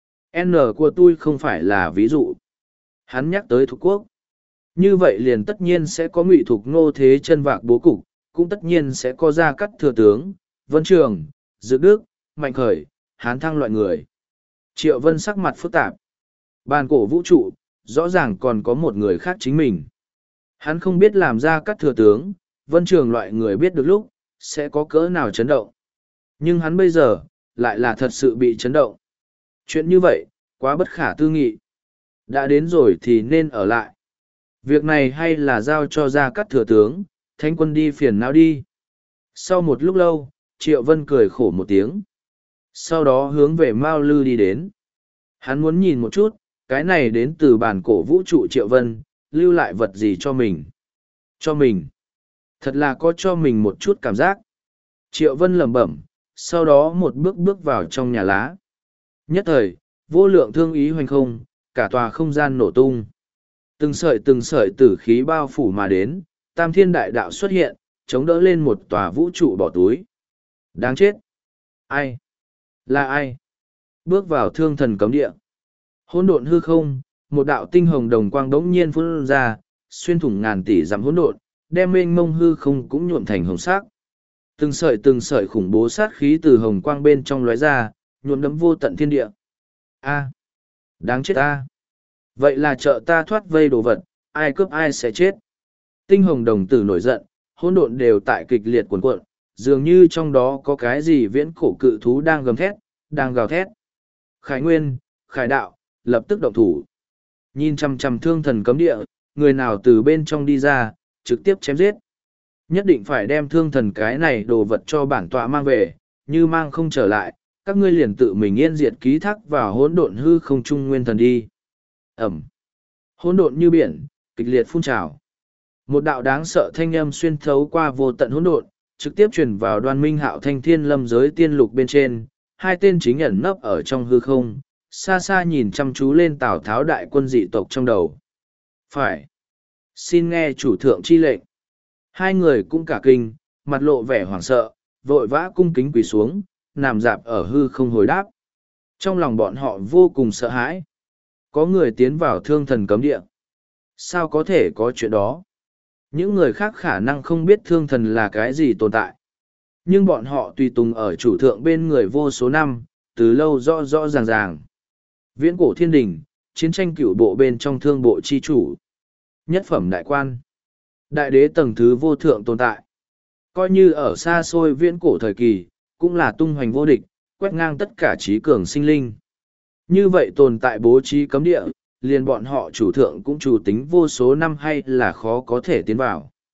A: N của tôi không phải là ví dụ. Hắn nhắc tới thuộc quốc. Như vậy liền tất nhiên sẽ có ngụy thục ngô thế chân vạc bố cục, cũng tất nhiên sẽ có gia cắt thừa tướng, Vân Trường, Dự Đức, Mạnh Khởi, Hán Thăng loại người. Triệu Vân sắc mặt phức tạp. Bàn cổ vũ trụ, rõ ràng còn có một người khác chính mình. Hắn không biết làm ra các thừa tướng, Vân Trường loại người biết được lúc, sẽ có cỡ nào chấn động. Nhưng hắn bây giờ, lại là thật sự bị chấn động. Chuyện như vậy, quá bất khả tư nghị. Đã đến rồi thì nên ở lại. Việc này hay là giao cho ra các thừa tướng, thánh quân đi phiền não đi. Sau một lúc lâu, Triệu Vân cười khổ một tiếng. Sau đó hướng về Mao Lư đi đến. Hắn muốn nhìn một chút, cái này đến từ bản cổ vũ trụ Triệu Vân, lưu lại vật gì cho mình. Cho mình. Thật là có cho mình một chút cảm giác. Triệu Vân lẩm bẩm, sau đó một bước bước vào trong nhà lá. Nhất thời, vô lượng thương ý hoành không, cả tòa không gian nổ tung. Từng sợi từng sợi tử khí bao phủ mà đến, tam thiên đại đạo xuất hiện, chống đỡ lên một tòa vũ trụ bỏ túi. Đáng chết! Ai? Là ai? Bước vào thương thần cấm địa. Hỗn độn hư không, một đạo tinh hồng đồng quang đống nhiên phun ra, xuyên thủng ngàn tỷ dặm hỗn độn, đem mênh mông hư không cũng nhuộm thành hồng sắc. Từng sợi từng sợi khủng bố sát khí từ hồng quang bên trong lóe ra, nhuộm đấm vô tận thiên địa. A! Đáng chết a! Vậy là trợ ta thoát vây đồ vật, ai cướp ai sẽ chết. Tinh hồng đồng tử nổi giận, hỗn độn đều tại kịch liệt cuồn cuộn, dường như trong đó có cái gì viễn cổ cự thú đang gầm thét, đang gào thét. Khải Nguyên, Khải Đạo, lập tức động thủ. Nhìn chằm chằm thương thần cấm địa, người nào từ bên trong đi ra, trực tiếp chém giết. Nhất định phải đem thương thần cái này đồ vật cho bản tọa mang về, như mang không trở lại, các ngươi liền tự mình yên diệt ký thác vào hỗn độn hư không trung nguyên thần đi. Ẩm. Hỗn độn như biển, kịch liệt phun trào. Một đạo đáng sợ thanh âm xuyên thấu qua vô tận hỗn độn, trực tiếp truyền vào Đoan Minh Hạo thanh thiên lâm giới tiên lục bên trên, hai tên chính ẩn nấp ở trong hư không, xa xa nhìn chăm chú lên Tào Tháo đại quân dị tộc trong đầu. Phải. Xin nghe chủ thượng chi lệnh. Hai người cũng cả kinh, mặt lộ vẻ hoảng sợ, vội vã cung kính quỳ xuống, nằm dạp ở hư không hồi đáp. Trong lòng bọn họ vô cùng sợ hãi. Có người tiến vào thương thần cấm địa. Sao có thể có chuyện đó? Những người khác khả năng không biết thương thần là cái gì tồn tại. Nhưng bọn họ tùy tùng ở chủ thượng bên người vô số năm, từ lâu rõ rõ ràng ràng. Viễn cổ thiên đình, chiến tranh cửu bộ bên trong thương bộ chi chủ. Nhất phẩm đại quan. Đại đế tầng thứ vô thượng tồn tại. Coi như ở xa xôi viễn cổ thời kỳ, cũng là tung hoành vô địch, quét ngang tất cả trí cường sinh linh. Như vậy tồn tại bố trí cấm địa, liền bọn họ chủ thượng cũng chủ tính vô số năm hay là khó có thể tiến vào.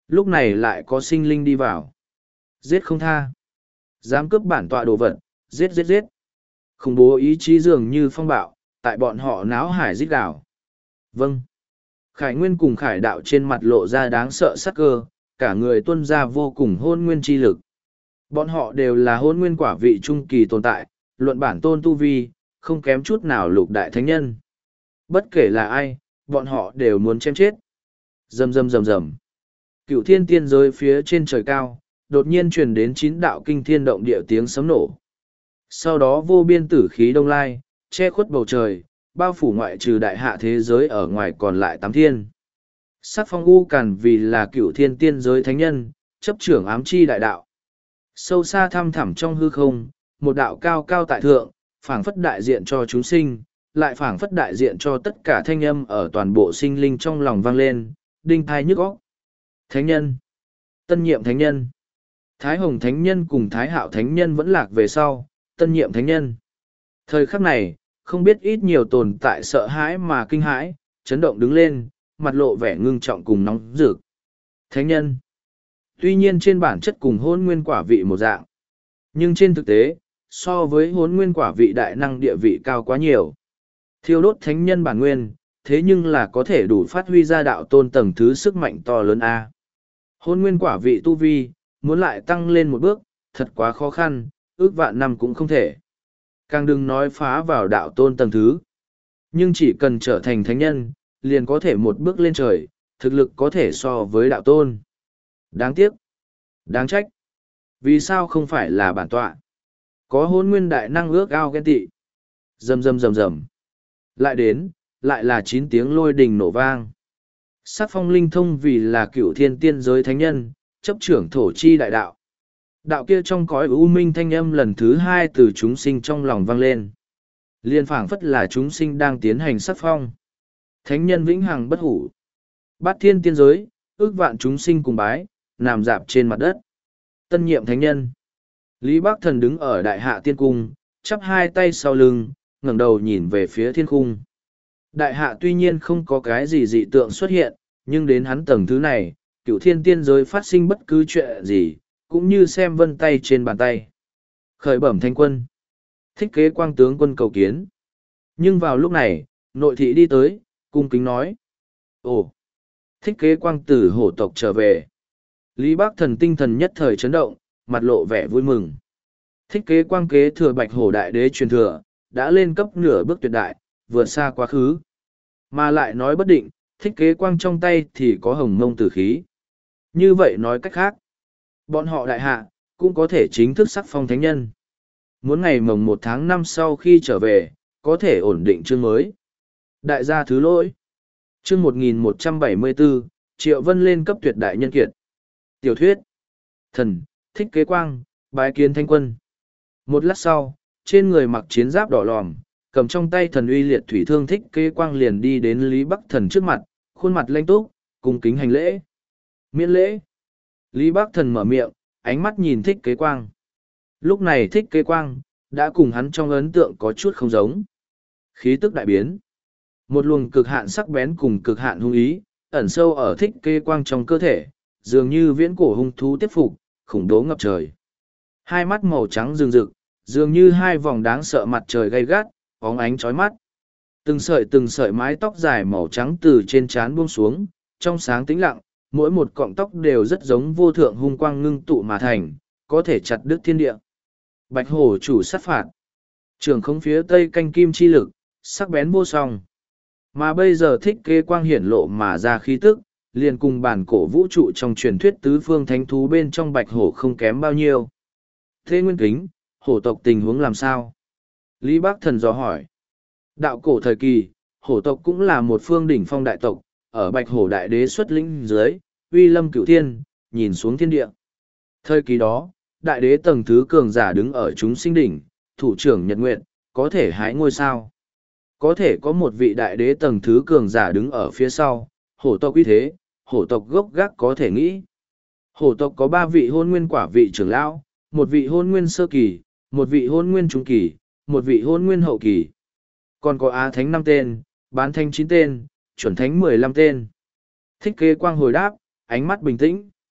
A: Lúc này lại có sinh linh đi vào. Giết không tha. Dám cướp bản tọa đồ vật, giết giết giết. Khủng bố ý chí dường như phong bạo, tại bọn họ náo hải giết đảo. Vâng. Khải Nguyên cùng Khải Đạo trên mặt lộ ra đáng sợ sắc cơ, cả người tuân ra vô cùng hôn nguyên chi lực. Bọn họ đều là hôn nguyên quả vị trung kỳ tồn tại, luận bản tôn tu vi, không kém chút nào lục đại thánh nhân. Bất kể là ai, bọn họ đều muốn chém chết. Rầm rầm rầm rầm. Cựu thiên tiên giới phía trên trời cao, đột nhiên truyền đến chín đạo kinh thiên động địa tiếng sấm nổ. Sau đó vô biên tử khí đông lai, che khuất bầu trời, bao phủ ngoại trừ đại hạ thế giới ở ngoài còn lại tám thiên. Sắc phong u càn vì là cựu thiên tiên giới thánh nhân, chấp trưởng ám chi đại đạo. Sâu xa thăm thẳm trong hư không, một đạo cao cao tại thượng, phảng phất đại diện cho chúng sinh, lại phảng phất đại diện cho tất cả thanh âm ở toàn bộ sinh linh trong lòng vang lên, đinh thai nhức óc. Thánh nhân, tân nhiệm thánh nhân, Thái Hồng thánh nhân cùng Thái Hạo thánh nhân vẫn lạc về sau, tân nhiệm thánh nhân. Thời khắc này, không biết ít nhiều tồn tại sợ hãi mà kinh hãi, chấn động đứng lên, mặt lộ vẻ ngưng trọng cùng nóng rực. Thánh nhân. Tuy nhiên trên bản chất cùng hôn nguyên quả vị một dạng, nhưng trên thực tế, so với hôn nguyên quả vị đại năng địa vị cao quá nhiều. Thiêu đốt thánh nhân bản nguyên, thế nhưng là có thể đủ phát huy ra đạo tôn tầng thứ sức mạnh to lớn A. Hôn nguyên quả vị tu vi, muốn lại tăng lên một bước, thật quá khó khăn, ước vạn năm cũng không thể. Càng đừng nói phá vào đạo tôn tầng thứ. Nhưng chỉ cần trở thành thánh nhân, liền có thể một bước lên trời, thực lực có thể so với đạo tôn. Đáng tiếc. Đáng trách. Vì sao không phải là bản tọa? Có hôn nguyên đại năng ước ao ghen tị. Rầm rầm rầm rầm. Lại đến, lại là chín tiếng lôi đình nổ vang. Sắc phong linh thông vì là cựu thiên tiên giới thánh nhân, chấp trưởng thổ chi đại đạo. Đạo kia trong cõi u minh thanh âm lần thứ hai từ chúng sinh trong lòng vang lên. Liên phảng phất là chúng sinh đang tiến hành sắc phong. Thánh nhân vĩnh hằng bất hủ. Bát thiên tiên giới, ước vạn chúng sinh cùng bái, nằm dạp trên mặt đất. Tân nhiệm thánh nhân. Lý Bác Thần đứng ở đại hạ tiên cung, chắp hai tay sau lưng, ngẩng đầu nhìn về phía thiên cung. Đại hạ tuy nhiên không có cái gì dị tượng xuất hiện, nhưng đến hắn tầng thứ này, cựu thiên tiên giới phát sinh bất cứ chuyện gì, cũng như xem vân tay trên bàn tay. Khởi bẩm thánh quân. Thích kế quang tướng quân cầu kiến. Nhưng vào lúc này, nội thị đi tới, cung kính nói. Ồ! Thích kế quang tử hổ tộc trở về. Lý Bác Thần tinh thần nhất thời chấn động, mặt lộ vẻ vui mừng. Thích kế quang kế thừa bạch hổ đại đế truyền thừa, đã lên cấp nửa bước tuyệt đại, vượt xa quá khứ. Mà lại nói bất định, thích kế quang trong tay thì có hồng mông tử khí. Như vậy nói cách khác, bọn họ đại hạ, cũng có thể chính thức sắc phong thánh nhân. Muốn ngày mồng một tháng năm sau khi trở về, có thể ổn định chương mới. Đại gia thứ lỗi. Chương một nghìn một trăm bảy mươi bốn, Triệu Vân lên cấp tuyệt đại nhân kiệt. Tiểu thuyết. Thần, thích kế quang, bái kiến thánh quân. Một lát sau, trên người mặc chiến giáp đỏ lòm, cầm trong tay thần uy liệt thủy thương thích kế quang liền đi đến Lý Bắc Thần trước mặt, khuôn mặt lanh túc, cung kính hành lễ. Miễn lễ. Lý Bắc Thần mở miệng, ánh mắt nhìn thích kế quang. Lúc này thích kế quang, đã cùng hắn trong ấn tượng có chút không giống. Khí tức đại biến. Một luồng cực hạn sắc bén cùng cực hạn hung ý, ẩn sâu ở thích kế quang trong cơ thể, dường như viễn cổ hung thú tiếp phục, khủng bố ngập trời. Hai mắt màu trắng rừng rực, dường như hai vòng đáng sợ mặt trời gay gắt, bóng ánh chói mắt. Từng sợi từng sợi mái tóc dài màu trắng từ trên trán buông xuống, trong sáng tĩnh lặng, mỗi một cọng tóc đều rất giống vô thượng hung quang ngưng tụ mà thành, có thể chặt đứt thiên địa. Bạch hổ chủ sát phạt. Trường không phía tây canh kim chi lực, sắc bén vô song. Mà bây giờ thích kế quang hiển lộ mà ra khí tức, liền cùng bản cổ vũ trụ trong truyền thuyết tứ phương thánh thú bên trong bạch hổ không kém bao nhiêu. Thế Nguyên Kính, hổ tộc tình huống làm sao? Lý Bác Thần dò hỏi. Đạo cổ thời kỳ, hổ tộc cũng là một phương đỉnh phong đại tộc, ở bạch hổ đại đế xuất lĩnh dưới, uy lâm cửu thiên, nhìn xuống thiên địa. Thời kỳ đó, đại đế tầng thứ cường giả đứng ở chúng sinh đỉnh, thủ trưởng nhật nguyện, có thể hái ngôi sao. Có thể có một vị đại đế tầng thứ cường giả đứng ở phía sau, hổ tộc uy thế, hổ tộc gốc gác có thể nghĩ. Hổ tộc có ba vị hôn nguyên quả vị trưởng lão, một vị hôn nguyên sơ kỳ, một vị hôn nguyên trung kỳ, một vị hôn nguyên hậu kỳ. Còn có Á Thánh năm tên, Bán Thánh chín tên, Chuẩn Thánh mười lăm tên. Thích kế quang hồi đáp, ánh mắt bình tĩnh.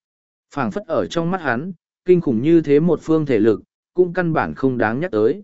A: Phảng phất ở trong mắt hắn, kinh khủng như thế một phương thể lực, cũng căn bản không đáng nhắc tới.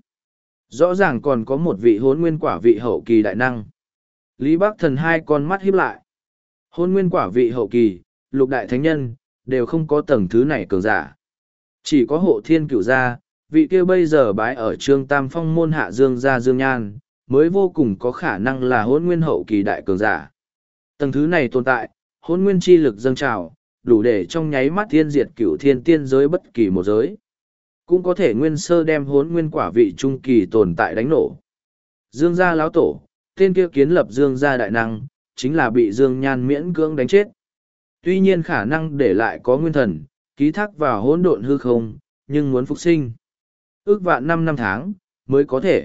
A: Rõ ràng còn có một vị hốn nguyên quả vị hậu kỳ đại năng. Lý Bắc Thần hai con mắt híp lại. Hôn nguyên quả vị hậu kỳ, lục đại thánh nhân, đều không có tầng thứ này cường giả. Chỉ có hộ thiên cửu gia, vị kia bây giờ bái ở trương tam phong môn hạ dương gia dương nhan, mới vô cùng có khả năng là hôn nguyên hậu kỳ đại cường giả. Tầng thứ này tồn tại, hôn nguyên chi lực dâng trào, đủ để trong nháy mắt thiên diệt cửu thiên tiên giới bất kỳ một giới. Cũng có thể nguyên sơ đem hốn nguyên quả vị trung kỳ tồn tại đánh nổ. Dương gia lão tổ, tên kia kiến lập dương gia đại năng, chính là bị Dương Nhan miễn cưỡng đánh chết. Tuy nhiên khả năng để lại có nguyên thần, ký thác vào hỗn độn hư không, nhưng muốn phục sinh. Ước vạn năm năm tháng, mới có thể.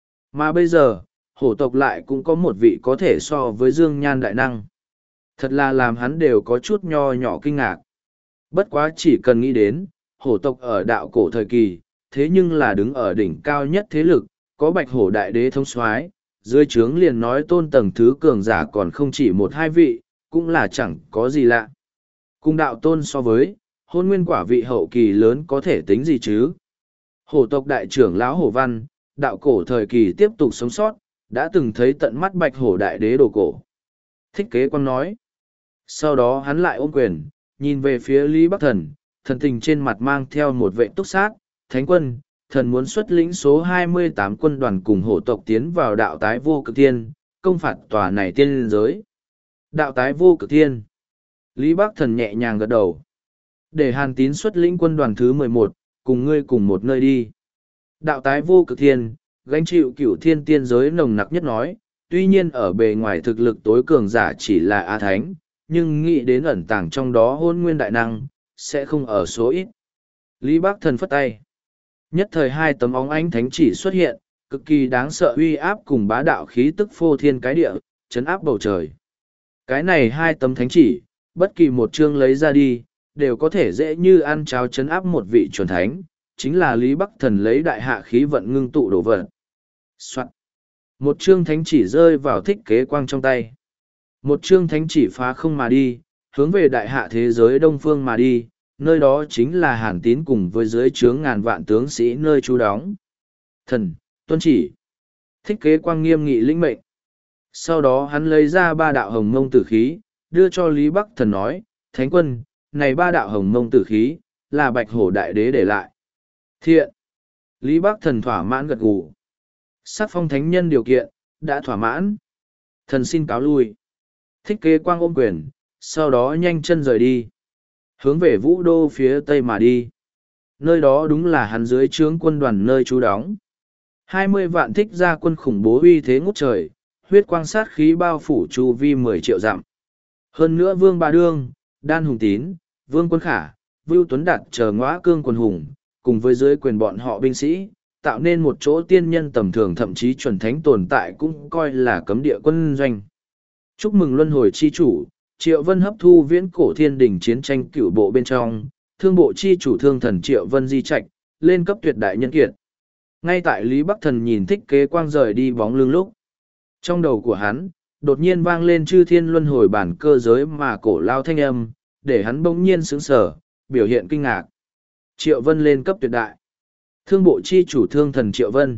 A: Mà bây giờ, hổ tộc lại cũng có một vị có thể so với Dương Nhan đại năng. Thật là làm hắn đều có chút nho nhỏ kinh ngạc. Bất quá chỉ cần nghĩ đến, hổ tộc ở đạo cổ thời kỳ, thế nhưng là đứng ở đỉnh cao nhất thế lực, có bạch hổ đại đế thống soái dưới trướng liền nói tôn tầng thứ cường giả còn không chỉ một hai vị, cũng là chẳng có gì lạ. Cùng đạo tôn so với, hôn nguyên quả vị hậu kỳ lớn có thể tính gì chứ? Hổ tộc đại trưởng lão Hổ Văn, đạo cổ thời kỳ tiếp tục sống sót, đã từng thấy tận mắt bạch hổ đại đế đồ cổ. Thích Kế Quang nói. Sau đó hắn lại ôm quyền, nhìn về phía Lý Bắc Thần, thần tình trên mặt mang theo một vệ túc sát, thánh quân, thần muốn xuất lĩnh số hai mươi tám quân đoàn cùng hổ tộc tiến vào đạo tái vô cực thiên, công phạt tòa này tiên liên giới. Đạo tái vô cực thiên. Lý Bắc Thần nhẹ nhàng gật đầu. Để Hàn Tín xuất lĩnh quân đoàn thứ mười một, cùng ngươi cùng một nơi đi. Đạo tái vô cực thiên, gánh chịu cửu thiên tiên giới nồng nặc nhất nói, tuy nhiên ở bề ngoài thực lực tối cường giả chỉ là A Thánh, nhưng nghĩ đến ẩn tàng trong đó hôn nguyên đại năng, sẽ không ở số ít. Lý Bắc Thần phất tay. Nhất thời hai tấm óng ánh thánh chỉ xuất hiện, cực kỳ đáng sợ uy áp cùng bá đạo khí tức phô thiên cái địa, chấn áp bầu trời. Cái này hai tấm thánh chỉ, bất kỳ một chương lấy ra đi, đều có thể dễ như ăn cháo chấn áp một vị chuẩn thánh, chính là Lý Bắc Thần lấy đại hạ khí vận ngưng tụ đổ vật. Soạn. Một chương thánh chỉ rơi vào Thích Kế Quang trong tay. Một chương thánh chỉ phá không mà đi, hướng về đại hạ thế giới đông phương mà đi, nơi đó chính là Hàn Tín cùng với dưới trướng ngàn vạn tướng sĩ nơi trú đóng. Thần, tuân chỉ. Thích Kế Quang nghiêm nghị lĩnh mệnh. Sau đó hắn lấy ra ba đạo hồng mông tử khí, đưa cho Lý Bắc Thần nói, Thánh quân, này ba đạo hồng mông tử khí, là bạch hổ đại đế để lại. Thiện. Lý Bắc Thần thỏa mãn gật gù. Sắc phong thánh nhân điều kiện, đã thỏa mãn. Thần xin cáo lui. Thích Kế Quang ôm quyền, sau đó nhanh chân rời đi. Hướng về Vũ Đô phía tây mà đi. Nơi đó đúng là hắn dưới trướng quân đoàn nơi trú đóng. Hai mươi vạn thích gia quân khủng bố uy thế ngút trời, huyết quang sát khí bao phủ chu vi mười triệu dặm. Hơn nữa Vương Ba Đương, Đan Hùng Tín, Vương Quân Khả, Vưu Tuấn Đạt chờ ngõa cương quần hùng, cùng với dưới quyền bọn họ binh sĩ, tạo nên một chỗ tiên nhân tầm thường thậm chí chuẩn thánh tồn tại cũng coi là cấm địa quân doanh. Chúc mừng luân hồi chi chủ, Triệu Vân hấp thu viễn cổ thiên đỉnh chiến tranh cửu bộ bên trong, thương bộ chi chủ thương thần Triệu Vân di trạch, lên cấp tuyệt đại nhân kiệt. Ngay tại Lý Bắc Thần nhìn Thích Kế Quang rời đi bóng lưng lúc, trong đầu của hắn, đột nhiên vang lên chư thiên luân hồi bản cơ giới mà cổ lao thanh âm, để hắn bỗng nhiên sững sờ, biểu hiện kinh ngạc. Triệu Vân lên cấp tuyệt đại. Thương bộ chi chủ thương thần Triệu Vân.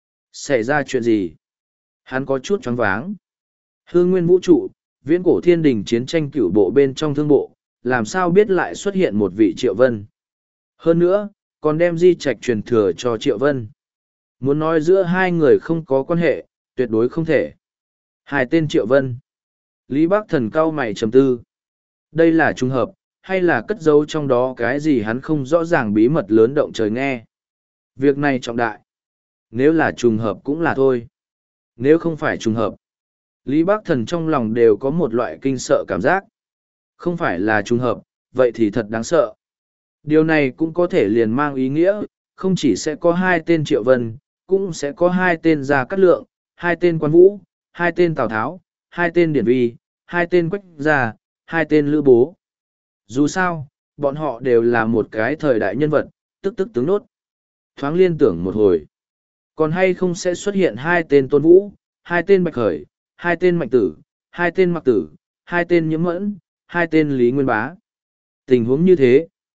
A: Xảy ra chuyện gì? Hắn có chút choáng váng. Hương nguyên vũ trụ, viễn cổ thiên đình chiến tranh cửu bộ bên trong thương bộ, làm sao biết lại xuất hiện một vị Triệu Vân. Hơn nữa, còn đem di trạch truyền thừa cho Triệu Vân. Muốn nói giữa hai người không có quan hệ, tuyệt đối không thể. Hai tên Triệu Vân. Lý Bắc Thần cau mày trầm tư. Đây là trùng hợp, hay là cất giấu trong đó cái gì hắn không rõ ràng bí mật lớn động trời nghe. Việc này trọng đại. Nếu là trùng hợp cũng là thôi. Nếu không phải trùng hợp, Lý Bắc Thần trong lòng đều có một loại kinh sợ cảm giác. Không phải là trùng hợp, vậy thì thật đáng sợ. Điều này cũng có thể liền mang ý nghĩa, không chỉ sẽ có hai tên Triệu Vân, cũng sẽ có hai tên Gia Cát Lượng, hai tên Quan Vũ, hai tên Tào Tháo, hai tên Điển Vi, hai tên Quách Gia, hai tên Lữ Bố. Dù sao, bọn họ đều là một cái thời đại nhân vật, tức tức tướng nốt. Thoáng liên tưởng một hồi. Còn hay không sẽ xuất hiện hai tên Tôn Vũ, hai tên Bạch Khởi, hai tên Mạnh Tử, hai tên Mặc Tử, hai tên Nhiễm Mẫn, hai tên Lý Nguyên Bá. Tình huống như thế,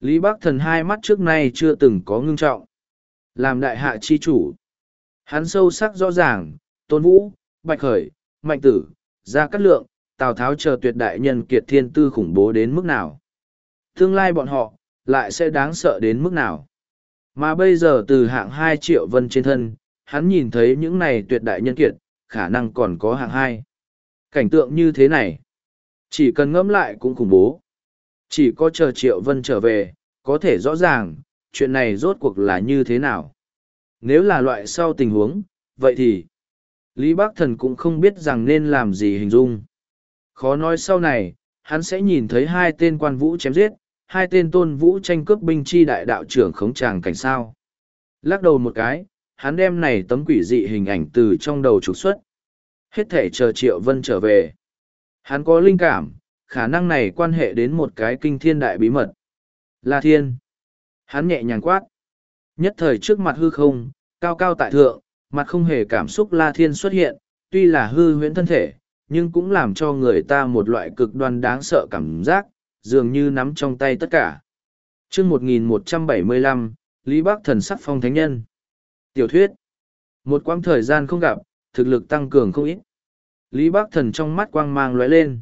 A: Lý Bắc Thần hai mắt trước nay chưa từng có ngưng trọng. Làm đại hạ chi chủ. Hắn sâu sắc rõ ràng, Tôn Vũ, Bạch Khởi, Mạnh Tử, Gia Cát Lượng, Tào Tháo chờ tuyệt đại nhân kiệt thiên tư khủng bố đến mức nào. Tương lai bọn họ, lại sẽ đáng sợ đến mức nào. Mà bây giờ từ hạng hai triệu vân trên thân, hắn nhìn thấy những này tuyệt đại nhân kiệt, khả năng còn có hạng hai. Cảnh tượng như thế này, chỉ cần ngẫm lại cũng khủng bố. Chỉ có chờ triệu vân trở về, có thể rõ ràng, chuyện này rốt cuộc là như thế nào. Nếu là loại sau tình huống, vậy thì Lý Bắc Thần cũng không biết rằng nên làm gì hình dung. Khó nói sau này, hắn sẽ nhìn thấy hai tên quan vũ chém giết, hai tên tôn vũ tranh cướp binh chi đại đạo trưởng khống tràng cảnh sao. Lắc đầu một cái, hắn đem này tấm quỷ dị hình ảnh từ trong đầu trục xuất. Hết thể chờ Triệu Vân trở về. Hắn có linh cảm, khả năng này quan hệ đến một cái kinh thiên đại bí mật. La Thiên. Hắn nhẹ nhàng quát. Nhất thời trước mặt hư không, cao cao tại thượng, mặt không hề cảm xúc La Thiên xuất hiện, tuy là hư huyễn thân thể, nhưng cũng làm cho người ta một loại cực đoan đáng sợ cảm giác, dường như nắm trong tay tất cả. chương một nghìn một trăm bảy mươi lăm, Lý Bắc Thần sắc phong thánh nhân. Tiểu thuyết. Một quãng thời gian không gặp, thực lực tăng cường không ít. Lý Bắc Thần trong mắt quang mang lóe lên.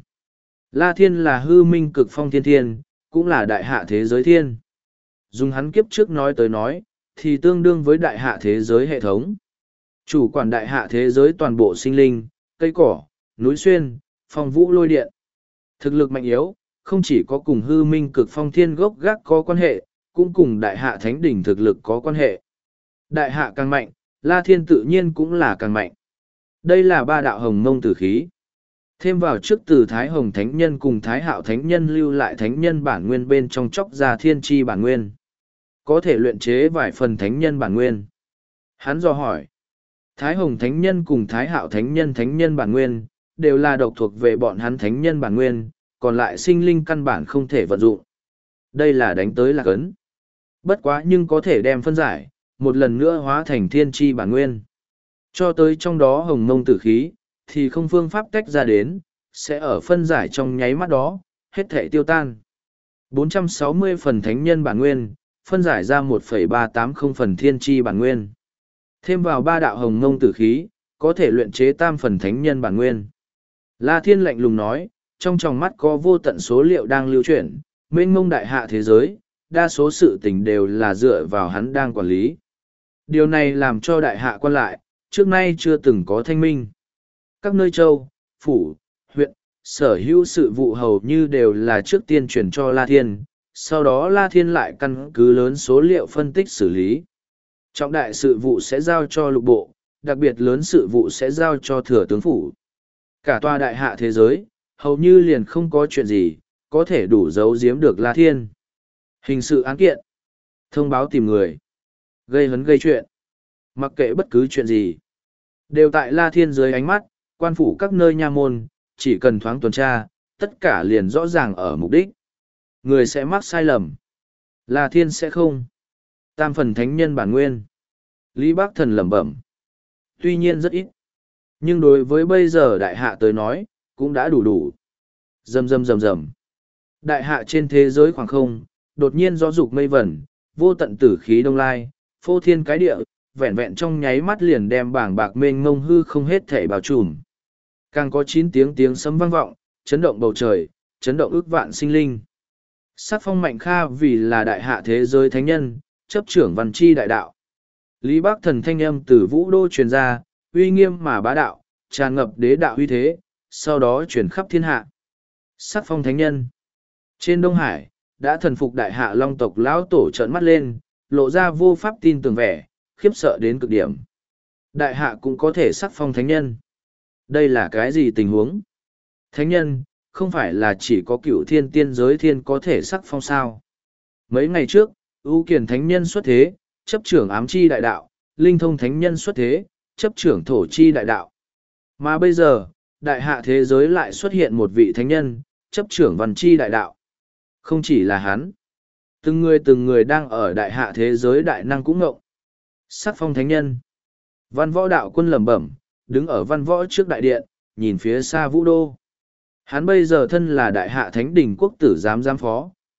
A: La Thiên là hư minh cực phong thiên thiên, cũng là đại hạ thế giới thiên. Dùng hắn kiếp trước nói tới nói, thì tương đương với đại hạ thế giới hệ thống. Chủ quản đại hạ thế giới toàn bộ sinh linh, cây cỏ, núi xuyên, phong vũ lôi điện. Thực lực mạnh yếu, không chỉ có cùng hư minh cực phong thiên gốc gác có quan hệ, cũng cùng đại hạ thánh đỉnh thực lực có quan hệ. Đại hạ càng mạnh, La Thiên tự nhiên cũng là càng mạnh. Đây là ba đạo hồng mông tử khí. Thêm vào trước từ Thái Hồng Thánh Nhân cùng Thái Hạo Thánh Nhân lưu lại Thánh Nhân bản nguyên bên trong chóc ra thiên tri bản nguyên. Có thể luyện chế vài phần Thánh Nhân bản nguyên. Hắn dò hỏi. Thái Hồng Thánh Nhân cùng Thái Hạo Thánh Nhân Thánh Nhân bản nguyên, đều là độc thuộc về bọn hắn Thánh Nhân bản nguyên, còn lại sinh linh căn bản không thể vận dụng. Đây là đánh tới lạc ấn. Bất quá nhưng có thể đem phân giải, một lần nữa hóa thành thiên tri bản nguyên. Cho tới trong đó hồng mông tử khí, thì không phương pháp tách ra đến, sẽ ở phân giải trong nháy mắt đó, hết thể tiêu tan. bốn trăm sáu mươi phần thánh nhân bản nguyên, phân giải ra một phẩy ba tám không phần thiên tri bản nguyên. Thêm vào ba đạo hồng mông tử khí, có thể luyện chế tam phần thánh nhân bản nguyên. La Thiên lạnh lùng nói, trong tròng mắt có vô tận số liệu đang lưu chuyển, mênh mông đại hạ thế giới, đa số sự tình đều là dựa vào hắn đang quản lý. Điều này làm cho đại hạ quan lại, trước nay chưa từng có thanh minh. Các nơi châu, phủ, huyện, sở hữu sự vụ hầu như đều là trước tiên chuyển cho La Thiên, sau đó La Thiên lại căn cứ lớn số liệu phân tích xử lý. Trọng đại sự vụ sẽ giao cho lục bộ, đặc biệt lớn sự vụ sẽ giao cho thừa tướng phủ. Cả tòa đại hạ thế giới, hầu như liền không có chuyện gì, có thể đủ giấu giếm được La Thiên. Hình sự án kiện, thông báo tìm người, gây hấn gây chuyện, mặc kệ bất cứ chuyện gì. Đều tại La Thiên dưới ánh mắt, quan phủ các nơi nha môn, chỉ cần thoáng tuần tra, tất cả liền rõ ràng ở mục đích. Người sẽ mắc sai lầm. La Thiên sẽ không. Tam phần thánh nhân bản nguyên. Lý Bắc Thần lẩm bẩm. Tuy nhiên rất ít. Nhưng đối với bây giờ đại hạ tới nói, cũng đã đủ đủ. Rầm rầm rầm rầm. Đại hạ trên thế giới khoảng không, đột nhiên gió dục mây vẩn, vô tận tử khí đông lai, phô thiên cái địa, vẹn vẹn trong nháy mắt liền đem bảng bạc mênh mông hư không hết thể bao trùm. Càng có chín tiếng tiếng sấm vang vọng, chấn động bầu trời, chấn động ước vạn sinh linh. Sắc phong mạnh kha vì là đại hạ thế giới thánh nhân, chấp trưởng văn chi đại đạo. Lý Bắc Thần thanh âm từ vũ đô truyền ra, uy nghiêm mà bá đạo, tràn ngập đế đạo uy thế, sau đó truyền khắp thiên hạ. Sắc phong thánh nhân. Trên Đông Hải, đã thần phục đại hạ long tộc lão tổ trợn mắt lên, lộ ra vô pháp tin tưởng vẻ, khiếp sợ đến cực điểm. Đại hạ cũng có thể sắc phong thánh nhân. Đây là cái gì tình huống? Thánh nhân, không phải là chỉ có cựu thiên tiên giới thiên có thể sắc phong sao? Mấy ngày trước, ưu kiền thánh nhân xuất thế, chấp trưởng ám chi đại đạo, linh thông thánh nhân xuất thế, chấp trưởng thổ chi đại đạo. Mà bây giờ, đại hạ thế giới lại xuất hiện một vị thánh nhân, chấp trưởng văn chi đại đạo. Không chỉ là hắn. Từng người từng người đang ở đại hạ thế giới đại năng cũng ngộng. Sắc phong thánh nhân. Văn võ đạo quân lẩm bẩm, đứng ở văn võ trước đại điện, nhìn phía xa vũ đô. Hắn bây giờ thân là đại hạ thánh đỉnh quốc tử giám giám phó,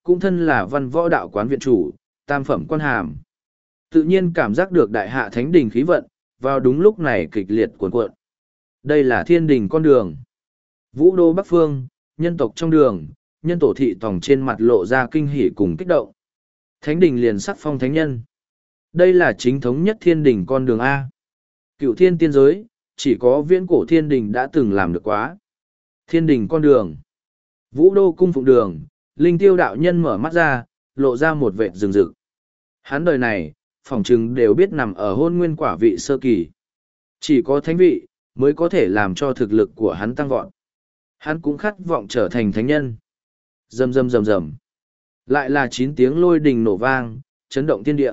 A: cũng thân là văn võ đạo quán viện chủ, tam phẩm quan hàm. Tự nhiên cảm giác được đại hạ thánh đình khí vận, vào đúng lúc này kịch liệt cuồn cuộn. Đây là thiên đình con đường. Vũ đô Bắc Phương, nhân tộc trong đường, nhân tổ thị tòng trên mặt lộ ra kinh hỉ cùng kích động. Thánh đình liền sắc phong thánh nhân. Đây là chính thống nhất thiên đình con đường A. Cựu thiên tiên giới, chỉ có viễn cổ thiên đình đã từng làm được quá. Thiên đình con đường. Vũ đô cung phụng đường, linh tiêu đạo nhân mở mắt ra, lộ ra một vệt rừng rực. Hắn đời này, phỏng chừng đều biết nằm ở hôn nguyên quả vị sơ kỳ. Chỉ có thánh vị, mới có thể làm cho thực lực của hắn tăng vọt. Hắn cũng khát vọng trở thành thánh nhân. Rầm rầm rầm rầm. Lại là chín tiếng lôi đình nổ vang, chấn động thiên địa.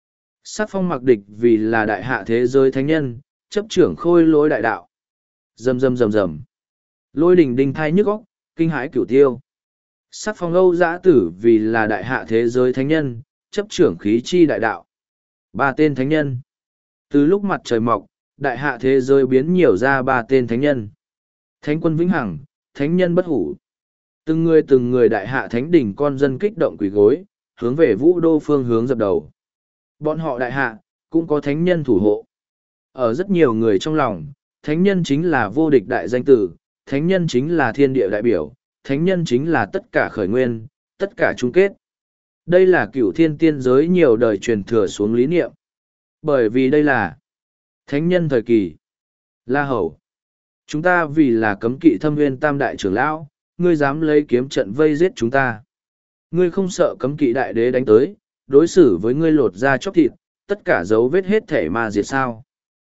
A: Sắc phong mặc địch vì là đại hạ thế giới thánh nhân, chấp trưởng khôi lỗi đại đạo. Rầm rầm rầm rầm. Lôi đình đinh thai nhức óc, kinh hãi cửu tiêu. Sắc phong Âu Dã Tử vì là đại hạ thế giới thánh nhân, chấp trưởng khí chi đại đạo. Ba tên thánh nhân. Từ lúc mặt trời mọc, đại hạ thế giới biến nhiều ra ba tên thánh nhân. Thánh quân vĩnh hằng, thánh nhân bất hủ. Từng người từng người đại hạ thánh đỉnh con dân kích động quỳ gối, hướng về vũ đô phương hướng dập đầu. Bọn họ đại hạ, cũng có thánh nhân thủ hộ. Ở rất nhiều người trong lòng, thánh nhân chính là vô địch đại danh tử, thánh nhân chính là thiên địa đại biểu, thánh nhân chính là tất cả khởi nguyên, tất cả chung kết. Đây là cửu thiên tiên giới nhiều đời truyền thừa xuống lý niệm. Bởi vì đây là thánh nhân thời kỳ. La Hầu. Chúng ta vì là cấm kỵ thâm nguyên tam đại trưởng lão, ngươi dám lấy kiếm trận vây giết chúng ta. Ngươi không sợ cấm kỵ đại đế đánh tới, đối xử với ngươi lột da chóc thịt, tất cả dấu vết hết thể mà diệt sao.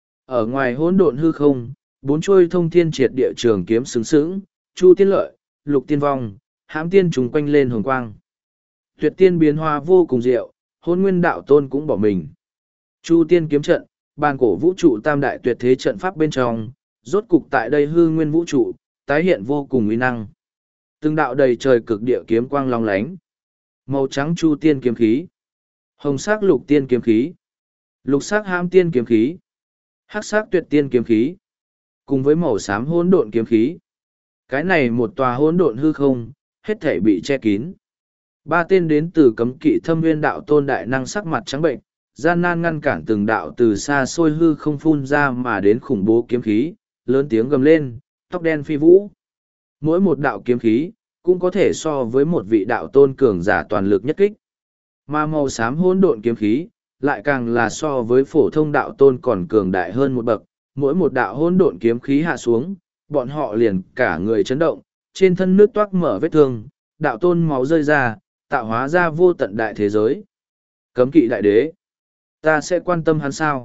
A: Ở ngoài hỗn độn hư không, bốn trôi thông thiên triệt địa trường kiếm xứng sững, chu tiên lợi, lục tiên vong, hãm tiên trùng quanh lên hồng quang. Tuyệt tiên biến hoa vô cùng diệu, hôn nguyên đạo tôn cũng bỏ mình. Chu tiên kiếm trận, bàn cổ vũ trụ tam đại tuyệt thế trận pháp bên trong, rốt cục tại đây hư nguyên vũ trụ, tái hiện vô cùng uy năng. Từng đạo đầy trời cực địa kiếm quang long lánh. Màu trắng chu tiên kiếm khí, hồng sắc lục tiên kiếm khí, lục sắc hãm tiên kiếm khí, hắc sắc tuyệt tiên kiếm khí, cùng với màu xám hỗn độn kiếm khí. Cái này một tòa hỗn độn hư không, hết thể bị che kín. Ba tên đến từ cấm kỵ thâm nguyên đạo tôn đại năng sắc mặt trắng bệnh, gian nan ngăn cản từng đạo từ xa xôi hư không phun ra mà đến khủng bố kiếm khí, lớn tiếng gầm lên, tóc đen phi vũ. Mỗi một đạo kiếm khí, cũng có thể so với một vị đạo tôn cường giả toàn lực nhất kích. Mà màu xám hỗn độn kiếm khí, lại càng là so với phổ thông đạo tôn còn cường đại hơn một bậc. Mỗi một đạo hỗn độn kiếm khí hạ xuống, bọn họ liền cả người chấn động, trên thân nước toát mở vết thương, đạo tôn máu rơi ra, tạo hóa ra vô tận đại thế giới. Cấm kỵ đại đế, ta sẽ quan tâm hắn sao?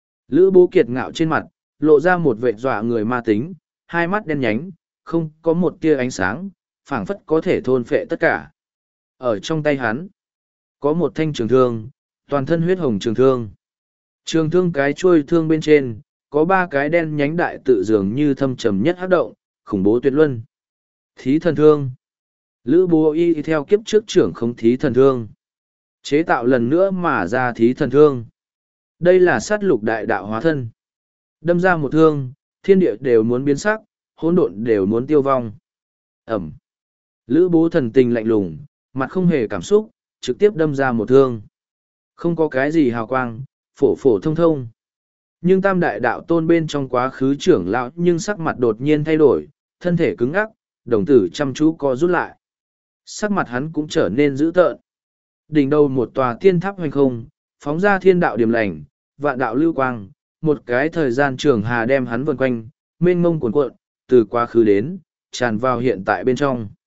A: Lữ Bố Kiệt ngạo trên mặt, lộ ra một vệt dọa người ma tính, hai mắt đen nhánh, không có một tia ánh sáng, phảng phất có thể thôn phệ tất cả. Ở trong tay hắn, có một thanh trường thương, toàn thân huyết hồng trường thương. Trường thương cái chuôi thương bên trên, có ba cái đen nhánh đại tự dường như thâm trầm nhất hắc động, khủng bố tuyệt luân. Thí thần thương. Lữ Bố y theo kiếp trước trưởng không thí thần thương. Chế tạo lần nữa mà ra thí thần thương. Đây là sát lục đại đạo hóa thân. Đâm ra một thương, thiên địa đều muốn biến sắc, hỗn độn đều muốn tiêu vong. Ẩm. Lữ Bố thần tình lạnh lùng, mặt không hề cảm xúc, trực tiếp đâm ra một thương. Không có cái gì hào quang, phổ phổ thông thông. Nhưng tam đại đạo tôn bên trong quá khứ trưởng lão nhưng sắc mặt đột nhiên thay đổi, thân thể cứng ngắc, đồng tử chăm chú co rút lại. Sắc mặt hắn cũng trở nên dữ tợn. Đỉnh đầu một tòa thiên tháp hoành không, phóng ra thiên đạo điểm lành, vạn đạo lưu quang, một cái thời gian trường hà đem hắn vần quanh, mênh mông cuồn cuộn, từ quá khứ đến, tràn vào hiện tại bên trong.